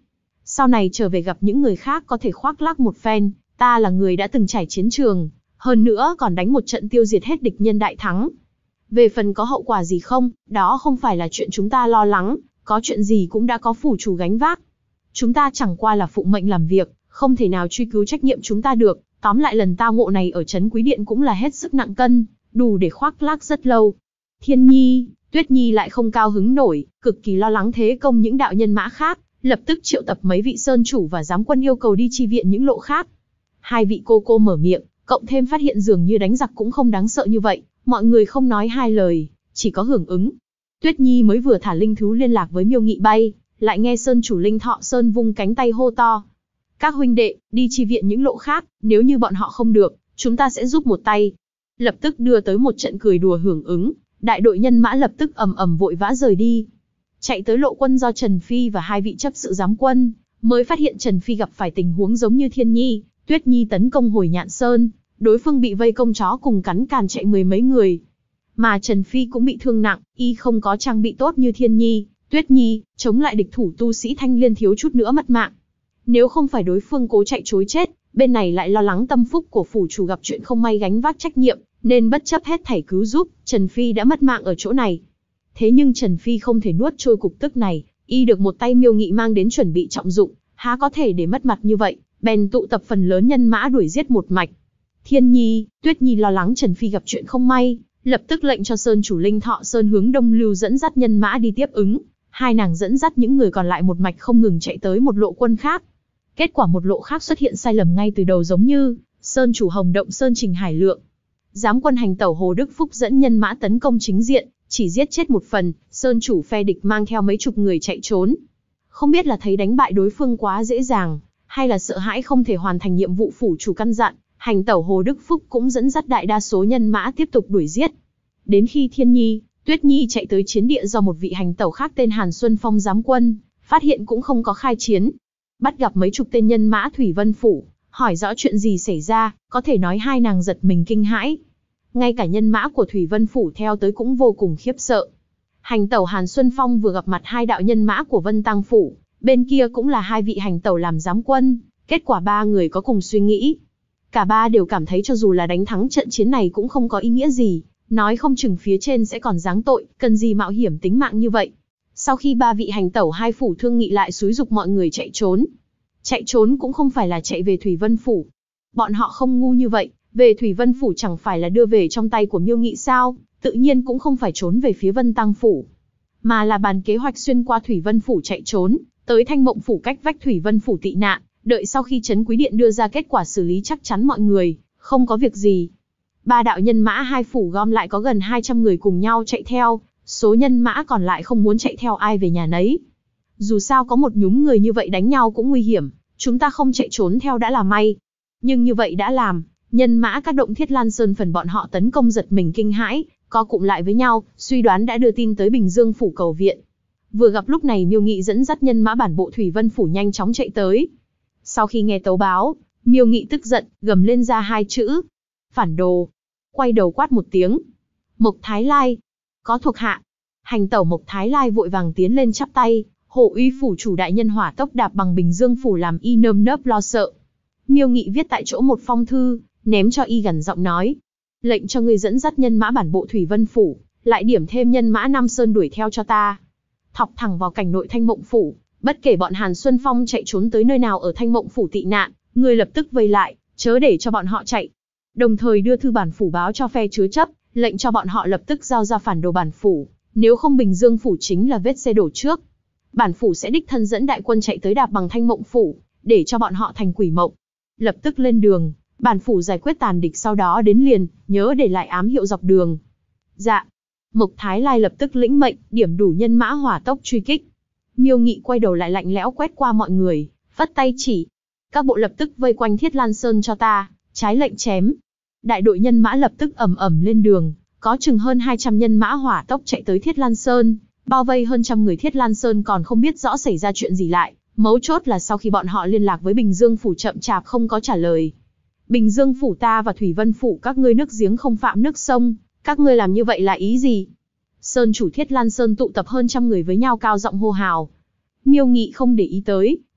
A: Sau này trở về gặp những người khác có thể khoác lác một phen, ta là người đã từng trải chiến trường, hơn nữa còn đánh một trận tiêu diệt hết địch nhân đại thắng. Về phần có hậu quả gì không, đó không phải là chuyện chúng ta lo lắng, có chuyện gì cũng đã có phủ chủ gánh vác. Chúng ta chẳng qua là phụng mệnh làm việc, không thể nào truy cứu trách nhiệm chúng ta được. Tóm lại lần tao ngộ này ở trấn Quý Điện cũng là hết sức nặng cân, đủ để khoác lác rất lâu. Thiên Nhi, Tuyết Nhi lại không cao hứng nổi, cực kỳ lo lắng thế công những đạo nhân mã khác, lập tức triệu tập mấy vị sơn chủ và giám quân yêu cầu đi chi viện những lộ khác. Hai vị cô mở miệng, cộng thêm phát hiện dường như đánh giặc cũng không đáng sợ như vậy, mọi người không nói hai lời, chỉ có hưởng ứng. Tuyết Nhi mới vừa thả linh thú liên lạc với Miêu Nghị bay, lại nghe sơn chủ Linh Thọ Sơn vung cánh tay hô to. Các huynh đệ, đi chi viện những lộ khác, nếu như bọn họ không được, chúng ta sẽ giúp một tay. Lập tức đưa tới một trận cười đùa hưởng ứng, đại đội nhân mã lập tức ầm ầm vội vã rời đi. Chạy tới lộ quân do Trần Phi và hai vị chấp sự giám quân, mới phát hiện Trần Phi gặp phải tình huống giống như Thiên Nhi, Tuyết Nhi tấn công Hồi Nhạn Sơn, đối phương bị vây công chó cùng cắn càn chạy mười mấy người. Mà Trần Phi cũng bị thương nặng, y không có trang bị tốt như Thiên Nhi, Tuyết Nhi, chống lại địch thủ tu sĩ Thanh Liên thiếu chút nữa mất mạng. Nếu không phải đối phương cố chạy trối chết, bên này lại lo lắng tâm phúc của phủ chủ gặp chuyện không may gánh vác trách nhiệm, nên bất chấp hết thảy cứu giúp, Trần Phi đã mất mạng ở chỗ này. Thế nhưng Trần Phi không thể nuốt trôi cục tức này, y được một tay Miêu Nghị mang đến chuẩn bị trọng dụng, há có thể để mất mặt như vậy, bèn tụ tập phần lớn nhân mã đuổi giết một mạch. Thiên Nhi, Tuyết Nhi lo lắng Trần Phi gặp chuyện không may, lập tức lệnh cho Sơn chủ Linh Thọ Sơn hướng đông lưu dẫn dắt nhân mã đi tiếp ứng, hai nàng dẫn dắt những người còn lại một mạch không ngừng chạy tới một lộ quân khác. Kết quả một lộ khác xuất hiện sai lầm ngay từ đầu giống như Sơn chủ Hồng Động Sơn Trình Hải Lượng. Giám quân hành tẩu Hồ Đức Phúc dẫn nhân mã tấn công chính diện, chỉ giết chết một phần, Sơn chủ phe địch mang theo mấy chục người chạy trốn. Không biết là thấy đánh bại đối phương quá dễ dàng, hay là sợ hãi không thể hoàn thành nhiệm vụ phủ chủ căn dặn, hành tẩu Hồ Đức Phúc cũng dẫn dắt đại đa số nhân mã tiếp tục đuổi giết. Đến khi Thiên Nhi, Tuyết Nhi chạy tới chiến địa do một vị hành tẩu khác tên Hàn Xuân Phong giám quân, phát hiện cũng không có khai chiến. Bắt gặp mấy chục tên nhân mã Thủy Vân Phủ, hỏi rõ chuyện gì xảy ra, có thể nói hai nàng giật mình kinh hãi. Ngay cả nhân mã của Thủy Vân Phủ theo tới cũng vô cùng khiếp sợ. Hành tẩu Hàn Xuân Phong vừa gặp mặt hai đạo nhân mã của Vân Tăng Phủ, bên kia cũng là hai vị hành tẩu làm giám quân, kết quả ba người có cùng suy nghĩ. Cả ba đều cảm thấy cho dù là đánh thắng trận chiến này cũng không có ý nghĩa gì, nói không chừng phía trên sẽ còn giáng tội, cần gì mạo hiểm tính mạng như vậy. Sau khi ba vị hành tẩu hai phủ thương nghị lại xúi giục mọi người chạy trốn. Chạy trốn cũng không phải là chạy về Thủy Vân Phủ. Bọn họ không ngu như vậy, về Thủy Vân Phủ chẳng phải là đưa về trong tay của Miêu Nghị sao, tự nhiên cũng không phải trốn về phía Vân Tăng Phủ. Mà là bàn kế hoạch xuyên qua Thủy Vân Phủ chạy trốn, tới Thanh Mộng Phủ cách vách Thủy Vân Phủ tị nạn, đợi sau khi trấn Quý Điện đưa ra kết quả xử lý chắc chắn mọi người, không có việc gì. Ba đạo nhân mã hai phủ gom lại có gần 200 người cùng nhau chạy theo, số nhân mã còn lại không muốn chạy theo ai về nhà nấy. Dù sao có một nhúm người như vậy đánh nhau cũng nguy hiểm, chúng ta không chạy trốn theo đã là may. Nhưng như vậy đã làm, nhân mã các động Thiết Lan Sơn phần bọn họ tấn công giật mình kinh hãi, co cụm lại với nhau, suy đoán đã đưa tin tới Bình Dương Phủ cầu viện. Vừa gặp lúc này Miêu Nghị dẫn dắt nhân mã bản bộ Thủy Vân Phủ nhanh chóng chạy tới. Sau khi nghe tấu báo, Miêu Nghị tức giận, gầm lên ra hai chữ. Phản đồ. Quay đầu quát một tiếng. Mộc Thái Lai. Có thuộc hạ. Hành tẩu Mộc Thái Lai vội vàng tiến lên chắp tay. Hộ uy phủ chủ đại nhân hỏa tốc đạp bằng Bình Dương Phủ làm y nơm nớp lo sợ. Miêu Nghị viết tại chỗ một phong thư, ném cho y gằn giọng nói. Lệnh cho người dẫn dắt nhân mã bản bộ Thủy Vân Phủ, lại điểm thêm nhân mã Nam Sơn đuổi theo cho ta. Thọc thẳng vào cảnh nội Thanh Mộng Phủ, bất kể bọn Hàn Xuân Phong chạy trốn tới nơi nào ở Thanh Mộng Phủ tị nạn, người lập tức vây lại, chớ để cho bọn họ chạy. Đồng thời đưa thư bản phủ báo cho phe chứa chấp, lệnh cho bọn họ lập tức giao ra phản đồ bản phủ, nếu không Bình Dương Phủ chính là vết xe đổ trước. Bản phủ sẽ đích thân dẫn đại quân chạy tới đạp bằng Thanh Mộng Phủ, để cho bọn họ thành quỷ mộng. Lập tức lên đường, bản phủ giải quyết tàn địch sau đó đến liền, nhớ để lại ám hiệu dọc đường. Dạ. Mộc Thái Lai lập tức lĩnh mệnh, điểm đủ nhân mã hỏa tốc truy kích. Miêu Nghị quay đầu lại lạnh lẽo quét qua mọi người, phất tay chỉ. Các bộ lập tức vây quanh Thiết Lan Sơn cho ta, trái lệnh chém. Đại đội nhân mã lập tức ầm ầm lên đường, có chừng hơn 200 nhân mã hỏa tốc chạy tới Thiết Lan Sơn, bao vây hơn trăm người Thiết Lan Sơn còn không biết rõ xảy ra chuyện gì lại. Mấu chốt là sau khi bọn họ liên lạc với Bình Dương Phủ chậm chạp không có trả lời. Bình Dương Phủ ta và Thủy Vân Phủ các ngươi nước giếng không phạm nước sông, các ngươi làm như vậy là ý gì? Sơn chủ Thiết Lan Sơn tụ tập hơn trăm người với nhau cao giọng hô hào. Miêu Nghị không để ý tới,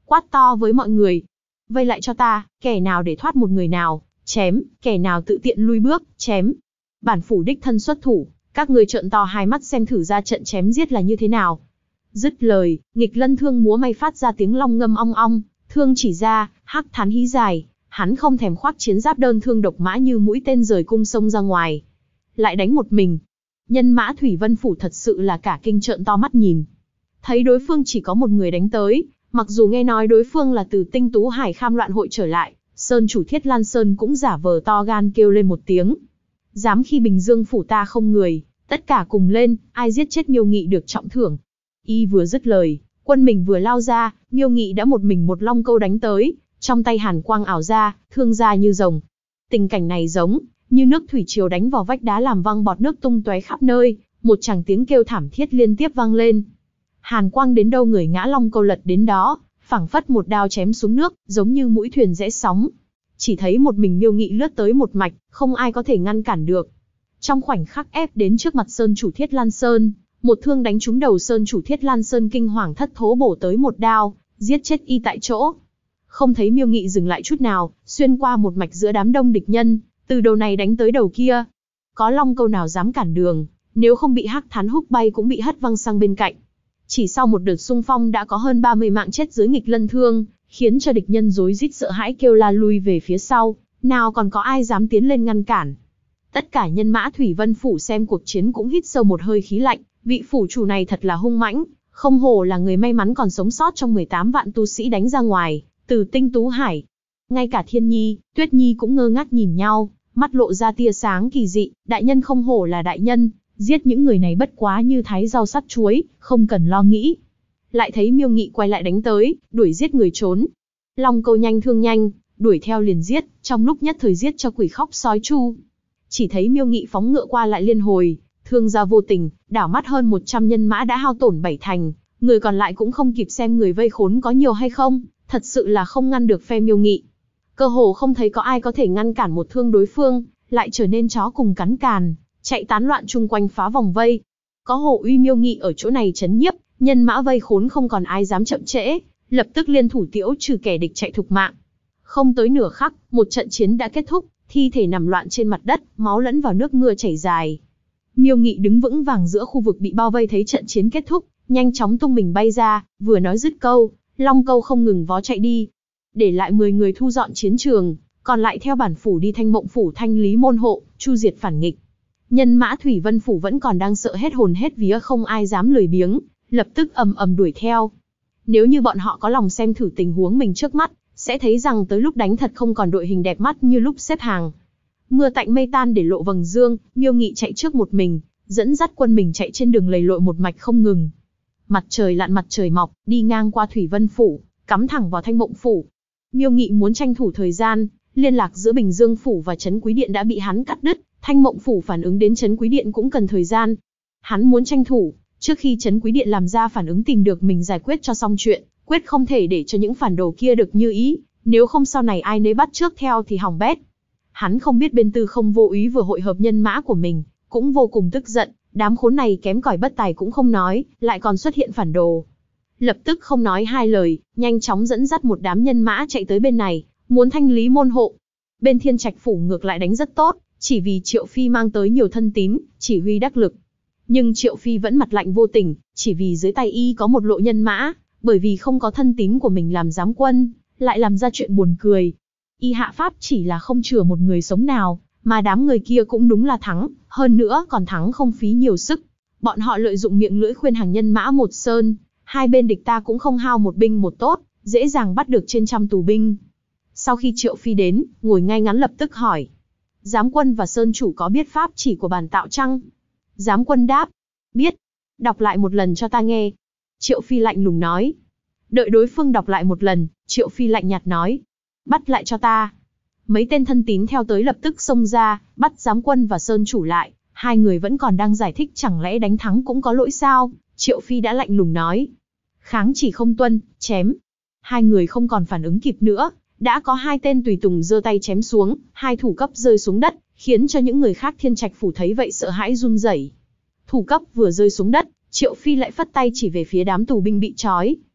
A: quát to với mọi người. Vây lại cho ta, kẻ nào để thoát một người nào, chém, kẻ nào tự tiện lui bước, chém. Bản phủ đích thân xuất thủ, các người trợn to hai mắt xem thử ra trận chém giết là như thế nào. Dứt lời, Nghịch Lân thương múa may phát ra tiếng long ngâm ong ong, thương chỉ ra, Hắc Thán hí dài, hắn không thèm khoác chiến giáp đơn thương độc mã như mũi tên rời cung sông ra ngoài. Lại đánh một mình. Nhân mã Thủy Vân phủ thật sự là cả kinh trợn to mắt nhìn. Thấy đối phương chỉ có một người đánh tới, mặc dù nghe nói đối phương là từ Tinh Tú Hải Kham loạn hội trở lại, Sơn chủ Thiết Lan Sơn cũng giả vờ to gan kêu lên một tiếng. Dám khi Bình Dương phủ ta không người, tất cả cùng lên, ai giết chết Miêu Nghị được trọng thưởng. Y vừa dứt lời, quân mình vừa lao ra, Miêu Nghị đã một mình một long câu đánh tới, trong tay hàn quang ảo ra, thương ra như rồng. Tình cảnh này giống như nước thủy triều đánh vào vách đá làm văng bọt nước tung tóe khắp nơi, một tràng tiếng kêu thảm thiết liên tiếp vang lên. Hàn quang đến đâu người ngã long câu lật đến đó, phảng phất một đao chém xuống nước, giống như mũi thuyền rẽ sóng. Chỉ thấy một mình Miêu Nghị lướt tới một mạch, không ai có thể ngăn cản được. Trong khoảnh khắc ép đến trước mặt Sơn chủ Thiết Lan Sơn, một thương đánh trúng đầu Sơn chủ Thiết Lan Sơn kinh hoàng thất thố bổ tới một đao, giết chết y tại chỗ. Không thấy Miêu Nghị dừng lại chút nào, xuyên qua một mạch giữa đám đông địch nhân, từ đầu này đánh tới đầu kia. Có long câu nào dám cản đường, nếu không bị Hắc Thán húc bay cũng bị hất văng sang bên cạnh. Chỉ sau một đợt xung phong đã có hơn 30 mạng chết dưới Nghịch Lân thương, khiến cho địch nhân rối rít sợ hãi kêu la lui về phía sau, nào còn có ai dám tiến lên ngăn cản. Tất cả nhân mã Thủy Vân phủ xem cuộc chiến cũng hít sâu một hơi khí lạnh, vị phủ chủ này thật là hung mãnh, không hổ là người may mắn còn sống sót trong 18 vạn tu sĩ đánh ra ngoài, từ Tinh Tú Hải. Ngay cả Thiên Nhi, Tuyết Nhi cũng ngơ ngác nhìn nhau, mắt lộ ra tia sáng kỳ dị, đại nhân không hổ là đại nhân, giết những người này bất quá như thái rau sắt chuối, không cần lo nghĩ. Lại thấy Miêu Nghị quay lại đánh tới, đuổi giết người trốn. Long câu nhanh thương nhanh, đuổi theo liền giết, trong lúc nhất thời giết cho quỷ khóc sói chu. Chỉ thấy Miêu Nghị phóng ngựa qua lại liên hồi, thương ra vô tình, đảo mắt hơn 100 nhân mã đã hao tổn 7 thành, người còn lại cũng không kịp xem người vây khốn có nhiều hay không, thật sự là không ngăn được phe Miêu Nghị. Cơ hồ không thấy có ai có thể ngăn cản một thương đối phương, lại trở nên chó cùng cắn càn, chạy tán loạn chung quanh phá vòng vây. Có Hồ Uy Miêu Nghị ở chỗ này trấn nhiếp, nhân mã vây khốn không còn ai dám chậm trễ, lập tức liên thủ tiễu trừ kẻ địch chạy thục mạng. Không tới nửa khắc, một trận chiến đã kết thúc, thi thể nằm loạn trên mặt đất, máu lẫn vào nước mưa chảy dài. Miêu Nghị đứng vững vàng giữa khu vực bị bao vây thấy trận chiến kết thúc, nhanh chóng tung mình bay ra, vừa nói dứt câu, long câu không ngừng vó chạy đi. Để lại 10 người thu dọn chiến trường, còn lại theo bản phủ đi Thanh Mộng phủ thanh lý môn hộ, chu diệt phản nghịch. Nhân mã Thủy Vân phủ vẫn còn đang sợ hết hồn hết vía không ai dám lười biếng, lập tức ầm ầm đuổi theo. Nếu như bọn họ có lòng xem thử tình huống mình trước mắt, sẽ thấy rằng tới lúc đánh thật không còn đội hình đẹp mắt như lúc xếp hàng. Mưa tạnh mây tan để lộ vầng dương, Miêu Nghị chạy trước một mình, dẫn dắt quân mình chạy trên đường lầy lội một mạch không ngừng. Mặt trời lặn mặt trời mọc, đi ngang qua Thủy Vân phủ, cắm thẳng vào Thanh Mộng phủ. Miêu Nghị muốn tranh thủ thời gian, liên lạc giữa Bình Dương phủ và Trấn Quý Điện đã bị hắn cắt đứt, Thanh Mộng phủ phản ứng đến Trấn Quý Điện cũng cần thời gian. Hắn muốn tranh thủ, trước khi Trấn Quý Điện làm ra phản ứng tìm được mình giải quyết cho xong chuyện, quyết không thể để cho những phản đồ kia được như ý, nếu không sau này ai nấy bắt trước theo thì hỏng bét. Hắn không biết bên Tư Không vô ý vừa hội hợp nhân mã của mình, cũng vô cùng tức giận, đám khốn này kém cỏi bất tài cũng không nói, lại còn xuất hiện phản đồ. Lập tức không nói hai lời, nhanh chóng dẫn dắt một đám nhân mã chạy tới bên này, muốn thanh lý môn hộ. Bên Thiên Trạch phủ ngược lại đánh rất tốt, chỉ vì Triệu Phi mang tới nhiều thân tín, chỉ huy đắc lực. Nhưng Triệu Phi vẫn mặt lạnh vô tình, chỉ vì dưới tay y có một lộ nhân mã, bởi vì không có thân tín của mình làm giám quân, lại làm ra chuyện buồn cười. Y hạ pháp chỉ là không chừa một người sống nào, mà đám người kia cũng đúng là thắng, hơn nữa còn thắng không phí nhiều sức. Bọn họ lợi dụng miệng lưỡi khuyên hàng nhân mã một sơn, hai bên địch ta cũng không hao một binh một tốt, dễ dàng bắt được trên trăm tù binh. Sau khi Triệu Phi đến, ngồi ngay ngắn lập tức hỏi. Giám quân và sơn chủ có biết pháp chỉ của bản tạo chăng? Giám quân đáp. Biết. Đọc lại một lần cho ta nghe. Triệu Phi lạnh lùng nói. Đợi đối phương đọc lại một lần, Triệu Phi lạnh nhạt nói. Bắt lại cho ta. Mấy tên thân tín theo tới lập tức xông ra, bắt giám quân và sơn chủ lại. Hai người vẫn còn đang giải thích chẳng lẽ đánh thắng cũng có lỗi sao? Triệu Phi đã lạnh lùng nói. Kháng chỉ không tuân, chém. Hai người không còn phản ứng kịp nữa, đã có hai tên tùy tùng giơ tay chém xuống, hai thủ cấp rơi xuống đất, khiến cho những người khác Thiên Trạch phủ thấy vậy sợ hãi run rẩy. Thủ cấp vừa rơi xuống đất, Triệu Phi lại phất tay chỉ về phía đám tù binh bị trói.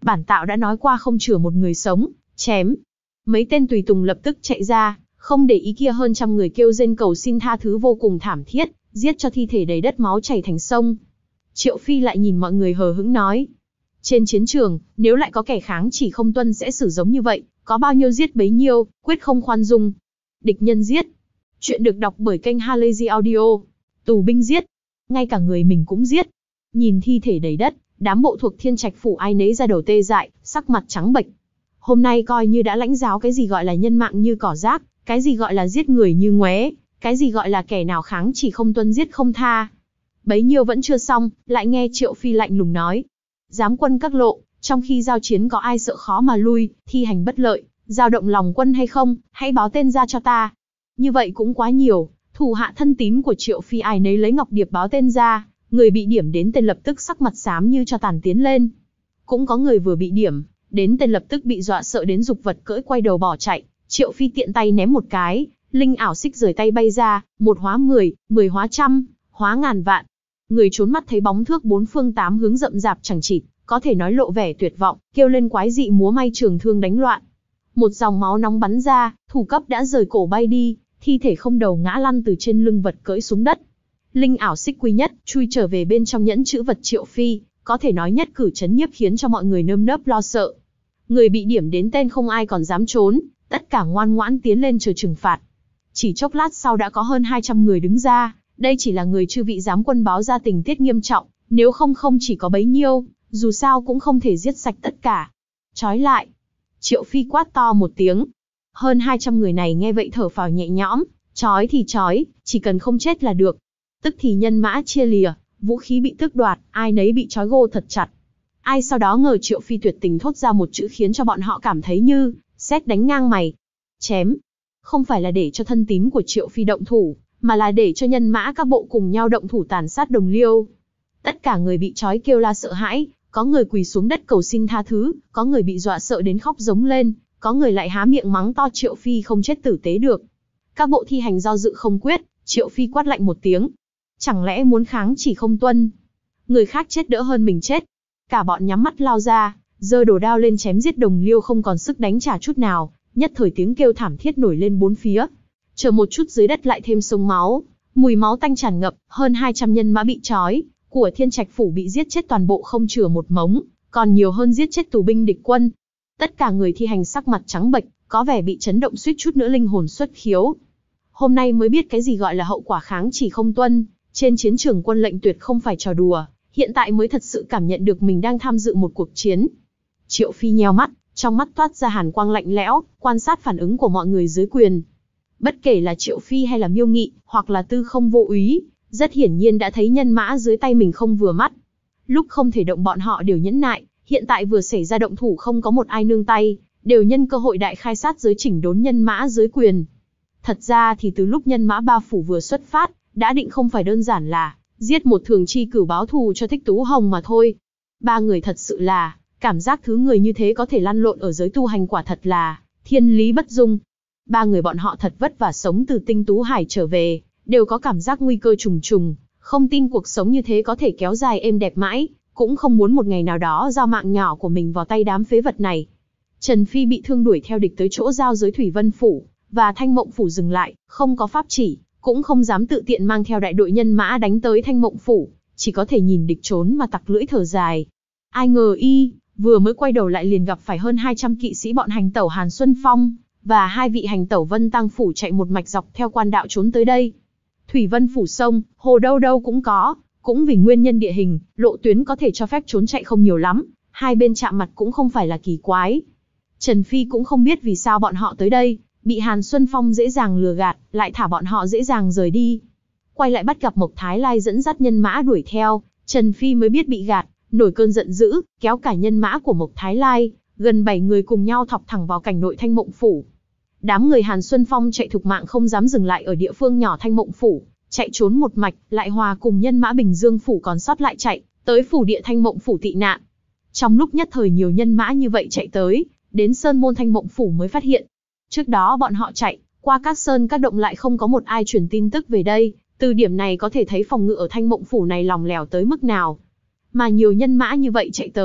A: Bản tạo đã nói qua không chừa một người sống, chém. Mấy tên tùy tùng lập tức chạy ra, không để ý kia hơn trăm người kêu rên cầu xin tha thứ vô cùng thảm thiết, giết cho thi thể đầy đất máu chảy thành sông. Triệu Phi lại nhìn mọi người hờ hững nói. Trên chiến trường, nếu lại có kẻ kháng chỉ không tuân sẽ xử giống như vậy, có bao nhiêu giết bấy nhiêu, quyết không khoan dung. Địch nhân giết. Chuyện được đọc bởi kênh Halazy Audio. Tù binh giết. Ngay cả người mình cũng giết. Nhìn thi thể đầy đất, đám bộ thuộc Thiên Trạch phủ ai nấy ra đầu tê dại, sắc mặt trắng bệch. Hôm nay coi như đã lãnh giáo cái gì gọi là nhân mạng như cỏ rác, cái gì gọi là giết người như ngoé, cái gì gọi là kẻ nào kháng chỉ không tuân giết không tha. Bấy nhiêu vẫn chưa xong, lại nghe Triệu Phi lạnh lùng nói. Giám quân các lộ, trong khi giao chiến có ai sợ khó mà lui, thi hành bất lợi, dao động lòng quân hay không, hãy báo tên ra cho ta. Như vậy cũng quá nhiều, thủ hạ thân tín của Triệu Phi ai nấy lấy ngọc điệp báo tên ra, người bị điểm đến tên lập tức sắc mặt xám như cho tàn tiến lên. Cũng có người vừa bị điểm, đến tên lập tức bị dọa sợ đến dục vật cưỡi quay đầu bỏ chạy. Triệu Phi tiện tay ném một cái, linh ảo xích rời tay bay ra, 1 hóa 10, 10 hóa trăm, hóa ngàn vạn. Người trốn mắt thấy bóng thước 4 phương 8 hướng rậm rạp chẳng chịt, có thể nói lộ vẻ tuyệt vọng, kêu lên quái dị múa may trường thương đánh loạn. Một dòng máu nóng bắn ra, thủ cấp đã rời cổ bay đi, thi thể không đầu ngã lăn từ trên lưng vật cưỡi xuống đất. Linh ảo xích quý nhất chui trở về bên trong nhẫn chữ vật Triệu Phi, có thể nói nhất cử chấn nhiếp khiến cho mọi người nơm nớp lo sợ. Người bị điểm đến tên không ai còn dám trốn, tất cả ngoan ngoãn tiến lên chờ trừng phạt. Chỉ chốc lát sau đã có hơn 200 người đứng ra, đây chỉ là người chư vị giám quân báo ra tình tiết nghiêm trọng, nếu không chỉ có bấy nhiêu, dù sao cũng không thể giết sạch tất cả. Trói lại. Triệu Phi quát to một tiếng. Hơn 200 người này nghe vậy thở phào nhẹ nhõm, trói thì trói, chỉ cần không chết là được. Tức thì nhân mã chia lìa, vũ khí bị tước đoạt, ai nấy bị trói gô thật chặt. Ai sau đó ngờ Triệu Phi tuyệt tình thốt ra một chữ khiến cho bọn họ cảm thấy như sét đánh ngang mày. Chém. Không phải là để cho thân tín của Triệu Phi động thủ, mà là để cho nhân mã các bộ cùng nhau động thủ tàn sát đồng liêu. Tất cả người bị trói kêu la sợ hãi, có người quỳ xuống đất cầu xin tha thứ, có người bị dọa sợ đến khóc giống lên, có người lại há miệng mắng to Triệu Phi không chết tử tế được. Các bộ thi hành do dự không quyết, Triệu Phi quát lạnh một tiếng. Chẳng lẽ muốn kháng chỉ không tuân? Người khác chết đỡ hơn mình chết. Cả bọn nhắm mắt lao ra, giơ đồ đao lên chém giết đồng liêu không còn sức đánh trả chút nào, nhất thời tiếng kêu thảm thiết nổi lên bốn phía. Chờ một chút dưới đất lại thêm sông máu, mùi máu tanh tràn ngập, hơn 200 nhân mã bị trói, của Thiên Trạch phủ bị giết chết toàn bộ không chừa một mống, còn nhiều hơn giết chết tù binh địch quân. Tất cả người thi hành sắc mặt trắng bệch, có vẻ bị chấn động suýt chút nữa linh hồn xuất khiếu. Hôm nay mới biết cái gì gọi là hậu quả kháng chỉ không tuân, trên chiến trường quân lệnh tuyệt không phải trò đùa, hiện tại mới thật sự cảm nhận được mình đang tham dự một cuộc chiến. Triệu Phi nheo mắt, trong mắt toát ra hàn quang lạnh lẽo, quan sát phản ứng của mọi người dưới quyền. Bất kể là Triệu Phi hay là Miêu Nghị, hoặc là Tư Không Vô Úy, rất hiển nhiên đã thấy nhân mã dưới tay mình không vừa mắt. Lúc không thể động bọn họ đều nhẫn nại, hiện tại vừa xảy ra động thủ không có một ai nương tay, đều nhân cơ hội đại khai sát giới chỉnh đốn nhân mã dưới quyền. Thật ra thì từ lúc nhân mã ba phủ vừa xuất phát, đã định không phải đơn giản là giết một thường chi cửu báo thù cho Thích Tú Hồng mà thôi. Ba người thật sự là, cảm giác thứ người như thế có thể lăn lộn ở giới tu hành quả thật là thiên lý bất dung. Ba người bọn họ thật vất vả sống từ Tinh Tú Hải trở về, đều có cảm giác nguy cơ trùng trùng, không tin cuộc sống như thế có thể kéo dài êm đẹp mãi, cũng không muốn một ngày nào đó giao mạng nhỏ của mình vào tay đám phế vật này. Trần Phi bị thương đuổi theo địch tới chỗ giao giới Thủy Vân Phủ, và Thanh Mộng Phủ dừng lại, không có pháp chỉ, cũng không dám tự tiện mang theo đại đội nhân mã đánh tới Thanh Mộng Phủ, chỉ có thể nhìn địch trốn mà tặc lưỡi thở dài. Ai ngờ vừa mới quay đầu lại liền gặp phải hơn 200 kỵ sĩ bọn hành tẩu Hàn Xuân Phong, và 2 vị hành tẩu Vân Tăng Phủ chạy một mạch dọc theo quan đạo trốn tới đây. Thủy Vân Phủ sông, hồ đâu đâu cũng có, cũng vì nguyên nhân địa hình, lộ tuyến có thể cho phép trốn chạy không nhiều lắm, hai bên chạm mặt cũng không phải là kỳ quái. Trần Phi cũng không biết vì sao bọn họ tới đây, bị Hàn Xuân Phong dễ dàng lừa gạt, lại thả bọn họ dễ dàng rời đi. Quay lại bắt gặp Mộc Thái Lai dẫn dắt nhân mã đuổi theo, Trần Phi mới biết bị gạt, nổi cơn giận dữ, kéo cả nhân mã của Mộc Thái Lai, gần 7 người cùng nhau thọc thẳng vào cảnh nội Thanh Mộng Phủ. Đám người Hàn Xuân Phong chạy thục mạng không dám dừng lại ở địa phương nhỏ Thanh Mộng Phủ, chạy trốn một mạch, lại hòa cùng nhân mã Bình Dương Phủ còn sót lại chạy, tới phủ địa Thanh Mộng Phủ tị nạn. Trong lúc nhất thời nhiều nhân mã như vậy chạy tới, đến Sơn Môn Thanh Mộng Phủ mới phát hiện. Trước đó bọn họ chạy, qua các sơn các động lại không có một ai truyền tin tức về đây, từ điểm này có thể thấy phòng ngự ở Thanh Mộng Phủ này lỏng lẻo tới mức nào. Mà nhiều nhân mã như vậy chạy tới,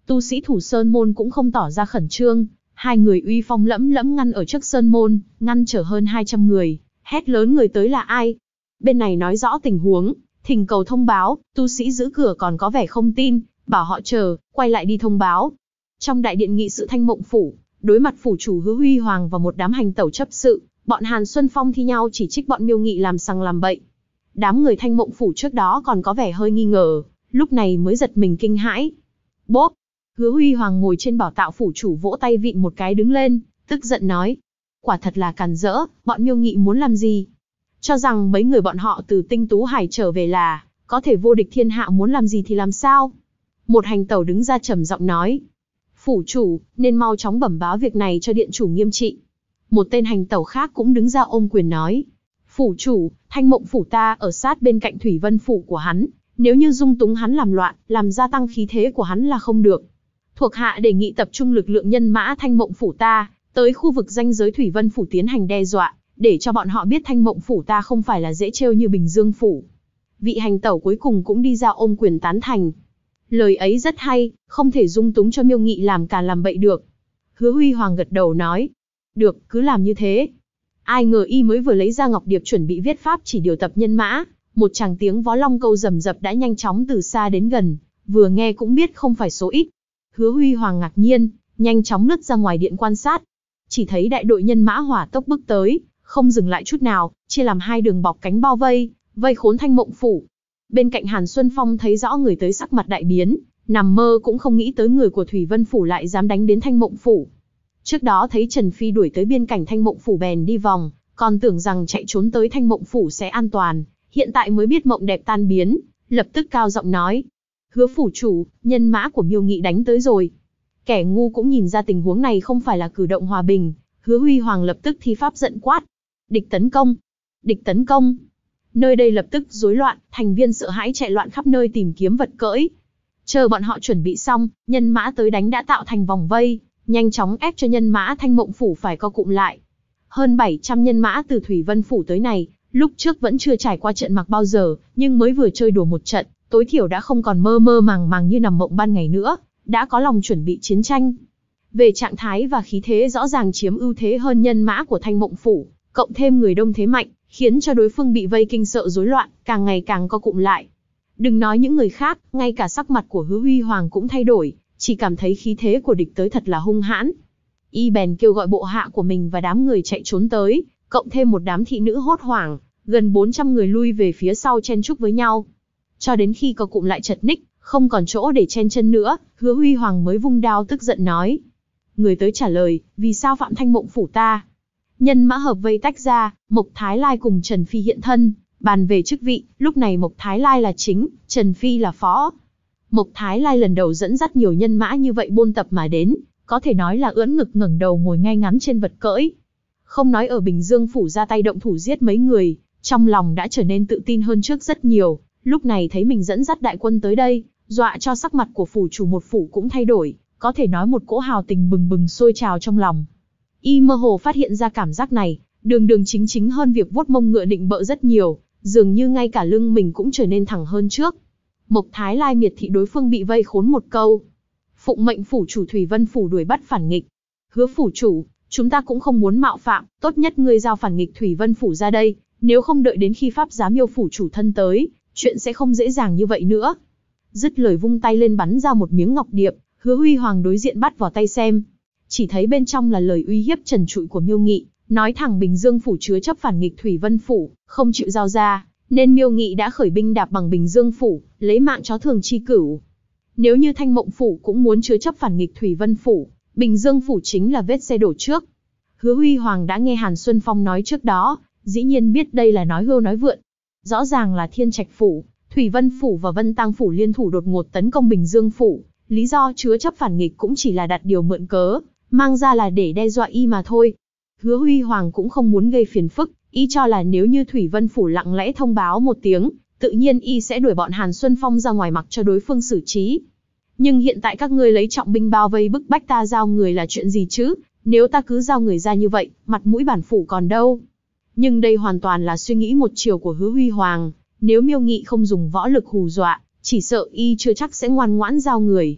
A: Tu sĩ thủ sơn môn cũng không tỏ ra khẩn trương, hai người uy phong lẫm lẫm ngăn ở trước sơn môn, ngăn trở hơn 200 người, hét lớn người tới là ai. Bên này nói rõ tình huống, thỉnh cầu thông báo, tu sĩ giữ cửa còn có vẻ không tin, bảo họ chờ, quay lại đi thông báo. Trong đại điện nghị sự Thanh Mộng Phủ, đối mặt phủ chủ Hứa Huy Hoàng và một đám hành tẩu chấp sự, bọn Hàn Xuân Phong thi nhau chỉ trích bọn Miêu Nghị làm sằng làm bậy. Đám người Thanh Mộng Phủ trước đó còn có vẻ hơi nghi ngờ, lúc này mới giật mình kinh hãi. Bốp! Hứa Huy Hoàng ngồi trên bảo tọa phủ chủ vỗ tay vịn một cái đứng lên, tức giận nói. Quả thật là càn rỡ, bọn Miêu Nghị muốn làm gì? Cho rằng mấy người bọn họ từ Tinh Tú Hải trở về là có thể vô địch thiên hạ, muốn làm gì thì làm sao? Một hành tẩu đứng ra trầm giọng nói. Phủ chủ, nên mau chóng bẩm báo việc này cho điện chủ nghiêm trị. Một tên hành tẩu khác cũng đứng ra ôm quyền nói. Phủ chủ, Thanh Mộng Phủ ta ở sát bên cạnh Thủy Vân Phủ của hắn, nếu như dung túng hắn làm loạn, làm gia tăng khí thế của hắn là không được. Thuộc hạ đề nghị tập trung lực lượng nhân mã Thanh Mộng Phủ ta, tới khu vực ranh giới Thủy Vân Phủ tiến hành đe dọa, để cho bọn họ biết Thanh Mộng Phủ ta không phải là dễ trêu như Bình Dương Phủ. Vị hành tẩu cuối cùng cũng đi ra ôm quyền tán thành. Lời ấy rất hay, không thể dung túng cho Miêu Nghị làm càn làm bậy được. Hứa Huy Hoàng gật đầu nói. Được, cứ làm như thế. Ai ngờ y mới vừa lấy ra ngọc điệp chuẩn bị viết pháp chỉ điều tập nhân mã, một tràng tiếng vó long câu rầm rập đã nhanh chóng từ xa đến gần, vừa nghe cũng biết không phải số ít. Hứa Huy Hoàng ngạc nhiên, nhanh chóng lướt ra ngoài điện quan sát. Chỉ thấy đại đội nhân mã hỏa tốc bước tới, không dừng lại chút nào, chia làm hai đường bọc cánh bao vây, vây khốn Thanh Mộng Phủ. Bên cạnh Hàn Xuân Phong thấy rõ người tới sắc mặt đại biến, nằm mơ cũng không nghĩ tới người của Thủy Vân Phủ lại dám đánh đến Thanh Mộng Phủ. Trước đó thấy Trần Phi đuổi tới biên cảnh Thanh Mộng Phủ bèn đi vòng, còn tưởng rằng chạy trốn tới Thanh Mộng Phủ sẽ an toàn, hiện tại mới biết mộng đẹp tan biến, lập tức cao giọng nói. Hứa phủ chủ, nhân mã của Miêu Nghị đánh tới rồi. Kẻ ngu cũng nhìn ra tình huống này không phải là cử động hòa bình, Hứa Huy Hoàng lập tức thi pháp giận quát. Địch tấn công! Địch tấn công! Nơi đây lập tức rối loạn, thành viên sợ hãi chạy loạn khắp nơi tìm kiếm vật cưỡi. Chờ bọn họ chuẩn bị xong, nhân mã tới đánh đã tạo thành vòng vây, nhanh chóng ép cho nhân mã Thanh Mộng Phủ phải co cụm lại. Hơn 700 nhân mã từ Thủy Vân Phủ tới này, lúc trước vẫn chưa trải qua trận mặc bao giờ, nhưng mới vừa chơi đùa một trận, tối thiểu đã không còn mơ mơ màng màng như nằm mộng ban ngày nữa, đã có lòng chuẩn bị chiến tranh. Về trạng thái và khí thế rõ ràng chiếm ưu thế hơn nhân mã của Thanh Mộng Phủ, cộng thêm người đông thế mạnh, khiến cho đối phương bị vây kinh sợ rối loạn, càng ngày càng co cụm lại. Đừng nói những người khác, ngay cả sắc mặt của Hứa Huy Hoàng cũng thay đổi, chỉ cảm thấy khí thế của địch tới thật là hung hãn. Y bèn kêu gọi bộ hạ của mình và đám người chạy trốn tới, cộng thêm một đám thị nữ hốt hoảng, gần 400 người lui về phía sau chen chúc với nhau. Cho đến khi co cụm lại chật ních, không còn chỗ để chen chân nữa, Hứa Huy Hoàng mới vung đao tức giận nói. Người tới trả lời, vì sao phạm Thanh Mộng Phủ ta? Nhân mã hợp vây tách ra, Mộc Thái Lai cùng Trần Phi hiện thân, bàn về chức vị, lúc này Mộc Thái Lai là chính, Trần Phi là phó. Mộc Thái Lai lần đầu dẫn dắt nhiều nhân mã như vậy buôn tập mà đến, có thể nói là ưỡn ngực ngẩng đầu ngồi ngay ngắn trên vật cưỡi. Không nói ở Bình Dương Phủ ra tay động thủ giết mấy người, trong lòng đã trở nên tự tin hơn trước rất nhiều, lúc này thấy mình dẫn dắt đại quân tới đây, dọa cho sắc mặt của phủ chủ một phủ cũng thay đổi, có thể nói một cỗ hào tình bừng bừng sôi trào trong lòng. Y mơ hồ phát hiện ra cảm giác này, đường đường chính chính hơn việc vuốt mông ngựa định bợ rất nhiều, dường như ngay cả lưng mình cũng trở nên thẳng hơn trước. Mộc Thái Lai miệt thị đối phương bị vây khốn một câu. Phụng mệnh phủ chủ Thủy Vân Phủ đuổi bắt phản nghịch. Hứa phủ chủ, chúng ta cũng không muốn mạo phạm, tốt nhất ngươi giao phản nghịch Thủy Vân Phủ ra đây, nếu không đợi đến khi pháp giá Miêu phủ chủ thân tới, chuyện sẽ không dễ dàng như vậy nữa. Dứt lời vung tay lên bắn ra một miếng ngọc điệp, Hứa Huy Hoàng đối diện bắt vào tay xem. Chỉ thấy bên trong là lời uy hiếp trần trụi của Miêu Nghị, nói thẳng Bình Dương Phủ chứa chấp phản nghịch Thủy Vân Phủ, không chịu giao ra, nên Miêu Nghị đã khởi binh đạp bằng Bình Dương Phủ, lấy mạng chó thường chi cửu. Nếu như Thanh Mộng Phủ cũng muốn chứa chấp phản nghịch Thủy Vân Phủ, Bình Dương Phủ chính là vết xe đổ trước. Hứa Huy Hoàng đã nghe Hàn Xuân Phong nói trước đó, dĩ nhiên biết đây là nói hưu nói vượn. Rõ ràng là Thiên Trạch Phủ, Thủy Vân Phủ và Vân Tang Phủ liên thủ đột ngột tấn công Bình Dương Phủ, lý do chứa chấp phản nghịch cũng chỉ là đặt điều mượn cớ, mang ra là để đe dọa y mà thôi. Hứa Huy Hoàng cũng không muốn gây phiền phức, y cho là nếu như Thủy Vân Phủ lặng lẽ thông báo một tiếng, tự nhiên y sẽ đuổi bọn Hàn Xuân Phong ra ngoài mặc cho đối phương xử trí. Nhưng hiện tại các ngươi lấy trọng binh bao vây bức bách ta giao người là chuyện gì chứ? Nếu ta cứ giao người ra như vậy, mặt mũi bản phủ còn đâu? Nhưng đây hoàn toàn là suy nghĩ một chiều của Hứa Huy Hoàng, nếu Miêu Nghị không dùng võ lực hù dọa, chỉ sợ y chưa chắc sẽ ngoan ngoãn giao người.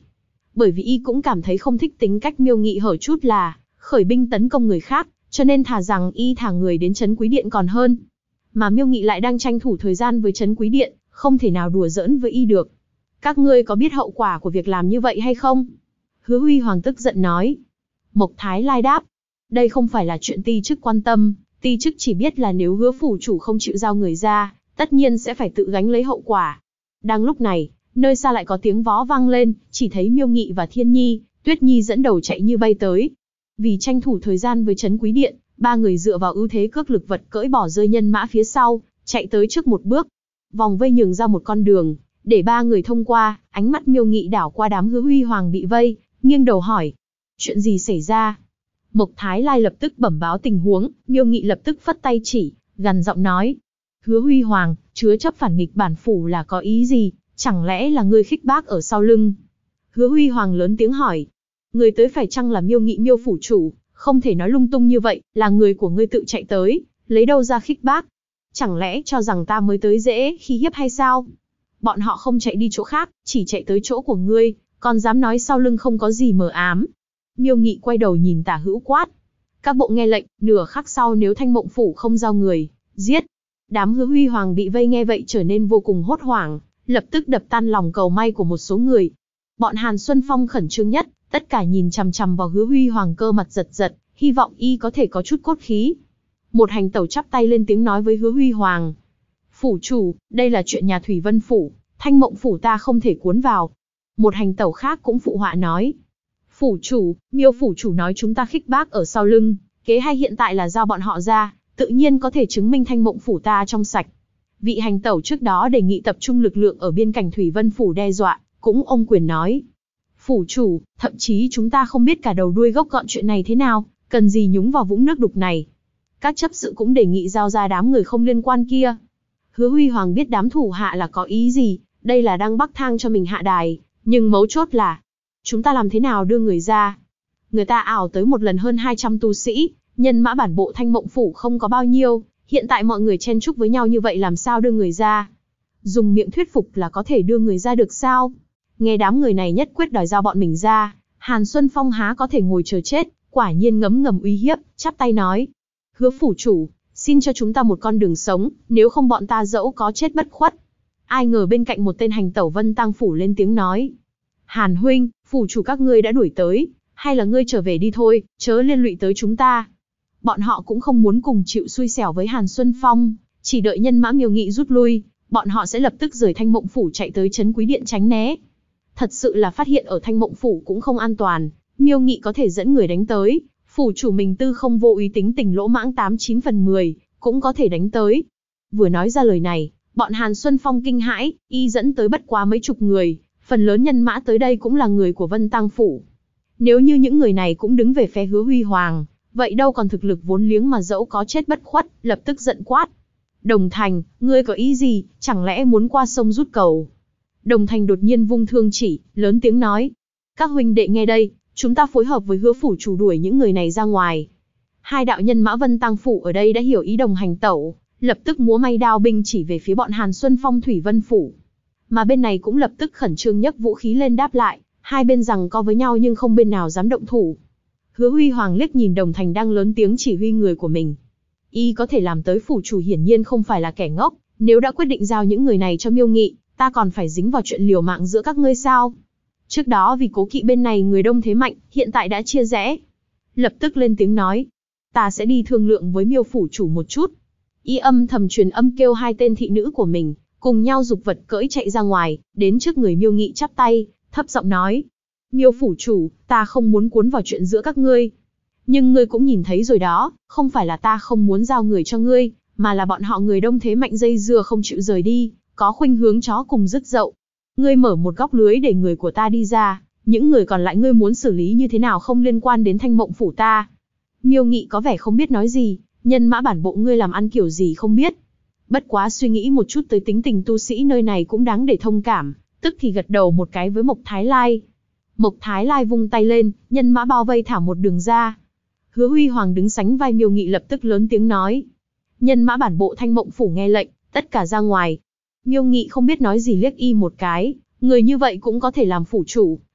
A: bởi vì y cũng cảm thấy không thích tính cách Miêu Nghị hở chút là khởi binh tấn công người khác, cho nên thà rằng y thả người đến Trấn Quý Điện còn hơn. Mà Miêu Nghị lại đang tranh thủ thời gian với Trấn Quý Điện, không thể nào đùa giỡn với y được. Các ngươi có biết hậu quả của việc làm như vậy hay không? Hứa Huy Hoàng tức giận nói. Mộc Thái Lai đáp. Đây không phải là chuyện ti chức quan tâm, ti chức chỉ biết là nếu Hứa phủ chủ không chịu giao người ra, tất nhiên sẽ phải tự gánh lấy hậu quả. Đang lúc này, nơi xa lại có tiếng vó vang lên, chỉ thấy Miêu Nghị và Thiên Nhi, Tuyết Nhi dẫn đầu chạy như bay tới. Vì tranh thủ thời gian với Trấn Quý Điện, ba người dựa vào ưu thế cước lực vật cưỡi bỏ rơi nhân mã phía sau, chạy tới trước một bước. Vòng vây nhường ra một con đường, để ba người thông qua. Ánh mắt Miêu Nghị đảo qua đám Hứa Huy Hoàng bị vây, nghiêng đầu hỏi. Chuyện gì xảy ra? Mộc Thái Lai lập tức bẩm báo tình huống, Miêu Nghị lập tức phất tay chỉ, gằn giọng nói. Hứa Huy Hoàng, chứa chấp phản nghịch bản phủ là có ý gì? Chẳng lẽ là ngươi khích bác ở sau lưng? Hứa Huy Hoàng lớn tiếng hỏi. Người tới phải chăng là Miêu Nghị Miêu phủ chủ? Không thể nói lung tung như vậy, là người của ngươi tự chạy tới, lấy đâu ra khích bác? Chẳng lẽ cho rằng ta mới tới dễ khi hiếp hay sao? Bọn họ không chạy đi chỗ khác, chỉ chạy tới chỗ của ngươi, còn dám nói sau lưng không có gì mờ ám. Miêu Nghị quay đầu nhìn Tả Hữu quát. Các bộ nghe lệnh, nửa khắc sau nếu Thanh Mộng phủ không giao người, giết. Đám Hứa Huy Hoàng bị vây nghe vậy trở nên vô cùng hốt hoảng, lập tức đập tan lòng cầu may của một số người. Bọn Hàn Xuân Phong khẩn trương nhất, tất cả nhìn chằm chằm vào Hứa Huy Hoàng, cơ mặt giật giật, hy vọng y có thể có chút cốt khí. Một hành tẩu chắp tay lên tiếng nói với Hứa Huy Hoàng. Phủ chủ, đây là chuyện nhà Thủy Vân phủ, Thanh Mộng phủ ta không thể cuốn vào. Một hành tẩu khác cũng phụ họa nói. Phủ chủ, Miêu phủ chủ nói chúng ta khích bác ở sau lưng, kế hay hiện tại là giao bọn họ ra, tự nhiên có thể chứng minh Thanh Mộng phủ ta trong sạch. Vị hành tẩu trước đó đề nghị tập trung lực lượng ở biên cảnh Thủy Vân phủ đe dọa, cũng ôm quyền nói. Phủ chủ, thậm chí chúng ta không biết cả đầu đuôi gốc gọn chuyện này thế nào, cần gì nhúng vào vũng nước đục này. Các chấp sự cũng đề nghị giao ra đám người không liên quan kia. Hứa Huy Hoàng biết đám thủ hạ là có ý gì, đây là đang bắc thang cho mình hạ đài, nhưng mấu chốt là chúng ta làm thế nào đưa người ra? Người ta ảo tới một lần hơn 200 tu sĩ, nhân mã bản bộ Thanh Mộng phủ không có bao nhiêu, hiện tại mọi người chen chúc với nhau như vậy làm sao đưa người ra? Dùng miệng thuyết phục là có thể đưa người ra được sao? Nghe đám người này nhất quyết đòi giao bọn mình ra, Hàn Xuân Phong há có thể ngồi chờ chết, quả nhiên ngấm ngầm uy hiếp, chắp tay nói. Hứa phủ chủ, xin cho chúng ta một con đường sống, nếu không bọn ta dẫu có chết bất khuất. Ai ngờ bên cạnh một tên hành tẩu Vân Tang phủ lên tiếng nói. Hàn huynh, phủ chủ các ngươi đã đuổi tới, hay là ngươi trở về đi thôi, chớ liên lụy tới chúng ta. Bọn họ cũng không muốn cùng chịu xui xẻo với Hàn Xuân Phong, chỉ đợi nhân mã Miêu Nghị rút lui, bọn họ sẽ lập tức rời Thanh Mộng phủ chạy tới Trấn Quý Điện tránh né. Thật sự là phát hiện ở Thanh Mộng phủ cũng không an toàn, Miêu Nghị có thể dẫn người đánh tới, phủ chủ mình tư không vô ý tính tình lỗ mãng 89 phần 10, cũng có thể đánh tới. Vừa nói ra lời này, bọn Hàn Xuân Phong kinh hãi, y dẫn tới bất quá mấy chục người, phần lớn nhân mã tới đây cũng là người của Vân Tang phủ. Nếu như những người này cũng đứng về phe Hứa Huy Hoàng, vậy đâu còn thực lực vốn liếng mà dẫu có chết bất khuất, lập tức giận quát. Đồng Thành, ngươi có ý gì, chẳng lẽ muốn qua sông rút cầu? Đồng Thành đột nhiên vung thương chỉ, lớn tiếng nói. Các huynh đệ nghe đây, chúng ta phối hợp với Hứa phủ chủ đuổi những người này ra ngoài. Hai đạo nhân mã Vân Tang phủ ở đây đã hiểu ý Đồng hành tẩu, lập tức múa may đao binh chỉ về phía bọn Hàn Xuân Phong Thủy Vân phủ. Mà bên này cũng lập tức khẩn trương nhấc vũ khí lên đáp lại, hai bên giằng co với nhau nhưng không bên nào dám động thủ. Hứa Huy Hoàng liếc nhìn Đồng Thành đang lớn tiếng chỉ huy người của mình. Y có thể làm tới phủ chủ hiển nhiên không phải là kẻ ngốc, nếu đã quyết định giao những người này cho Miêu Nghị, ta còn phải dính vào chuyện liều mạng giữa các ngươi sao? Trước đó vì cố kỵ bên này người đông thế mạnh, hiện tại đã chia rẽ. Lập tức lên tiếng nói, ta sẽ đi thương lượng với Miêu phủ chủ một chút. Y âm thầm truyền âm kêu hai tên thị nữ của mình, cùng nhau giục vật cưỡi chạy ra ngoài, đến trước người Miêu Nghị chắp tay, thấp giọng nói. Miêu phủ chủ, ta không muốn cuốn vào chuyện giữa các ngươi. Nhưng ngươi cũng nhìn thấy rồi đó, không phải là ta không muốn giao người cho ngươi, mà là bọn họ người đông thế mạnh dây dưa không chịu rời đi, có khuynh hướng chó cùng rứt dậu. Ngươi mở một góc lưới để người của ta đi ra, những người còn lại ngươi muốn xử lý như thế nào không liên quan đến Thanh Mộng phủ ta. Miêu Nghị có vẻ không biết nói gì, nhân mã bản bộ ngươi làm ăn kiểu gì không biết. Bất quá suy nghĩ một chút tới tính tình tu sĩ nơi này cũng đáng để thông cảm, tức thì gật đầu một cái với Mộc Thái Lai. Mộc Thái Lai vung tay lên, nhân mã bao vây thả một đường ra. Hứa Huy Hoàng đứng sánh vai Miêu Nghị lập tức lớn tiếng nói. Nhân mã bản bộ Thanh Mộng phủ nghe lệnh, tất cả ra ngoài. Miêu Nghị không biết nói gì liếc y một cái, người như vậy cũng có thể làm phủ chủ,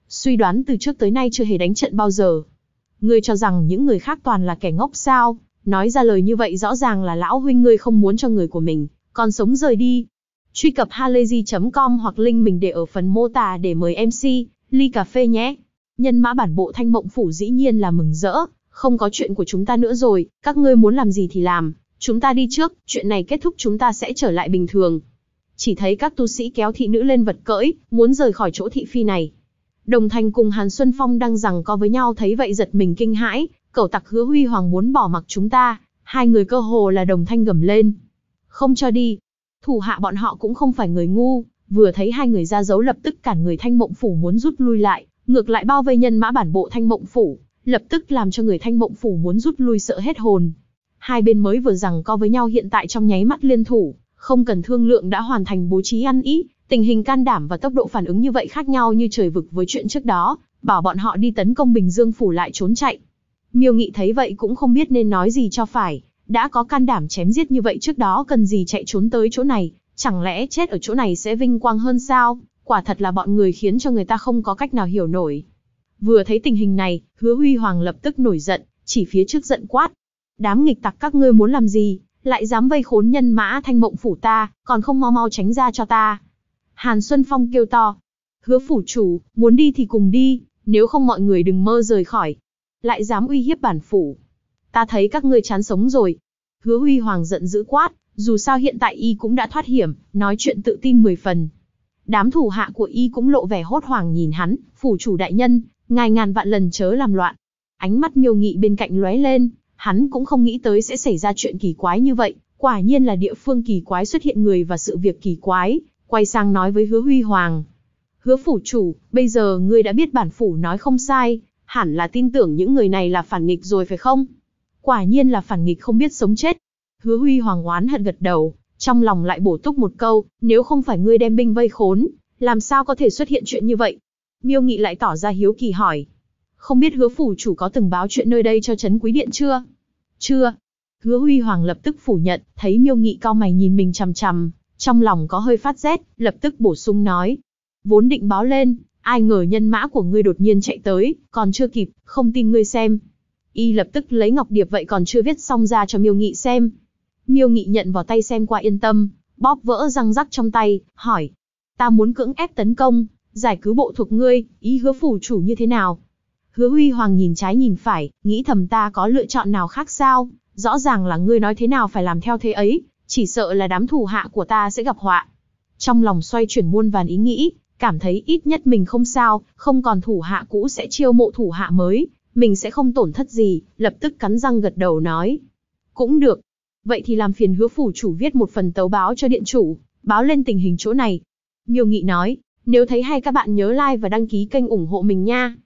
A: suy đoán từ trước tới nay chưa hề đánh trận bao giờ. Ngươi cho rằng những người khác toàn là kẻ ngốc sao? Nói ra lời như vậy rõ ràng là lão huynh ngươi không muốn cho người của mình còn sống rời đi. Truy cập halayzi.com hoặc link mình để ở phần mô tả để mời MC ly cà phê nhé. Nhân mã bản bộ Thanh Mộng Phủ dĩ nhiên là mừng rỡ, không có chuyện của chúng ta nữa rồi, các ngươi muốn làm gì thì làm, chúng ta đi trước, chuyện này kết thúc chúng ta sẽ trở lại bình thường. Chỉ thấy các tu sĩ kéo thị nữ lên vật cưỡi, muốn rời khỏi chỗ thị phi này. Đồng Thành cùng Hàn Xuân Phong đang giằng co với nhau thấy vậy giật mình kinh hãi, cẩu tặc Hứa Huy Hoàng muốn bỏ mặc chúng ta, hai người cơ hồ là đồng thanh gầm lên. Không cho đi. Thủ hạ bọn họ cũng không phải người ngu, vừa thấy hai người ra dấu lập tức cản người Thanh Mộng Phủ muốn rút lui lại, ngược lại bao vây nhân mã bản bộ Thanh Mộng Phủ, lập tức làm cho người Thanh Mộng Phủ muốn rút lui sợ hết hồn. Hai bên mới vừa giằng co với nhau hiện tại trong nháy mắt liên thủ, không cần thương lượng đã hoàn thành bố trí ăn ý, tình hình can đảm và tốc độ phản ứng như vậy khác nhau như trời vực với chuyện trước đó, bảo bọn họ đi tấn công Bình Dương Phủ lại trốn chạy. Miêu Nghị thấy vậy cũng không biết nên nói gì cho phải, đã có can đảm chém giết như vậy trước đó cần gì chạy trốn tới chỗ này, chẳng lẽ chết ở chỗ này sẽ vinh quang hơn sao? Quả thật là bọn người khiến cho người ta không có cách nào hiểu nổi. Vừa thấy tình hình này, Hứa Huy Hoàng lập tức nổi giận, chỉ phía trước giận quát. Đám nghịch tặc các ngươi muốn làm gì, lại dám vây khốn nhân mã Thanh Mộng Phủ ta, còn không mau mau tránh ra cho ta. Hàn Xuân Phong kêu to. Hứa phủ chủ, muốn đi thì cùng đi, nếu không mọi người đừng mơ rời khỏi. Lại dám uy hiếp bản phủ. Ta thấy các ngươi chán sống rồi. Hứa Huy Hoàng giận dữ quát, dù sao hiện tại y cũng đã thoát hiểm, nói chuyện tự tin 10 phần. Đám thủ hạ của y cũng lộ vẻ hốt hoảng nhìn hắn, phủ chủ đại nhân, ngài ngàn vạn lần chớ làm loạn. Ánh mắt Miêu Nghị bên cạnh lóe lên, hắn cũng không nghĩ tới sẽ xảy ra chuyện kỳ quái như vậy, quả nhiên là địa phương kỳ quái xuất hiện người và sự việc kỳ quái, quay sang nói với Hứa Huy Hoàng. Hứa phủ chủ, bây giờ ngươi đã biết bản phủ nói không sai, hẳn là tin tưởng những người này là phản nghịch rồi phải không? Quả nhiên là phản nghịch không biết sống chết. Hứa Huy Hoàng oán hận gật đầu, trong lòng lại bổ túc một câu, nếu không phải ngươi đem binh vây khốn, làm sao có thể xuất hiện chuyện như vậy? Miêu Nghị lại tỏ ra hiếu kỳ hỏi. Không biết Hứa phủ chủ có từng báo chuyện nơi đây cho Trấn Quý Điện chưa? Chưa. Hứa Huy Hoàng lập tức phủ nhận, thấy Miêu Nghị cau mày nhìn mình chằm chằm, trong lòng có hơi phát rét, lập tức bổ sung nói. Vốn định báo lên, ai ngờ nhân mã của ngươi đột nhiên chạy tới, còn chưa kịp, không tin ngươi xem. Y lập tức lấy ngọc điệp vậy còn chưa viết xong ra cho Miêu Nghị xem. Miêu Nghị nhận vào tay xem qua yên tâm, bóp vỡ răng rắc trong tay, hỏi. Ta muốn cưỡng ép tấn công, giải cứu bộ thuộc ngươi, ý Hứa phủ chủ như thế nào? Hứa Huy Hoàng nhìn trái nhìn phải, nghĩ thầm ta có lựa chọn nào khác sao? Rõ ràng là ngươi nói thế nào phải làm theo thế ấy, chỉ sợ là đám thủ hạ của ta sẽ gặp họa. Trong lòng xoay chuyển muôn vàn ý nghĩ, cảm thấy ít nhất mình không sao, không còn thủ hạ cũ sẽ chiêu mộ thủ hạ mới, mình sẽ không tổn thất gì, lập tức cắn răng gật đầu nói. Cũng được. Vậy thì làm phiền Hứa phủ chủ viết một phần tấu báo cho điện chủ, báo lên tình hình chỗ này. Miêu Nghị nói, nếu thấy hay các bạn nhớ like và đăng ký kênh ủng hộ mình nha.